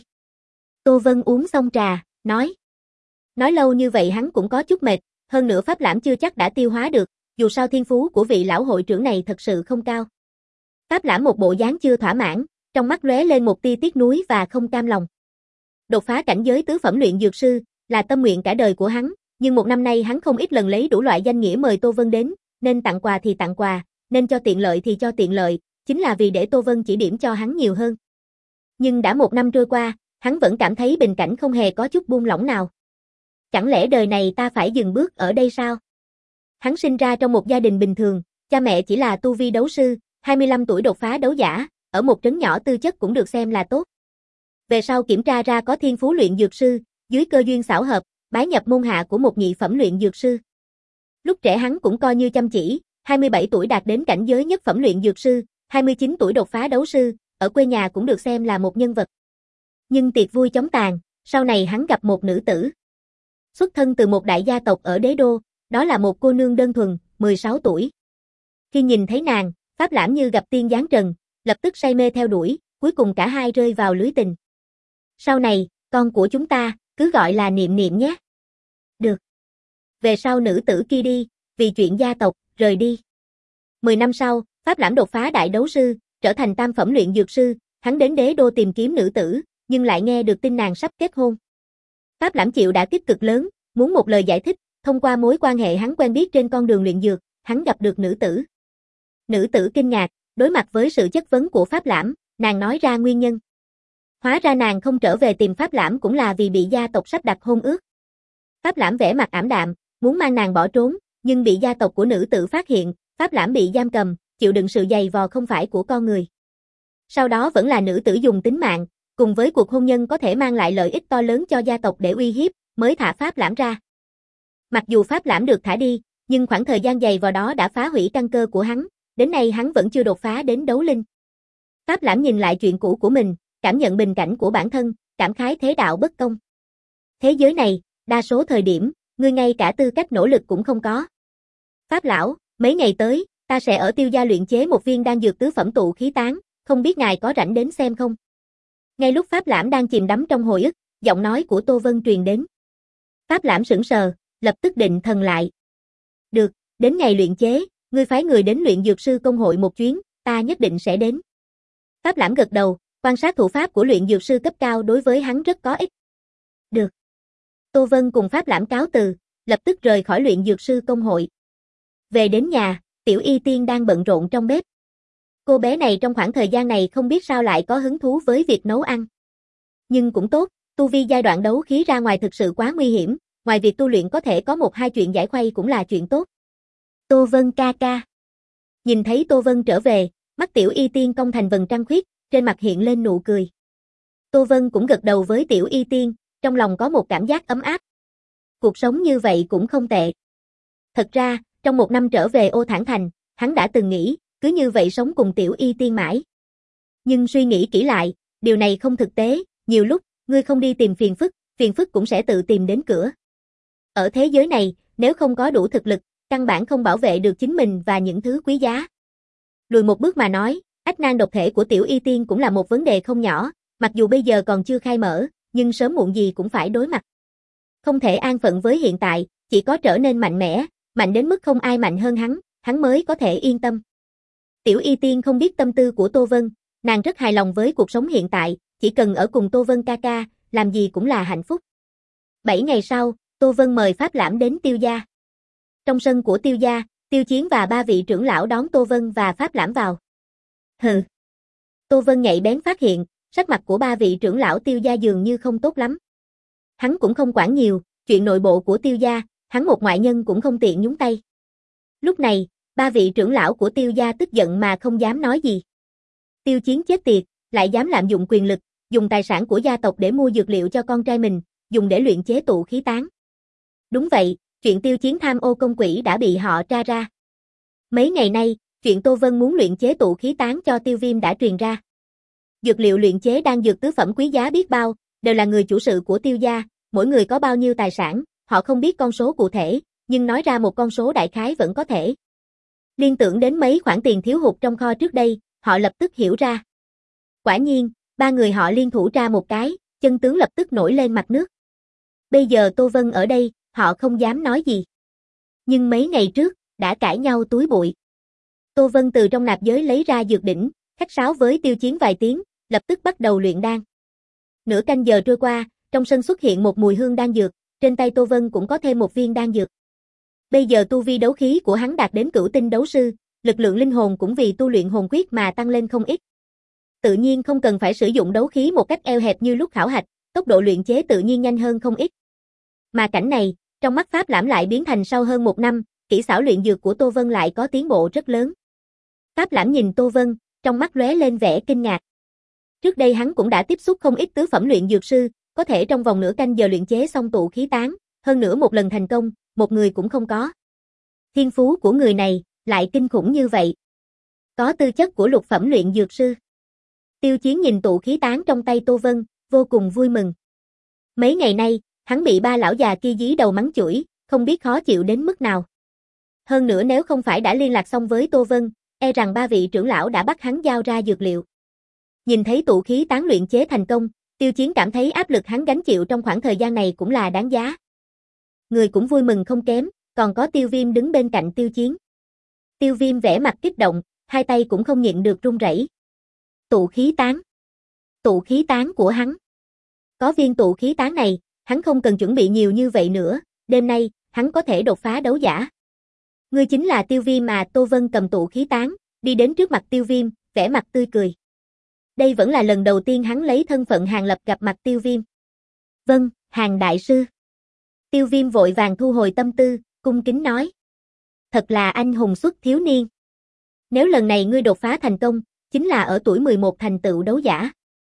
[SPEAKER 1] Tô Vân uống xong trà, nói. Nói lâu như vậy hắn cũng có chút mệt, hơn nữa Pháp Lãm chưa chắc đã tiêu hóa được, dù sao thiên phú của vị lão hội trưởng này thật sự không cao. Pháp Lãm một bộ dáng chưa thỏa mãn, trong mắt lóe lên một tia tiếc nuối và không cam lòng. Đột phá cảnh giới tứ phẩm luyện dược sư là tâm nguyện cả đời của hắn, nhưng một năm nay hắn không ít lần lấy đủ loại danh nghĩa mời Tô Vân đến, nên tặng quà thì tặng quà, nên cho tiện lợi thì cho tiện lợi, chính là vì để Tô Vân chỉ điểm cho hắn nhiều hơn. Nhưng đã một năm trôi qua, hắn vẫn cảm thấy bình cảnh không hề có chút buông lỏng nào. Chẳng lẽ đời này ta phải dừng bước ở đây sao? Hắn sinh ra trong một gia đình bình thường, cha mẹ chỉ là tu vi đấu sư, hai mươi lăm tuổi đột phá đấu giả, ở một trấn nhỏ tư chất cũng được xem là tốt. Về sau kiểm tra ra có thiên phú luyện dược sư, dưới cơ duyên xảo hợp, bái nhập môn hạ của một nhị phẩm luyện dược sư. Lúc trẻ hắn cũng coi như chăm chỉ, hai mươi bảy tuổi đạt đến cảnh giới nhất phẩm luyện dược sư, hai mươi chín tuổi đột phá đấu sư, ở quê nhà cũng được xem là một nhân vật. Nhưng tiệc vui chóng tàn, sau này hắn gặp một nữ tử. Xuất thân từ một đại gia tộc ở đế đô, đó là một cô nương đơn thuần, mười sáu tuổi. Khi nhìn thấy nàng, Pháp Lãm như gặp tiên giáng trần, lập tức say mê theo đuổi, cuối cùng cả hai rơi vào lưới tình. Sau này, con của chúng ta, cứ gọi là Niệm Niệm nhé. Được. Về sau nữ tử kia đi, vì chuyện gia tộc, rời đi. Mười năm sau, Pháp Lãm đột phá đại đấu sư, trở thành tam phẩm luyện dược sư, hắn đến đế đô tìm kiếm nữ tử, nhưng lại nghe được tin nàng sắp kết hôn. Pháp Lãm chịu đả kích cực lớn, muốn một lời giải thích, thông qua mối quan hệ hắn quen biết trên con đường luyện dược, hắn gặp được nữ tử. Nữ tử kinh ngạc, đối mặt với sự chất vấn của Pháp Lãm, nàng nói ra nguyên nhân. Hóa ra nàng không trở về tìm Pháp Lãm cũng là vì bị gia tộc sắp đặt hôn ước. Pháp Lãm vẻ mặt ảm đạm, muốn mang nàng bỏ trốn, nhưng bị gia tộc của nữ tử phát hiện, Pháp Lãm bị giam cầm, chịu đựng sự dày vò không phải của con người. Sau đó vẫn là nữ tử dùng tính mạng, cùng với cuộc hôn nhân có thể mang lại lợi ích to lớn cho gia tộc để uy hiếp, mới thả Pháp Lãm ra. Mặc dù Pháp Lãm được thả đi, nhưng khoảng thời gian dày vò đó đã phá hủy căn cơ của hắn, đến nay hắn vẫn chưa đột phá đến đấu linh. Pháp Lãm nhìn lại chuyện cũ của mình, cảm nhận bình cảnh của bản thân, cảm khái thế đạo bất công. Thế giới này, đa số thời điểm, ngươi ngay cả tư cách nỗ lực cũng không có. Pháp lão, mấy ngày tới, ta sẽ ở Tiêu gia luyện chế một viên đan dược tứ phẩm tụ khí tán, không biết ngài có rảnh đến xem không? Ngay lúc Pháp Lãm đang chìm đắm trong hồi ức, giọng nói của Tô Vân truyền đến. Pháp Lãm sững sờ, lập tức định thần lại. Được, đến ngày luyện chế, ngươi phái người đến luyện dược sư công hội một chuyến, ta nhất định sẽ đến. Pháp Lãm gật đầu, quan sát thủ pháp của luyện dược sư cấp cao đối với hắn rất có ích. Được. Tô Vân cùng Pháp Lãm cáo từ, lập tức rời khỏi luyện dược sư công hội. Về đến nhà, Tiểu Y Tiên đang bận rộn trong bếp. Cô bé này trong khoảng thời gian này không biết sao lại có hứng thú với việc nấu ăn. Nhưng cũng tốt, tu vi giai đoạn đấu khí ra ngoài thực sự quá nguy hiểm, ngoài việc tu luyện có thể có một hai chuyện giải khuây cũng là chuyện tốt. Tô Vân ca ca. Nhìn thấy Tô Vân trở về, mắt Tiểu Y Tiên cong thành vầng trăng khuyết, trên mặt hiện lên nụ cười. Tô Vân cũng gật đầu với Tiểu Y Tiên, trong lòng có một cảm giác ấm áp. Cuộc sống như vậy cũng không tệ. Thật ra, trong một năm trở về Ô Thản Thành, hắn đã từng nghĩ, cứ như vậy sống cùng Tiểu Y Tiên mãi. Nhưng suy nghĩ kỹ lại, điều này không thực tế, nhiều lúc, ngươi không đi tìm phiền phức, phiền phức cũng sẽ tự tìm đến cửa. Ở thế giới này, nếu không có đủ thực lực, căn bản không bảo vệ được chính mình và những thứ quý giá. Lùi một bước mà nói, ách nan độc thể của Tiểu Y Tiên cũng là một vấn đề không nhỏ, mặc dù bây giờ còn chưa khai mở, nhưng sớm muộn gì cũng phải đối mặt. Không thể an phận với hiện tại, chỉ có trở nên mạnh mẽ, mạnh đến mức không ai mạnh hơn hắn, hắn mới có thể yên tâm. Tiểu Y Tiên không biết tâm tư của Tô Vân, nàng rất hài lòng với cuộc sống hiện tại, chỉ cần ở cùng Tô Vân ca ca, làm gì cũng là hạnh phúc. Bảy ngày sau, Tô Vân mời Pháp Lãm đến Tiêu gia. Trong sân của Tiêu gia, Tiêu Chiến và ba vị trưởng lão đón Tô Vân và Pháp Lãm vào. Hừ. Tô Vân nhạy bén phát hiện, sắc mặt của ba vị trưởng lão Tiêu gia dường như không tốt lắm. Hắn cũng không quản nhiều, chuyện nội bộ của Tiêu gia, hắn một ngoại nhân cũng không tiện nhúng tay. Lúc này, ba vị trưởng lão của Tiêu gia tức giận mà không dám nói gì. Tiêu Chiến chết tiệt, lại dám lạm dụng quyền lực, dùng tài sản của gia tộc để mua dược liệu cho con trai mình, dùng để luyện chế tụ khí tán. Đúng vậy, chuyện Tiêu Chiến tham ô công quỹ đã bị họ tra ra. Mấy ngày nay, chuyện Tô Vân muốn luyện chế tụ khí tán cho Tiêu Viêm đã truyền ra. Dược liệu luyện chế đan dược tứ phẩm quý giá biết bao, đều là người chủ sự của Tiêu gia, mỗi người có bao nhiêu tài sản, họ không biết con số cụ thể, nhưng nói ra một con số đại khái vẫn có thể. Liên tưởng đến mấy khoản tiền thiếu hụt trong kho trước đây, họ lập tức hiểu ra. Quả nhiên, ba người họ liên thủ ra một cái, chân tướng lập tức nổi lên mặt nước. Bây giờ Tô Vân ở đây, họ không dám nói gì. Nhưng mấy ngày trước, đã cãi nhau túi bụi. Tô Vân từ trong nạp giới lấy ra dược đỉnh, khách sáo với Tiêu Chiến vài tiếng, lập tức bắt đầu luyện đan. Nửa canh giờ trôi qua, trong sân xuất hiện một mùi hương đan dược, trên tay Tô Vân cũng có thêm một viên đan dược. Bây giờ tu vi đấu khí của hắn đạt đến cửu tinh đấu sư, lực lượng linh hồn cũng vì tu luyện hồn quyết mà tăng lên không ít. Tự nhiên không cần phải sử dụng đấu khí một cách eo hẹp như lúc khảo hạch, tốc độ luyện chế tự nhiên nhanh hơn không ít. Mà cảnh này, trong mắt Pháp Lãm lại biến thành sau hơn một năm, kỹ xảo luyện dược của Tô Vân lại có tiến bộ rất lớn. Pháp Lãm nhìn Tô Vân, trong mắt lóe lên vẻ kinh ngạc. Trước đây hắn cũng đã tiếp xúc không ít tứ phẩm luyện dược sư, có thể trong vòng nửa canh giờ luyện chế xong tụ khí tán, hơn nữa một lần thành công, một người cũng không có. Thiên phú của người này, lại kinh khủng như vậy. Có tư chất của lục phẩm luyện dược sư. Tiêu Chiến nhìn tụ khí tán trong tay Tô Vân, vô cùng vui mừng. Mấy ngày nay, hắn bị ba lão già kia dí đầu mắng chửi, không biết khó chịu đến mức nào. Hơn nữa nếu không phải đã liên lạc xong với Tô Vân, e rằng ba vị trưởng lão đã bắt hắn giao ra dược liệu. Nhìn thấy tụ khí tán luyện chế thành công, Tiêu Chiến cảm thấy áp lực hắn gánh chịu trong khoảng thời gian này cũng là đáng giá. Người cũng vui mừng không kém, còn có Tiêu Viêm đứng bên cạnh Tiêu Chiến. Tiêu Viêm vẻ mặt kích động, hai tay cũng không nhịn được run rẩy. Tụ khí tán. Tụ khí tán của hắn. Có viên tụ khí tán này, hắn không cần chuẩn bị nhiều như vậy nữa, đêm nay, hắn có thể đột phá đấu giả. Ngươi chính là Tiêu Viêm mà. Tô Vân cầm tụ khí tán, đi đến trước mặt Tiêu Viêm, vẻ mặt tươi cười. Đây vẫn là lần đầu tiên hắn lấy thân phận Hàng Lập gặp mặt Tiêu Viêm. Vâng, Hàng đại sư. Tiêu Viêm vội vàng thu hồi tâm tư, cung kính nói. Thật là anh hùng xuất thiếu niên. Nếu lần này ngươi đột phá thành công, chính là ở tuổi mười một thành tựu đấu giả.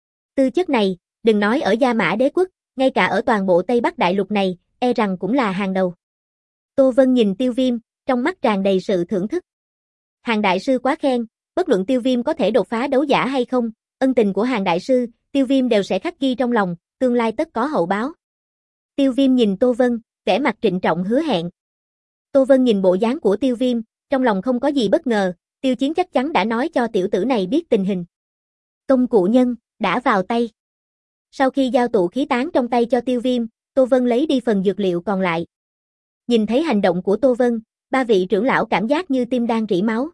[SPEAKER 1] Tư chất này, đừng nói ở Gia Mã Đế quốc, ngay cả ở toàn bộ Tây Bắc Đại Lục này, e rằng cũng là hàng đầu. Tô Vân nhìn Tiêu Viêm, trong mắt tràn đầy sự thưởng thức. Hàng đại sư quá khen, bất luận Tiêu Viêm có thể đột phá đấu giả hay không, ân tình của Hàng đại sư, Tiêu Viêm đều sẽ khắc ghi trong lòng, tương lai tất có hậu báo. Tiêu Viêm nhìn Tô Vân, vẻ mặt trịnh trọng hứa hẹn. Tô Vân nhìn bộ dáng của Tiêu Viêm, trong lòng không có gì bất ngờ, Tiêu Chiến chắc chắn đã nói cho tiểu tử này biết tình hình. Công cụ nhân, đã vào tay. Sau khi giao tụ khí tán trong tay cho Tiêu Viêm, Tô Vân lấy đi phần dược liệu còn lại. Nhìn thấy hành động của Tô Vân, ba vị trưởng lão cảm giác như tim đang rỉ máu.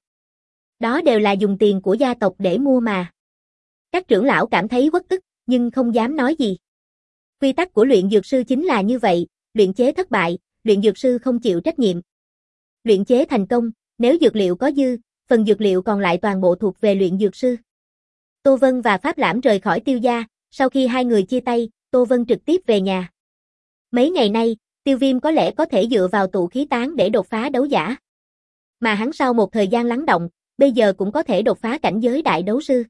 [SPEAKER 1] Đó đều là dùng tiền của gia tộc để mua mà. Các trưởng lão cảm thấy uất ức, nhưng không dám nói gì. Quy tắc của luyện dược sư chính là như vậy, luyện chế thất bại, luyện dược sư không chịu trách nhiệm. Luyện chế thành công, nếu dược liệu có dư, phần dược liệu còn lại toàn bộ thuộc về luyện dược sư. Tô Vân và Pháp Lãm rời khỏi Tiêu gia, sau khi hai người chia tay, Tô Vân trực tiếp về nhà. Mấy ngày nay, Tiêu Viêm có lẽ có thể dựa vào tụ khí tán để đột phá đấu giả. Mà hắn sau một thời gian lắng động, bây giờ cũng có thể đột phá cảnh giới đại đấu sư.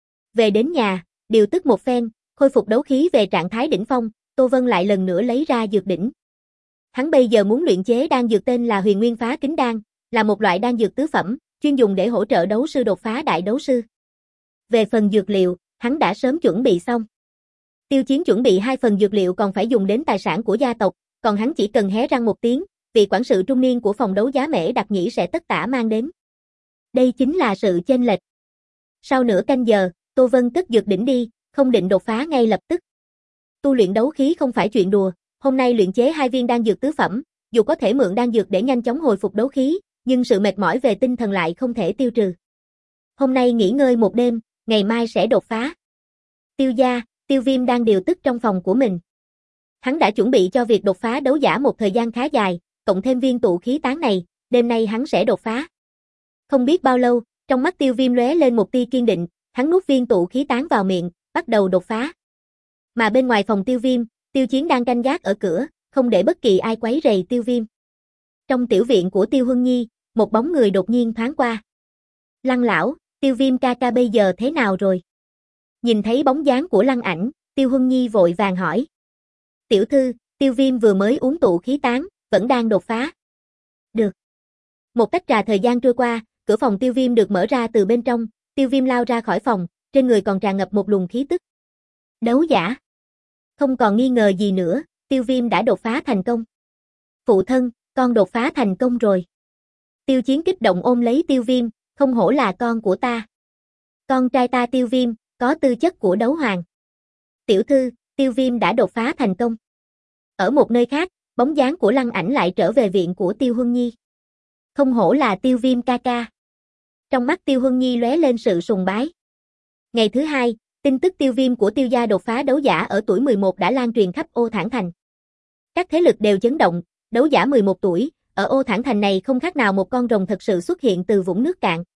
[SPEAKER 1] Về đến nhà, điều tức một phen, khôi phục đấu khí về trạng thái đỉnh phong, Tô Vân lại lần nữa lấy ra dược đỉnh. Hắn bây giờ muốn luyện chế đan dược tên là Huyền Nguyên Phá Kính Đan, là một loại đan dược tứ phẩm, chuyên dùng để hỗ trợ đấu sư đột phá đại đấu sư. Về phần dược liệu, hắn đã sớm chuẩn bị xong. Tiêu Chiến chuẩn bị hai phần dược liệu còn phải dùng đến tài sản của gia tộc, còn hắn chỉ cần hé răng một tiếng, vị quản sự trung niên của phòng đấu giá Mễ Đặc Nhĩ sẽ tất tả mang đến. Đây chính là sự chênh lệch. Sau nửa canh giờ, Tô Vân cất dược đỉnh đi, không định đột phá ngay lập tức. Tu luyện đấu khí không phải chuyện đùa, hôm nay luyện chế hai viên đan dược tứ phẩm, dù có thể mượn đan dược để nhanh chóng hồi phục đấu khí, nhưng sự mệt mỏi về tinh thần lại không thể tiêu trừ. Hôm nay nghỉ ngơi một đêm, ngày mai sẽ đột phá. Tiêu gia, Tiêu Viêm đang điều tức trong phòng của mình. Hắn đã chuẩn bị cho việc đột phá đấu giả một thời gian khá dài, cộng thêm viên tụ khí tán này, đêm nay hắn sẽ đột phá. Không biết bao lâu, trong mắt Tiêu Viêm lóe lên một tia kiên định, hắn nuốt viên tụ khí tán vào miệng, bắt đầu đột phá. Mà bên ngoài phòng Tiêu Viêm, Tiêu Chiến đang canh gác ở cửa, không để bất kỳ ai quấy rầy Tiêu Viêm. Trong tiểu viện của Tiêu Huân Nhi, một bóng người đột nhiên thoáng qua. Lăng lão, Tiêu Viêm ca ca bây giờ thế nào rồi? Nhìn thấy bóng dáng của Lăng Ảnh, Tiêu Huân Nhi vội vàng hỏi. Tiểu thư, Tiêu Viêm vừa mới uống tụ khí tán, vẫn đang đột phá. Được. Một tách trà thời gian trôi qua, cửa phòng Tiêu Viêm được mở ra từ bên trong, Tiêu Viêm lao ra khỏi phòng, trên người còn tràn ngập một luồng khí tức. Đấu giả. Không còn nghi ngờ gì nữa, Tiêu Viêm đã đột phá thành công. Phụ thân, con đột phá thành công rồi. Tiêu Chiến kích động ôm lấy Tiêu Viêm, không hổ là con của ta. Con trai ta Tiêu Viêm, có tư chất của đấu hoàng. Tiểu thư, Tiêu Viêm đã đột phá thành công. Ở một nơi khác, bóng dáng của Lăng Ảnh lại trở về viện của Tiêu Huân Nhi. Không hổ là Tiêu Viêm ca ca. Trong mắt Tiêu Huân Nhi lóe lên sự sùng bái. Ngày thứ hai, tin tức Tiêu Viêm của Tiêu gia đột phá đấu giả ở tuổi mười một đã lan truyền khắp Ô Thản Thành. Các thế lực đều chấn động, đấu giả mười một tuổi, ở Ô Thản Thành này không khác nào một con rồng thật sự xuất hiện từ vũng nước cạn.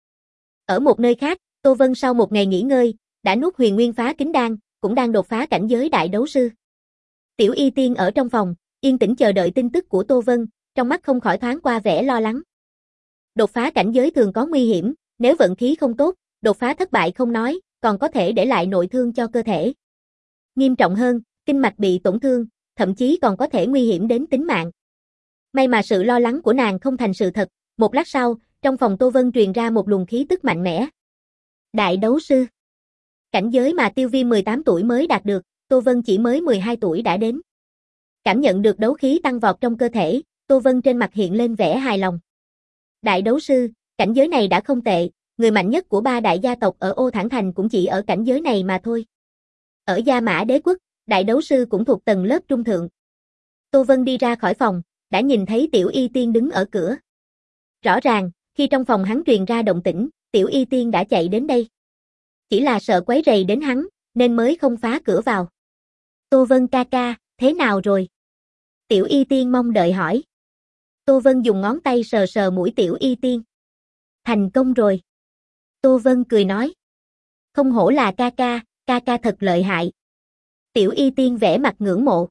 [SPEAKER 1] Ở một nơi khác, Tô Vân sau một ngày nghỉ ngơi, đã nuốt huyền nguyên phá kính đan, cũng đang đột phá cảnh giới đại đấu sư. Tiểu Y Tiên ở trong phòng, yên tĩnh chờ đợi tin tức của Tô Vân, trong mắt không khỏi thoáng qua vẻ lo lắng. Đột phá cảnh giới thường có nguy hiểm, nếu vận khí không tốt, đột phá thất bại không nói, còn có thể để lại nội thương cho cơ thể. Nghiêm trọng hơn, kinh mạch bị tổn thương, thậm chí còn có thể nguy hiểm đến tính mạng. May mà sự lo lắng của nàng không thành sự thật, một lát sau, trong phòng Tô Vân truyền ra một luồng khí tức mạnh mẽ. Đại đấu sư. Cảnh giới mà Tiêu Viêm mười tám tuổi mới đạt được, Tô Vân chỉ mới mười hai tuổi đã đến. Cảm nhận được đấu khí tăng vọt trong cơ thể, Tô Vân trên mặt hiện lên vẻ hài lòng. Đại đấu sư, cảnh giới này đã không tệ, người mạnh nhất của ba đại gia tộc ở Ô Thản Thành cũng chỉ ở cảnh giới này mà thôi. Ở Gia Mã Đế Quốc, đại đấu sư cũng thuộc tầng lớp trung thượng. Tô Vân đi ra khỏi phòng, đã nhìn thấy Tiểu Y Tiên đứng ở cửa. Rõ ràng, khi trong phòng hắn truyền ra động tĩnh, Tiểu Y Tiên đã chạy đến đây. Chỉ là sợ quấy rầy đến hắn, nên mới không phá cửa vào. Tô Vân ca ca, thế nào rồi? Tiểu Y Tiên mong đợi hỏi. Tô Vân dùng ngón tay sờ sờ mũi Tiểu Y Tiên. Thành công rồi. Tô Vân cười nói. Không hổ là ca ca, ca ca thật lợi hại. Tiểu Y Tiên vẽ mặt ngưỡng mộ.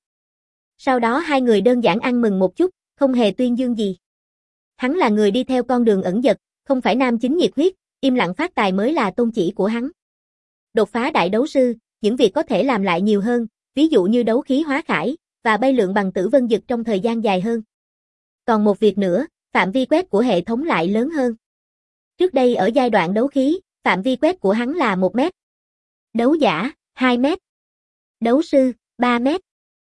[SPEAKER 1] Sau đó hai người đơn giản ăn mừng một chút, không hề tuyên dương gì. Hắn là người đi theo con đường ẩn dật, không phải nam chính nhiệt huyết, im lặng phát tài mới là tôn chỉ của hắn. Đột phá đại đấu sư, những việc có thể làm lại nhiều hơn, ví dụ như đấu khí hóa khải, và bay lượn bằng tử vân dực trong thời gian dài hơn. Còn một việc nữa, phạm vi quét của hệ thống lại lớn hơn. Trước đây ở giai đoạn đấu khí, phạm vi quét của hắn là một mét. Đấu giả, hai mét. Đấu sư, ba mét.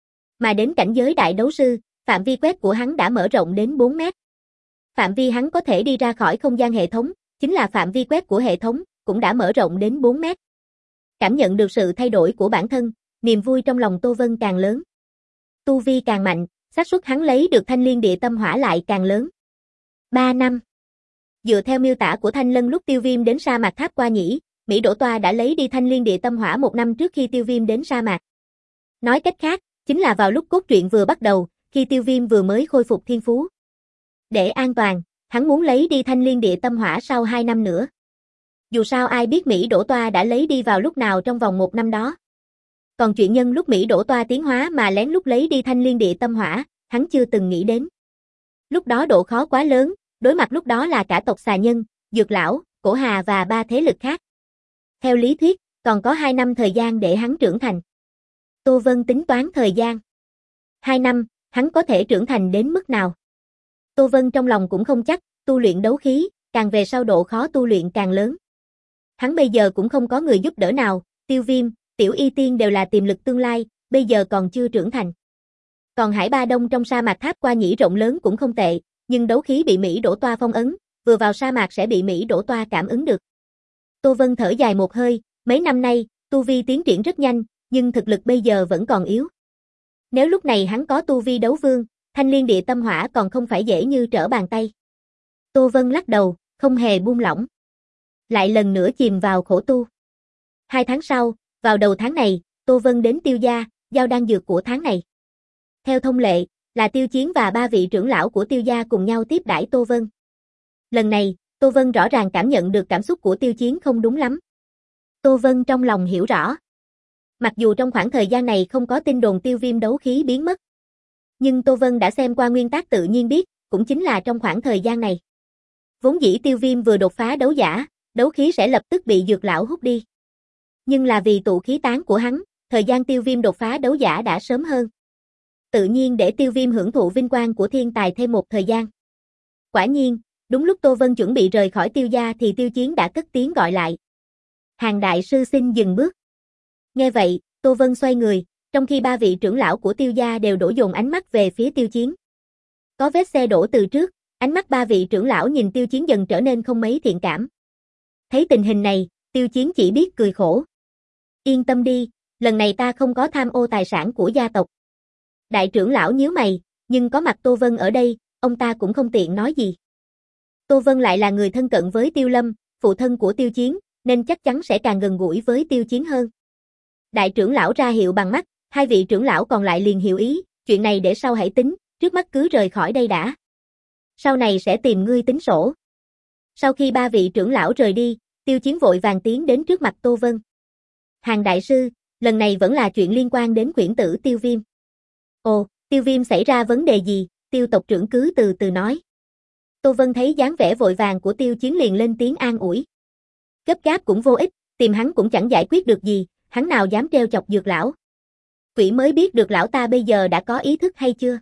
[SPEAKER 1] Mà đến cảnh giới đại đấu sư, phạm vi quét của hắn đã mở rộng đến bốn mét. Phạm vi hắn có thể đi ra khỏi không gian hệ thống, chính là phạm vi quét của hệ thống, cũng đã mở rộng đến bốn mét. Cảm nhận được sự thay đổi của bản thân, niềm vui trong lòng Tô Vân càng lớn. Tu vi càng mạnh, xác suất hắn lấy được thanh liên địa tâm hỏa lại càng lớn. ba năm. Dựa theo miêu tả của Thanh Lân lúc Tiêu Viêm đến sa mạc Tháp Qua Nhĩ, Mỹ Đỗ Toa đã lấy đi thanh liên địa tâm hỏa một năm trước khi Tiêu Viêm đến sa mạc. Nói cách khác, chính là vào lúc cốt truyện vừa bắt đầu, khi Tiêu Viêm vừa mới khôi phục thiên phú. Để an toàn, hắn muốn lấy đi thanh liên địa tâm hỏa sau hai năm nữa. Dù sao ai biết Mỹ Đỗ Toa đã lấy đi vào lúc nào trong vòng một năm đó. Còn chuyện nhân lúc Mỹ Đỗ Toa tiến hóa mà lén lút lấy đi thanh liên địa tâm hỏa, hắn chưa từng nghĩ đến. Lúc đó độ khó quá lớn, đối mặt lúc đó là cả tộc xà nhân, Dược Lão, Cổ Hà và ba thế lực khác. Theo lý thuyết, còn có hai năm thời gian để hắn trưởng thành. Tô Vân tính toán thời gian. Hai năm, hắn có thể trưởng thành đến mức nào? Tô Vân trong lòng cũng không chắc, tu luyện đấu khí, càng về sau độ khó tu luyện càng lớn. Hắn bây giờ cũng không có người giúp đỡ nào, Tiêu Viêm, Tiểu Y Tiên đều là tiềm lực tương lai, bây giờ còn chưa trưởng thành. Còn Hải Ba Đông trong sa mạc Tháp Qua Nhĩ rộng lớn cũng không tệ, nhưng đấu khí bị Mỹ Đỗ Toa phong ấn, vừa vào sa mạc sẽ bị Mỹ Đỗ Toa cảm ứng được. Tô Vân thở dài một hơi, mấy năm nay, tu vi tiến triển rất nhanh, nhưng thực lực bây giờ vẫn còn yếu. Nếu lúc này hắn có tu vi đấu vương, thanh liên địa tâm hỏa còn không phải dễ như trở bàn tay. Tô Vân lắc đầu, không hề buông lỏng. Lại lần nữa chìm vào khổ tu. Hai tháng sau, vào đầu tháng này, Tô Vân đến Tiêu gia, giao đan dược của tháng này. Theo thông lệ, là Tiêu Chiến và ba vị trưởng lão của Tiêu gia cùng nhau tiếp đãi Tô Vân. Lần này, Tô Vân rõ ràng cảm nhận được cảm xúc của Tiêu Chiến không đúng lắm. Tô Vân trong lòng hiểu rõ. Mặc dù trong khoảng thời gian này không có tin đồn Tiêu Viêm đấu khí biến mất, nhưng Tô Vân đã xem qua nguyên tắc tự nhiên biết, cũng chính là trong khoảng thời gian này. Vốn dĩ Tiêu Viêm vừa đột phá đấu giả, đấu khí sẽ lập tức bị dược lão hút đi. Nhưng là vì tụ khí tán của hắn, thời gian Tiêu Viêm đột phá đấu giả đã sớm hơn. Tự nhiên để Tiêu Viêm hưởng thụ vinh quang của thiên tài thêm một thời gian. Quả nhiên, đúng lúc Tô Vân chuẩn bị rời khỏi Tiêu gia thì Tiêu Chiến đã cất tiếng gọi lại. Hàng đại sư xin dừng bước. Nghe vậy, Tô Vân xoay người, trong khi ba vị trưởng lão của Tiêu gia đều đổ dồn ánh mắt về phía Tiêu Chiến. Có vết xe đổ từ trước, ánh mắt ba vị trưởng lão nhìn Tiêu Chiến dần trở nên không mấy thiện cảm. Thấy tình hình này, Tiêu Chiến chỉ biết cười khổ. Yên tâm đi, lần này ta không có tham ô tài sản của gia tộc. Đại trưởng lão nhíu mày, nhưng có mặt Tô Vân ở đây, ông ta cũng không tiện nói gì. Tô Vân lại là người thân cận với Tiêu Lâm, phụ thân của Tiêu Chiến, nên chắc chắn sẽ càng gần gũi với Tiêu Chiến hơn. Đại trưởng lão ra hiệu bằng mắt, hai vị trưởng lão còn lại liền hiểu ý, chuyện này để sau hãy tính, trước mắt cứ rời khỏi đây đã. Sau này sẽ tìm ngươi tính sổ. Sau khi ba vị trưởng lão rời đi, Tiêu Chiến vội vàng tiến đến trước mặt Tô Vân. Hàng đại sư, lần này vẫn là chuyện liên quan đến quyển tử Tiêu Viêm. Ồ, Tiêu Viêm xảy ra vấn đề gì, Tiêu tộc trưởng cứ từ từ nói. Tô Vân thấy dáng vẻ vội vàng của Tiêu Chiến liền lên tiếng an ủi. Gấp gáp cũng vô ích, tìm hắn cũng chẳng giải quyết được gì, hắn nào dám treo chọc dược lão. Quỷ mới biết được lão ta bây giờ đã có ý thức hay chưa.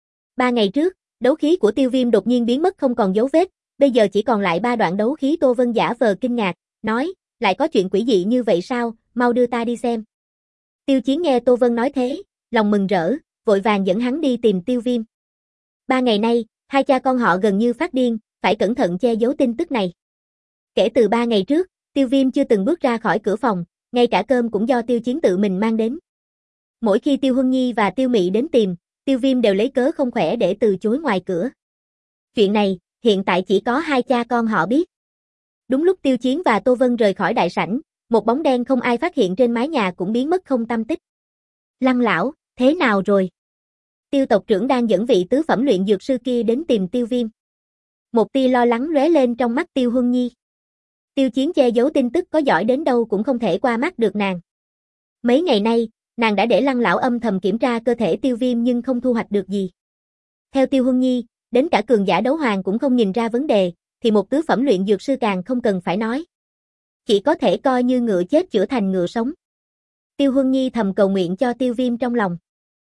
[SPEAKER 1] Ba ngày trước, đấu khí của Tiêu Viêm đột nhiên biến mất không còn dấu vết, bây giờ chỉ còn lại ba đoạn đấu khí. Tô Vân giả vờ kinh ngạc, nói, lại có chuyện quỷ dị như vậy sao, mau đưa ta đi xem. Tiêu Chiến nghe Tô Vân nói thế, lòng mừng rỡ, vội vàng dẫn hắn đi tìm Tiêu Viêm. Ba ngày nay, hai cha con họ gần như phát điên, phải cẩn thận che giấu tin tức này. Kể từ ba ngày trước, Tiêu Viêm chưa từng bước ra khỏi cửa phòng, ngay cả cơm cũng do Tiêu Chiến tự mình mang đến. Mỗi khi Tiêu Huân Nhi và Tiêu Mị đến tìm, Tiêu Viêm đều lấy cớ không khỏe để từ chối ngoài cửa. Chuyện này, hiện tại chỉ có hai cha con họ biết. Đúng lúc Tiêu Chiến và Tô Vân rời khỏi đại sảnh, một bóng đen không ai phát hiện trên mái nhà cũng biến mất không tăm tích. Lăng lão, thế nào rồi? Tiêu tộc trưởng đang dẫn vị tứ phẩm luyện dược sư kia đến tìm Tiêu Viêm. Một tia lo lắng lóe lên trong mắt Tiêu Huân Nhi. Tiêu Chiến che giấu tin tức có giỏi đến đâu cũng không thể qua mắt được nàng. Mấy ngày nay, nàng đã để Lăng lão âm thầm kiểm tra cơ thể Tiêu Viêm nhưng không thu hoạch được gì. Theo Tiêu Huân Nhi, đến cả cường giả đấu hoàng cũng không nhìn ra vấn đề, thì một tứ phẩm luyện dược sư càng không cần phải nói. Chỉ có thể coi như ngựa chết chữa thành ngựa sống. Tiêu Huân Nhi thầm cầu nguyện cho Tiêu Viêm trong lòng.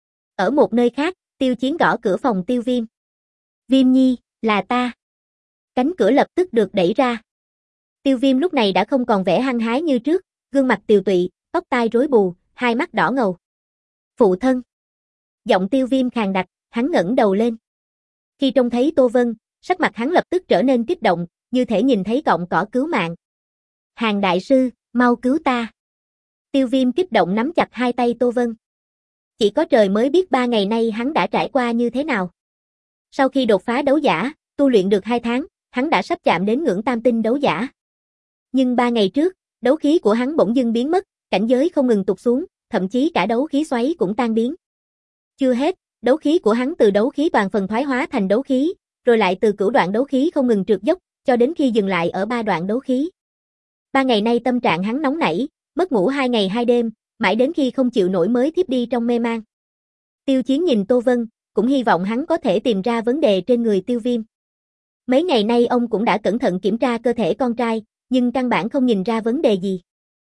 [SPEAKER 1] Ở một nơi khác, Tiêu Chiến gõ cửa phòng Tiêu Viêm. Viêm Nhi, là ta. Cánh cửa lập tức được đẩy ra. Tiêu Viêm lúc này đã không còn vẻ hăng hái như trước, gương mặt tiều tụy, tóc tai rối bù, hai mắt đỏ ngầu. Phụ thân. Giọng Tiêu Viêm khàn đặc, hắn ngẩng đầu lên. Khi trông thấy Tô Vân, sắc mặt hắn lập tức trở nên kích động, như thể nhìn thấy cọng cỏ cứu mạng. Hàng đại sư, mau cứu ta. Tiêu Viêm kích động nắm chặt hai tay Tô Vân. Chỉ có trời mới biết ba ngày nay hắn đã trải qua như thế nào. Sau khi đột phá đấu giả, tu luyện được hai tháng, hắn đã sắp chạm đến ngưỡng tam tinh đấu giả. Nhưng ba ngày trước, đấu khí của hắn bỗng dưng biến mất, cảnh giới không ngừng tụt xuống, thậm chí cả đấu khí xoáy cũng tan biến. Chưa hết, đấu khí của hắn từ đấu khí toàn phần thoái hóa thành đấu khí, rồi lại từ cửu đoạn đấu khí không ngừng trượt dốc, cho đến khi dừng lại ở ba đoạn đấu khí. Ba ngày nay tâm trạng hắn nóng nảy, mất ngủ hai ngày hai đêm, mãi đến khi không chịu nổi mới thiếp đi trong mê man. Tiêu Chiến nhìn Tô Vân, cũng hy vọng hắn có thể tìm ra vấn đề trên người Tiêu Viêm. Mấy ngày nay ông cũng đã cẩn thận kiểm tra cơ thể con trai, nhưng căn bản không nhìn ra vấn đề gì.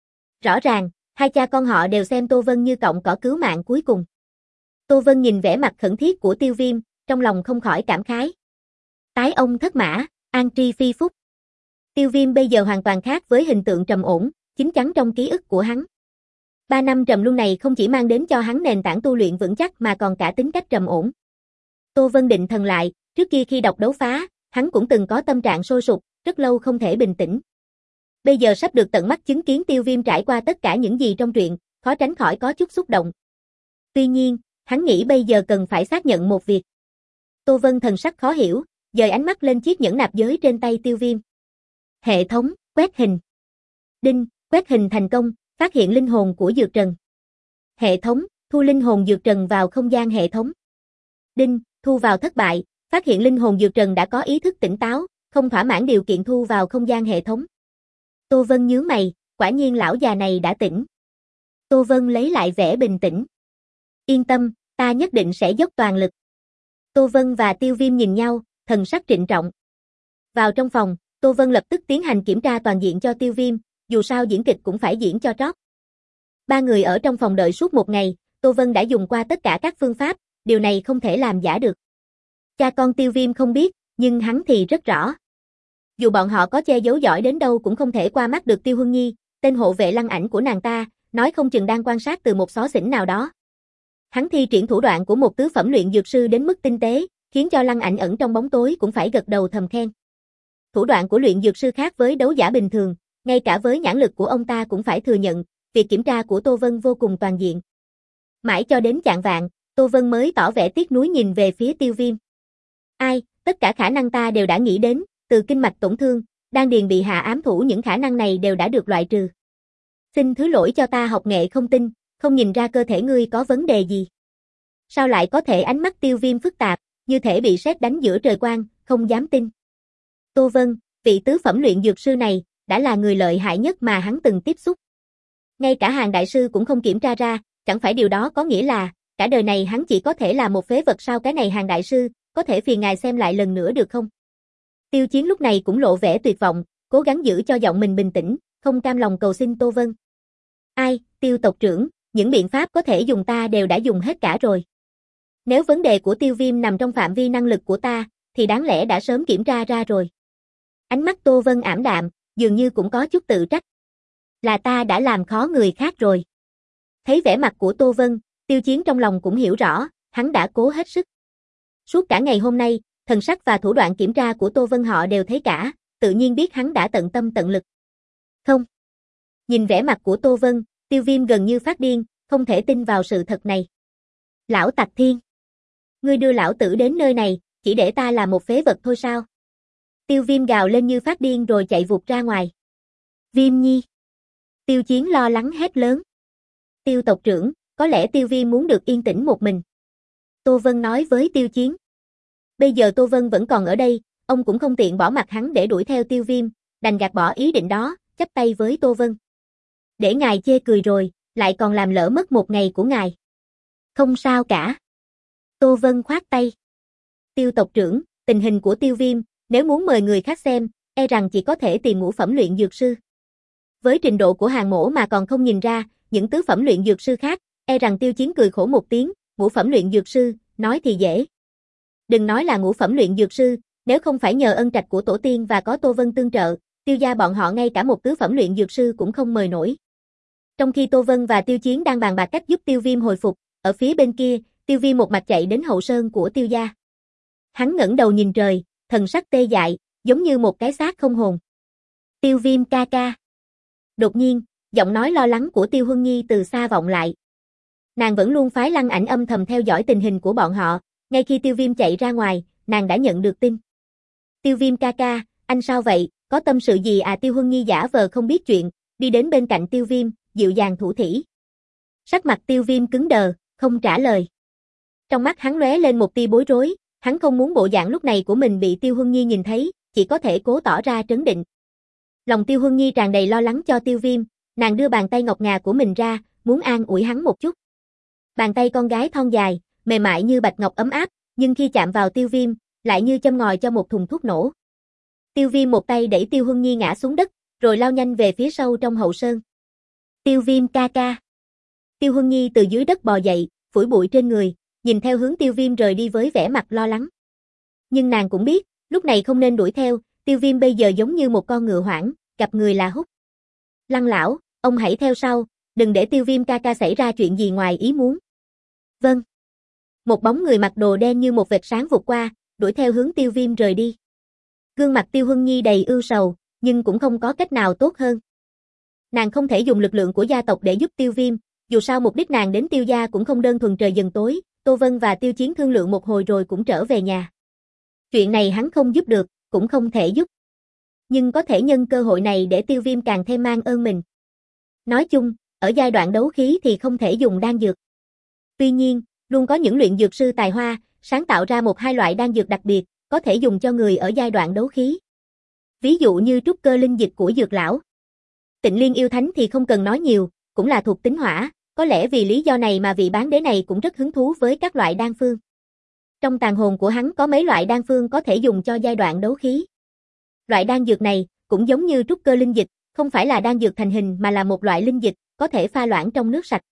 [SPEAKER 1] Rõ ràng, hai cha con họ đều xem Tô Vân như cọng cỏ cứu mạng cuối cùng. Tô Vân nhìn vẻ mặt khẩn thiết của Tiêu Viêm, trong lòng không khỏi cảm khái. Tái ông thất mã, an tri phi phúc. Tiêu Viêm bây giờ hoàn toàn khác với hình tượng trầm ổn, chín chắn trong ký ức của hắn. Ba năm trầm luân này không chỉ mang đến cho hắn nền tảng tu luyện vững chắc mà còn cả tính cách trầm ổn. Tô Vân định thần lại, trước kia khi đọc đấu phá, hắn cũng từng có tâm trạng sôi sục, rất lâu không thể bình tĩnh. Bây giờ sắp được tận mắt chứng kiến Tiêu Viêm trải qua tất cả những gì trong truyện, khó tránh khỏi có chút xúc động. Tuy nhiên, hắn nghĩ bây giờ cần phải xác nhận một việc. Tô Vân thần sắc khó hiểu, dời ánh mắt lên chiếc nhẫn nạp giới trên tay Tiêu Viêm. Hệ thống, quét hình. Đinh, quét hình thành công, phát hiện linh hồn của Dược Trần. Hệ thống, thu linh hồn Dược Trần vào không gian hệ thống. Đinh, thu vào thất bại, phát hiện linh hồn Dược Trần đã có ý thức tỉnh táo, không thỏa mãn điều kiện thu vào không gian hệ thống. Tô Vân nhướng mày, quả nhiên lão già này đã tỉnh. Tô Vân lấy lại vẻ bình tĩnh. Yên tâm, ta nhất định sẽ dốc toàn lực. Tô Vân và Tiêu Viêm nhìn nhau, thần sắc trịnh trọng. Vào trong phòng, Tô Vân lập tức tiến hành kiểm tra toàn diện cho Tiêu Viêm, dù sao diễn kịch cũng phải diễn cho trót. Ba người ở trong phòng đợi suốt một ngày, Tô Vân đã dùng qua tất cả các phương pháp, điều này không thể làm giả được. Cha con Tiêu Viêm không biết, nhưng hắn thì rất rõ. Dù bọn họ có che giấu giỏi đến đâu cũng không thể qua mắt được Tiêu Huân Nhi, tên hộ vệ Lăng Ảnh của nàng ta, nói không chừng đang quan sát từ một xó xỉnh nào đó. Hắn thi triển thủ đoạn của một tứ phẩm luyện dược sư đến mức tinh tế, khiến cho Lăng Ảnh ẩn trong bóng tối cũng phải gật đầu thầm khen. Thủ đoạn của luyện dược sư khác với đấu giả bình thường, ngay cả với nhãn lực của ông ta cũng phải thừa nhận, việc kiểm tra của Tô Vân vô cùng toàn diện. Mãi cho đến chạng vạng, Tô Vân mới tỏ vẻ tiếc nuối nhìn về phía Tiêu Viêm. Ai, tất cả khả năng ta đều đã nghĩ đến, từ kinh mạch tổn thương, đan điền bị hạ ám thủ, những khả năng này đều đã được loại trừ. Xin thứ lỗi cho ta học nghệ không tinh, không nhìn ra cơ thể ngươi có vấn đề gì. Sao lại có thể? Ánh mắt Tiêu Viêm phức tạp, như thể bị sét đánh giữa trời quang, không dám tin. Tô Vân, vị tứ phẩm luyện dược sư này, đã là người lợi hại nhất mà hắn từng tiếp xúc. Ngay cả Hàn đại sư cũng không kiểm tra ra, chẳng phải điều đó có nghĩa là, cả đời này hắn chỉ có thể là một phế vật sao? Cái này Hàn đại sư, có thể phiền ngài xem lại lần nữa được không? Tiêu Chiến lúc này cũng lộ vẻ tuyệt vọng, cố gắng giữ cho giọng mình bình tĩnh, không cam lòng cầu xin Tô Vân. Ai, Tiêu tộc trưởng, những biện pháp có thể dùng ta đều đã dùng hết cả rồi. Nếu vấn đề của Tiêu Viêm nằm trong phạm vi năng lực của ta, thì đáng lẽ đã sớm kiểm tra ra rồi. Ánh mắt Tô Vân ảm đạm, dường như cũng có chút tự trách. Là ta đã làm khó người khác rồi. Thấy vẻ mặt của Tô Vân, Tiêu Chiến trong lòng cũng hiểu rõ, hắn đã cố hết sức. Suốt cả ngày hôm nay, thần sắc và thủ đoạn kiểm tra của Tô Vân họ đều thấy cả, tự nhiên biết hắn đã tận tâm tận lực. Không. Nhìn vẻ mặt của Tô Vân, Tiêu Viêm gần như phát điên, không thể tin vào sự thật này. Lão Tặc Thiên, ngươi đưa lão tử đến nơi này, chỉ để ta làm một phế vật thôi sao? Tiêu Viêm gào lên như phát điên rồi chạy vụt ra ngoài. Viêm Nhi. Tiêu Chiến lo lắng hét lớn. Tiêu tộc trưởng, có lẽ Tiêu Viêm muốn được yên tĩnh một mình. Tô Vân nói với Tiêu Chiến. Bây giờ Tô Vân vẫn còn ở đây, ông cũng không tiện bỏ mặc hắn để đuổi theo Tiêu Viêm, đành gạt bỏ ý định đó, chắp tay với Tô Vân. Để ngài chê cười rồi, lại còn làm lỡ mất một ngày của ngài. Không sao cả. Tô Vân khoát tay. Tiêu tộc trưởng, tình hình của Tiêu Viêm, nếu muốn mời người khác xem, e rằng chỉ có thể tìm ngũ phẩm luyện dược sư. Với trình độ của Hàng Mỗ mà còn không nhìn ra, những tứ phẩm luyện dược sư khác, e rằng Tiêu Chiến cười khổ một tiếng, ngũ phẩm luyện dược sư, nói thì dễ. Đừng nói là ngũ phẩm luyện dược sư, nếu không phải nhờ ân trạch của tổ tiên và có Tô Vân tương trợ, Tiêu gia bọn họ ngay cả một tứ phẩm luyện dược sư cũng không mời nổi. Trong khi Tô Vân và Tiêu Chiến đang bàn bạc cách giúp Tiêu Viêm hồi phục, ở phía bên kia, Tiêu Viêm một mạch chạy đến hậu sơn của Tiêu gia. Hắn ngẩng đầu nhìn trời, thần sắc tê dại, giống như một cái xác không hồn. Tiêu Viêm ca ca. Đột nhiên, giọng nói lo lắng của Tiêu Huân Nhi từ xa vọng lại. Nàng vẫn luôn phái Lăng Ảnh âm thầm theo dõi tình hình của bọn họ, ngay khi Tiêu Viêm chạy ra ngoài, nàng đã nhận được tin. Tiêu Viêm ca ca, anh sao vậy, có tâm sự gì à? Tiêu Huân Nhi giả vờ không biết chuyện, đi đến bên cạnh Tiêu Viêm, dịu dàng thủ thỉ. Sắc mặt Tiêu Viêm cứng đờ, không trả lời. Trong mắt hắn lóe lên một tia bối rối, hắn không muốn bộ dạng lúc này của mình bị Tiêu Huân Nhi nhìn thấy, chỉ có thể cố tỏ ra trấn định. Lòng Tiêu Huân Nhi tràn đầy lo lắng cho Tiêu Viêm, nàng đưa bàn tay ngọc ngà của mình ra, muốn an ủi hắn một chút. Bàn tay con gái thon dài, mềm mại như bạch ngọc ấm áp, nhưng khi chạm vào Tiêu Viêm, lại như châm ngòi cho một thùng thuốc nổ. Tiêu Viêm một tay đẩy Tiêu Huân Nhi ngã xuống đất, rồi lao nhanh về phía sâu trong hậu sơn. Tiêu Viêm ca ca. Tiêu Huân Nhi từ dưới đất bò dậy, phủi bụi trên người, nhìn theo hướng Tiêu Viêm rời đi với vẻ mặt lo lắng. Nhưng nàng cũng biết, lúc này không nên đuổi theo, Tiêu Viêm bây giờ giống như một con ngựa hoảng, gặp người là hút. Lăng lão, ông hãy theo sau, đừng để Tiêu Viêm ca ca xảy ra chuyện gì ngoài ý muốn. Vâng. Một bóng người mặc đồ đen như một vệt sáng vụt qua, đuổi theo hướng Tiêu Viêm rời đi. Gương mặt Tiêu Huân Nhi đầy ưu sầu, nhưng cũng không có cách nào tốt hơn. Nàng không thể dùng lực lượng của gia tộc để giúp Tiêu Viêm, dù sao mục đích nàng đến Tiêu gia cũng không đơn thuần trời dần tối, Tô Vân và Tiêu Chiến thương lượng một hồi rồi cũng trở về nhà. Chuyện này hắn không giúp được, cũng không thể giúp. Nhưng có thể nhân cơ hội này để Tiêu Viêm càng thêm mang ơn mình. Nói chung, ở giai đoạn đấu khí thì không thể dùng đan dược. Tuy nhiên, luôn có những luyện dược sư tài hoa, sáng tạo ra một hai loại đan dược đặc biệt, có thể dùng cho người ở giai đoạn đấu khí. Ví dụ như trúc cơ linh dịch của dược lão. Tịnh Liên yêu thánh thì không cần nói nhiều, cũng là thuộc tính hỏa, có lẽ vì lý do này mà vị bán đế này cũng rất hứng thú với các loại đan phương. Trong tàn hồn của hắn có mấy loại đan phương có thể dùng cho giai đoạn đấu khí. Loại đan dược này, cũng giống như trúc cơ linh dịch, không phải là đan dược thành hình mà là một loại linh dịch, có thể pha loãng trong nước sạch.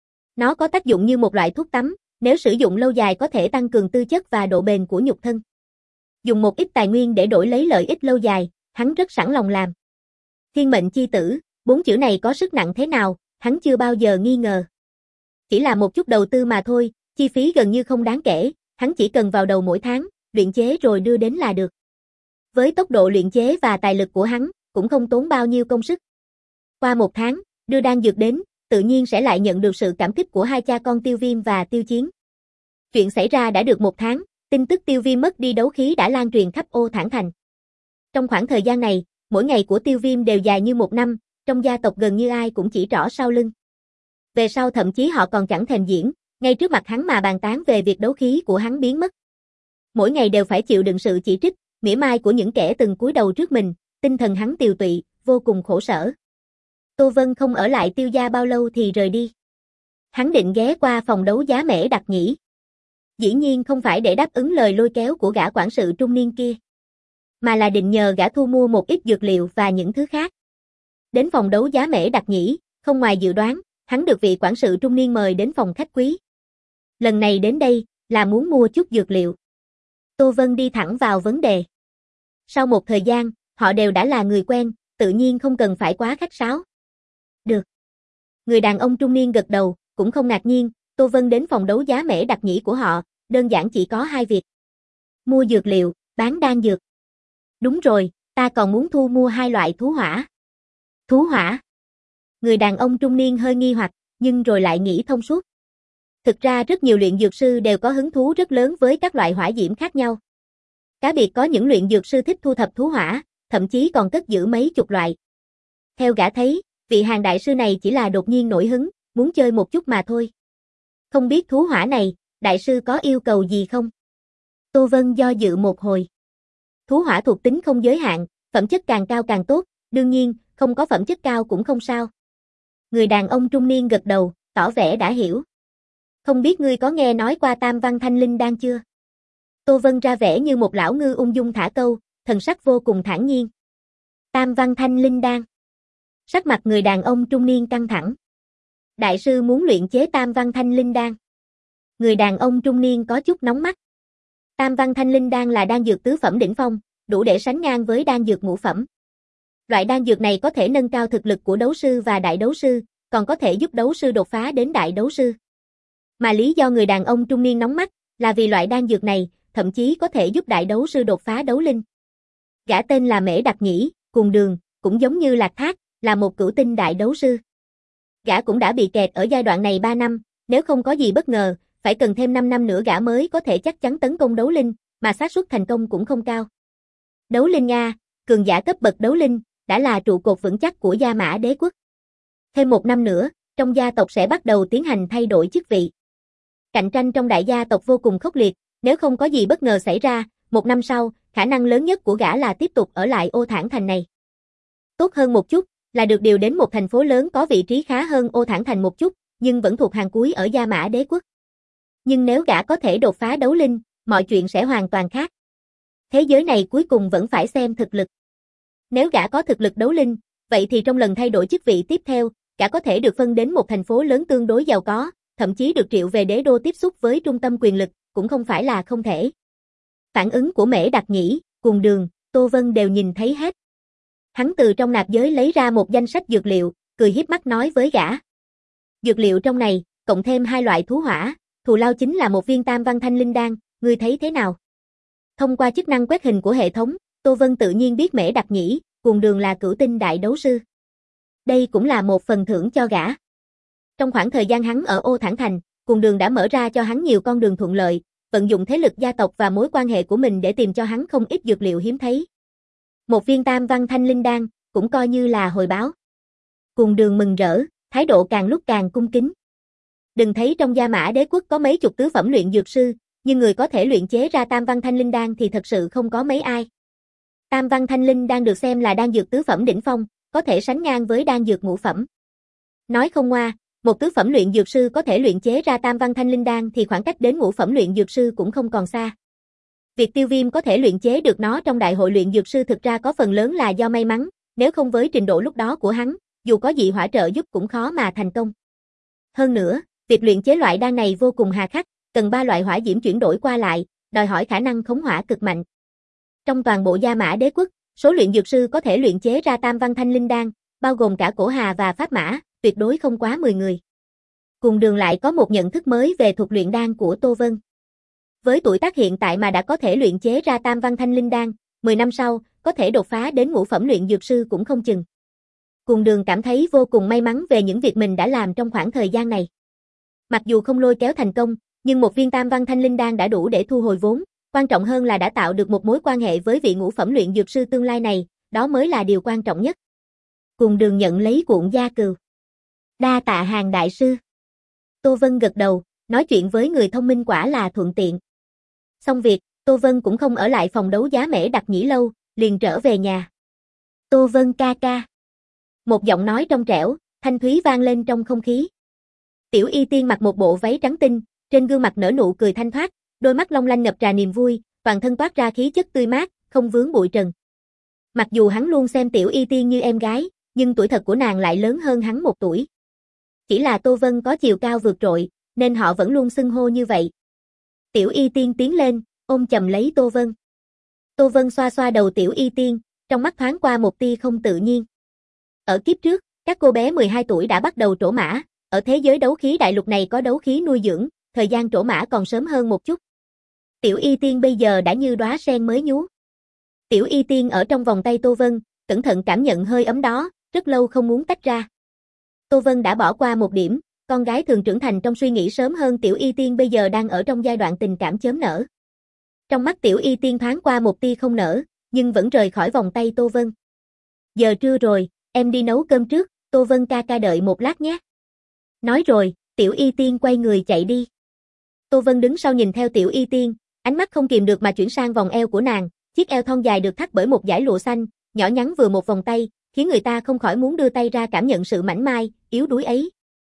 [SPEAKER 1] Nó có tác dụng như một loại thuốc tắm, nếu sử dụng lâu dài có thể tăng cường tư chất và độ bền của nhục thân. Dùng một ít tài nguyên để đổi lấy lợi ích lâu dài, hắn rất sẵn lòng làm. Thiên mệnh chi tử, bốn chữ này có sức nặng thế nào, hắn chưa bao giờ nghi ngờ. Chỉ là một chút đầu tư mà thôi, chi phí gần như không đáng kể, hắn chỉ cần vào đầu mỗi tháng, luyện chế rồi đưa đến là được. Với tốc độ luyện chế và tài lực của hắn, cũng không tốn bao nhiêu công sức. Qua một tháng, đưa đan dược đến, tự nhiên sẽ lại nhận được sự cảm kích của hai cha con Tiêu Viêm và Tiêu Chiến. Chuyện xảy ra đã được một tháng, tin tức Tiêu Viêm mất đi đấu khí đã lan truyền khắp Ô Thản Thành. Trong khoảng thời gian này, mỗi ngày của Tiêu Viêm đều dài như một năm, trong gia tộc gần như ai cũng chỉ trỏ sau lưng. Về sau thậm chí họ còn chẳng thèm diễn, ngay trước mặt hắn mà bàn tán về việc đấu khí của hắn biến mất. Mỗi ngày đều phải chịu đựng sự chỉ trích, mỉa mai của những kẻ từng cúi đầu trước mình, tinh thần hắn tiều tụy, vô cùng khổ sở. Tô Vân không ở lại Tiêu gia bao lâu thì rời đi. Hắn định ghé qua phòng đấu giá Mễ Đặc Nhĩ. Dĩ nhiên không phải để đáp ứng lời lôi kéo của gã quản sự trung niên kia, mà là định nhờ gã thu mua một ít dược liệu và những thứ khác. Đến phòng đấu giá Mễ Đặc Nhĩ, không ngoài dự đoán, hắn được vị quản sự trung niên mời đến phòng khách quý. Lần này đến đây, là muốn mua chút dược liệu. Tô Vân đi thẳng vào vấn đề. Sau một thời gian, họ đều đã là người quen, tự nhiên không cần phải quá khách sáo. Được. Người đàn ông trung niên gật đầu, cũng không ngạc nhiên, Tô Vân đến phòng đấu giá Mễ Đặc Nhĩ của họ, đơn giản chỉ có hai việc. Mua dược liệu, bán đan dược. Đúng rồi, ta còn muốn thu mua hai loại thú hỏa. Thú hỏa? Người đàn ông trung niên hơi nghi hoặc, nhưng rồi lại nghĩ thông suốt. Thực ra rất nhiều luyện dược sư đều có hứng thú rất lớn với các loại hỏa diễm khác nhau. Cá biệt có những luyện dược sư thích thu thập thú hỏa, thậm chí còn cất giữ mấy chục loại. Theo gã thấy, vị Hàn đại sư này chỉ là đột nhiên nổi hứng, muốn chơi một chút mà thôi. Không biết thú hỏa này, đại sư có yêu cầu gì không? Tô Vân do dự một hồi. Thú hỏa thuộc tính không giới hạn, phẩm chất càng cao càng tốt, đương nhiên, không có phẩm chất cao cũng không sao. Người đàn ông trung niên gật đầu, tỏ vẻ đã hiểu. Không biết ngươi có nghe nói qua Tam Văn Thanh Linh Đan chưa? Tô Vân ra vẻ như một lão ngư ung dung thả câu, thần sắc vô cùng thản nhiên. Tam Văn Thanh Linh Đan. Sắc mặt người đàn ông trung niên căng thẳng. Đại sư muốn luyện chế Tam Văn Thanh Linh Đan. Người đàn ông trung niên có chút nóng mắt. Tam Văn Thanh Linh Đan là đan dược tứ phẩm đỉnh phong, đủ để sánh ngang với đan dược ngũ phẩm. Loại đan dược này có thể nâng cao thực lực của đấu sư và đại đấu sư, còn có thể giúp đấu sư đột phá đến đại đấu sư. Mà lý do người đàn ông trung niên nóng mắt, là vì loại đan dược này, thậm chí có thể giúp đại đấu sư đột phá đấu linh. Gã tên là Mễ Đặc Nhĩ, cùng đường, cũng giống như Lạc Thác, là một cửu tinh đại đấu sư. Gã cũng đã bị kẹt ở giai đoạn này ba năm, nếu không có gì bất ngờ, phải cần thêm năm năm nữa gã mới có thể chắc chắn tấn công đấu linh, mà xác suất thành công cũng không cao. Đấu linh Nga, cường giả cấp bậc đấu linh, đã là trụ cột vững chắc của Gia Mã Đế quốc. Thêm một năm nữa, trong gia tộc sẽ bắt đầu tiến hành thay đổi chức vị. Cạnh tranh trong đại gia tộc vô cùng khốc liệt, nếu không có gì bất ngờ xảy ra, một năm sau, khả năng lớn nhất của gã là tiếp tục ở lại Ô Thản Thành này. Tốt hơn một chút, là được điều đến một thành phố lớn có vị trí khá hơn Ô Thản Thành một chút, nhưng vẫn thuộc hàng cuối ở Gia Mã Đế quốc. Nhưng nếu gã có thể đột phá đấu linh, mọi chuyện sẽ hoàn toàn khác. Thế giới này cuối cùng vẫn phải xem thực lực. Nếu gã có thực lực đấu linh, vậy thì trong lần thay đổi chức vị tiếp theo, gã có thể được phân đến một thành phố lớn tương đối giàu có, thậm chí được triệu về đế đô tiếp xúc với trung tâm quyền lực, cũng không phải là không thể. Phản ứng của Mễ Đặc Nhĩ, cùng đường, Tô Vân đều nhìn thấy hết. Hắn từ trong nạp giới lấy ra một danh sách dược liệu, cười hiếp mắt nói với gã. Dược liệu trong này, cộng thêm hai loại thú hỏa, thù lao chính là một viên Tam Văn Thanh Linh Đan, ngươi thấy thế nào? Thông qua chức năng quét hình của hệ thống, Tô Vân tự nhiên biết Mễ Đặc Nhĩ, cùng đường là cửu tinh đại đấu sư. Đây cũng là một phần thưởng cho gã. Trong khoảng thời gian hắn ở Ô Thản Thành, cùng đường đã mở ra cho hắn nhiều con đường thuận lợi, vận dụng thế lực gia tộc và mối quan hệ của mình để tìm cho hắn không ít dược liệu hiếm thấy. Một viên tam văn thanh linh đan, cũng coi như là hồi báo. Cùng Đường mừng rỡ, thái độ càng lúc càng cung kính. Đừng thấy trong Gia Mã Đế quốc có mấy chục tứ phẩm luyện dược sư, nhưng người có thể luyện chế ra tam văn thanh linh đan thì thật sự không có mấy ai. Tam văn thanh linh đan được xem là đan dược tứ phẩm đỉnh phong, có thể sánh ngang với đan dược ngũ phẩm. Nói không ngoa, một tứ phẩm luyện dược sư có thể luyện chế ra tam văn thanh linh đan thì khoảng cách đến ngũ phẩm luyện dược sư cũng không còn xa. Việc Tiêu Viêm có thể luyện chế được nó trong đại hội luyện dược sư thực ra có phần lớn là do may mắn, nếu không với trình độ lúc đó của hắn, dù có dị hỏa trợ giúp cũng khó mà thành công. Hơn nữa, việc luyện chế loại đan này vô cùng hà khắc, cần ba loại hỏa diễm chuyển đổi qua lại, đòi hỏi khả năng khống hỏa cực mạnh. Trong toàn bộ Gia Mã Đế quốc, số luyện dược sư có thể luyện chế ra tam văn thanh linh đan, bao gồm cả Cổ Hà và Pháp Mã, tuyệt đối không quá mười người. Cùng Đường lại có một nhận thức mới về thuật luyện đan của Tô Vân. Với tuổi tác hiện tại mà đã có thể luyện chế ra tam văn thanh linh đan, mười năm sau, có thể đột phá đến ngũ phẩm luyện dược sư cũng không chừng. Cùng Đường cảm thấy vô cùng may mắn về những việc mình đã làm trong khoảng thời gian này. Mặc dù không lôi kéo thành công, nhưng một viên tam văn thanh linh đan đã đủ để thu hồi vốn, quan trọng hơn là đã tạo được một mối quan hệ với vị ngũ phẩm luyện dược sư tương lai này, đó mới là điều quan trọng nhất. Cùng Đường nhận lấy cuộn gia cừu. Đa tạ Hàng đại sư. Tô Vân gật đầu, nói chuyện với người thông minh quả là thuận tiện. Xong việc, Tô Vân cũng không ở lại phòng đấu giá Mễ Đặc Nhĩ lâu, liền trở về nhà. Tô Vân ca ca. Một giọng nói trong trẻo, thanh thúy vang lên trong không khí. Tiểu Y Tiên mặc một bộ váy trắng tinh, trên gương mặt nở nụ cười thanh thoát, đôi mắt long lanh ngập trà niềm vui, toàn thân toát ra khí chất tươi mát, không vướng bụi trần. Mặc dù hắn luôn xem Tiểu Y Tiên như em gái, nhưng tuổi thật của nàng lại lớn hơn hắn một tuổi. Chỉ là Tô Vân có chiều cao vượt trội, nên họ vẫn luôn xưng hô như vậy. Tiểu Y Tiên tiến lên, ôm chầm lấy Tô Vân. Tô Vân xoa xoa đầu Tiểu Y Tiên, trong mắt thoáng qua một tia không tự nhiên. Ở kiếp trước, các cô bé mười hai tuổi đã bắt đầu trổ mã, ở thế giới đấu khí đại lục này có đấu khí nuôi dưỡng, thời gian trổ mã còn sớm hơn một chút. Tiểu Y Tiên bây giờ đã như đóa sen mới nhú. Tiểu Y Tiên ở trong vòng tay Tô Vân, cẩn thận cảm nhận hơi ấm đó, rất lâu không muốn tách ra. Tô Vân đã bỏ qua một điểm, con gái thường trưởng thành trong suy nghĩ sớm hơn Tiểu Y Tiên bây giờ đang ở trong giai đoạn tình cảm chớm nở. Trong mắt Tiểu Y Tiên thoáng qua một tia không nở, nhưng vẫn rời khỏi vòng tay Tô Vân. Giờ trưa rồi, em đi nấu cơm trước, Tô Vân ca ca đợi một lát nhé. Nói rồi, Tiểu Y Tiên quay người chạy đi. Tô Vân đứng sau nhìn theo Tiểu Y Tiên, ánh mắt không kìm được mà chuyển sang vòng eo của nàng, chiếc eo thon dài được thắt bởi một dải lụa xanh, nhỏ nhắn vừa một vòng tay, khiến người ta không khỏi muốn đưa tay ra cảm nhận sự mảnh mai, yếu đuối ấy.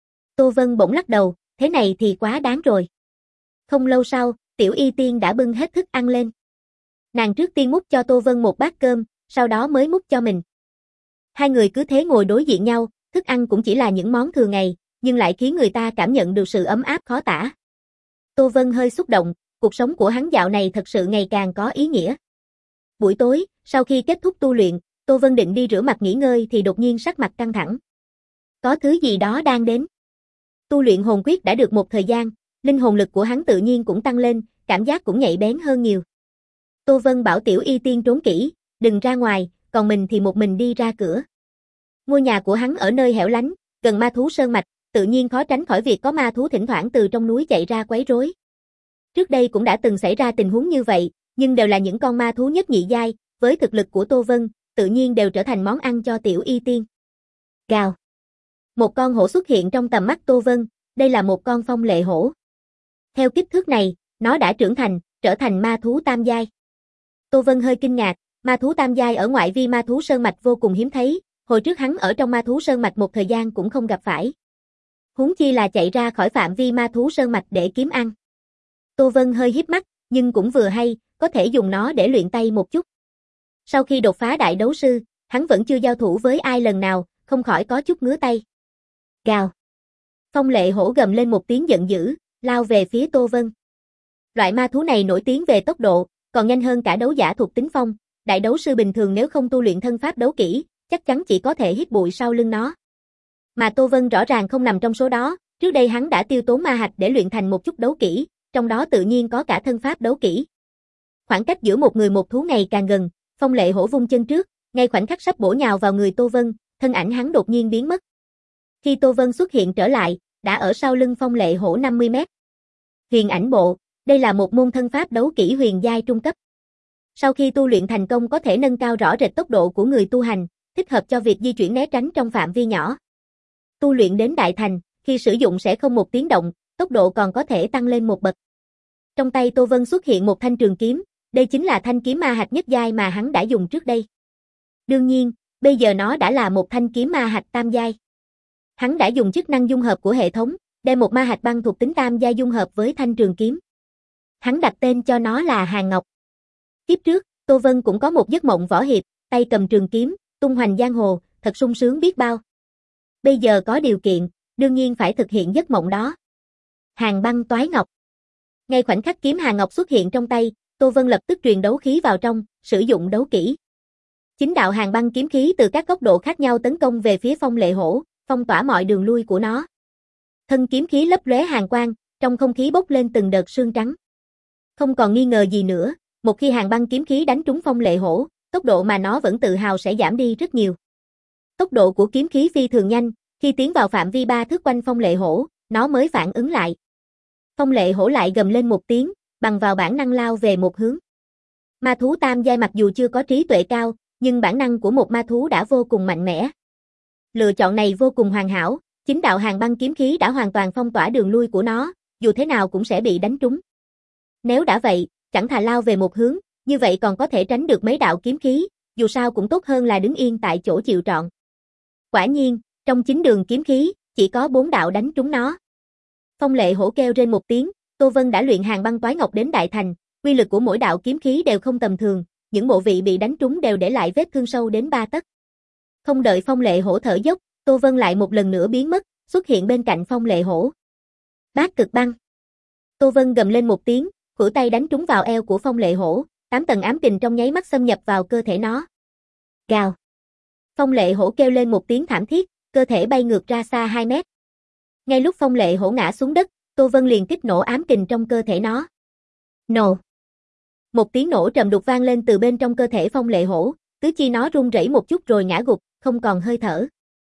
[SPEAKER 1] Tô Vân bỗng lắc đầu, thế này thì quá đáng rồi. Không lâu sau, Tiểu Y Tiên đã bưng hết thức ăn lên. Nàng trước tiên múc cho Tô Vân một bát cơm, sau đó mới múc cho mình. Hai người cứ thế ngồi đối diện nhau, thức ăn cũng chỉ là những món thường ngày, nhưng lại khiến người ta cảm nhận được sự ấm áp khó tả. Tô Vân hơi xúc động, cuộc sống của hắn dạo này thật sự ngày càng có ý nghĩa. Buổi tối, sau khi kết thúc tu luyện, Tô Vân định đi rửa mặt nghỉ ngơi thì đột nhiên sắc mặt căng thẳng. Có thứ gì đó đang đến. Tu luyện hồn quyết đã được một thời gian, linh hồn lực của hắn tự nhiên cũng tăng lên, cảm giác cũng nhạy bén hơn nhiều. Tô Vân bảo Tiểu Y Tiên trốn kỹ, đừng ra ngoài, còn mình thì một mình đi ra cửa. Ngôi nhà của hắn ở nơi hẻo lánh, gần ma thú sơn mạch, tự nhiên khó tránh khỏi việc có ma thú thỉnh thoảng từ trong núi chạy ra quấy rối. Trước đây cũng đã từng xảy ra tình huống như vậy, nhưng đều là những con ma thú nhất nhị giai, với thực lực của Tô Vân, tự nhiên đều trở thành món ăn cho Tiểu Y Tiên. Gào. Một con hổ xuất hiện trong tầm mắt Tô Vân, đây là một con phong lệ hổ. Theo kích thước này, nó đã trưởng thành, trở thành ma thú tam giai. Tô Vân hơi kinh ngạc, ma thú tam giai ở ngoại vi ma thú sơn mạch vô cùng hiếm thấy, hồi trước hắn ở trong ma thú sơn mạch một thời gian cũng không gặp phải. Huống chi là chạy ra khỏi phạm vi ma thú sơn mạch để kiếm ăn. Tô Vân hơi híp mắt, nhưng cũng vừa hay, có thể dùng nó để luyện tay một chút. Sau khi đột phá đại đấu sư, hắn vẫn chưa giao thủ với ai lần nào, không khỏi có chút ngứa tay. Gào. Phong lệ hổ gầm lên một tiếng giận dữ, lao về phía Tô Vân. Loại ma thú này nổi tiếng về tốc độ, còn nhanh hơn cả đấu giả thuộc tính phong, đại đấu sư bình thường nếu không tu luyện thân pháp đấu kỹ, chắc chắn chỉ có thể hít bụi sau lưng nó. Mà Tô Vân rõ ràng không nằm trong số đó, trước đây hắn đã tiêu tốn ma hạch để luyện thành một chút đấu kỹ, trong đó tự nhiên có cả thân pháp đấu kỹ. Khoảng cách giữa một người một thú ngày càng gần, phong lệ hổ vung chân trước, ngay khoảnh khắc sắp bổ nhào vào người Tô Vân, thân ảnh hắn đột nhiên biến mất. Khi Tô Vân xuất hiện trở lại, đã ở sau lưng phong lệ hổ năm mươi mét. Huyền ảnh bộ, Đây là một môn thân pháp đấu kỹ huyền giai trung cấp. Sau khi tu luyện thành công có thể nâng cao rõ rệt tốc độ của người tu hành, thích hợp cho việc di chuyển né tránh trong phạm vi nhỏ. Tu luyện đến đại thành, khi sử dụng sẽ không một tiếng động, tốc độ còn có thể tăng lên một bậc. Trong tay Tô Vân xuất hiện một thanh trường kiếm, đây chính là thanh kiếm ma hạch nhất giai mà hắn đã dùng trước đây. Đương nhiên, bây giờ nó đã là một thanh kiếm ma hạch tam giai. Hắn đã dùng chức năng dung hợp của hệ thống, đem một ma hạch băng thuộc tính tam giai dung hợp với thanh trường kiếm. Hắn đặt tên cho nó là Hàn Ngọc. Kiếp trước, Tô Vân cũng có một giấc mộng võ hiệp, tay cầm trường kiếm, tung hoành giang hồ, thật sung sướng biết bao. Bây giờ có điều kiện, đương nhiên phải thực hiện giấc mộng đó. Hàn băng toái ngọc. Ngay khoảnh khắc kiếm Hàn Ngọc xuất hiện trong tay, Tô Vân lập tức truyền đấu khí vào trong, sử dụng đấu kỹ. Chính đạo hàn băng kiếm khí từ các góc độ khác nhau tấn công về phía Phong Lệ Hổ, phong tỏa mọi đường lui của nó. Thân kiếm khí lấp lóe hàn quang, trong không khí bốc lên từng đợt sương trắng. Không còn nghi ngờ gì nữa, một khi hàn băng kiếm khí đánh trúng Phong Lệ Hổ, tốc độ mà nó vẫn tự hào sẽ giảm đi rất nhiều. Tốc độ của kiếm khí phi thường nhanh, khi tiến vào phạm vi ba thước quanh Phong Lệ Hổ, nó mới phản ứng lại. Phong Lệ Hổ lại gầm lên một tiếng, bằng vào bản năng lao về một hướng. Ma thú tam giai mặc dù chưa có trí tuệ cao, nhưng bản năng của một ma thú đã vô cùng mạnh mẽ. Lựa chọn này vô cùng hoàn hảo, chính đạo hàn băng kiếm khí đã hoàn toàn phong tỏa đường lui của nó, dù thế nào cũng sẽ bị đánh trúng. Nếu đã vậy, chẳng thà lao về một hướng, như vậy còn có thể tránh được mấy đạo kiếm khí, dù sao cũng tốt hơn là đứng yên tại chỗ chịu trọn. Quả nhiên, trong chính đường kiếm khí, chỉ có bốn đạo đánh trúng nó. Phong Lệ Hổ kêu rên một tiếng, Tô Vân đã luyện hàn băng toái ngọc đến đại thành, quy lực của mỗi đạo kiếm khí đều không tầm thường, những bộ vị bị đánh trúng đều để lại vết thương sâu đến ba tấc. Không đợi Phong Lệ Hổ thở dốc, Tô Vân lại một lần nữa biến mất, xuất hiện bên cạnh Phong Lệ Hổ. Bát cực băng. Tô Vân gầm lên một tiếng, khuỷu tay đánh trúng vào eo của Phong Lệ Hổ, tám tầng ám kình trong nháy mắt xâm nhập vào cơ thể nó. Gào. Phong Lệ Hổ kêu lên một tiếng thảm thiết, cơ thể bay ngược ra xa hai mét. Ngay lúc Phong Lệ Hổ ngã xuống đất, Tô Vân liền kích nổ ám kình trong cơ thể nó. Nổ. Một tiếng nổ trầm đục vang lên từ bên trong cơ thể Phong Lệ Hổ, tứ chi nó rung rẩy một chút rồi ngã gục, không còn hơi thở.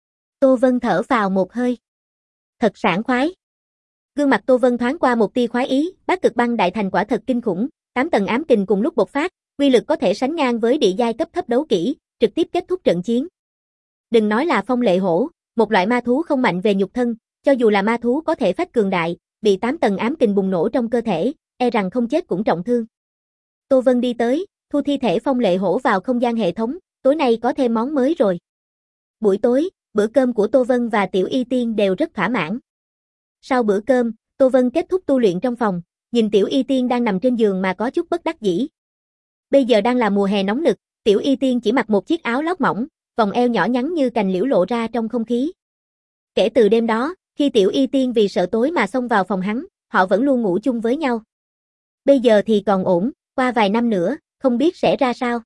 [SPEAKER 1] Tô Vân thở vào một hơi. Thật sảng khoái. Gương mặt Tô Vân thoáng qua một tia khoái ý, bát cực băng đại thành quả thật kinh khủng, tám tầng ám kình cùng lúc bộc phát, uy lực có thể sánh ngang với địa giai cấp thấp đấu kỹ, trực tiếp kết thúc trận chiến. Đừng nói là Phong Lệ Hổ, một loại ma thú không mạnh về nhục thân, cho dù là ma thú có thể phách cường đại, bị tám tầng ám kình bùng nổ trong cơ thể, e rằng không chết cũng trọng thương. Tô Vân đi tới, thu thi thể Phong Lệ Hổ vào không gian hệ thống, tối nay có thêm món mới rồi. Buổi tối, bữa cơm của Tô Vân và Tiểu Y Tiên đều rất thỏa mãn. Sau bữa cơm, Tô Vân kết thúc tu luyện trong phòng, nhìn Tiểu Y Tiên đang nằm trên giường mà có chút bất đắc dĩ. Bây giờ đang là mùa hè nóng nực, Tiểu Y Tiên chỉ mặc một chiếc áo lót mỏng, vòng eo nhỏ nhắn như cành liễu lộ ra trong không khí. Kể từ đêm đó, khi Tiểu Y Tiên vì sợ tối mà xông vào phòng hắn, họ vẫn luôn ngủ chung với nhau. Bây giờ thì còn ổn, qua vài năm nữa, không biết sẽ ra sao.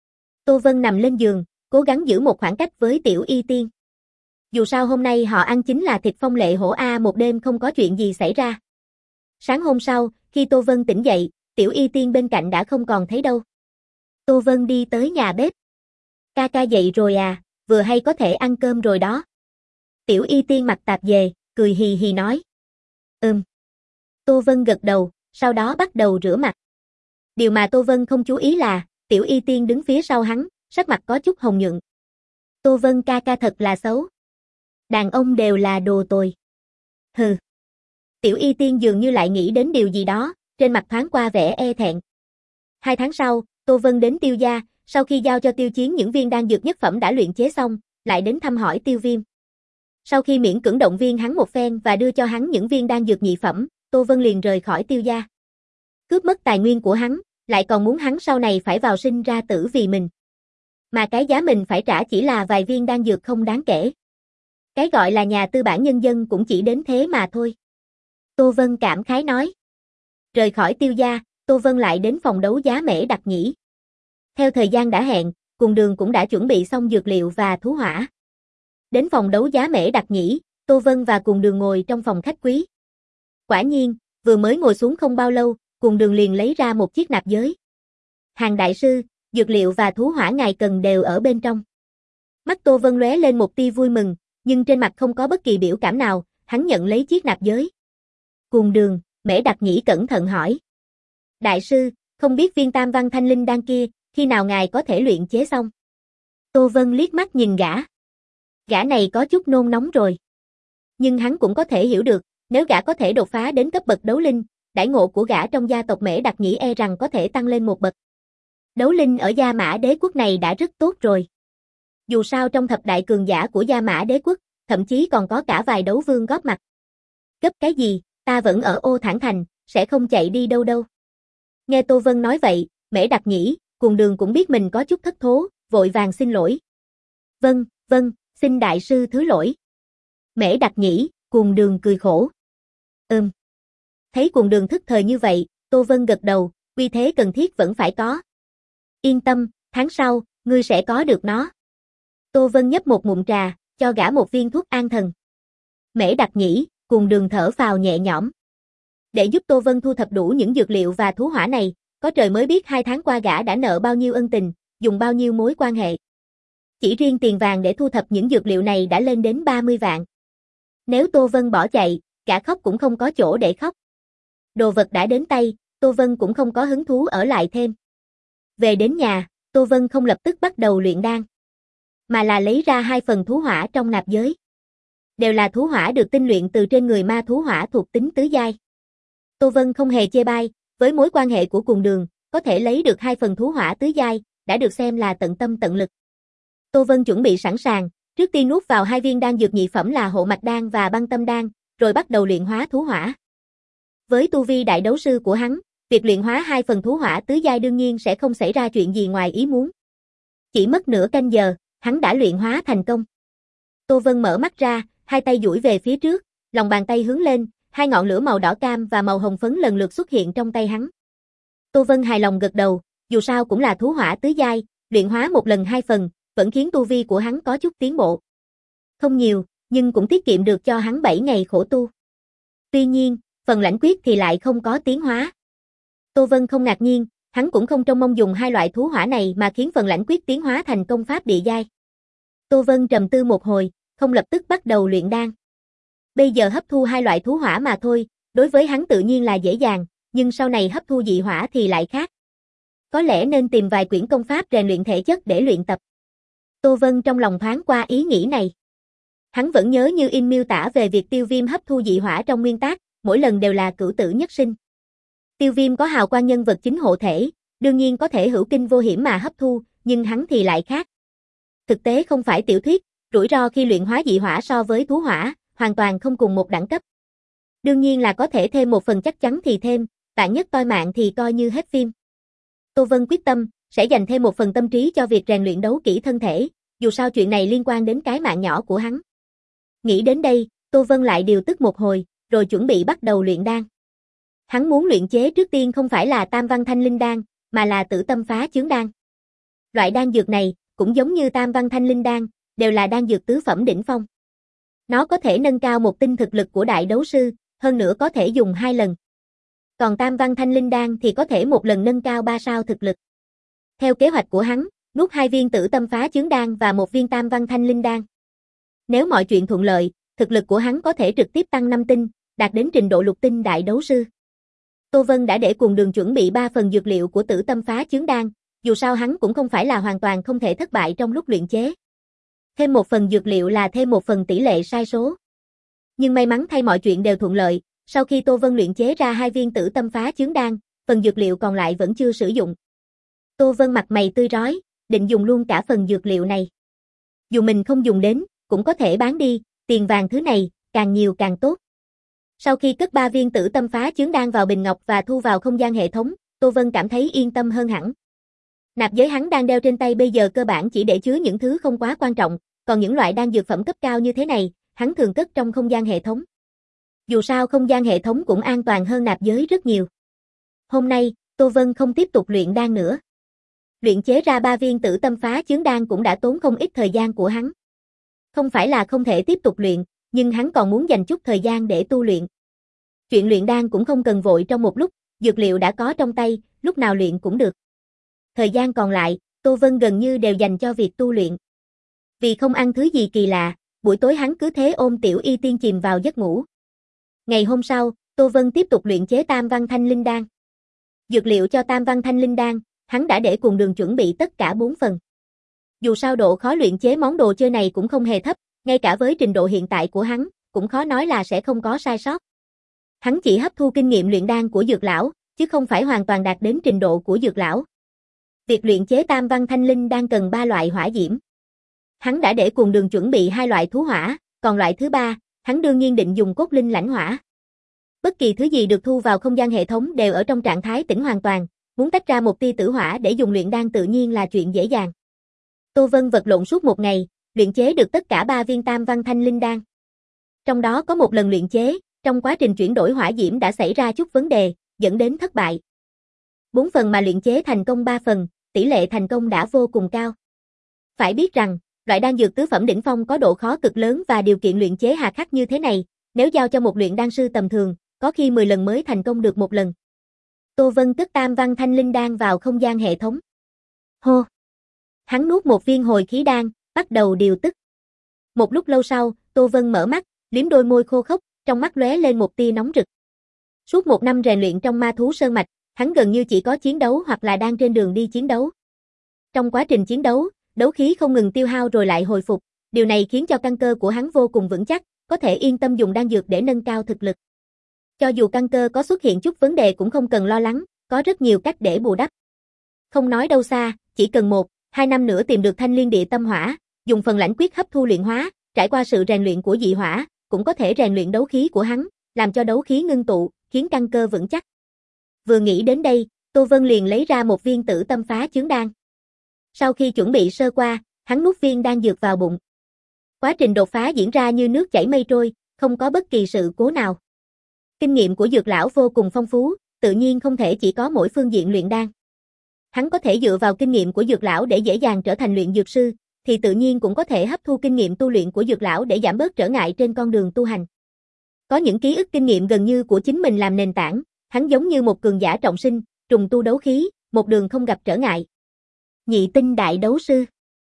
[SPEAKER 1] Tô Vân nằm lên giường, cố gắng giữ một khoảng cách với Tiểu Y Tiên. Dù sao hôm nay họ ăn chính là thịt Phong Lệ Hổ a, một đêm không có chuyện gì xảy ra. Sáng hôm sau, khi Tô Vân tỉnh dậy, Tiểu Y Tiên bên cạnh đã không còn thấy đâu. Tô Vân đi tới nhà bếp. Ca ca dậy rồi à, vừa hay có thể ăn cơm rồi đó. Tiểu Y Tiên mặt tạp dề, cười hì hì nói. Ừm. Tô Vân gật đầu, sau đó bắt đầu rửa mặt. Điều mà Tô Vân không chú ý là, Tiểu Y Tiên đứng phía sau hắn, sắc mặt có chút hồng nhuận. Tô Vân ca ca thật là xấu. Đàn ông đều là đồ tồi. Hừ. Tiểu Y Tiên dường như lại nghĩ đến điều gì đó, trên mặt thoáng qua vẻ e thẹn. Hai tháng sau, Tô Vân đến Tiêu gia, sau khi giao cho Tiêu Chiến những viên đan dược nhất phẩm đã luyện chế xong, lại đến thăm hỏi Tiêu Viêm. Sau khi miễn cưỡng động viên hắn một phen và đưa cho hắn những viên đan dược nhị phẩm, Tô Vân liền rời khỏi Tiêu gia. Cướp mất tài nguyên của hắn, lại còn muốn hắn sau này phải vào sinh ra tử vì mình. Mà cái giá mình phải trả chỉ là vài viên đan dược không đáng kể. Cái gọi là nhà tư bản nhân dân cũng chỉ đến thế mà thôi. Tô Vân cảm khái nói. Rời khỏi Tiêu gia, Tô Vân lại đến phòng đấu giá Mễ Đặc Nhĩ. Theo thời gian đã hẹn, cùng đường cũng đã chuẩn bị xong dược liệu và thú hỏa. Đến phòng đấu giá Mễ Đặc Nhĩ, Tô Vân và cùng đường ngồi trong phòng khách quý. Quả nhiên, vừa mới ngồi xuống không bao lâu, cùng đường liền lấy ra một chiếc nạp giới. Hàng đại sư, dược liệu và thú hỏa ngài cần đều ở bên trong. Mắt Tô Vân lóe lên một tia vui mừng, nhưng trên mặt không có bất kỳ biểu cảm nào, hắn nhận lấy chiếc nạp giới. Cùng đường, Mễ Đặc Nhĩ cẩn thận hỏi. Đại sư, không biết viên tam văn thanh linh đan kia, khi nào ngài có thể luyện chế xong? Tô Vân liếc mắt nhìn gã. Gã này có chút nôn nóng rồi. Nhưng hắn cũng có thể hiểu được, nếu gã có thể đột phá đến cấp bậc đấu linh, đãi ngộ của gã trong gia tộc Mễ Đặc Nhĩ e rằng có thể tăng lên một bậc. Đấu linh ở Gia Mã Đế quốc này đã rất tốt rồi. Dù sao trong thập đại cường giả của Gia Mã Đế quốc, thậm chí còn có cả vài đấu vương góp mặt. Gấp cái gì, ta vẫn ở Ô Thản Thành, sẽ không chạy đi đâu đâu. Nghe Tô Vân nói vậy, Mễ Đặc Nhĩ, Cuồng Đường cũng biết mình có chút thất thố, vội vàng xin lỗi. Vâng, vâng, xin đại sư thứ lỗi. Mễ Đặc Nhĩ, Cuồng Đường cười khổ. Ừm. Thấy Cuồng Đường thức thời như vậy, Tô Vân gật đầu, uy thế cần thiết vẫn phải có. Yên tâm, tháng sau, ngươi sẽ có được nó. Tô Vân nhấp một ngụm trà, cho gã một viên thuốc an thần. Mễ Đặc Nhĩ, Cuồng Đường thở phào nhẹ nhõm. Để giúp Tô Vân thu thập đủ những dược liệu và thú hỏa này, có trời mới biết hai tháng qua gã đã nợ bao nhiêu ân tình, dùng bao nhiêu mối quan hệ. Chỉ riêng tiền vàng để thu thập những dược liệu này đã lên đến ba mươi vạn. Nếu Tô Vân bỏ chạy, gã khóc cũng không có chỗ để khóc. Đồ vật đã đến tay, Tô Vân cũng không có hứng thú ở lại thêm. Về đến nhà, Tô Vân không lập tức bắt đầu luyện đan, mà là lấy ra hai phần thú hỏa trong nạp giới. Đều là thú hỏa được tinh luyện từ trên người ma thú hỏa thuộc tính tứ giai. Tô Vân không hề chê bai, với mối quan hệ của Cuồng Đường, có thể lấy được hai phần thú hỏa tứ giai, đã được xem là tận tâm tận lực. Tô Vân chuẩn bị sẵn sàng, trước tiên nuốt vào hai viên đan dược nhị phẩm là Hộ Mạch đan và Băng Tâm đan, rồi bắt đầu luyện hóa thú hỏa. Với tu vi đại đấu sư của hắn, việc luyện hóa hai phần thú hỏa tứ giai đương nhiên sẽ không xảy ra chuyện gì ngoài ý muốn. Chỉ mất nửa canh giờ, hắn đã luyện hóa thành công. Tô Vân mở mắt ra, hai tay duỗi về phía trước, lòng bàn tay hướng lên, hai ngọn lửa màu đỏ cam và màu hồng phấn lần lượt xuất hiện trong tay hắn. Tô Vân hài lòng gật đầu, dù sao cũng là thú hỏa tứ giai, luyện hóa một lần hai phần, vẫn khiến tu vi của hắn có chút tiến bộ. Không nhiều, nhưng cũng tiết kiệm được cho hắn bảy ngày khổ tu. Tuy nhiên, phần lãnh quyết thì lại không có tiến hóa. Tô Vân không ngạc nhiên, hắn cũng không trông mong dùng hai loại thú hỏa này mà khiến phần lãnh quyết tiến hóa thành công pháp địa giai. Tô Vân trầm tư một hồi, không lập tức bắt đầu luyện đan. Bây giờ hấp thu hai loại thú hỏa mà thôi, đối với hắn tự nhiên là dễ dàng, nhưng sau này hấp thu dị hỏa thì lại khác. Có lẽ nên tìm vài quyển công pháp rèn luyện thể chất để luyện tập. Tô Vân trong lòng thoáng qua ý nghĩ này. Hắn vẫn nhớ như in miêu tả về việc Tiêu Viêm hấp thu dị hỏa trong nguyên tác, mỗi lần đều là cửu tử nhất sinh. Tiêu Viêm có hào quang nhân vật chính hộ thể, đương nhiên có thể hữu kinh vô hiểm mà hấp thu, nhưng hắn thì lại khác. Thực tế không phải tiểu thuyết, rủi ro khi luyện hóa dị hỏa so với thú hỏa, hoàn toàn không cùng một đẳng cấp. Đương nhiên là có thể thêm một phần chắc chắn thì thêm, vạn nhất toi mạng thì coi như hết phim. Tô Vân quyết tâm, sẽ dành thêm một phần tâm trí cho việc rèn luyện đấu kỹ thân thể, dù sao chuyện này liên quan đến cái mạng nhỏ của hắn. Nghĩ đến đây, Tô Vân lại điều tức một hồi, rồi chuẩn bị bắt đầu luyện đan. Hắn muốn luyện chế trước tiên không phải là Tam Văn Thanh Linh đan, mà là Tử Tâm Phá Chướng đan. Loại đan dược này, cũng giống như Tam Văn Thanh Linh đan, đều là đan dược tứ phẩm đỉnh phong. Nó có thể nâng cao một tinh thực lực của đại đấu sư, hơn nữa có thể dùng hai lần. Còn Tam Văn Thanh Linh đan thì có thể một lần nâng cao ba sao thực lực. Theo kế hoạch của hắn, nuốt hai viên Tử Tâm Phá Chướng đan và một viên Tam Văn Thanh Linh đan. Nếu mọi chuyện thuận lợi, thực lực của hắn có thể trực tiếp tăng năm tinh, đạt đến trình độ lục tinh đại đấu sư. Tô Vân đã để Cuồng Đường chuẩn bị ba phần dược liệu của Tử Tâm Phá Chướng đan, dù sao hắn cũng không phải là hoàn toàn không thể thất bại trong lúc luyện chế. Thêm một phần dược liệu là thêm một phần tỷ lệ sai số. Nhưng may mắn thay mọi chuyện đều thuận lợi, sau khi Tô Vân luyện chế ra hai viên Tử Tâm Phá Chướng đan, phần dược liệu còn lại vẫn chưa sử dụng. Tô Vân mặt mày tươi rói, định dùng luôn cả phần dược liệu này. Dù mình không dùng đến, cũng có thể bán đi, tiền vàng thứ này, càng nhiều càng tốt. Sau khi cất ba viên Tử Tâm Phá Chướng đan vào bình ngọc và thu vào không gian hệ thống, Tô Vân cảm thấy yên tâm hơn hẳn. Nạp giới hắn đang đeo trên tay bây giờ cơ bản chỉ để chứa những thứ không quá quan trọng, còn những loại đan dược phẩm cấp cao như thế này, hắn thường cất trong không gian hệ thống. Dù sao không gian hệ thống cũng an toàn hơn nạp giới rất nhiều. Hôm nay, Tô Vân không tiếp tục luyện đan nữa. Luyện chế ra ba viên Tử Tâm Phá Chướng đan cũng đã tốn không ít thời gian của hắn. Không phải là không thể tiếp tục luyện, nhưng hắn còn muốn dành chút thời gian để tu luyện. Chuyện luyện đan cũng không cần vội trong một lúc, dược liệu đã có trong tay, lúc nào luyện cũng được. Thời gian còn lại, Tô Vân gần như đều dành cho việc tu luyện. Vì không ăn thứ gì kỳ lạ, buổi tối hắn cứ thế ôm Tiểu Y Tiên chìm vào giấc ngủ. Ngày hôm sau, Tô Vân tiếp tục luyện chế Tam Văn Thanh Linh đan. Dược liệu cho Tam Văn Thanh Linh Đan, hắn đã để cùng đường chuẩn bị tất cả bốn phần. Dù sao độ khó luyện chế món đồ chơi này cũng không hề thấp, ngay cả với trình độ hiện tại của hắn, cũng khó nói là sẽ không có sai sót. Hắn chỉ hấp thu kinh nghiệm luyện đan của dược lão, chứ không phải hoàn toàn đạt đến trình độ của dược lão. Việc luyện chế Tam Văn Thanh Linh Đan cần ba loại hỏa diễm. Hắn đã để cùng đường chuẩn bị hai loại thú hỏa, còn loại thứ ba, hắn đương nhiên định dùng cốt linh lãnh hỏa. Bất kỳ thứ gì được thu vào không gian hệ thống đều ở trong trạng thái tĩnh hoàn toàn, muốn tách ra một tia tử hỏa để dùng luyện đan tự nhiên là chuyện dễ dàng. Tô Vân vật lộn suốt một ngày, luyện chế được tất cả ba viên Tam Văn Thanh Linh Đan. Trong đó có một lần luyện chế, trong quá trình chuyển đổi hỏa diễm đã xảy ra chút vấn đề, dẫn đến thất bại. Bốn phần mà luyện chế thành công ba phần, tỷ lệ thành công đã vô cùng cao. Phải biết rằng, loại đan dược tứ phẩm đỉnh phong có độ khó cực lớn và điều kiện luyện chế hà khắc như thế này, nếu giao cho một luyện đan sư tầm thường, có khi mười lần mới thành công được một lần. Tô Vân cất Tam Văn Thanh Linh Đan vào không gian hệ thống. Hô! Hắn nuốt một viên hồi khí đan, bắt đầu điều tức. Một lúc lâu sau, Tô Vân mở mắt, liếm đôi môi khô khốc, trong mắt lóe lên một tia nóng rực. Suốt một năm rèn luyện trong ma thú sơn mạch, hắn gần như chỉ có chiến đấu hoặc là đang trên đường đi chiến đấu. Trong quá trình chiến đấu, đấu khí không ngừng tiêu hao rồi lại hồi phục, điều này khiến cho căn cơ của hắn vô cùng vững chắc, có thể yên tâm dùng đan dược để nâng cao thực lực. Cho dù căn cơ có xuất hiện chút vấn đề cũng không cần lo lắng, có rất nhiều cách để bù đắp. Không nói đâu xa, chỉ cần một, hai năm nữa tìm được Thanh Liên Địa Tâm Hỏa, dùng phần lãnh quyết hấp thu luyện hóa, trải qua sự rèn luyện của dị hỏa, cũng có thể rèn luyện đấu khí của hắn, làm cho đấu khí ngưng tụ, khiến căn cơ vững chắc. Vừa nghĩ đến đây, Tô Vân liền lấy ra một viên Tử Tâm Phá Chướng Đan. Sau khi chuẩn bị sơ qua, hắn nuốt viên đan dược vào bụng. Quá trình đột phá diễn ra như nước chảy mây trôi, không có bất kỳ sự cố nào. Kinh nghiệm của dược lão vô cùng phong phú, tự nhiên không thể chỉ có mỗi phương diện luyện đan. Hắn có thể dựa vào kinh nghiệm của dược lão để dễ dàng trở thành luyện dược sư, thì tự nhiên cũng có thể hấp thu kinh nghiệm tu luyện của dược lão để giảm bớt trở ngại trên con đường tu hành. Có những ký ức kinh nghiệm gần như của chính mình làm nền tảng, hắn giống như một cường giả trọng sinh, trùng tu đấu khí, một đường không gặp trở ngại. Nhị tinh đại đấu sư.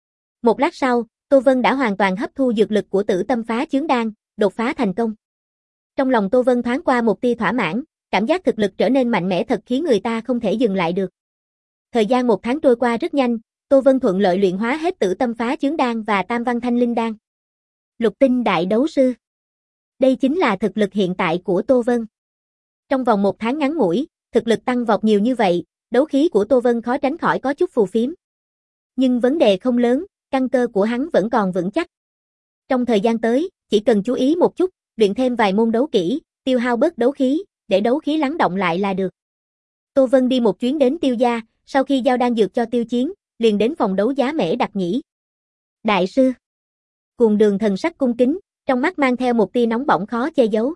[SPEAKER 1] Một lát sau, Tô Vân đã hoàn toàn hấp thu dược lực của Tử Tâm Phá Chướng Đan, đột phá thành công. Trong lòng Tô Vân thoáng qua một tia thỏa mãn, cảm giác thực lực trở nên mạnh mẽ thật khiến người ta không thể dừng lại được. Thời gian một tháng trôi qua rất nhanh, Tô Vân thuận lợi luyện hóa hết Tử Tâm Phá Chướng Đan và Tam Văn Thanh Linh Đan. Lục tinh đại đấu sư. Đây chính là thực lực hiện tại của Tô Vân. Trong vòng một tháng ngắn ngủi, thực lực tăng vọt nhiều như vậy, đấu khí của Tô Vân khó tránh khỏi có chút phù phiếm. Nhưng vấn đề không lớn, căn cơ của hắn vẫn còn vững chắc. Trong thời gian tới, chỉ cần chú ý một chút, luyện thêm vài môn đấu kỹ, tiêu hao bớt đấu khí, để đấu khí lắng động lại là được. Tô Vân đi một chuyến đến Tiêu gia, sau khi giao đan dược cho Tiêu Chiến, liền đến phòng đấu giá Mễ Đặc Nhĩ. Đại sư. Cuồng Đường thần sắc cung kính, trong mắt mang theo một tia nóng bỏng khó che giấu.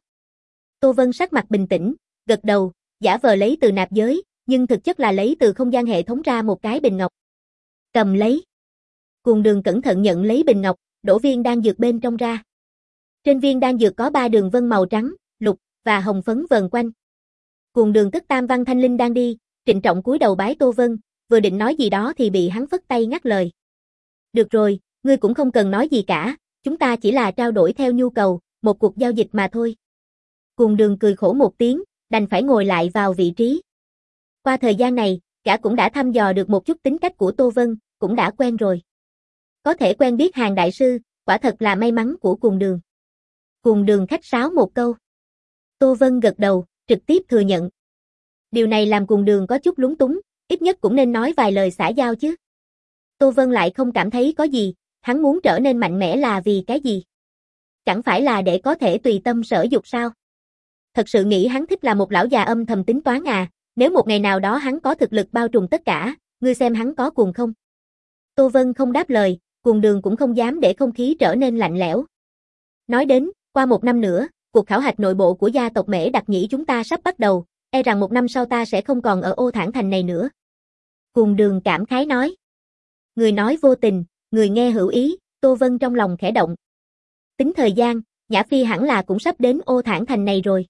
[SPEAKER 1] Tô Vân sắc mặt bình tĩnh, gật đầu, giả vờ lấy từ nạp giới, nhưng thực chất là lấy từ không gian hệ thống ra một cái bình ngọc. Cầm lấy. Cuồng Đường cẩn thận nhận lấy bình ngọc, đổ viên đan dược bên trong ra. Trên viên đan dược có ba đường vân màu trắng, lục và hồng phấn vờn quanh. Cuồng Đường cất Tam Văn Thanh Linh Đan đi, trịnh trọng cúi đầu bái Tô Vân, vừa định nói gì đó thì bị hắn phất tay ngắt lời. Được rồi, ngươi cũng không cần nói gì cả, chúng ta chỉ là trao đổi theo nhu cầu, một cuộc giao dịch mà thôi. Cuồng Đường cười khổ một tiếng, đành phải ngồi lại vào vị trí. Qua thời gian này, gã cũng đã thăm dò được một chút tính cách của Tô Vân, cũng đã quen rồi. Có thể quen biết Hàn đại sư, quả thật là may mắn của Cuồng Đường. Cuồng Đường khách sáo một câu. Tô Vân gật đầu, trực tiếp thừa nhận. Điều này làm Cuồng Đường có chút lúng túng, ít nhất cũng nên nói vài lời xã giao chứ. Tô Vân lại không cảm thấy có gì, hắn muốn trở nên mạnh mẽ là vì cái gì? Chẳng phải là để có thể tùy tâm sở dục sao? Thật sự nghĩ hắn thích là một lão già âm thầm tính toán à, nếu một ngày nào đó hắn có thực lực bao trùm tất cả, ngươi xem hắn có cuồng không? Tô Vân không đáp lời, Cuồng Đường cũng không dám để không khí trở nên lạnh lẽo. Nói đến, qua một năm nữa, cuộc khảo hạch nội bộ của gia tộc Mễ Đặc Nhĩ chúng ta sắp bắt đầu, e rằng một năm sau ta sẽ không còn ở Ô Thản Thành này nữa. Cuồng Đường cảm khái nói. Người nói vô tình, người nghe hữu ý, Tô Vân trong lòng khẽ động. Tính thời gian, Nhã Phi hẳn là cũng sắp đến Ô Thản Thành này rồi.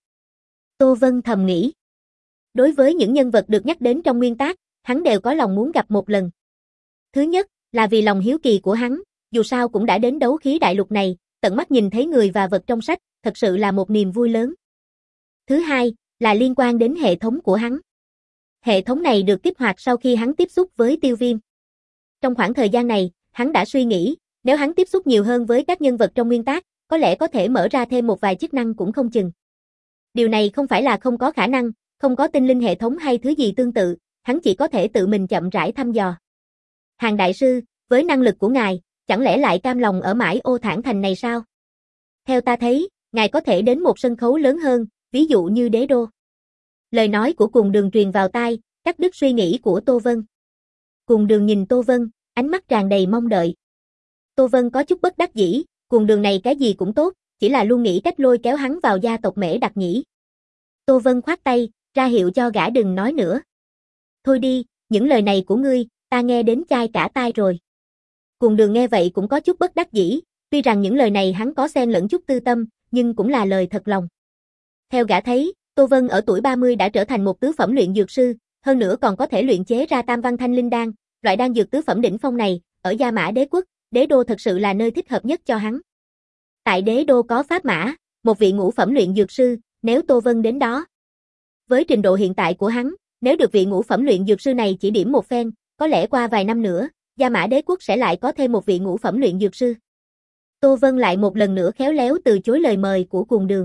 [SPEAKER 1] Tô Vân thầm nghĩ. Đối với những nhân vật được nhắc đến trong nguyên tác, hắn đều có lòng muốn gặp một lần. Thứ nhất, là vì lòng hiếu kỳ của hắn, dù sao cũng đã đến đấu khí đại lục này, tận mắt nhìn thấy người và vật trong sách, thật sự là một niềm vui lớn. Thứ hai, là liên quan đến hệ thống của hắn. Hệ thống này được kích hoạt sau khi hắn tiếp xúc với Tiêu Viêm. Trong khoảng thời gian này, hắn đã suy nghĩ, nếu hắn tiếp xúc nhiều hơn với các nhân vật trong nguyên tác, có lẽ có thể mở ra thêm một vài chức năng cũng không chừng. Điều này không phải là không có khả năng, không có tinh linh hệ thống hay thứ gì tương tự, hắn chỉ có thể tự mình chậm rãi thăm dò. Hàng đại sư, với năng lực của ngài, chẳng lẽ lại cam lòng ở mãi Ô Thản Thành này sao? Theo ta thấy, ngài có thể đến một sân khấu lớn hơn, ví dụ như Đế Đô. Lời nói của Cùng Đường truyền vào tai, cắt đứt suy nghĩ của Tô Vân. Cùng Đường nhìn Tô Vân, ánh mắt tràn đầy mong đợi. Tô Vân có chút bất đắc dĩ, Cùng Đường này cái gì cũng tốt, chỉ là luôn nghĩ cách lôi kéo hắn vào gia tộc Mễ Đặc nhỉ. Tô Vân khoát tay, ra hiệu cho gã đừng nói nữa. Thôi đi, những lời này của ngươi, ta nghe đến chai cả tai rồi. Cùng Đường nghe vậy cũng có chút bất đắc dĩ, tuy rằng những lời này hắn có xen lẫn chút tư tâm, nhưng cũng là lời thật lòng. Theo gã thấy, Tô Vân ở tuổi ba mươi đã trở thành một tứ phẩm luyện dược sư, hơn nữa còn có thể luyện chế ra Tam Văn Thanh Linh Đan, loại đan dược tứ phẩm đỉnh phong này, ở Gia Mã Đế quốc, Đế Đô thật sự là nơi thích hợp nhất cho hắn. Tại Đế Đô có Pháp Mã, một vị ngũ phẩm luyện dược sư, nếu Tô Vân đến đó. Với trình độ hiện tại của hắn, nếu được vị ngũ phẩm luyện dược sư này chỉ điểm một phen, có lẽ qua vài năm nữa, Gia Mã Đế quốc sẽ lại có thêm một vị ngũ phẩm luyện dược sư. Tô Vân lại một lần nữa khéo léo từ chối lời mời của Cùng Đường.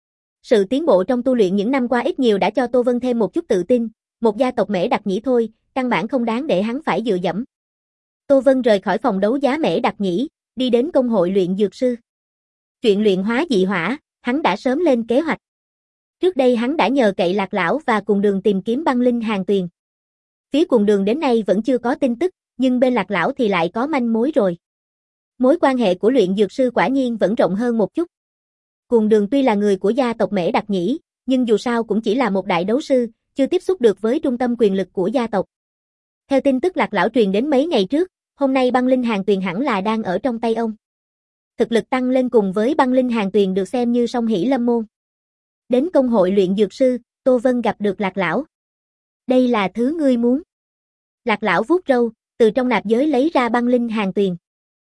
[SPEAKER 1] Sự tiến bộ trong tu luyện những năm qua ít nhiều đã cho Tô Vân thêm một chút tự tin, một gia tộc Mễ Đặc Nhĩ thôi, căn bản không đáng để hắn phải dựa dẫm. Tô Vân rời khỏi phòng đấu giá Mễ Đặc Nhĩ, đi đến công hội luyện dược sư. Chuyện luyện hóa dị hỏa, hắn đã sớm lên kế hoạch. Trước đây hắn đã nhờ cậy Lạc Lão và Cùng Đường tìm kiếm băng linh hàng tuyền. Phía Cùng Đường đến nay vẫn chưa có tin tức, nhưng bên Lạc Lão thì lại có manh mối rồi. Mối quan hệ của luyện dược sư quả nhiên vẫn rộng hơn một chút. Cùng Đường tuy là người của gia tộc Mễ Đặc Nhĩ, nhưng dù sao cũng chỉ là một đại đấu sư, chưa tiếp xúc được với trung tâm quyền lực của gia tộc. Theo tin tức Lạc Lão truyền đến mấy ngày trước, hôm nay băng linh hàng tuyền hẳn là đang ở trong tay ông. Thực lực tăng lên cùng với băng linh hàng tuyền được xem như song hỷ lâm môn. Đến công hội luyện dược sư, Tô Vân gặp được Lạc Lão. Đây là thứ ngươi muốn. Lạc Lão vuốt râu, từ trong nạp giới lấy ra băng linh hàng tuyền.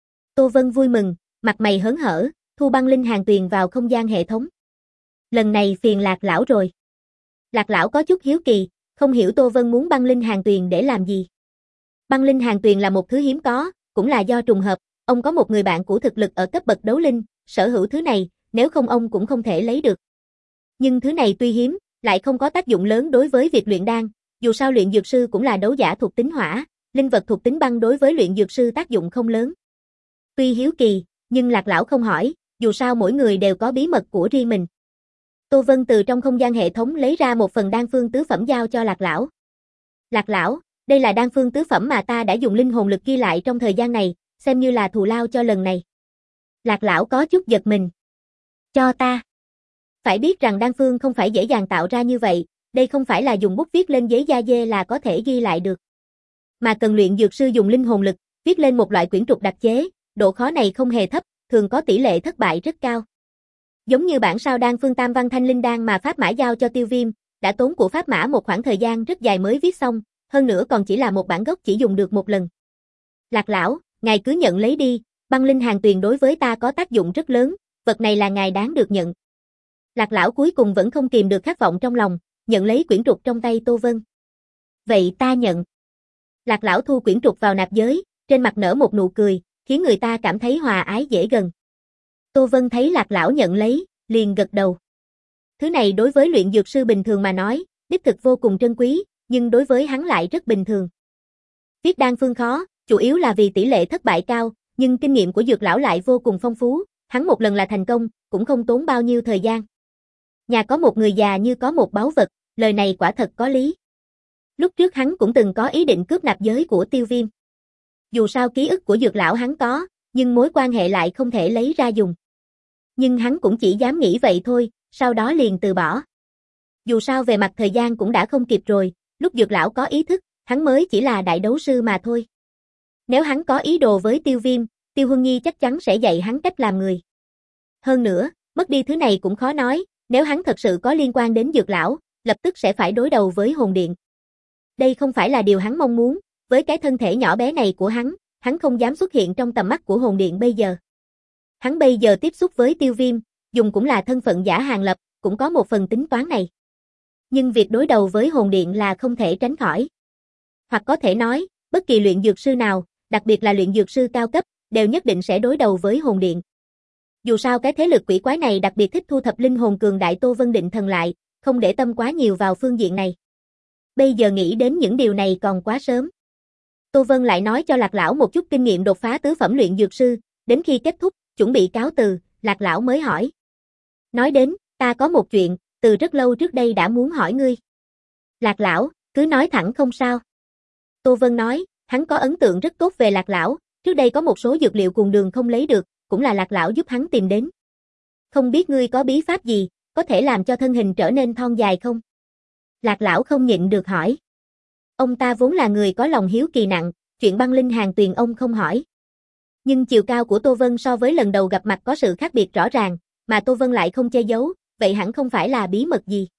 [SPEAKER 1] Tô Vân vui mừng, mặt mày hớn hở, thu băng linh hàng tuyền vào không gian hệ thống. Lần này phiền Lạc Lão rồi. Lạc Lão có chút hiếu kỳ, không hiểu Tô Vân muốn băng linh hàng tuyền để làm gì. Băng linh hàng tuyền là một thứ hiếm có, cũng là do trùng hợp, ông có một người bạn của thực lực ở cấp bậc đấu linh, sở hữu thứ này, nếu không ông cũng không thể lấy được. Nhưng thứ này tuy hiếm, lại không có tác dụng lớn đối với việc luyện đan, dù sao luyện dược sư cũng là đấu giả thuộc tính hỏa, linh vật thuộc tính băng đối với luyện dược sư tác dụng không lớn. Tuy hiếu kỳ, nhưng Lạc Lão không hỏi, dù sao mỗi người đều có bí mật của riêng mình. Tô Vân từ trong không gian hệ thống lấy ra một phần đan phương tứ phẩm giao cho Lạc Lão. Lạc Lão, đây là đan phương tứ phẩm mà ta đã dùng linh hồn lực ghi lại trong thời gian này, xem như là thù lao cho lần này. Lạc Lão có chút giật mình. Cho ta. Phải biết rằng đan phương không phải dễ dàng tạo ra như vậy, đây không phải là dùng bút viết lên giấy da dê là có thể ghi lại được. Mà cần luyện dược sư dùng linh hồn lực, viết lên một loại quyển trục đặc chế, độ khó này không hề thấp, thường có tỷ lệ thất bại rất cao. Giống như bản sao đan phương Tam Văn Thanh Linh Đan mà Pháp Mã giao cho Tiêu Viêm, đã tốn của Pháp Mã một khoảng thời gian rất dài mới viết xong, hơn nữa còn chỉ là một bản gốc chỉ dùng được một lần. Lạc Lão, ngài cứ nhận lấy đi, băng linh hàng tuyền đối với ta có tác dụng rất lớn, vật này là ngài đáng được nhận. Lạc Lão cuối cùng vẫn không kìm được khát vọng trong lòng, nhận lấy quyển trục trong tay Tô Vân. Vậy ta nhận. Lạc Lão thu quyển trục vào nạp giới, trên mặt nở một nụ cười, khiến người ta cảm thấy hòa ái dễ gần. Tô Vân thấy Lạc Lão nhận lấy, liền gật đầu. Thứ này đối với luyện dược sư bình thường mà nói, đích thực vô cùng trân quý, nhưng đối với hắn lại rất bình thường. Viết đan phương khó, chủ yếu là vì tỷ lệ thất bại cao, nhưng kinh nghiệm của Dược Lão lại vô cùng phong phú, hắn một lần là thành công, cũng không tốn bao nhiêu thời gian. Nhà có một người già như có một báu vật, lời này quả thật có lý. Lúc trước hắn cũng từng có ý định cướp nạp giới của Tiêu Viêm. Dù sao ký ức của Dược Lão hắn có, nhưng mối quan hệ lại không thể lấy ra dùng. Nhưng hắn cũng chỉ dám nghĩ vậy thôi, sau đó liền từ bỏ. Dù sao về mặt thời gian cũng đã không kịp rồi, lúc Dược Lão có ý thức, hắn mới chỉ là đại đấu sư mà thôi. Nếu hắn có ý đồ với Tiêu Viêm, Tiêu Huân Nhi chắc chắn sẽ dạy hắn cách làm người. Hơn nữa, mất đi thứ này cũng khó nói, nếu hắn thật sự có liên quan đến Dược Lão, lập tức sẽ phải đối đầu với hồn điện. Đây không phải là điều hắn mong muốn, với cái thân thể nhỏ bé này của hắn, hắn không dám xuất hiện trong tầm mắt của hồn điện bây giờ. Hắn bây giờ tiếp xúc với Tiêu Viêm, dùng cũng là thân phận giả hàng lập, cũng có một phần tính toán này. Nhưng việc đối đầu với hồn điện là không thể tránh khỏi. Hoặc có thể nói, bất kỳ luyện dược sư nào, đặc biệt là luyện dược sư cao cấp, đều nhất định sẽ đối đầu với hồn điện. Dù sao cái thế lực quỷ quái này đặc biệt thích thu thập linh hồn cường đại, Tô Vân định thần lại, không để tâm quá nhiều vào phương diện này. Bây giờ nghĩ đến những điều này còn quá sớm. Tô Vân lại nói cho Lạc Lão một chút kinh nghiệm đột phá tứ phẩm luyện dược sư, đến khi kết thúc, chuẩn bị cáo từ, Lạc Lão mới hỏi. Nói đến, ta có một chuyện, từ rất lâu trước đây đã muốn hỏi ngươi. Lạc Lão, cứ nói thẳng không sao. Tô Vân nói, hắn có ấn tượng rất tốt về Lạc Lão, trước đây có một số dược liệu cùng đường không lấy được, cũng là Lạc Lão giúp hắn tìm đến. Không biết ngươi có bí pháp gì, có thể làm cho thân hình trở nên thon dài không? Lạc Lão không nhịn được hỏi. Ông ta vốn là người có lòng hiếu kỳ nặng, chuyện băng linh hàng tuyền ông không hỏi. Nhưng chiều cao của Tô Vân so với lần đầu gặp mặt có sự khác biệt rõ ràng, mà Tô Vân lại không che giấu, vậy hẳn không phải là bí mật gì.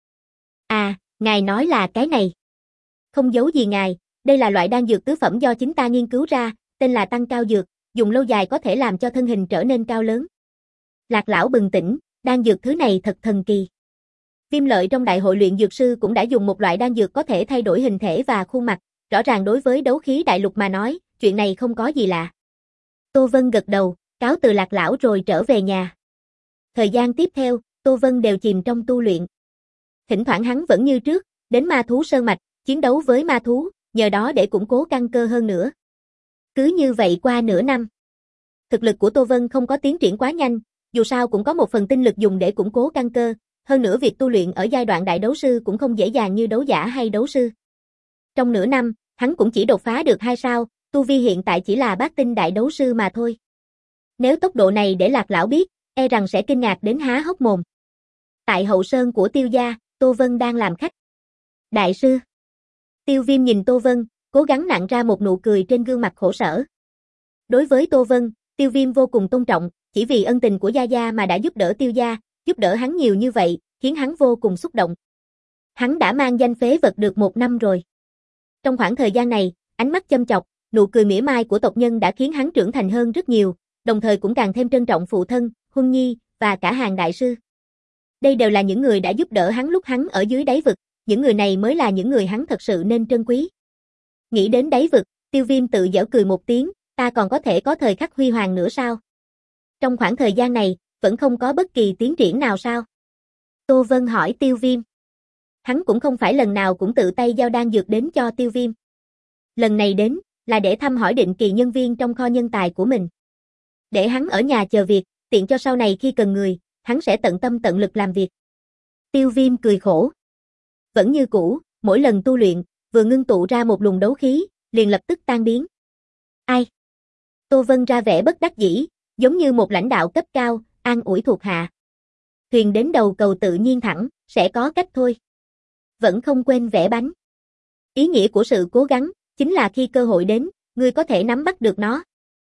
[SPEAKER 1] À, ngài nói là cái này. Không giấu gì ngài, đây là loại đan dược tứ phẩm do chính ta nghiên cứu ra, tên là tăng cao dược, dùng lâu dài có thể làm cho thân hình trở nên cao lớn. Lạc Lão bừng tỉnh, đan dược thứ này thật thần kỳ. Viêm Lợi trong đại hội luyện dược sư cũng đã dùng một loại đan dược có thể thay đổi hình thể và khuôn mặt, rõ ràng đối với đấu khí đại lục mà nói, chuyện này không có gì lạ. Tô Vân gật đầu, cáo từ Lạc Lão rồi trở về nhà. Thời gian tiếp theo, Tô Vân đều chìm trong tu luyện. Thỉnh thoảng hắn vẫn như trước, đến ma thú sơn mạch, chiến đấu với ma thú, nhờ đó để củng cố căn cơ hơn nữa. Cứ như vậy qua nửa năm. Thực lực của Tô Vân không có tiến triển quá nhanh, dù sao cũng có một phần tinh lực dùng để củng cố căn cơ, hơn nữa việc tu luyện ở giai đoạn đại đấu sư cũng không dễ dàng như đấu giả hay đấu sư. Trong nửa năm, hắn cũng chỉ đột phá được hai sao, tu vi hiện tại chỉ là bát tinh đại đấu sư mà thôi. Nếu tốc độ này để Lạc Lão biết, e rằng sẽ kinh ngạc đến há hốc mồm. Tại hậu sơn của Tiêu gia, Tô Vân đang làm khách. Đại sư. Tiêu Viêm nhìn Tô Vân, cố gắng nặn ra một nụ cười trên gương mặt khổ sở. Đối với Tô Vân, Tiêu Viêm vô cùng tôn trọng, chỉ vì ân tình của Gia Gia mà đã giúp đỡ Tiêu gia, giúp đỡ hắn nhiều như vậy, khiến hắn vô cùng xúc động. Hắn đã mang danh phế vật được một năm rồi. Trong khoảng thời gian này, ánh mắt châm chọc, nụ cười mỉa mai của tộc nhân đã khiến hắn trưởng thành hơn rất nhiều, đồng thời cũng càng thêm trân trọng phụ thân, Huân Nhi, và cả hàng đại sư. Đây đều là những người đã giúp đỡ hắn lúc hắn ở dưới đáy vực, những người này mới là những người hắn thật sự nên trân quý. Nghĩ đến đáy vực, Tiêu Viêm tự giễu cười một tiếng, ta còn có thể có thời khắc huy hoàng nữa sao? Trong khoảng thời gian này, vẫn không có bất kỳ tiến triển nào sao? Tô Vân hỏi Tiêu Viêm. Hắn cũng không phải lần nào cũng tự tay giao đan dược đến cho Tiêu Viêm. Lần này đến, là để thăm hỏi định kỳ nhân viên trong kho nhân tài của mình. Để hắn ở nhà chờ việc, tiện cho sau này khi cần người, hắn sẽ tận tâm tận lực làm việc. Tiêu Viêm cười khổ. Vẫn như cũ, mỗi lần tu luyện, vừa ngưng tụ ra một luồng đấu khí, liền lập tức tan biến. Ai? Tô Vân ra vẻ bất đắc dĩ, giống như một lãnh đạo cấp cao, an ủi thuộc hạ. Thuyền đến đầu cầu tự nhiên thẳng, sẽ có cách thôi. Vẫn không quên vẽ bánh. Ý nghĩa của sự cố gắng, chính là khi cơ hội đến, ngươi có thể nắm bắt được nó.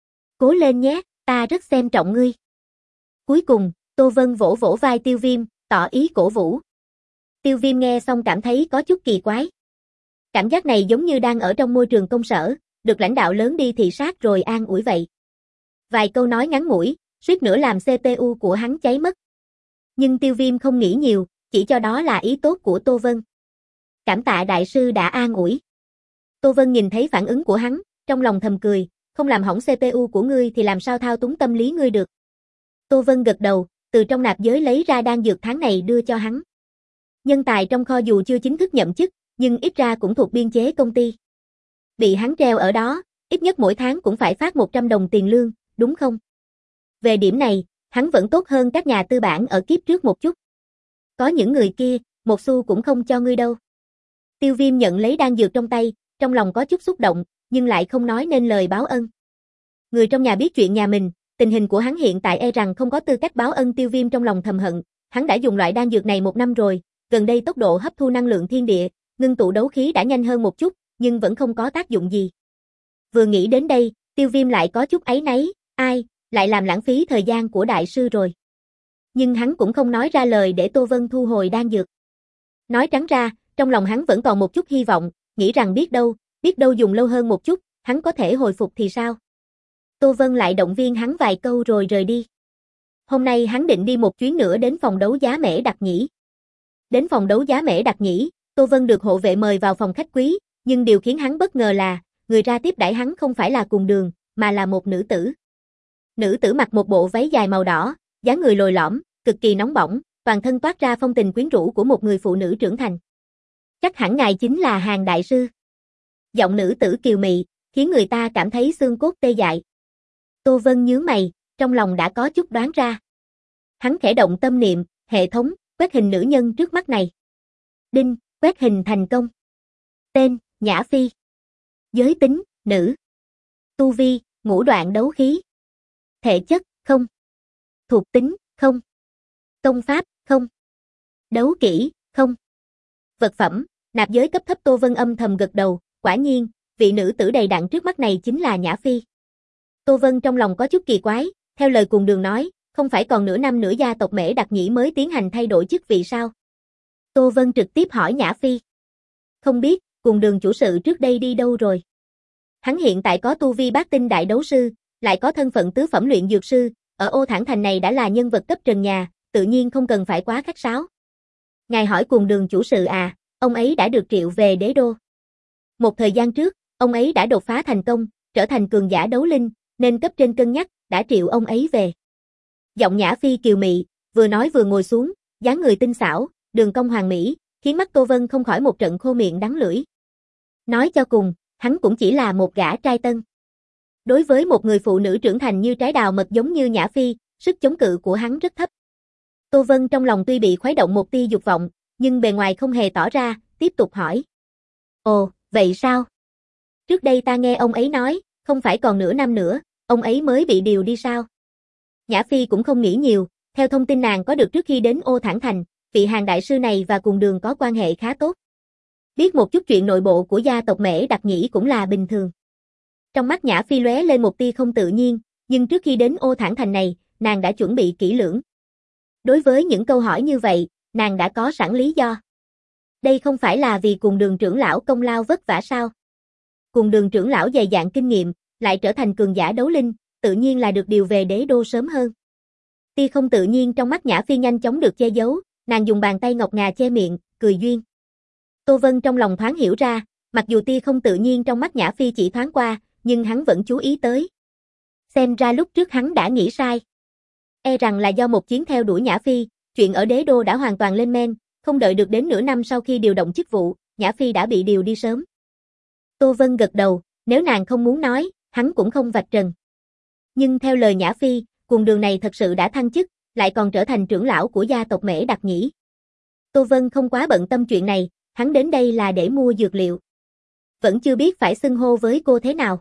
[SPEAKER 1] Cố lên nhé, ta rất xem trọng ngươi. Cuối cùng, Tô Vân vỗ vỗ vai Tiêu Viêm, tỏ ý cổ vũ. Tiêu Viêm nghe xong cảm thấy có chút kỳ quái. Cảm giác này giống như đang ở trong môi trường công sở, được lãnh đạo lớn đi thị sát rồi an ủi vậy. Vài câu nói ngắn ngủi, suýt nữa làm xê pê u của hắn cháy mất. Nhưng Tiêu Viêm không nghĩ nhiều, chỉ cho đó là ý tốt của Tô Vân. Cảm tạ đại sư đã an ủi. Tô Vân nhìn thấy phản ứng của hắn, trong lòng thầm cười, không làm hỏng xê pê u của ngươi thì làm sao thao túng tâm lý ngươi được. Tô Vân gật đầu, từ trong nạp giới lấy ra đan dược tháng này đưa cho hắn. Nhân tài trong kho dù chưa chính thức nhậm chức, nhưng ít ra cũng thuộc biên chế công ty. Bị hắn treo ở đó, ít nhất mỗi tháng cũng phải phát một trăm đồng tiền lương, đúng không? Về điểm này, hắn vẫn tốt hơn các nhà tư bản ở kiếp trước một chút. Có những người kia, một xu cũng không cho ngươi đâu. Tiêu Viêm nhận lấy đan dược trong tay, trong lòng có chút xúc động, nhưng lại không nói nên lời báo ân. Người trong nhà biết chuyện nhà mình, tình hình của hắn hiện tại e rằng không có tư cách báo ân. Tiêu Viêm trong lòng thầm hận, hắn đã dùng loại đan dược này một năm rồi, gần đây tốc độ hấp thu năng lượng thiên địa, ngưng tụ đấu khí đã nhanh hơn một chút, nhưng vẫn không có tác dụng gì. Vừa nghĩ đến đây, Tiêu Viêm lại có chút áy náy, ai, lại làm lãng phí thời gian của đại sư rồi. Nhưng hắn cũng không nói ra lời để Tô Vân thu hồi đan dược. Nói trắng ra, trong lòng hắn vẫn còn một chút hy vọng, nghĩ rằng biết đâu, biết đâu dùng lâu hơn một chút, hắn có thể hồi phục thì sao. Tô Vân lại động viên hắn vài câu rồi rời đi. Hôm nay hắn định đi một chuyến nữa đến phòng đấu giá Mễ Đặc Nhĩ. Đến phòng đấu giá Mễ Đặc Nhĩ, Tô Vân được hộ vệ mời vào phòng khách quý, nhưng điều khiến hắn bất ngờ là, người ra tiếp đãi hắn không phải là Cùng Đường, mà là một nữ tử. Nữ tử mặc một bộ váy dài màu đỏ, dáng người lồi lõm, cực kỳ nóng bỏng, toàn thân toát ra phong tình quyến rũ của một người phụ nữ trưởng thành. Chắc hẳn ngài chính là Hàn đại sư. Giọng nữ tử kiều mị, khiến người ta cảm thấy xương cốt tê dại. Tô Vân nhướng mày, trong lòng đã có chút đoán ra. Hắn khẽ động tâm niệm, hệ thống, quét hình nữ nhân trước mắt này. Đinh, quét hình thành công. Tên, Nhã Phi. Giới tính, nữ. Tu vi, ngũ đoạn đấu khí. Thể chất, không. Thuộc tính, không. Công pháp, không. Đấu kỹ, không. Vật phẩm, nạp giới cấp thấp. Tô Vân âm thầm gật đầu, quả nhiên, vị nữ tử đầy đặn trước mắt này chính là Nhã Phi. Tô Vân trong lòng có chút kỳ quái, theo lời Cùng Đường nói, không phải còn nửa năm nữa gia tộc Mễ Đặc Nhĩ mới tiến hành thay đổi chức vị sao? Tô Vân trực tiếp hỏi Nhã Phi. Không biết, Cùng Đường chủ sự trước đây đi đâu rồi? Hắn hiện tại có tu vi bát tinh đại đấu sư, lại có thân phận tứ phẩm luyện dược sư, ở Ô Thản Thành này đã là nhân vật cấp trần nhà, tự nhiên không cần phải quá khách sáo. Ngài hỏi Cùng Đường chủ sự à, ông ấy đã được triệu về đế đô. Một thời gian trước, ông ấy đã đột phá thành công, trở thành cường giả đấu linh, nên cấp trên cân nhắc, đã triệu ông ấy về. Giọng Nhã Phi kiều mị, vừa nói vừa ngồi xuống, dáng người tinh xảo, đường cong hoàn mỹ, khiến mắt Tô Vân không khỏi một trận khô miệng đắng lưỡi. Nói cho cùng, hắn cũng chỉ là một gã trai tân. Đối với một người phụ nữ trưởng thành như trái đào mật giống như Nhã Phi, sức chống cự của hắn rất thấp. Tô Vân trong lòng tuy bị khuấy động một tia dục vọng, nhưng bề ngoài không hề tỏ ra, tiếp tục hỏi. Ồ, vậy sao? Trước đây ta nghe ông ấy nói, không phải còn nửa năm nữa, ông ấy mới bị điều đi sao? Nhã Phi cũng không nghĩ nhiều, theo thông tin nàng có được trước khi đến Ô Thản Thành, vị Hàn đại sư này và Cùng Đường có quan hệ khá tốt. Biết một chút chuyện nội bộ của gia tộc Mễ Đặc Nhĩ cũng là bình thường. Trong mắt Nhã Phi lóe lên một tia không tự nhiên, nhưng trước khi đến Ô Thản Thành này, nàng đã chuẩn bị kỹ lưỡng. Đối với những câu hỏi như vậy, nàng đã có sẵn lý do. Đây không phải là vì Cùng Đường trưởng lão công lao vất vả sao? Cùng Đường trưởng lão dày dạn kinh nghiệm, lại trở thành cường giả đấu linh, tự nhiên là được điều về đế đô sớm hơn. Tia không tự nhiên trong mắt Nhã Phi nhanh chóng được che giấu, nàng dùng bàn tay ngọc ngà che miệng, cười duyên. Tô Vân trong lòng thoáng hiểu ra, mặc dù tia không tự nhiên trong mắt Nhã Phi chỉ thoáng qua, nhưng hắn vẫn chú ý tới. Xem ra lúc trước hắn đã nghĩ sai. E rằng là do một chuyến theo đuổi Nhã Phi, chuyện ở đế đô đã hoàn toàn lên men, không đợi được đến nửa năm sau khi điều động chức vụ, Nhã Phi đã bị điều đi sớm. Tô Vân gật đầu, nếu nàng không muốn nói, hắn cũng không vạch trần. Nhưng theo lời Nhã Phi, Cùng Đường này thật sự đã thăng chức, lại còn trở thành trưởng lão của gia tộc Mễ Đặc Nhĩ. Tô Vân không quá bận tâm chuyện này, hắn đến đây là để mua dược liệu. Vẫn chưa biết phải xưng hô với cô thế nào.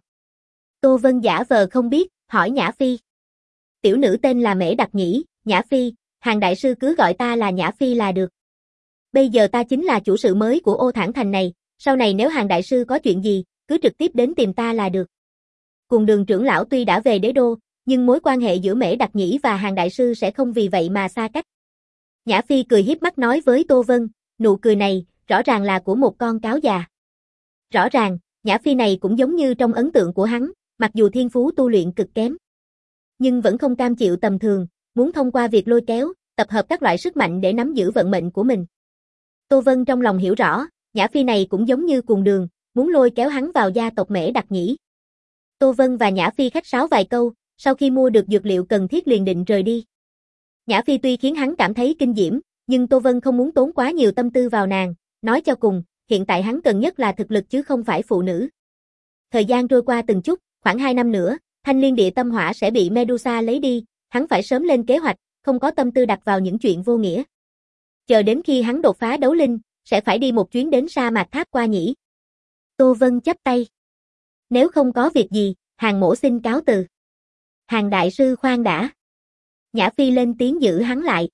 [SPEAKER 1] Tô Vân giả vờ không biết, hỏi Nhã Phi. Tiểu nữ tên là Mễ Đặc Nhĩ, Nhã Phi, Hàn đại sư cứ gọi ta là Nhã Phi là được. Bây giờ ta chính là chủ sự mới của Ô Thản Thành này, sau này nếu Hàn đại sư có chuyện gì, cứ trực tiếp đến tìm ta là được. Cùng Đường trưởng lão tuy đã về đế đô, nhưng mối quan hệ giữa Mễ Đặc Nhĩ và Hàn đại sư sẽ không vì vậy mà xa cách. Nhã Phi cười hiếp mắt nói với Tô Vân, nụ cười này, rõ ràng là của một con cáo già. Rõ ràng, Nhã Phi này cũng giống như trong ấn tượng của hắn, mặc dù thiên phú tu luyện cực kém, nhưng vẫn không cam chịu tầm thường, muốn thông qua việc lôi kéo, tập hợp các loại sức mạnh để nắm giữ vận mệnh của mình. Tô Vân trong lòng hiểu rõ, Nhã Phi này cũng giống như Cùng Đường, muốn lôi kéo hắn vào gia tộc Mễ Đặc Nhĩ. Tô Vân và Nhã Phi khách sáo vài câu, sau khi mua được dược liệu cần thiết liền định rời đi. Nhã Phi tuy khiến hắn cảm thấy kinh diễm, nhưng Tô Vân không muốn tốn quá nhiều tâm tư vào nàng, nói cho cùng, hiện tại hắn cần nhất là thực lực chứ không phải phụ nữ. Thời gian trôi qua từng chút, khoảng hai năm nữa, Thanh Liên Địa Tâm Hỏa sẽ bị Medusa lấy đi, hắn phải sớm lên kế hoạch, không có tâm tư đặt vào những chuyện vô nghĩa. Chờ đến khi hắn đột phá đấu linh, sẽ phải đi một chuyến đến sa mạc Tháp Qua Nhĩ. Tô Vân chắp tay. Nếu không có việc gì, Hàn mỗ xin cáo từ. Hàn đại sư khoan đã. Nhã Phi lên tiếng giữ hắn lại.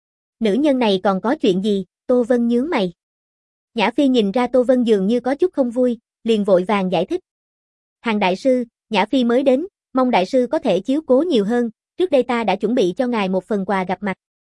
[SPEAKER 1] Nữ nhân này còn có chuyện gì? Tô Vân nhướng mày. Nhã Phi nhìn ra Tô Vân dường như có chút không vui, liền vội vàng giải thích. Hàn đại sư, Nhã Phi mới đến, mong đại sư có thể chiếu cố nhiều hơn, trước đây ta đã chuẩn bị cho ngài một phần quà gặp mặt.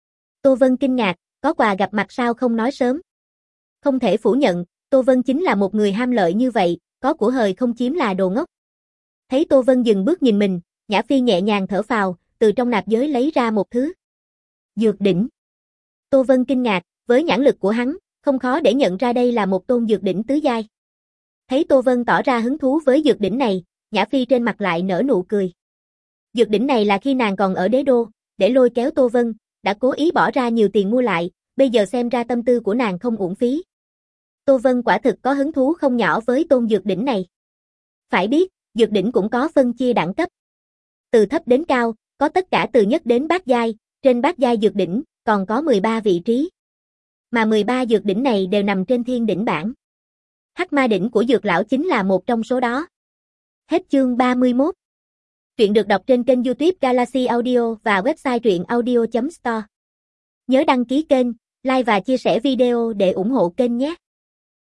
[SPEAKER 1] Tô Vân kinh ngạc, có quà gặp mặt sao không nói sớm? Không thể phủ nhận, Tô Vân chính là một người ham lợi như vậy, có của hời không chiếm là đồ ngốc. Thấy Tô Vân dừng bước nhìn mình, Nhã Phi nhẹ nhàng thở phào, từ trong nạp giới lấy ra một thứ. Dược đỉnh. Tô Vân kinh ngạc, Với nhãn lực của hắn, không khó để nhận ra đây là một tôn dược đỉnh tứ giai. Thấy Tô Vân tỏ ra hứng thú với dược đỉnh này, Nhã Phi trên mặt lại nở nụ cười. Dược đỉnh này là khi nàng còn ở đế đô, để lôi kéo Tô Vân, đã cố ý bỏ ra nhiều tiền mua lại, bây giờ xem ra tâm tư của nàng không uổng phí. Tô Vân quả thực có hứng thú không nhỏ với tôn dược đỉnh này. Phải biết, dược đỉnh cũng có phân chia đẳng cấp. Từ thấp đến cao, có tất cả từ nhất đến bát giai, trên bát giai dược đỉnh, còn có mười ba vị trí. Mà mười ba dược đỉnh này đều nằm trên thiên đỉnh bảng. Hắc ma đỉnh của dược lão chính là một trong số đó. Hết chương ba mươi mốt. Truyện được đọc trên kênh YouTube Galaxy Audio và website truyện audio chấm store. Nhớ đăng ký kênh, like và chia sẻ video để ủng hộ kênh nhé.